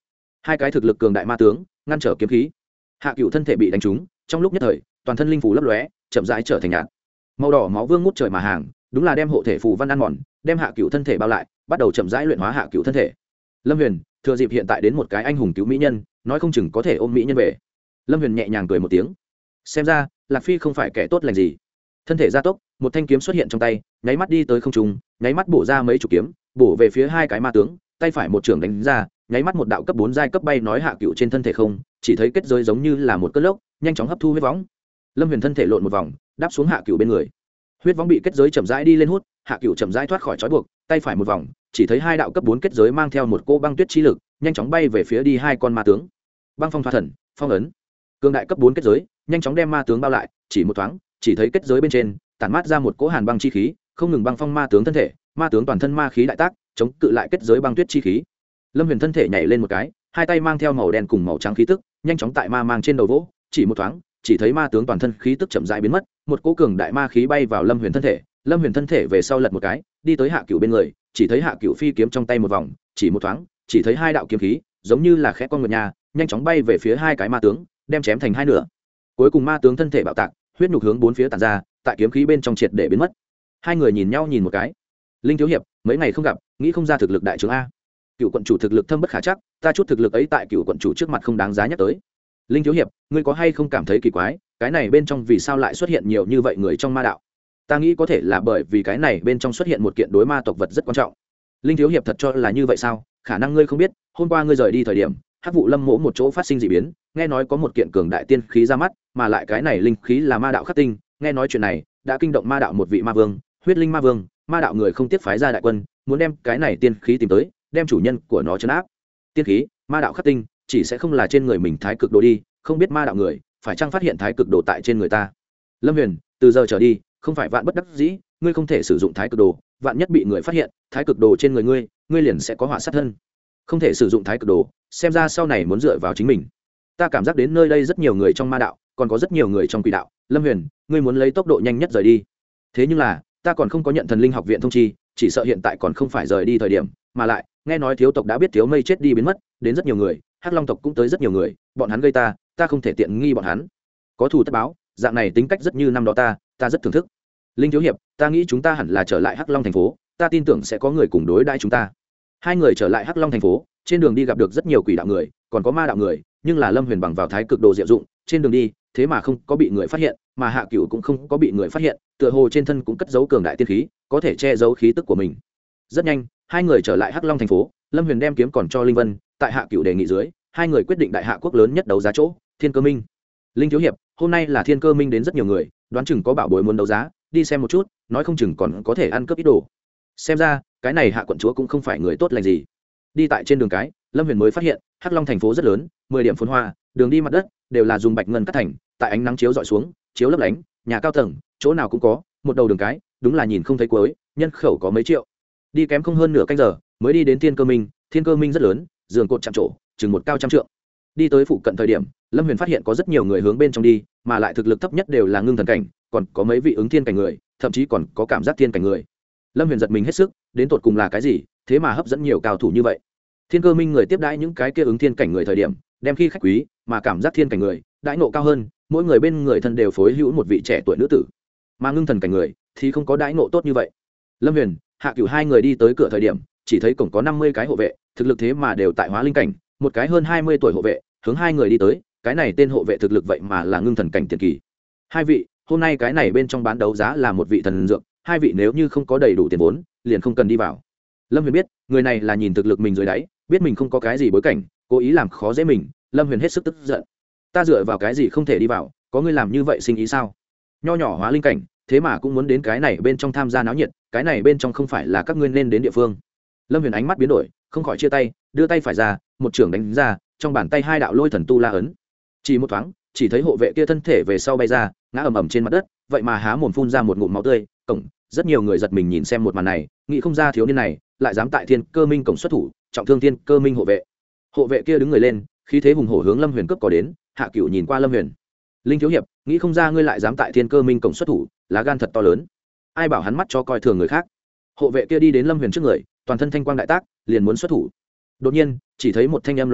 hai cái thực lực cường đại ma tướng ngăn trở kiếm khí. Hạ Cựu thân thể bị đánh trúng, trong lúc nhất thời toàn thân linh phủ lấp lóe, chậm rãi trở thành nhạt. Màu đỏ máu vương ngút trời mà hàng, đúng là đem hộ thể phù văn ăn mòn, đem Hạ Cựu thân thể bao lại, bắt đầu chậm rãi luyện hóa Hạ Cựu thân thể. Lâm Huyền thừa dịp hiện tại đến một cái anh hùng cứu mỹ nhân, nói không chừng có thể ôm mỹ nhân về. Lâm Huyền nhẹ nhàng cười một tiếng, xem ra Lạc Phi không phải kẻ tốt lành gì. Thân thể gia tốc, một thanh kiếm xuất hiện trong tay, nháy mắt đi tới không trung, nháy mắt bổ ra mấy chục kiếm, bổ về phía hai cái ma tướng, tay phải một trường đánh ra, nháy mắt một đạo cấp bốn giai cấp bay nói Hạ Cựu trên thân thể không, chỉ thấy kết giới giống như là một cơn lốc, nhanh chóng hấp thu huyết võng. Lâm Huyền thân thể lộn một vòng, đáp xuống Hạ Cựu bên người. Huyết võng bị kết giới chậm rãi đi lên hút, Hạ Cựu chậm rãi thoát khỏi trói buộc, tay phải một vòng, chỉ thấy hai đạo cấp bốn kết giới mang theo một cô băng tuyết chi lực, nhanh chóng bay về phía đi hai con ma tướng. Băng phong thoa thần, phong ấn. Cường đại cấp bốn kết giới, nhanh chóng đem ma tướng bao lại, chỉ một thoáng, chỉ thấy kết giới bên trên tản mát ra một cỗ hàn băng chi khí, không ngừng băng phong ma tướng thân thể, ma tướng toàn thân ma khí đại tác, chống cự lại kết giới băng tuyết chi khí. Lâm Huyền thân thể nhảy lên một cái, hai tay mang theo màu đen cùng màu trắng khí tức, nhanh chóng tại ma mang trên đầu vỗ, chỉ một thoáng, chỉ thấy ma tướng toàn thân khí tức chậm rãi biến mất, một cỗ cường đại ma khí bay vào Lâm Huyền thân thể. Lâm Huyền thân thể về sau lật một cái, đi tới Hạ Cựu bên người, chỉ thấy Hạ Cựu phi kiếm trong tay một vòng, chỉ một thoáng, chỉ thấy hai đạo kiếm khí, giống như là khẽ con ngựa nhà, nhanh chóng bay về phía hai cái ma tướng, đem chém thành hai nửa. Cuối cùng ma tướng thân thể bạo tạc, huyết nhục hướng bốn phía tản ra, tại kiếm khí bên trong triệt để biến mất. Hai người nhìn nhau nhìn một cái. Linh thiếu hiệp, mấy ngày không gặp, nghĩ không ra thực lực đại trưởng a. Cựu quận chủ thực lực thâm bất khả chắc, ta chút thực lực ấy tại Cựu quận chủ trước mặt không đáng giá nhắc tới. Linh thiếu hiệp, ngươi có hay không cảm thấy kỳ quái, cái này bên trong vì sao lại xuất hiện nhiều như vậy người trong ma đạo? Ta nghĩ có thể là bởi vì cái này bên trong xuất hiện một kiện đối ma tộc vật rất quan trọng. Linh thiếu hiệp thật cho là như vậy sao? Khả năng ngươi không biết, hôm qua ngươi rời đi thời điểm, Hắc vụ lâm mỗ một chỗ phát sinh dị biến, nghe nói có một kiện cường đại tiên khí ra mắt, mà lại cái này linh khí là ma đạo khắc tinh, nghe nói chuyện này đã kinh động ma đạo một vị ma vương, huyết linh ma vương, ma đạo người không tiếc phái ra đại quân, muốn đem cái này tiên khí tìm tới, đem chủ nhân của nó trấn áp. Tiên khí, ma đạo khắc tinh, chỉ sẽ không là trên người mình thái cực đồ đi, không biết ma đạo người phải chăng phát hiện thái cực đồ tại trên người ta. Lâm Huyền, từ giờ trở đi, không phải vạn bất đắc dĩ, ngươi không thể sử dụng thái cực đồ, vạn nhất bị người phát hiện, thái cực đồ trên người ngươi, ngươi liền sẽ có họa sát thân. Không thể sử dụng thái cực đồ, xem ra sau này muốn dựa vào chính mình. Ta cảm giác đến nơi đây rất nhiều người trong ma đạo, còn có rất nhiều người trong quỷ đạo. Lâm Huyền, ngươi muốn lấy tốc độ nhanh nhất rời đi. Thế nhưng là, ta còn không có nhận thần linh học viện thông chi, chỉ sợ hiện tại còn không phải rời đi thời điểm, mà lại, nghe nói thiếu tộc đã biết thiếu mây chết đi biến mất, đến rất nhiều người, Hắc Long tộc cũng tới rất nhiều người, bọn hắn gây ta, ta không thể tiện nghi bọn hắn. Có thù tất báo, dạng này tính cách rất như năm đó ta, ta rất thưởng thức. Linh thiếu hiệp, ta nghĩ chúng ta hẳn là trở lại Hắc Long thành phố, ta tin tưởng sẽ có người cùng đối đãi chúng ta. Hai người trở lại Hắc Long thành phố, trên đường đi gặp được rất nhiều quỷ đạo người, còn có ma đạo người, nhưng là Lâm Huyền bằng vào thái cực đồ diệu dụng, trên đường đi, thế mà không có bị người phát hiện, mà Hạ Cựu cũng không có bị người phát hiện, tựa hồ trên thân cũng cất giấu cường đại tiên khí, có thể che giấu khí tức của mình. Rất nhanh, hai người trở lại Hắc Long thành phố, Lâm Huyền đem kiếm còn cho Linh Vân, tại Hạ Cựu đề nghị dưới, hai người quyết định đại hạ quốc lớn nhất đấu giá chỗ, Thiên Cơ Minh. Linh thiếu hiệp, hôm nay là Thiên Cơ Minh đến rất nhiều người, đoán chừng có bảo bối muốn đấu giá, đi xem một chút, nói không chừng còn có thể ăn cướp ít đồ. Xem ra, cái này Hạ quận chúa cũng không phải người tốt lành gì. Đi tại trên đường cái, Lâm Huyền mới phát hiện, Hắc Long thành phố rất lớn, mười điểm phồn hoa, đường đi mặt đất đều là dùng bạch ngân cắt thành, tại ánh nắng chiếu dọi xuống, chiếu lấp lánh, nhà cao tầng, chỗ nào cũng có, một đầu đường cái, đúng là nhìn không thấy cuối, nhân khẩu có mấy triệu. Đi kém không hơn nửa canh giờ, mới đi đến Thiên Cơ Minh, Thiên Cơ Minh rất lớn, giường cột chạm trổ, chừng một cao trăm trượng. Đi tới phụ cận thời điểm, Lâm Huyền phát hiện có rất nhiều người hướng bên trong đi, mà lại thực lực thấp nhất đều là ngưng thần cảnh, còn có mấy vị ứng thiên cảnh người, thậm chí còn có cảm giác thiên cảnh người. Lâm Huyền giật mình hết sức, đến tột cùng là cái gì, thế mà hấp dẫn nhiều cao thủ như vậy. Thiên Cơ Minh người tiếp đãi những cái kia ứng thiên cảnh người thời điểm, đem khi khách quý, mà cảm giác thiên cảnh người, đãi ngộ cao hơn, mỗi người bên người thân đều phối hữu một vị trẻ tuổi nữ tử. Mà ngưng thần cảnh người thì không có đãi ngộ tốt như vậy. Lâm Huyền, Hạ Cựu hai người đi tới cửa thời điểm, chỉ thấy cổng có năm mươi cái hộ vệ, thực lực thế mà đều tại hóa linh cảnh, một cái hơn hai mươi tuổi hộ vệ, hướng hai người đi tới, cái này tên hộ vệ thực lực vậy mà là ngưng thần cảnh tiền kỳ. Hai vị, hôm nay cái này bên trong bán đấu giá là một vị thần dược, hai vị nếu như không có đầy đủ tiền vốn, liền không cần đi vào. Lâm Huyền biết, người này là nhìn thực lực mình dưới đáy, biết mình không có cái gì bối cảnh, cố ý làm khó dễ mình. Lâm Huyền hết sức tức giận. Ta dựa vào cái gì không thể đi vào, có ngươi làm như vậy sinh ý sao? Nho nhỏ hóa linh cảnh, thế mà cũng muốn đến cái này bên trong tham gia náo nhiệt, cái này bên trong không phải là các ngươi nên đến địa phương. Lâm Huyền ánh mắt biến đổi, không khỏi chia tay, đưa tay phải ra, một trường đánh ra, trong bàn tay hai đạo lôi thần tu la ấn. Chỉ một thoáng, chỉ thấy hộ vệ kia thân thể về sau bay ra, ngã ầm ầm trên mặt đất, vậy mà há mồm phun ra một ngụm máu tươi. Cổng, rất nhiều người giật mình nhìn xem một màn này, nghĩ không ra thiếu niên này lại dám tại Thiên Cơ Minh cổng xuất thủ, trọng thương Thiên Cơ Minh hộ vệ. Hộ vệ kia đứng người lên, khí thế hùng hổ hướng Lâm Huyền cướp có đến. Hạ Cựu nhìn qua Lâm Huyền, Linh thiếu hiệp, nghĩ không ra ngươi lại dám tại Thiên Cơ Minh cổng xuất thủ, lá gan thật to lớn. Ai bảo hắn mắt cho coi thường người khác. Hộ vệ kia đi đến Lâm Huyền trước người, toàn thân thanh quang đại tác, liền muốn xuất thủ. Đột nhiên, chỉ thấy một thanh âm lóe lên,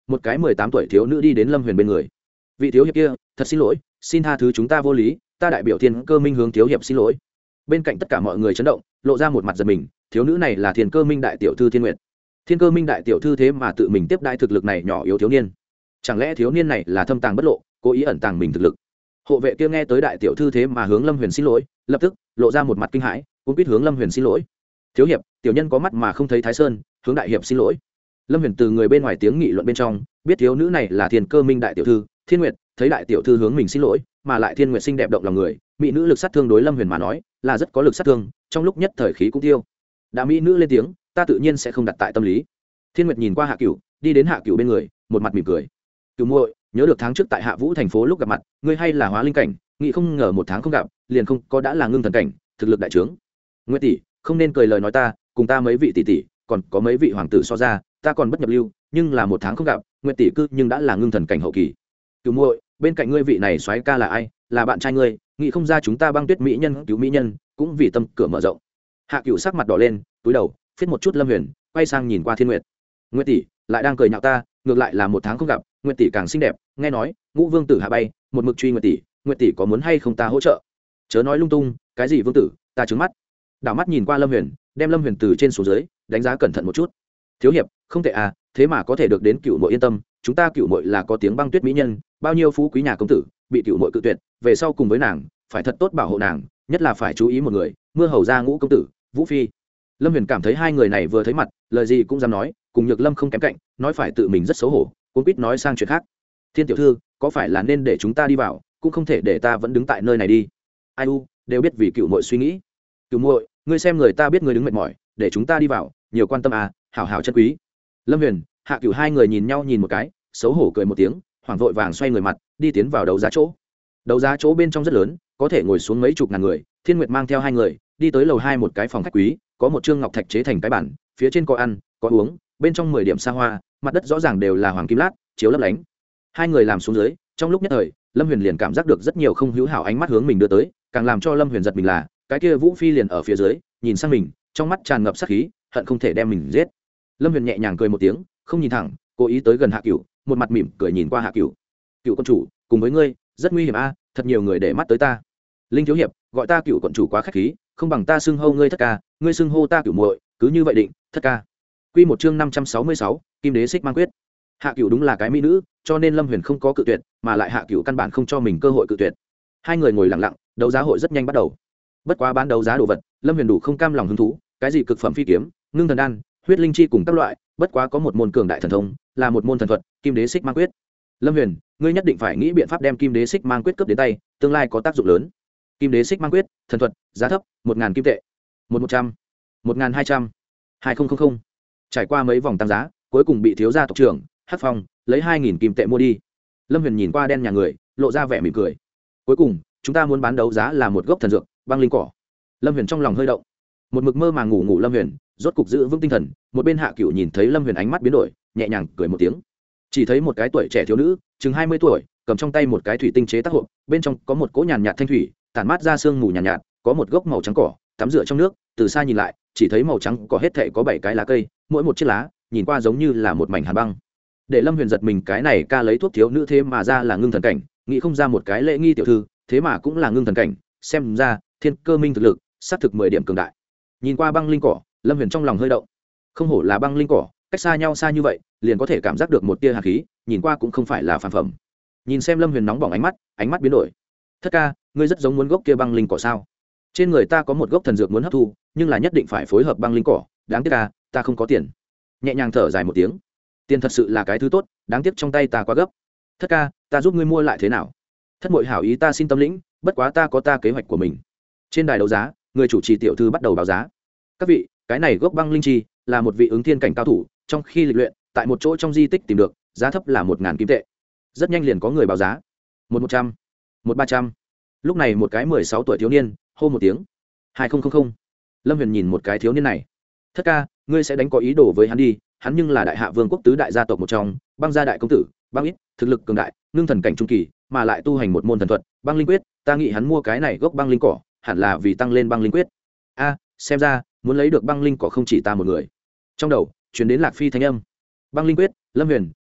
một cái mười tám tuổi thiếu nữ đi đến lâm huyền bên người. Vị thiếu hiệp kia, thật xin lỗi, xin tha thứ chúng ta vô lý, ta đại biểu thiên cơ minh hướng thiếu hiệp xin lỗi. Bên cạnh tất cả mọi người chấn động, lộ ra một mặt giật mình. Thiếu nữ này là thiên cơ minh đại tiểu thư Thiên Nguyệt. Thiên cơ minh đại tiểu thư thế mà tự mình tiếp đãi thực lực này nhỏ yếu thiếu niên, chẳng lẽ thiếu niên này là thâm tàng bất lộ, cố ý ẩn tàng mình thực lực? Hộ vệ kia nghe tới đại tiểu thư thế mà hướng lâm huyền xin lỗi, lập tức lộ ra một mặt kinh hãi, cũng biết hướng lâm huyền xin lỗi. Thiếu hiệp, tiểu nhân có mắt mà không thấy Thái Sơn, hướng đại hiệp xin lỗi. Lâm huyền từ người bên ngoài tiếng nghị luận bên trong biết thiếu nữ này là thiên cơ minh đại tiểu thư Thiên Nguyệt. Thấy đại tiểu thư hướng mình xin lỗi, mà lại Thiên Nguyệt xinh đẹp động lòng người, mỹ nữ lực sát thương đối lâm huyền mà nói là rất có lực sát thương, trong lúc nhất thời khí cũng tiêu. Đã mỹ nữ lên tiếng, ta tự nhiên sẽ không đặt tại tâm lý. Thiên Nguyệt nhìn qua Hạ Cửu, đi đến Hạ Cửu bên người, một mặt mỉm cười. Cửu muội, nhớ được tháng trước tại Hạ Vũ thành phố lúc gặp mặt, ngươi hay là hóa linh cảnh, nghĩ không ngờ một tháng không gặp, liền không có đã là ngưng thần cảnh, thực lực đại trướng. Nguyệt tỷ, không nên cười lời nói ta, cùng ta mấy vị tỷ tỷ, còn có mấy vị hoàng tử so ra, ta còn bất nhập lưu, nhưng là một tháng không gặp, Nguyệt tỷ cư nhưng đã là ngưng thần cảnh hậu kỳ. Cửu muội, bên cạnh ngươi vị này soái ca là ai? Là bạn trai ngươi, nghĩ không ra chúng ta băng tuyết mỹ nhân cứu mỹ nhân, cũng vì tâm cửa mở rộng. Hạ Cửu sắc mặt đỏ lên, túi đầu, phiết một chút Lâm Huyền, quay sang nhìn qua Thiên Nguyệt. Nguyệt tỷ lại đang cười nhạo ta, ngược lại là một tháng không gặp, Nguyệt tỷ càng xinh đẹp, nghe nói Ngũ Vương tử hạ bay, một mực truy Nguyệt tỷ, Nguyệt tỷ có muốn hay không ta hỗ trợ? Chớ nói lung tung, cái gì vương tử, ta trừng mắt. Đảo mắt nhìn qua Lâm Huyền, đem Lâm Huyền từ trên xuống dưới đánh giá cẩn thận một chút. Thiếu hiệp, không tệ à, thế mà có thể được đến Cửu muội yên tâm, chúng ta Cửu muội là có tiếng băng tuyết mỹ nhân, bao nhiêu phú quý nhà công tử bị Cửu muội cự tuyệt, về sau cùng với nàng phải thật tốt bảo hộ nàng, nhất là phải chú ý một người, mưa hầu gia Ngũ công tử Vũ phi. Lâm Huyền cảm thấy hai người này vừa thấy mặt, lời gì cũng dám nói, cùng Nhược Lâm không kém cạnh, nói phải tự mình rất xấu hổ, cũng biết nói sang chuyện khác. Thiên tiểu thư, có phải là nên để chúng ta đi vào, cũng không thể để ta vẫn đứng tại nơi này đi. Ai u, đều biết vì Cửu muội suy nghĩ. Cửu muội, ngươi xem người ta biết ngươi đứng mệt mỏi, để chúng ta đi vào, nhiều quan tâm à, hảo hảo chân quý. Lâm Huyền, Hạ Cửu hai người nhìn nhau nhìn một cái, xấu hổ cười một tiếng, hoảng vội vàng xoay người mặt, đi tiến vào đấu giá chỗ. Đấu giá chỗ bên trong rất lớn, có thể ngồi xuống mấy chục ngàn người. Thiên Nguyệt mang theo hai người đi tới lầu hai một cái phòng khách quý, có một trương ngọc thạch chế thành cái bản, phía trên có ăn có uống, bên trong mười điểm xa hoa, mặt đất rõ ràng đều là hoàng kim lát chiếu lấp lánh. Hai người làm xuống dưới, trong lúc nhất thời Lâm Huyền liền cảm giác được rất nhiều không hữu hảo ánh mắt hướng mình đưa tới, càng làm cho Lâm Huyền giật mình là cái kia Vũ phi liền ở phía dưới, nhìn sang mình, trong mắt tràn ngập sát khí, hận không thể đem mình giết. Lâm Huyền nhẹ nhàng cười một tiếng, không nhìn thẳng, cố ý tới gần Hạ Cửu, một mặt mỉm cười nhìn qua Hạ Cửu. Cửu quân chủ, cùng với ngươi rất nguy hiểm a, thật nhiều người để mắt tới ta. Linh thiếu hiệp, gọi ta Cửu quận chủ quá khách khí, không bằng ta xưng hô ngươi thất ca, ngươi xưng hô ta Cửu muội, cứ như vậy định, thất ca. Quy một chương năm trăm sáu mươi sáu, Kim Đế Xích Mang Quyết. Hạ Cửu đúng là cái mỹ nữ, cho nên Lâm Huyền không có cự tuyệt, mà lại Hạ Cửu căn bản không cho mình cơ hội cự tuyệt. Hai người ngồi lặng lặng, đấu giá hội rất nhanh bắt đầu. Bất quá bán đấu giá đồ vật, Lâm Huyền đủ không cam lòng hứng thú, cái gì cực phẩm phi kiếm, ngưng thần đan, huyết linh chi cùng các loại, bất quá có một môn cường đại thần thông, là một môn thần thuật, Kim Đế Xích Mang Quyết. Lâm Huyền, ngươi nhất định phải nghĩ biện pháp đem Kim Đế Xích Mang Quyết cướp đến tay, tương lai có tác dụng lớn. Kim Đế Xích Mang Quyết, thần thuật, giá thấp, một ngàn kim tệ, một một trăm, một ngàn hai trăm, hai nghìn. Trải qua mấy vòng tăng giá, cuối cùng bị thiếu gia tộc trưởng Hắc Phong lấy hai nghìn kim tệ mua đi. Lâm Huyền nhìn qua đen nhà người, lộ ra vẻ mỉm cười. Cuối cùng, chúng ta muốn bán đấu giá là một gốc thần dược, băng linh cỏ. Lâm Huyền trong lòng hơi động. Một mực mơ màng ngủ ngủ Lâm Huyền, rốt cục giữ vững tinh thần, một bên Hạ Cửu nhìn thấy Lâm Huyền ánh mắt biến đổi, nhẹ nhàng cười một tiếng. Chỉ thấy một cái tuổi trẻ thiếu nữ, chừng hai mươi tuổi, cầm trong tay một cái thủy tinh chế tác hộp, bên trong có một cỗ nhàn nhạt thanh thủy, tản mát ra sương mù nhàn nhạt, nhạt, có một gốc màu trắng cỏ, tắm rửa trong nước, từ xa nhìn lại, chỉ thấy màu trắng cỏ hết thảy có bảy cái lá cây, mỗi một chiếc lá nhìn qua giống như là một mảnh hàn băng. Để Lâm Huyền giật mình, cái này ca lấy thuốc thiếu nữ thế mà ra là ngưng thần cảnh, nghĩ không ra một cái lễ nghi tiểu thư, thế mà cũng là ngưng thần cảnh, xem ra thiên cơ minh thực lực sát thực mười điểm cường đại. Nhìn qua băng linh cỏ, Lâm Huyền trong lòng hơi động. Không hổ là băng linh cỏ, cách xa nhau xa như vậy, liền có thể cảm giác được một tia hàn khí, nhìn qua cũng không phải là phàm phẩm. Nhìn xem Lâm Huyền nóng bỏng ánh mắt, ánh mắt biến đổi. Thất ca, ngươi rất giống muốn gốc kia băng linh cỏ sao? Trên người ta có một gốc thần dược muốn hấp thu, nhưng là nhất định phải phối hợp băng linh cỏ, đáng tiếc ta, ta không có tiền. Nhẹ nhàng thở dài một tiếng. Tiền thật sự là cái thứ tốt, đáng tiếc trong tay ta quá gấp. Thất ca, ta giúp ngươi mua lại thế nào? Thất muội hảo ý ta xin tâm lĩnh, bất quá ta có ta kế hoạch của mình. Trên đài đấu giá, người chủ trì tiểu thư bắt đầu báo giá. Các vị, cái này gốc băng linh chi là một vị ứng thiên cảnh cao thủ, trong khi lịch luyện, tại một chỗ trong di tích tìm được, giá thấp là một ngàn kim tệ. Rất nhanh liền có người báo giá. Một một trăm, một ba trăm. Lúc này một cái mười sáu tuổi thiếu niên hô một tiếng hai nghìn. Lâm Huyền nhìn một cái thiếu niên này. Thất ca, ngươi sẽ đánh có ý đồ với hắn đi, hắn nhưng là đại hạ vương quốc tứ đại gia tộc một trong, băng gia đại công tử, băng ít, thực lực cường đại, ngưng thần cảnh trung kỳ, mà lại tu hành một môn thần thuật, băng linh quyết, ta nghĩ hắn mua cái này gốc băng linh cỏ, hẳn là vì tăng lên băng linh quyết. A, xem ra muốn lấy được băng linh cỏ không chỉ ta một người. Trong đầu truyền đến Lạc Phi thanh âm. Băng linh quyết, Lâm Huyền,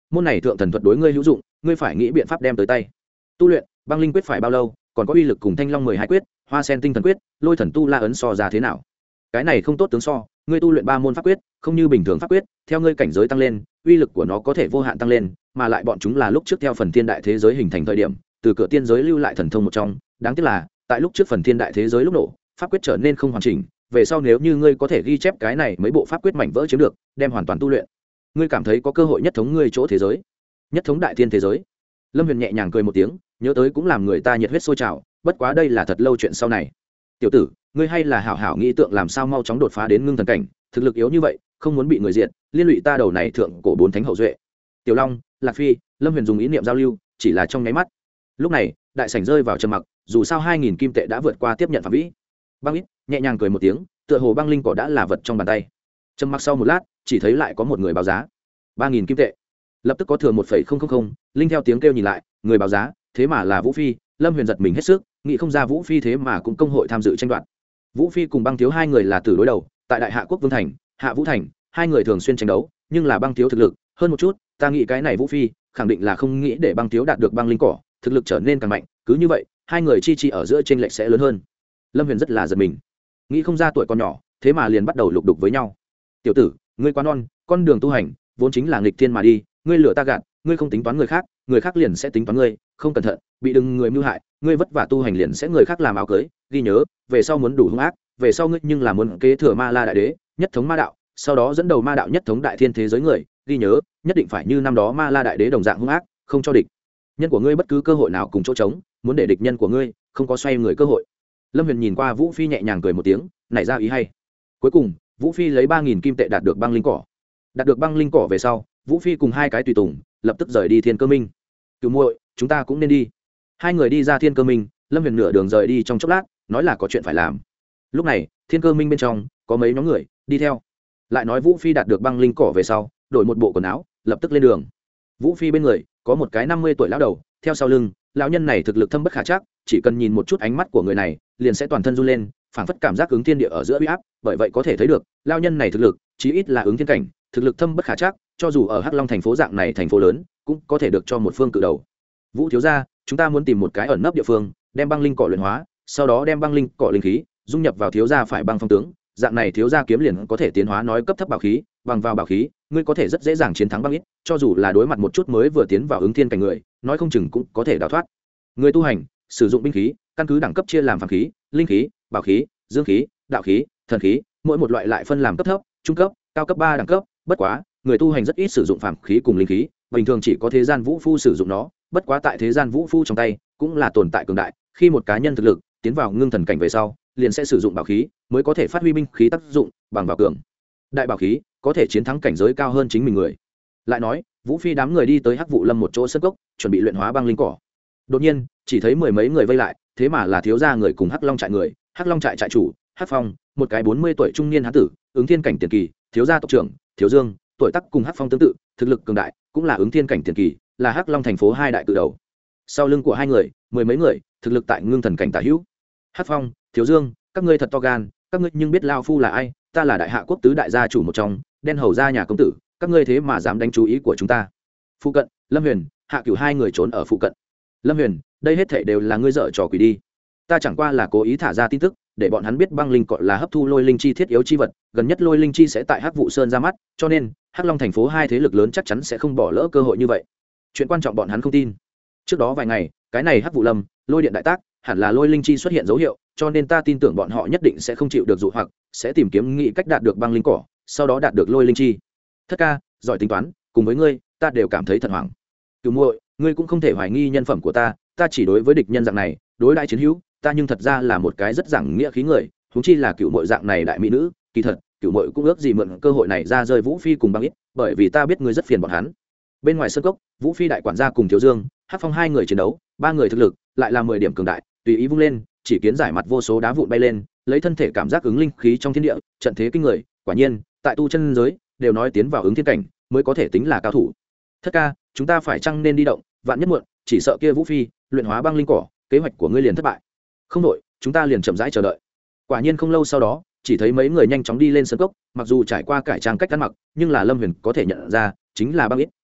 môn này thượng thần thuật đối ngươi hữu dụng, ngươi phải nghĩ biện pháp đem tới tay. Tu luyện băng linh quyết phải bao lâu, còn có uy lực cùng thanh long mười hai quyết, hoa sen tinh thần quyết, lôi thần tu la ấn so ra thế nào? Cái này không tốt tướng so, ngươi tu luyện ba môn pháp quyết không như bình thường pháp quyết, theo ngươi cảnh giới tăng lên, uy lực của nó có thể vô hạn tăng lên, mà lại bọn chúng là lúc trước theo phần thiên đại thế giới hình thành thời điểm từ cửa tiên giới lưu lại thần thông một trong. Đáng tiếc là tại lúc trước phần thiên đại thế giới lúc nổ, pháp quyết trở nên không hoàn chỉnh, về sau nếu như ngươi có thể ghi chép cái này mấy bộ pháp quyết mảnh vỡ chiếm được, đem hoàn toàn tu luyện, ngươi cảm thấy có cơ hội nhất thống ngươi chỗ thế giới, nhất thống đại thiên thế giới. Lâm Huyền nhẹ nhàng cười một tiếng, nhớ tới cũng làm người ta nhiệt huyết sôi trào, bất quá đây là thật lâu chuyện sau này. Tiểu tử, ngươi hay là hảo hảo nghĩ tượng làm sao mau chóng đột phá đến ngưng thần cảnh, thực lực yếu như vậy không muốn bị người diệt, liên lụy ta đầu này thượng cổ bốn thánh hậu duệ. Tiểu Long, Lạc Phi, Lâm Huyền dùng ý niệm giao lưu, chỉ là trong nháy mắt. Lúc này đại sảnh rơi vào trầm mặc, dù sao hai nghìn kim tệ đã vượt qua tiếp nhận phạm vi. Băng Ít nhẹ nhàng cười một tiếng, tựa hồ băng linh cỏ đã là vật trong bàn tay. Trầm mặc sau một lát, chỉ thấy lại có một người báo giá ba nghìn kim tệ. Lập tức có thừa một phẩy không không không, linh theo tiếng kêu nhìn lại, người báo giá thế mà là Vũ Phi. Lâm Huyền giật mình hết sức, nghĩ không ra Vũ Phi thế mà cũng công hội tham dự tranh đoạt. Vũ Phi cùng Băng Thiếu hai người là tử đối đầu, tại Đại Hạ Quốc Vương thành, Hạ Vũ thành, hai người thường xuyên tranh đấu, nhưng là Băng Thiếu thực lực hơn một chút, ta nghĩ cái này Vũ Phi khẳng định là không nghĩ để Băng Thiếu đạt được băng linh cỏ, thực lực trở nên càng mạnh, cứ như vậy, hai người chi chi ở giữa chênh lệch sẽ lớn hơn. Lâm Huyền rất là giật mình, nghĩ không ra tuổi còn nhỏ, thế mà liền bắt đầu lục đục với nhau. Tiểu tử, ngươi quá non, con đường tu hành vốn chính là nghịch thiên mà đi, ngươi lừa ta gạt, ngươi không tính toán người khác, người khác liền sẽ tính toán ngươi, không cẩn thận bị đừng người mưu hại, ngươi vất vả tu hành liền sẽ người khác làm áo cưới. Ghi nhớ, về sau muốn đủ hung ác, về sau ngươi nhưng là muốn kế thừa Ma La đại đế, nhất thống ma đạo, sau đó dẫn đầu ma đạo nhất thống đại thiên thế giới người. Ghi nhớ, nhất định phải như năm đó Ma La đại đế đồng dạng hung ác, không cho địch nhân của ngươi bất cứ cơ hội nào cùng chỗ trống, muốn để địch nhân của ngươi không có xoay người cơ hội. Lâm Huyền nhìn qua Vũ Phi nhẹ nhàng cười một tiếng, nảy ra ý hay. Cuối cùng Vũ Phi lấy ba nghìn kim tệ đạt được băng linh cỏ. Đạt được băng linh cỏ về sau, Vũ Phi cùng hai cái tùy tùng lập tức rời đi Thiên Cơ Minh. Cửu muội, chúng ta cũng nên đi. Hai người đi ra Thiên Cơ Minh, Lâm Huyền nửa đường rời đi trong chốc lát, nói là có chuyện phải làm. Lúc này Thiên Cơ Minh bên trong có mấy nhóm người đi theo, lại nói Vũ Phi đạt được băng linh cỏ về sau, đổi một bộ quần áo, lập tức lên đường. Vũ Phi bên người có một cái năm mươi tuổi lão đầu, theo sau lưng, lão nhân này thực lực thâm bất khả trắc, chỉ cần nhìn một chút ánh mắt của người này, liền sẽ toàn thân run lên, phảng phất cảm giác ứng thiên địa ở giữa uy áp, bởi vậy có thể thấy được, lão nhân này thực lực, chí ít là ứng thiên cảnh, thực lực thâm bất khả trắc, cho dù ở Hắc Long thành phố dạng này thành phố lớn, cũng có thể được cho một phương cự đầu. Vũ thiếu gia, chúng ta muốn tìm một cái ẩn nấp địa phương, đem băng linh cỏ luyện hóa, sau đó đem băng linh cỏ linh khí dung nhập vào thiếu gia phải băng phong tướng, dạng này thiếu gia kiếm liền có thể tiến hóa nói cấp thấp bảo khí, bằng vào bảo khí, ngươi có thể rất dễ dàng chiến thắng băng ít, cho dù là đối mặt một chút mới vừa tiến vào ứng thiên cảnh người, nói không chừng cũng có thể đào thoát. Người tu hành sử dụng binh khí, căn cứ đẳng cấp chia làm phàm khí, linh khí, bảo khí, dương khí, đạo khí, thần khí, mỗi một loại lại phân làm cấp thấp, trung cấp, cao cấp ba đẳng cấp. Bất quá người tu hành rất ít sử dụng phàm khí cùng linh khí, bình thường chỉ có thế gian vũ phu sử dụng nó. Bất quá tại thế gian vũ phu trong tay cũng là tồn tại cường đại, khi một cá nhân thực lực tiến vào ngưng thần cảnh về sau, liền sẽ sử dụng bảo khí mới có thể phát huy binh khí tác dụng, bằng vào cường đại bảo khí có thể chiến thắng cảnh giới cao hơn chính mình người. Lại nói Vũ Phi đám người đi tới Hắc Vụ Lâm một chỗ sân cốc, chuẩn bị luyện hóa băng linh cỏ. Đột nhiên chỉ thấy mười mấy người vây lại, thế mà là thiếu gia người cùng Hắc Long trại người. Hắc Long trại trại chủ Hắc Phong, một cái bốn mươi tuổi trung niên hán tử, ứng thiên cảnh tiền kỳ, thiếu gia tộc trưởng Thiếu Dương, tuổi tác cùng Hắc Phong tương tự, thực lực cường đại, cũng là ứng thiên cảnh tiền kỳ, là Hắc Long thành phố hai đại cự đầu. Sau lưng của hai người mười mấy người, thực lực tại ngưng thần cảnh tả hữu. Hắc Phong, Thiếu Dương, các ngươi thật to gan, các ngươi nhưng biết lao phu là ai? Ta là Đại Hạ quốc tứ đại gia chủ một trong, đen hầu gia nhà công tử, các ngươi thế mà dám đánh chú ý của chúng ta. Phụ cận Lâm Huyền, Hạ Cửu hai người trốn ở phụ cận. Lâm Huyền, đây hết thảy đều là ngươi dở trò quỷ đi. Ta chẳng qua là cố ý thả ra tin tức, để bọn hắn biết băng linh cọ là hấp thu lôi linh chi thiết yếu chi vật, gần nhất lôi linh chi sẽ tại Hắc Vụ Sơn ra mắt, cho nên Hắc Long thành phố hai thế lực lớn chắc chắn sẽ không bỏ lỡ cơ hội như vậy. Chuyện quan trọng bọn hắn không tin. Trước đó vài ngày, cái này Hắc Vụ Lâm, lôi điện đại tác, hẳn là lôi linh chi xuất hiện dấu hiệu, cho nên ta tin tưởng bọn họ nhất định sẽ không chịu được dụ hoặc, sẽ tìm kiếm nghị cách đạt được băng linh cỏ, sau đó đạt được lôi linh chi. Thất ca, giỏi tính toán, cùng với ngươi, ta đều cảm thấy thật hoảng. Cửu muội, ngươi cũng không thể hoài nghi nhân phẩm của ta, ta chỉ đối với địch nhân dạng này, đối đãi chiến hữu, ta nhưng thật ra là một cái rất giảng nghĩa khí người, huống chi là Cửu muội dạng này đại mỹ nữ, kỳ thật, Cửu muội cũng ước gì mượn cơ hội này ra rơi Vũ Phi cùng băng ít, bởi vì ta biết ngươi rất phiền bọn hắn. Bên ngoài sân cốc, Vũ Phi đại quản gia cùng Thiếu Dương, Hắc Phong hai người chiến đấu, ba người thực lực lại là mười điểm cường đại, tùy ý vung lên, chỉ kiến giải mặt vô số đá vụn bay lên, lấy thân thể cảm giác ứng linh khí trong thiên địa, trận thế kinh người, quả nhiên, tại tu chân giới đều nói tiến vào ứng thiên cảnh mới có thể tính là cao thủ. Thất ca, chúng ta phải chăng nên đi động, vạn nhất muộn, chỉ sợ kia Vũ Phi luyện hóa băng linh cỏ, kế hoạch của ngươi liền thất bại. Không đổi, chúng ta liền chậm rãi chờ đợi. Quả nhiên không lâu sau đó, chỉ thấy mấy người nhanh chóng đi lên sân cốc, mặc dù trải qua cải trang cách ăn mặc, nhưng là Lâm Huyền có thể nhận ra, chính là băng ít,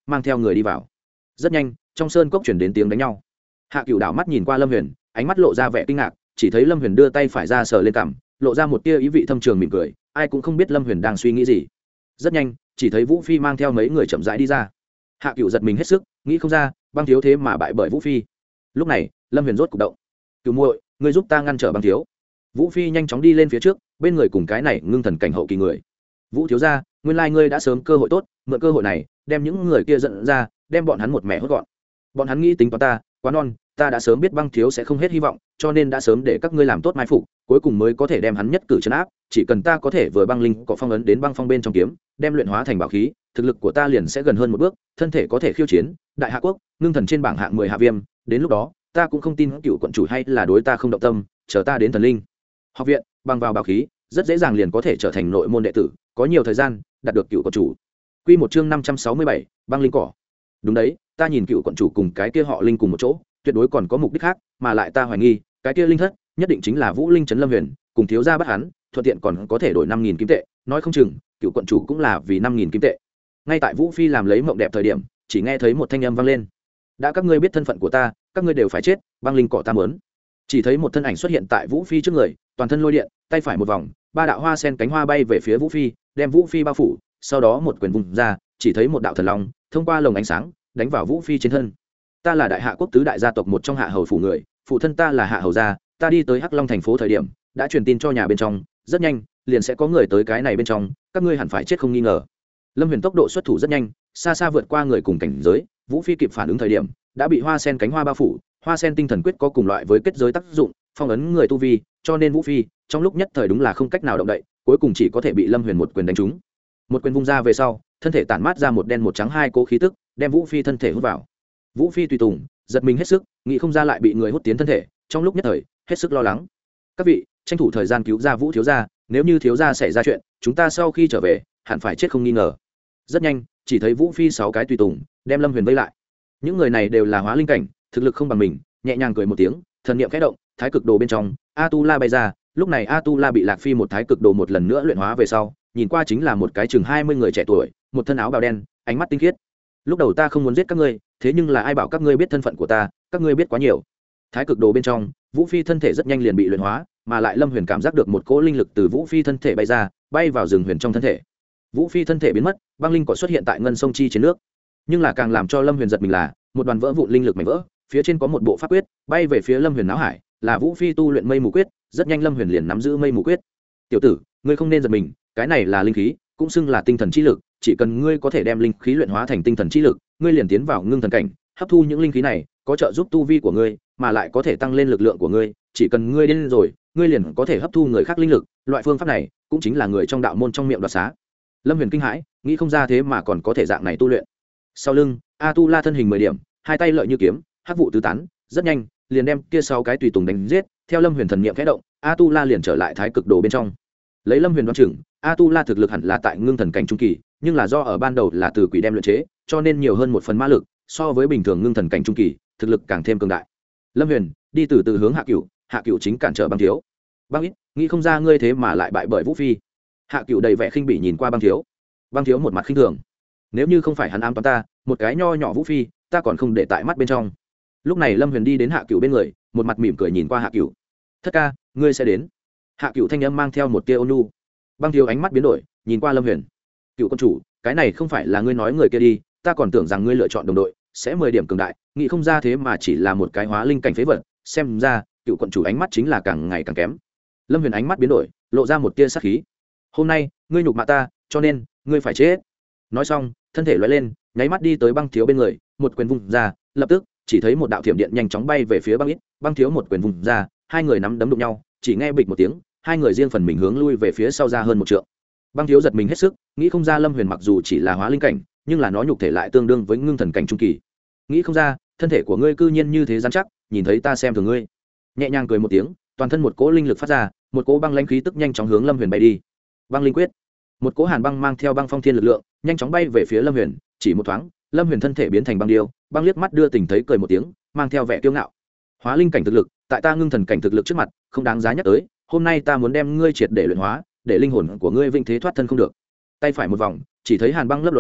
mang theo người đi vào. Rất nhanh trong sơn cốc chuyển đến tiếng đánh nhau. Hạ Cựu đảo mắt nhìn qua Lâm Huyền, ánh mắt lộ ra vẻ kinh ngạc, chỉ thấy Lâm Huyền đưa tay phải ra sờ lên cằm, lộ ra một tia ý vị thâm trường mỉm cười, ai cũng không biết Lâm Huyền đang suy nghĩ gì. Rất nhanh chỉ thấy Vũ Phi mang theo mấy người chậm rãi đi ra. Hạ Cựu giật mình hết sức, nghĩ không ra Băng Thiếu thế mà bại bởi Vũ Phi. Lúc này Lâm Huyền rốt cục động. Cựu muội, ngươi giúp ta ngăn trở Băng Thiếu. Vũ Phi nhanh chóng đi lên phía trước, bên người cùng cái này ngưng thần cảnh hậu kỳ người. Vũ thiếu gia, nguyên lai ngươi đã sớm cơ hội tốt, mượn cơ hội này đem những người kia dẫn ra, đem bọn hắn một mẻ hốt gọn. Bọn hắn nghĩ tính toán ta quá non, ta đã sớm biết Băng Thiếu sẽ không hết hy vọng, cho nên đã sớm để các ngươi làm tốt mai phục, cuối cùng mới có thể đem hắn nhất cử trấn áp. Chỉ cần ta có thể vừa băng linh có phong ấn đến băng phong bên trong kiếm, đem luyện hóa thành bảo khí, thực lực của ta liền sẽ gần hơn một bước, thân thể có thể khiêu chiến đại hạ quốc, ngưng thần trên bảng hạng mười hạ viêm. Đến lúc đó ta cũng không tin cựu quận chủ hay là đối ta không động tâm, chờ ta đến thần linh học viện, bằng vào bảo khí rất dễ dàng liền có thể trở thành nội môn đệ tử, có nhiều thời gian đạt được cựu quận chủ. Quy một chương năm trăm sáu mươi bảy, băng linh cỏ. Đúng đấy, ta nhìn cựu quận chủ cùng cái kia họ Linh cùng một chỗ, tuyệt đối còn có mục đích khác, mà lại ta hoài nghi, cái kia linh thất nhất định chính là Vũ Linh trấn Lâm Huyền, cùng thiếu gia bắt hắn, thuận tiện còn có thể đổi năm nghìn kim tệ, nói không chừng cựu quận chủ cũng là vì năm nghìn kim tệ. Ngay tại Vũ Phi làm lấy mộng đẹp thời điểm, chỉ nghe thấy một thanh âm vang lên. Đã các ngươi biết thân phận của ta, các ngươi đều phải chết, băng linh cỏ ta muốn. Chỉ thấy một thân ảnh xuất hiện tại Vũ Phi trước người, toàn thân lôi điện, tay phải một vòng, ba đạo hoa sen cánh hoa bay về phía Vũ Phi, đem Vũ Phi bao phủ, sau đó một quyền vùng ra, chỉ thấy một đạo thần long thông qua lồng ánh sáng đánh vào Vũ Phi trên thân. Ta là đại hạ quốc tứ đại gia tộc một trong hạ hầu phủ người, phụ thân ta là hạ hầu gia, ta đi tới Hắc Long thành phố thời điểm đã truyền tin cho nhà bên trong, rất nhanh liền sẽ có người tới cái này bên trong, các ngươi hẳn phải chết không nghi ngờ. Lâm Huyền tốc độ xuất thủ rất nhanh, xa xa vượt qua người cùng cảnh giới. Vũ Phi kịp phản ứng thời điểm đã bị hoa sen cánh hoa bao phủ, hoa sen tinh thần quyết có cùng loại với kết giới tác dụng, phong ấn người tu vi, cho nên Vũ Phi trong lúc nhất thời đúng là không cách nào động đậy, cuối cùng chỉ có thể bị Lâm Huyền một quyền đánh trúng. Một quyền vung ra về sau, thân thể tản mát ra một đen một trắng hai cố khí tức, đem Vũ Phi thân thể hút vào. Vũ Phi tùy tùng giật mình hết sức, nghĩ không ra lại bị người hút tiến thân thể, trong lúc nhất thời hết sức lo lắng. Các vị tranh thủ thời gian cứu ra Vũ thiếu gia, nếu như thiếu gia xảy ra chuyện, chúng ta sau khi trở về hẳn phải chết không nghi ngờ. Rất nhanh chỉ thấy Vũ Phi sáu cái tùy tùng đem Lâm Huyền vây lại. Những người này đều là hóa linh cảnh, thực lực không bằng mình, nhẹ nhàng cười một tiếng, thần niệm khẽ động, thái cực đồ bên trong A Tu La bay ra. Lúc này A Tu La bị Lạc Phi một thái cực đồ một lần nữa luyện hóa về sau, nhìn qua chính là một cái chừng hai mươi người trẻ tuổi, một thân áo bào đen, ánh mắt tinh khiết. Lúc đầu ta không muốn giết các ngươi, thế nhưng là ai bảo các ngươi biết thân phận của ta, các ngươi biết quá nhiều. Thái cực đồ bên trong Vũ Phi thân thể rất nhanh liền bị luyện hóa, mà lại Lâm Huyền cảm giác được một cỗ linh lực từ Vũ Phi thân thể bay ra, bay vào rừng huyền trong thân thể. Vũ Phi thân thể biến mất, băng linh cỏ xuất hiện tại ngân sông chi trên nước. Nhưng là càng làm cho Lâm Huyền giật mình là một đoàn vỡ vụn linh lực mảnh vỡ, phía trên có một bộ pháp quyết bay về phía Lâm Huyền não hải, là Vũ Phi tu luyện mây mù quyết. Rất nhanh Lâm Huyền liền nắm giữ mây mù quyết. Tiểu tử, ngươi không nên giật mình, cái này là linh khí, cũng xưng là tinh thần chi lực, chỉ cần ngươi có thể đem linh khí luyện hóa thành tinh thần chi lực, ngươi liền tiến vào ngưng thần cảnh, hấp thu những linh khí này có trợ giúp tu vi của ngươi, mà lại có thể tăng lên lực lượng của ngươi, chỉ cần ngươi điên rồi, ngươi liền có thể hấp thu người khác linh lực, loại phương pháp này cũng chính là người trong đạo môn trong miệng đoạt xá. Lâm Huyền kinh hãi, nghĩ không ra thế mà còn có thể dạng này tu luyện. Sau lưng A Tu La thân hình mười điểm, hai tay lợi như kiếm, hắc vụ tứ tán, rất nhanh liền đem kia sáu cái tùy tùng đánh giết. Theo Lâm Huyền thần niệm khẽ động, A Tu La liền trở lại thái cực đồ bên trong. Lấy Lâm Huyền đoán chừng, A Tu La thực lực hẳn là tại ngưng thần cảnh trung kỳ, nhưng là do ở ban đầu là từ quỷ đem luyện chế, cho nên nhiều hơn một phần ma lực, so với bình thường ngưng thần cảnh trung kỳ, thực lực càng thêm cường đại. Lâm Huyền đi từ từ hướng Hạ Cửu, Hạ Cửu chính cản trở Băng Thiếu. Băng ít, nghĩ không ra ngươi thế mà lại bại bởi Vũ Phi. Hạ Cửu đầy vẻ khinh bỉ nhìn qua Băng Thiếu. Băng Thiếu một mặt khinh thường. Nếu như không phải hắn ám toán ta, một cái nho nhỏ Vũ Phi, ta còn không để tại mắt bên trong. Lúc này Lâm Huyền đi đến Hạ Cửu bên người, một mặt mỉm cười nhìn qua Hạ Cửu. Thất ca, ngươi sẽ đến. Hạ Cửu thanh âm mang theo một tia ôn nhu. Băng Thiếu ánh mắt biến đổi, nhìn qua Lâm Huyền. Cửu quân chủ, cái này không phải là ngươi nói người kia đi, ta còn tưởng rằng ngươi lựa chọn đồng đội sẽ mười điểm cường đại, nghĩ không ra thế mà chỉ là một cái hóa linh cảnh phế vật, xem ra Cựu quận chủ ánh mắt chính là càng ngày càng kém. Lâm Huyền ánh mắt biến đổi, lộ ra một tia sát khí. Hôm nay ngươi nhục mạ ta, cho nên ngươi phải chết. Nói xong thân thể lóe lên, nháy mắt đi tới Băng Thiếu bên người, một quyền vung ra, lập tức chỉ thấy một đạo thiểm điện nhanh chóng bay về phía Băng Ít. Băng Thiếu một quyền vung ra, hai người nắm đấm đụng nhau, chỉ nghe bịch một tiếng, hai người riêng phần mình hướng lui về phía sau ra hơn một trượng. Băng Thiếu giật mình hết sức, nghĩ không ra Lâm Huyền mặc dù chỉ là hóa linh cảnh, nhưng là nó nhục thể lại tương đương với ngưng thần cảnh trung kỳ. Nghĩ không ra thân thể của ngươi cư nhiên như thế rắn chắc, nhìn thấy ta xem thường ngươi. Nhẹ nhàng cười một tiếng, toàn thân một cỗ linh lực phát ra, một cỗ băng lãnh khí tức nhanh chóng hướng Lâm Huyền bay đi. Băng linh quyết, một cỗ hàn băng mang theo băng phong thiên lực lượng, nhanh chóng bay về phía Lâm Huyền. Chỉ một thoáng, Lâm Huyền thân thể biến thành băng điêu, băng liếc mắt đưa tình thấy cười một tiếng, mang theo vẻ kiêu ngạo. Hóa linh cảnh thực lực, tại ta ngưng thần cảnh thực lực trước mặt, không đáng giá nhắc tới. Hôm nay ta muốn đem ngươi triệt để luyện hóa, để linh hồn của ngươi vĩnh thế thoát thân không được. Tay phải một vòng, chỉ thấy hàn băng lấp lóe,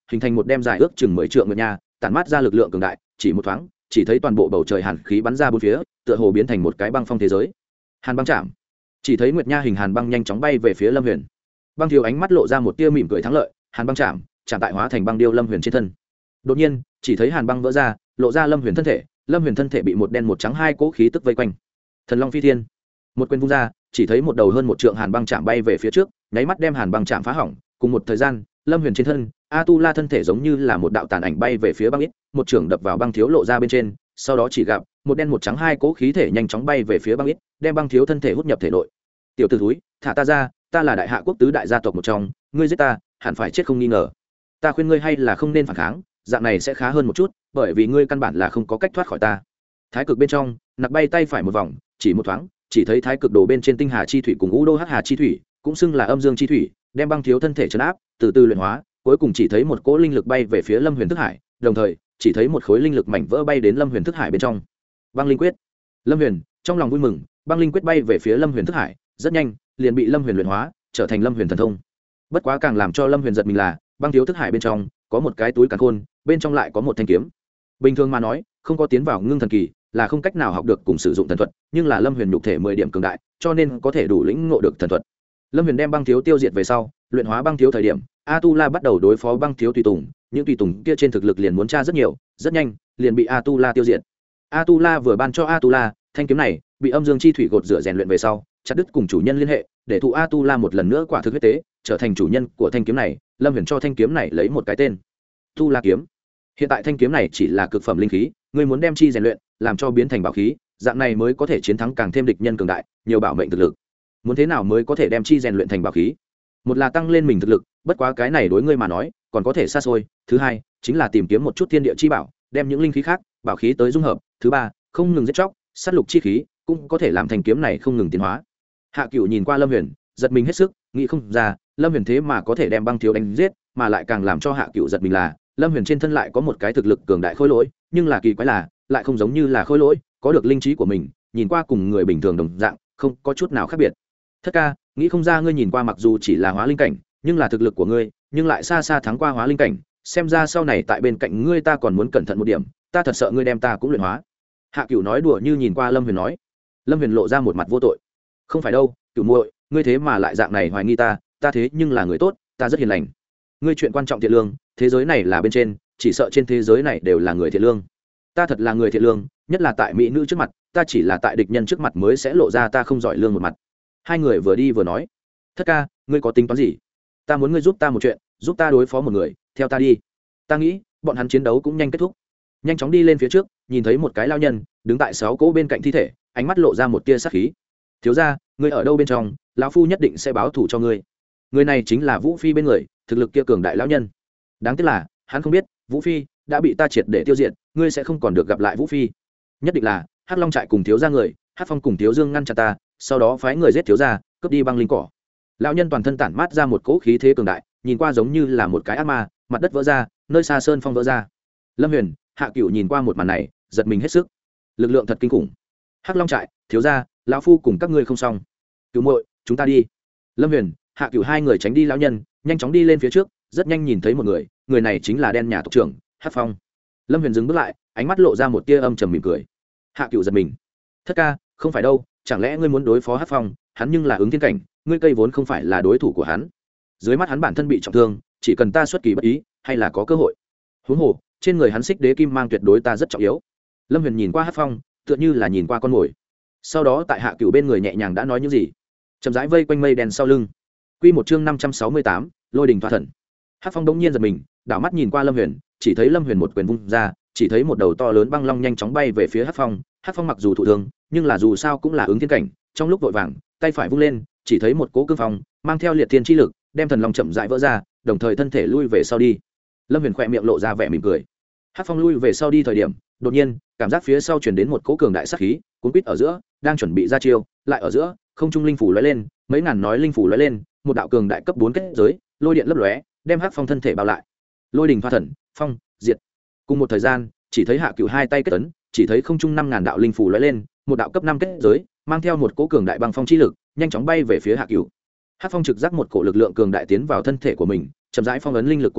hình thành một đem dài ước chừng mười trượng nguyệt nha, tản mát ra lực lượng cường đại, chỉ một thoáng chỉ thấy toàn bộ bầu trời hàn khí bắn ra bốn phía, tựa hồ biến thành một cái băng phong thế giới. Hàn băng chạm. Chỉ thấy nguyệt nha hình hàn băng nhanh chóng bay về phía Lâm Huyền. Băng thiếu ánh mắt lộ ra một tia mỉm cười thắng lợi, hàn băng chạm, chạm tại hóa thành băng điêu Lâm Huyền trên thân. Đột nhiên, chỉ thấy hàn băng vỡ ra, lộ ra Lâm Huyền thân thể, Lâm Huyền thân thể bị một đen một trắng hai cỗ khí tức vây quanh. Thần Long phi thiên. Một quyền vung ra, chỉ thấy một đầu hơn một trượng hàn băng chạm bay về phía trước, nháy mắt đem hàn băng chạm phá hỏng. Cùng một thời gian, Lâm Huyền trên thân, A Tu La thân thể giống như là một đạo tàn ảnh bay về phía băng ít, một trưởng đập vào băng thiếu lộ ra bên trên, sau đó chỉ gặp một đen một trắng hai cỗ khí thể nhanh chóng bay về phía băng ít, đem băng thiếu thân thể hút nhập thể nội. Tiểu tử thúi, thả ta ra, ta là đại hạ quốc tứ đại gia tộc một trong, ngươi giết ta, hẳn phải chết không nghi ngờ. Ta khuyên ngươi hay là không nên phản kháng, dạng này sẽ khá hơn một chút, bởi vì ngươi căn bản là không có cách thoát khỏi ta. Thái cực bên trong, nặc bay tay phải một vòng, chỉ một thoáng, chỉ thấy thái cực đồ bên trên tinh hà chi thủy cùng u đô hắc hà chi thủy, cũng xưng là âm dương chi thủy, đem băng thiếu thân thể trấn áp, từ từ luyện hóa, cuối cùng chỉ thấy một cỗ linh lực bay về phía Lâm Huyền thức hải, đồng thời chỉ thấy một khối linh lực mảnh vỡ bay đến Lâm Huyền thức hải bên trong. Băng linh quyết. Lâm Huyền trong lòng vui mừng, băng linh quyết bay về phía Lâm Huyền thức hải, rất nhanh liền bị Lâm Huyền luyện hóa, trở thành Lâm Huyền thần thông. Bất quá càng làm cho Lâm Huyền giật mình là, băng thiếu thức hải bên trong có một cái túi càn khôn, bên trong lại có một thanh kiếm. Bình thường mà nói, không có tiến vào ngưng thần kỳ là không cách nào học được cùng sử dụng thần thuật, nhưng là Lâm Huyền nhục thể mười điểm cường đại, cho nên có thể đủ lĩnh ngộ được thần thuật. Lâm Huyền đem băng thiếu tiêu diệt về sau, luyện hóa băng thiếu thời điểm, A Tu La bắt đầu đối phó băng thiếu tùy tùng, những tùy tùng kia trên thực lực liền muốn tra rất nhiều, rất nhanh liền bị A Tu La tiêu diệt. A Tu La vừa ban cho A Tu La thanh kiếm này, bị âm dương chi thủy gột rửa rèn luyện về sau, chặt đứt cùng chủ nhân liên hệ, để thụ A Tu La một lần nữa quả thực huyết tế, trở thành chủ nhân của thanh kiếm này. Lâm Huyền cho thanh kiếm này lấy một cái tên, Tu La kiếm. Hiện tại thanh kiếm này chỉ là cực phẩm linh khí, ngươi muốn đem chi rèn luyện, làm cho biến thành bảo khí, dạng này mới có thể chiến thắng càng thêm địch nhân cường đại, nhiều bảo mệnh thực lực. Muốn thế nào mới có thể đem chi rèn luyện thành bảo khí? Một là tăng lên mình thực lực, bất quá cái này đối ngươi mà nói còn có thể xa xôi. Thứ hai chính là tìm kiếm một chút thiên địa chi bảo, đem những linh khí khác bảo khí tới dung hợp. Thứ ba, không ngừng giết chóc, sát lục chi khí cũng có thể làm thành kiếm này không ngừng tiến hóa. Hạ Cửu nhìn qua Lâm Huyền, giật mình hết sức, nghĩ không ra Lâm Huyền thế mà có thể đem băng thiếu đánh giết, mà lại càng làm cho Hạ Cửu giật mình là Lâm Huyền trên thân lại có một cái thực lực cường đại khôi lỗi, nhưng là kỳ quái là lại không giống như là khôi lỗi, có được linh trí của mình, nhìn qua cùng người bình thường đồng dạng, không có chút nào khác biệt. Thất ca, nghĩ không ra ngươi nhìn qua mặc dù chỉ là hóa linh cảnh, nhưng là thực lực của ngươi nhưng lại xa xa thắng qua hóa linh cảnh, xem ra sau này tại bên cạnh ngươi ta còn muốn cẩn thận một điểm, ta thật sợ ngươi đem ta cũng luyện hóa. Hạ Cửu nói đùa như nhìn qua Lâm Huyền nói. Lâm Huyền lộ ra một mặt vô tội. Không phải đâu, Cửu muội, ngươi thế mà lại dạng này hoài nghi ta, ta thế nhưng là người tốt, ta rất hiền lành. Ngươi chuyện quan trọng thiện lương, thế giới này là bên trên, chỉ sợ trên thế giới này đều là người thiện lương. Ta thật là người thiện lương, nhất là tại mỹ nữ trước mặt, ta chỉ là tại địch nhân trước mặt mới sẽ lộ ra ta không giỏi lương một mặt. Hai người vừa đi vừa nói. Thất ca, ngươi có tính toán gì? Ta muốn ngươi giúp ta một chuyện, giúp ta đối phó một người, theo ta đi. Ta nghĩ bọn hắn chiến đấu cũng nhanh kết thúc. Nhanh chóng đi lên phía trước, nhìn thấy một cái lao nhân đứng tại sáu cỗ bên cạnh thi thể, ánh mắt lộ ra một tia sát khí. Thiếu gia, ngươi ở đâu bên trong, lão phu nhất định sẽ báo thù cho ngươi. Người này chính là Vũ Phi bên người, thực lực kia cường đại lão nhân. Đáng tiếc là hắn không biết Vũ Phi đã bị ta triệt để tiêu diệt, ngươi sẽ không còn được gặp lại Vũ Phi. Nhất định là Hắc Long trại cùng thiếu gia người, Hắc Phong cùng thiếu Dương ngăn chặn ta, sau đó phái người giết thiếu gia, cướp đi băng linh cỏ. Lão nhân toàn thân tản mát ra một cỗ khí thế cường đại, nhìn qua giống như là một cái ác ma, mặt đất vỡ ra, nơi xa sơn phong vỡ ra. Lâm Huyền, Hạ Cửu nhìn qua một màn này, giật mình hết sức. Lực lượng thật kinh khủng. Hắc Long trại, thiếu gia, lão phu cùng các ngươi không xong. Cửu muội, chúng ta đi. Lâm Huyền, Hạ Cửu hai người tránh đi lão nhân, nhanh chóng đi lên phía trước, rất nhanh nhìn thấy một người, người này chính là đen nhà tộc trưởng, Hắc Phong. Lâm Huyền dừng bước lại, ánh mắt lộ ra một tia âm trầm mỉm cười. Hạ Cửu giật mình. Thất ca, không phải đâu, chẳng lẽ ngươi muốn đối phó Hắc Phong, hắn nhưng là ứng thiên cảnh, ngươi cây vốn không phải là đối thủ của hắn. Dưới mắt hắn bản thân bị trọng thương, chỉ cần ta xuất kỳ bất ý, hay là có cơ hội. Huống hồ, trên người hắn xích đế kim mang tuyệt đối ta rất trọng yếu. Lâm Huyền nhìn qua Hắc Phong, tựa như là nhìn qua con mồi. Sau đó tại Hạ Cửu bên người nhẹ nhàng đã nói những gì, chậm rãi vây quanh mây đen sau lưng. Quy một chương năm trăm sáu mươi tám, Lôi đình thoa thần. Hắc Phong đống nhiên giật mình, đảo mắt nhìn qua Lâm Huyền, chỉ thấy Lâm Huyền một quyền vung ra, chỉ thấy một đầu to lớn băng long nhanh chóng bay về phía Hắc Phong. Hắc Phong mặc dù thụ thương, nhưng là dù sao cũng là ứng thiên cảnh, trong lúc vội vàng, tay phải vung lên, chỉ thấy một cỗ cương phong mang theo liệt thiên chi lực, đem thần long chậm rãi vỡ ra, đồng thời thân thể lui về sau đi. Lâm Huyền khẽ miệng lộ ra vẻ mỉm cười. Hắc Phong lui về sau đi thời điểm, đột nhiên cảm giác phía sau truyền đến một cỗ cường đại sát khí, cuốn quýt ở giữa, đang chuẩn bị ra chiêu, lại ở giữa, không trung linh phủ lóe lên, mấy ngàn nói linh phủ lóe lên, một đạo cường đại cấp bốn kết giới, lôi điện lấp lóe, đem Hắc Phong thân thể bao lại. Lôi đình pha thần, phong, diệt. Cùng một thời gian, chỉ thấy Hạ Cửu hai tay kết ấn, chỉ thấy không trung năm ngàn đạo linh phủ lóe lên, một đạo cấp năm kết giới, mang theo một cỗ cường đại băng phong chi lực, nhanh chóng bay về phía Hạ Cửu. Hắc Phong trực giác một cỗ lực lượng cường đại tiến vào thân thể của mình, chậm rãi phong ấn linh lực của mình,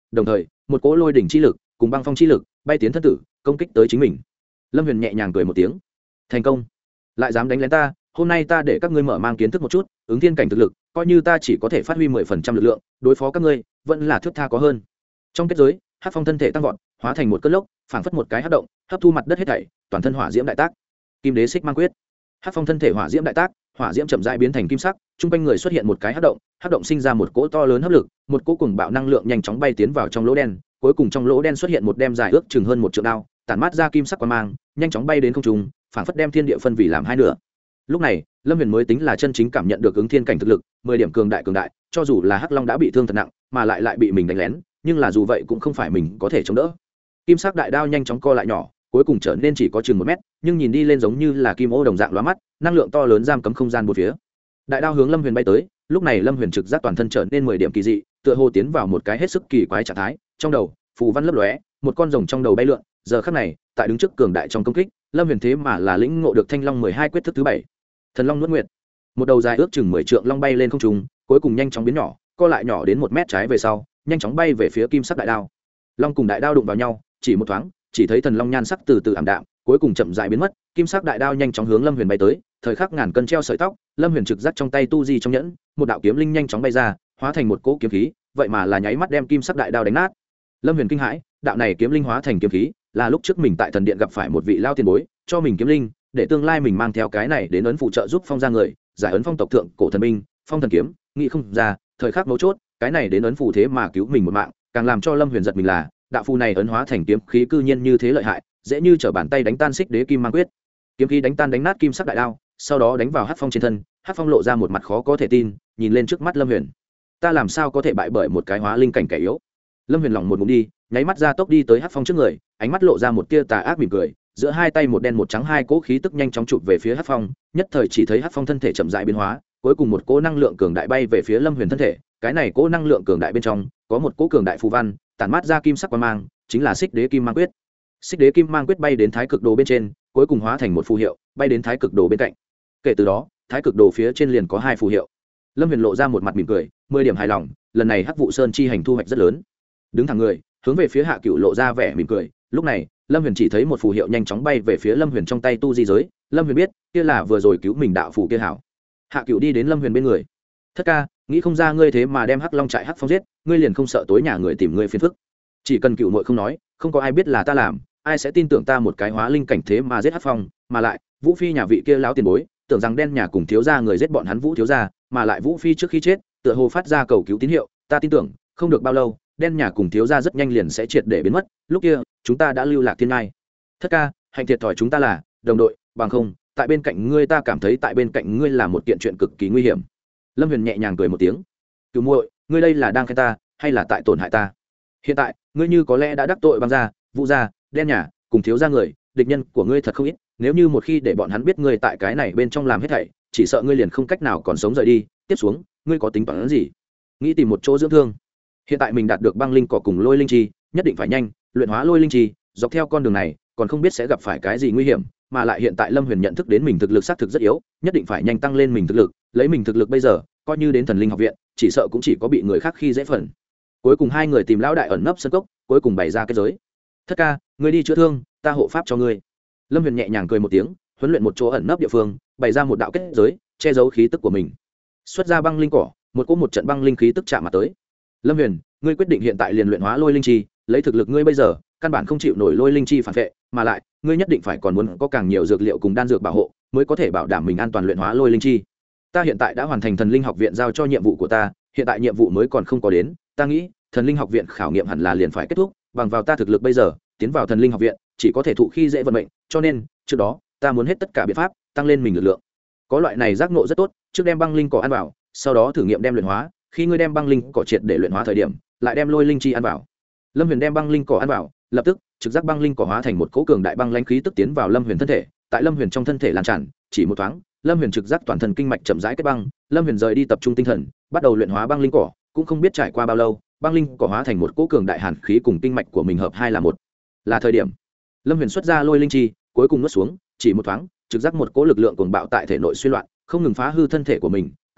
đồng thời một cỗ lôi đỉnh chi lực cùng băng phong chi lực bay tiến thân tử công kích tới chính mình. Lâm Huyền nhẹ nhàng cười một tiếng, thành công, lại dám đánh lén ta, hôm nay ta để các ngươi mở mang kiến thức một chút ứng thiên cảnh thực lực, coi như ta chỉ có thể phát huy mười phần trăm lực lượng đối phó các ngươi vẫn là thước tha có hơn. Trong kết giới, Hắc Phong thân thể tăng vọt, hóa thành một cơn lốc, phảng phất một cái hấp động, hấp thu mặt đất hết thảy, toàn thân hỏa diễm đại tác. Kim Đế Xích Mang Quyết. Hắc Phong thân thể hỏa diễm đại tác, hỏa diễm chậm rãi biến thành kim sắc, trung quanh người xuất hiện một cái hấp động, hấp động sinh ra một cỗ to lớn hấp lực, một cỗ cùng bạo năng lượng nhanh chóng bay tiến vào trong lỗ đen, cuối cùng trong lỗ đen xuất hiện một đem dài ước chừng hơn một trượng đao, tản mát ra kim sắc quang mang, nhanh chóng bay đến không trung, phảng phất đem thiên địa phân vì làm hai nửa. Lúc này, Lâm Huyền mới tính là chân chính cảm nhận được ứng thiên cảnh thực lực, mười điểm cường đại cường đại, cho dù là Hắc Long đã bị thương thật nặng, mà lại lại bị mình đánh lén, nhưng là dù vậy cũng không phải mình có thể chống đỡ. Kim sắc đại đao nhanh chóng co lại nhỏ, cuối cùng trở nên chỉ có chừng một mét, nhưng nhìn đi lên giống như là kim ô đồng dạng lóa mắt, năng lượng to lớn giam cấm không gian bốn phía. Đại đao hướng Lâm Huyền bay tới, lúc này Lâm Huyền trực giác toàn thân trở nên mười điểm kỳ dị, tựa hồ tiến vào một cái hết sức kỳ quái trạng thái, trong đầu phù văn lấp lóe, một con rồng trong đầu bay lượn, giờ khắc này, tại đứng trước cường đại trong công kích, Lâm Huyền thế mà là lĩnh ngộ được Thanh Long mười hai quyết thức thứ bảy. Thần Long nuốt nguyệt. Một đầu dài ước chừng mười trượng long bay lên không trung, cuối cùng nhanh chóng biến nhỏ, co lại nhỏ đến một mét trái về sau, nhanh chóng bay về phía kim sắc đại đao. Long cùng đại đao đụng vào nhau, chỉ một thoáng, chỉ thấy thần long nhan sắc từ từ ảm đạm, cuối cùng chậm rãi biến mất, kim sắc đại đao nhanh chóng hướng Lâm Huyền bay tới, thời khắc ngàn cân treo sợi tóc, Lâm Huyền trực giác trong tay tu di trong nhẫn, một đạo kiếm linh nhanh chóng bay ra, hóa thành một cỗ kiếm khí, vậy mà là nháy mắt đem kim sắc đại đao đánh nát. Lâm Huyền kinh hãi, đạo này kiếm linh hóa thành kiếm khí, là lúc trước mình tại thần điện gặp phải một vị lao tiền bối, cho mình kiếm linh, để tương lai mình mang theo cái này đến ấn phụ trợ giúp phong gia người, giải ấn phong tộc thượng cổ thần binh, phong thần kiếm, nghĩ không ra, thời khắc mấu chốt, cái này đến ấn phù thế mà cứu mình một mạng, càng làm cho Lâm Huyền giật mình là, đạo phù này ấn hóa thành kiếm khí cư nhiên như thế lợi hại, dễ như trở bàn tay đánh tan Xích Đế Kim Mang Quyết. Kiếm khí đánh tan đánh nát kim sắc đại đao, sau đó đánh vào Hắc Phong trên thân, Hắc Phong lộ ra một mặt khó có thể tin, nhìn lên trước mắt Lâm Huyền. Ta làm sao có thể bại bởi một cái hóa linh cảnh kẻ yếu? Lâm Huyền lòng một ngụm đi, nháy mắt ra tốc đi tới Hắc Phong trước người, ánh mắt lộ ra một tia tà ác mỉm cười, giữa hai tay một đen một trắng hai cỗ khí tức nhanh chóng chụp về phía Hắc Phong, nhất thời chỉ thấy Hắc Phong thân thể chậm rãi biến hóa, cuối cùng một cỗ năng lượng cường đại bay về phía Lâm Huyền thân thể, cái này cỗ năng lượng cường đại bên trong có một cỗ cường đại phù văn, tản mát ra kim sắc quang mang, chính là Xích Đế Kim Mang Quyết. Xích Đế Kim Mang Quyết bay đến Thái Cực Đồ bên trên, cuối cùng hóa thành một phù hiệu, bay đến Thái Cực Đồ bên cạnh. Kể từ đó, Thái Cực Đồ phía trên liền có hai phù hiệu. Lâm Huyền lộ ra một mặt mỉm cười, mười điểm hài lòng, lần này Hắc Vụ Sơn chi hành thu hoạch rất lớn. Đứng thẳng người, hướng về phía Hạ Cửu lộ ra vẻ mỉm cười, lúc này, Lâm Huyền chỉ thấy một phù hiệu nhanh chóng bay về phía Lâm Huyền trong tay tu di giới, Lâm Huyền biết, kia là vừa rồi cứu mình đạo phù kia hảo. Hạ Cửu đi đến Lâm Huyền bên người. Thất ca, nghĩ không ra ngươi thế mà đem Hắc Long trại Hắc Phong giết, ngươi liền không sợ tối nhà người tìm ngươi phiền phức. Chỉ cần Cửu muội không nói, không có ai biết là ta làm, ai sẽ tin tưởng ta một cái hóa linh cảnh thế mà giết Hắc Phong, mà lại, Vũ Phi nhà vị kia lão tiền bối, tưởng rằng đen nhà cùng thiếu gia người giết bọn hắn Vũ thiếu gia, mà lại Vũ Phi trước khi chết, tựa hồ phát ra cầu cứu tín hiệu, ta tin tưởng, không được bao lâu, đen nhà cùng thiếu gia rất nhanh liền sẽ triệt để biến mất, lúc kia, chúng ta đã lưu lạc thiên ngai. Thất ca, hạnh thiệt thòi chúng ta là đồng đội, bằng không, tại bên cạnh ngươi ta cảm thấy tại bên cạnh ngươi là một kiện chuyện cực kỳ nguy hiểm. Lâm Huyền nhẹ nhàng cười một tiếng. Cửu muội, ngươi đây là đang khen ta, hay là tại tổn hại ta? Hiện tại, ngươi như có lẽ đã đắc tội băng gia, Vũ gia, đen nhà, cùng thiếu gia người, địch nhân của ngươi thật không ít, nếu như một khi để bọn hắn biết ngươi tại cái này bên trong làm hết thảy, chỉ sợ ngươi liền không cách nào còn sống rời đi, tiếp xuống, ngươi có tính toán gì? Nghĩ tìm một chỗ dưỡng thương. Hiện tại mình đạt được băng linh cỏ cùng lôi linh chi, nhất định phải nhanh, luyện hóa lôi linh chi, dọc theo con đường này, còn không biết sẽ gặp phải cái gì nguy hiểm, mà lại hiện tại Lâm Huyền nhận thức đến mình thực lực xác thực rất yếu, nhất định phải nhanh tăng lên mình thực lực, lấy mình thực lực bây giờ, coi như đến Thần Linh học viện, chỉ sợ cũng chỉ có bị người khác khi dễ phần. Cuối cùng hai người tìm lão đại ẩn nấp sân cốc, cuối cùng bày ra cái giới. Thất ca, ngươi đi chữa thương, ta hộ pháp cho ngươi. Lâm Huyền nhẹ nhàng cười một tiếng, huấn luyện một chỗ ẩn nấp địa phương, bày ra một đạo kết giới, che giấu khí tức của mình. Xuất ra băng linh cỏ, một cỗ một trận băng linh khí tức chạm mặt tới. Lâm Huyền, ngươi quyết định hiện tại liền luyện hóa lôi linh chi, lấy thực lực ngươi bây giờ, căn bản không chịu nổi lôi linh chi phản vệ, mà lại, ngươi nhất định phải còn muốn có càng nhiều dược liệu cùng đan dược bảo hộ, mới có thể bảo đảm mình an toàn luyện hóa lôi linh chi. Ta hiện tại đã hoàn thành Thần Linh học viện giao cho nhiệm vụ của ta, hiện tại nhiệm vụ mới còn không có đến, ta nghĩ, Thần Linh học viện khảo nghiệm hẳn là liền phải kết thúc, bằng vào ta thực lực bây giờ, tiến vào Thần Linh học viện, chỉ có thể thụ khi dễ vận mệnh, cho nên, trước đó, ta muốn hết tất cả biện pháp, tăng lên mình lực lượng. Có loại này giác ngộ rất tốt, trước đem băng linh cỏ ăn vào, sau đó thử nghiệm đem luyện hóa, khi ngươi đem băng linh cỏ triệt để luyện hóa thời điểm, lại đem lôi linh chi ăn vào. Lâm Huyền đem băng linh cỏ ăn vào, lập tức, trực giác băng linh cỏ hóa thành một cỗ cường đại băng lãnh khí tức tiến vào Lâm Huyền thân thể, tại Lâm Huyền trong thân thể lan tràn, chỉ một thoáng, Lâm Huyền trực giác toàn thân kinh mạch chậm rãi kết băng, Lâm Huyền rời đi tập trung tinh thần, bắt đầu luyện hóa băng linh cỏ, cũng không biết trải qua bao lâu, băng linh cỏ hóa thành một cỗ cường đại hàn khí cùng kinh mạch của mình hợp hai là một. Là thời điểm, Lâm Huyền xuất ra lôi linh chi, cuối cùng nuốt xuống, chỉ một thoáng, trực giác một cỗ lực lượng cuồng bạo tại thể nội suy loạn, không ngừng phá hư thân thể của mình,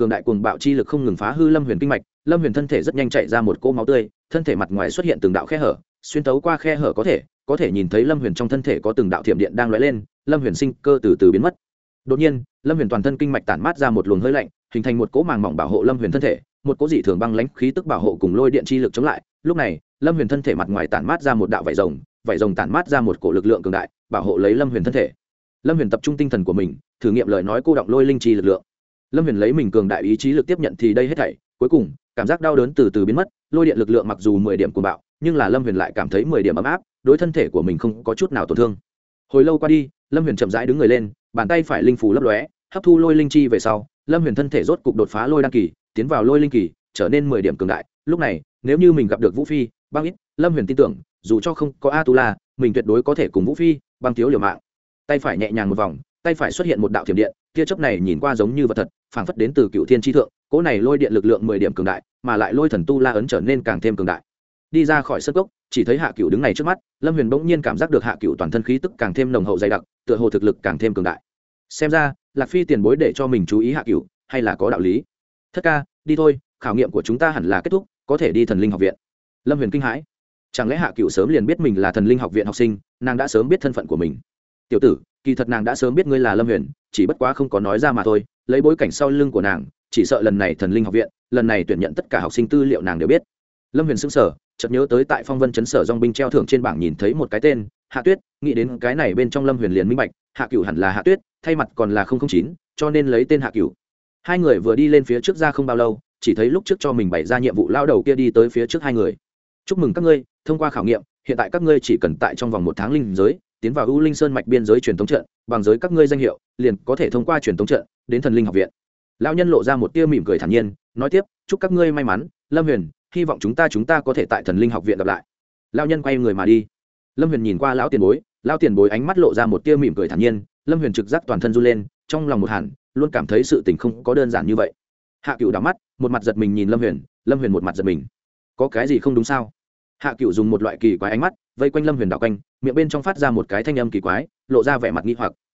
cường đại cuồng bạo chi lực không ngừng phá hư lâm huyền kinh mạch. Lâm huyền thân thể rất nhanh chạy ra một cỗ máu tươi, thân thể mặt ngoài xuất hiện từng đạo khe hở, xuyên tấu qua khe hở có thể có thể nhìn thấy lâm huyền trong thân thể có từng đạo thiểm điện đang lóe lên. Lâm huyền sinh cơ từ từ biến mất. Đột nhiên lâm huyền toàn thân kinh mạch tản mát ra một luồng hơi lạnh, hình thành một cỗ màng mỏng bảo hộ lâm huyền thân thể, một cỗ dị thường băng lãnh khí tức bảo hộ cùng lôi điện chi lực chống lại. Lúc này lâm huyền thân thể mặt ngoài tản mát ra một đạo vảy rồng, vảy rồng tản mát ra một cỗ lực lượng cường đại bảo hộ lấy lâm huyền thân thể. Lâm huyền tập trung tinh thần của mình, thử nghiệm lời nói cô động lôi linh chi lực lượng. Lâm huyền lấy mình cường đại ý chí lực tiếp nhận thì đây hết thảy, cuối cùng cảm giác đau đớn từ từ biến mất. Lôi điện lực lượng mặc dù mười điểm cuồng bạo, nhưng là lâm huyền lại cảm thấy mười điểm ấm áp, đối thân thể của mình không có chút nào tổn thương. Hồi lâu qua đi, lâm huyền chậm rãi đứng người lên, bàn tay phải linh phù lấp lóe, hấp thu lôi linh chi về sau, lâm huyền thân thể rốt cục đột phá lôi đăng kỳ, tiến vào lôi linh kỳ, trở nên mười điểm cường đại. Lúc này nếu như mình gặp được Vũ Phi, Băng Ít, lâm huyền tin tưởng dù cho không có a tu la, mình tuyệt đối có thể cùng Vũ Phi, Băng Thiếu liều mạng. Tay phải nhẹ nhàng một vòng, tay phải xuất hiện một đạo thiểm điện, tia chớp này nhìn qua giống như vật thật, phảng phất đến từ cựu thiên tri thượng. Cỗ này lôi điện lực lượng mười điểm cường đại, mà lại lôi thần tu la ấn trở nên càng thêm cường đại. Đi ra khỏi sân cốc, chỉ thấy Hạ Cửu đứng này trước mắt. Lâm huyền bỗng nhiên cảm giác được Hạ Cửu toàn thân khí tức càng thêm nồng hậu dày đặc, tựa hồ thực lực càng thêm cường đại. Xem ra Lạc Phi tiền bối để cho mình chú ý Hạ Cửu, hay là có đạo lý. Thất ca, đi thôi, khảo nghiệm của chúng ta hẳn là kết thúc, có thể đi thần linh học viện. Lâm huyền kinh hãi, chẳng lẽ Hạ Cửu sớm liền biết mình là thần linh học viện học sinh? Nàng đã sớm biết thân phận của mình. Tiểu tử, kỳ thật nàng đã sớm biết ngươi là Lâm huyền, chỉ bất quá không có nói ra mà thôi. Lấy bối cảnh sau lưng của nàng, chỉ sợ lần này thần linh học viện, lần này tuyển nhận tất cả học sinh tư liệu nàng đều biết. Lâm huyền sững sờ, chợt nhớ tới tại phong vân chấn sở dong binh treo thưởng trên bảng nhìn thấy một cái tên Hạ Tuyết, nghĩ đến cái này bên trong Lâm huyền liền minh bạch, Hạ Cửu hẳn là Hạ Tuyết, thay mặt còn là không không chín, cho nên lấy tên Hạ Cửu. Hai người vừa đi lên phía trước ra không bao lâu, chỉ thấy lúc trước cho mình bày ra nhiệm vụ lao đầu kia đi tới phía trước hai người. Chúc mừng các ngươi thông qua khảo nghiệm, hiện tại các ngươi chỉ cần tại trong vòng một tháng linh giới tiến vào U Linh Sơn mạch biên giới truyền thống trận, bằng giới các ngươi danh hiệu liền có thể thông qua truyền thống trận đến thần linh học viện. Lão nhân lộ ra một tia mỉm cười thản nhiên, nói tiếp, chúc các ngươi may mắn, Lâm huyền, hy vọng chúng ta chúng ta có thể tại thần linh học viện gặp lại. Lão nhân quay người mà đi. Lâm huyền nhìn qua lão tiền bối, lão tiền bối ánh mắt lộ ra một tia mỉm cười thản nhiên. Lâm huyền trực giác toàn thân run lên, trong lòng một hẳn, luôn cảm thấy sự tình không có đơn giản như vậy. Hạ Cửu đảo mắt, một mặt giật mình nhìn Lâm huyền, Lâm huyền một mặt giật mình. Có cái gì không đúng sao? Hạ Cửu dùng một loại kỳ quái ánh mắt vây quanh Lâm huyền đảo quanh, miệng bên trong phát ra một cái thanh âm kỳ quái, lộ ra vẻ mặt nghi hoặc.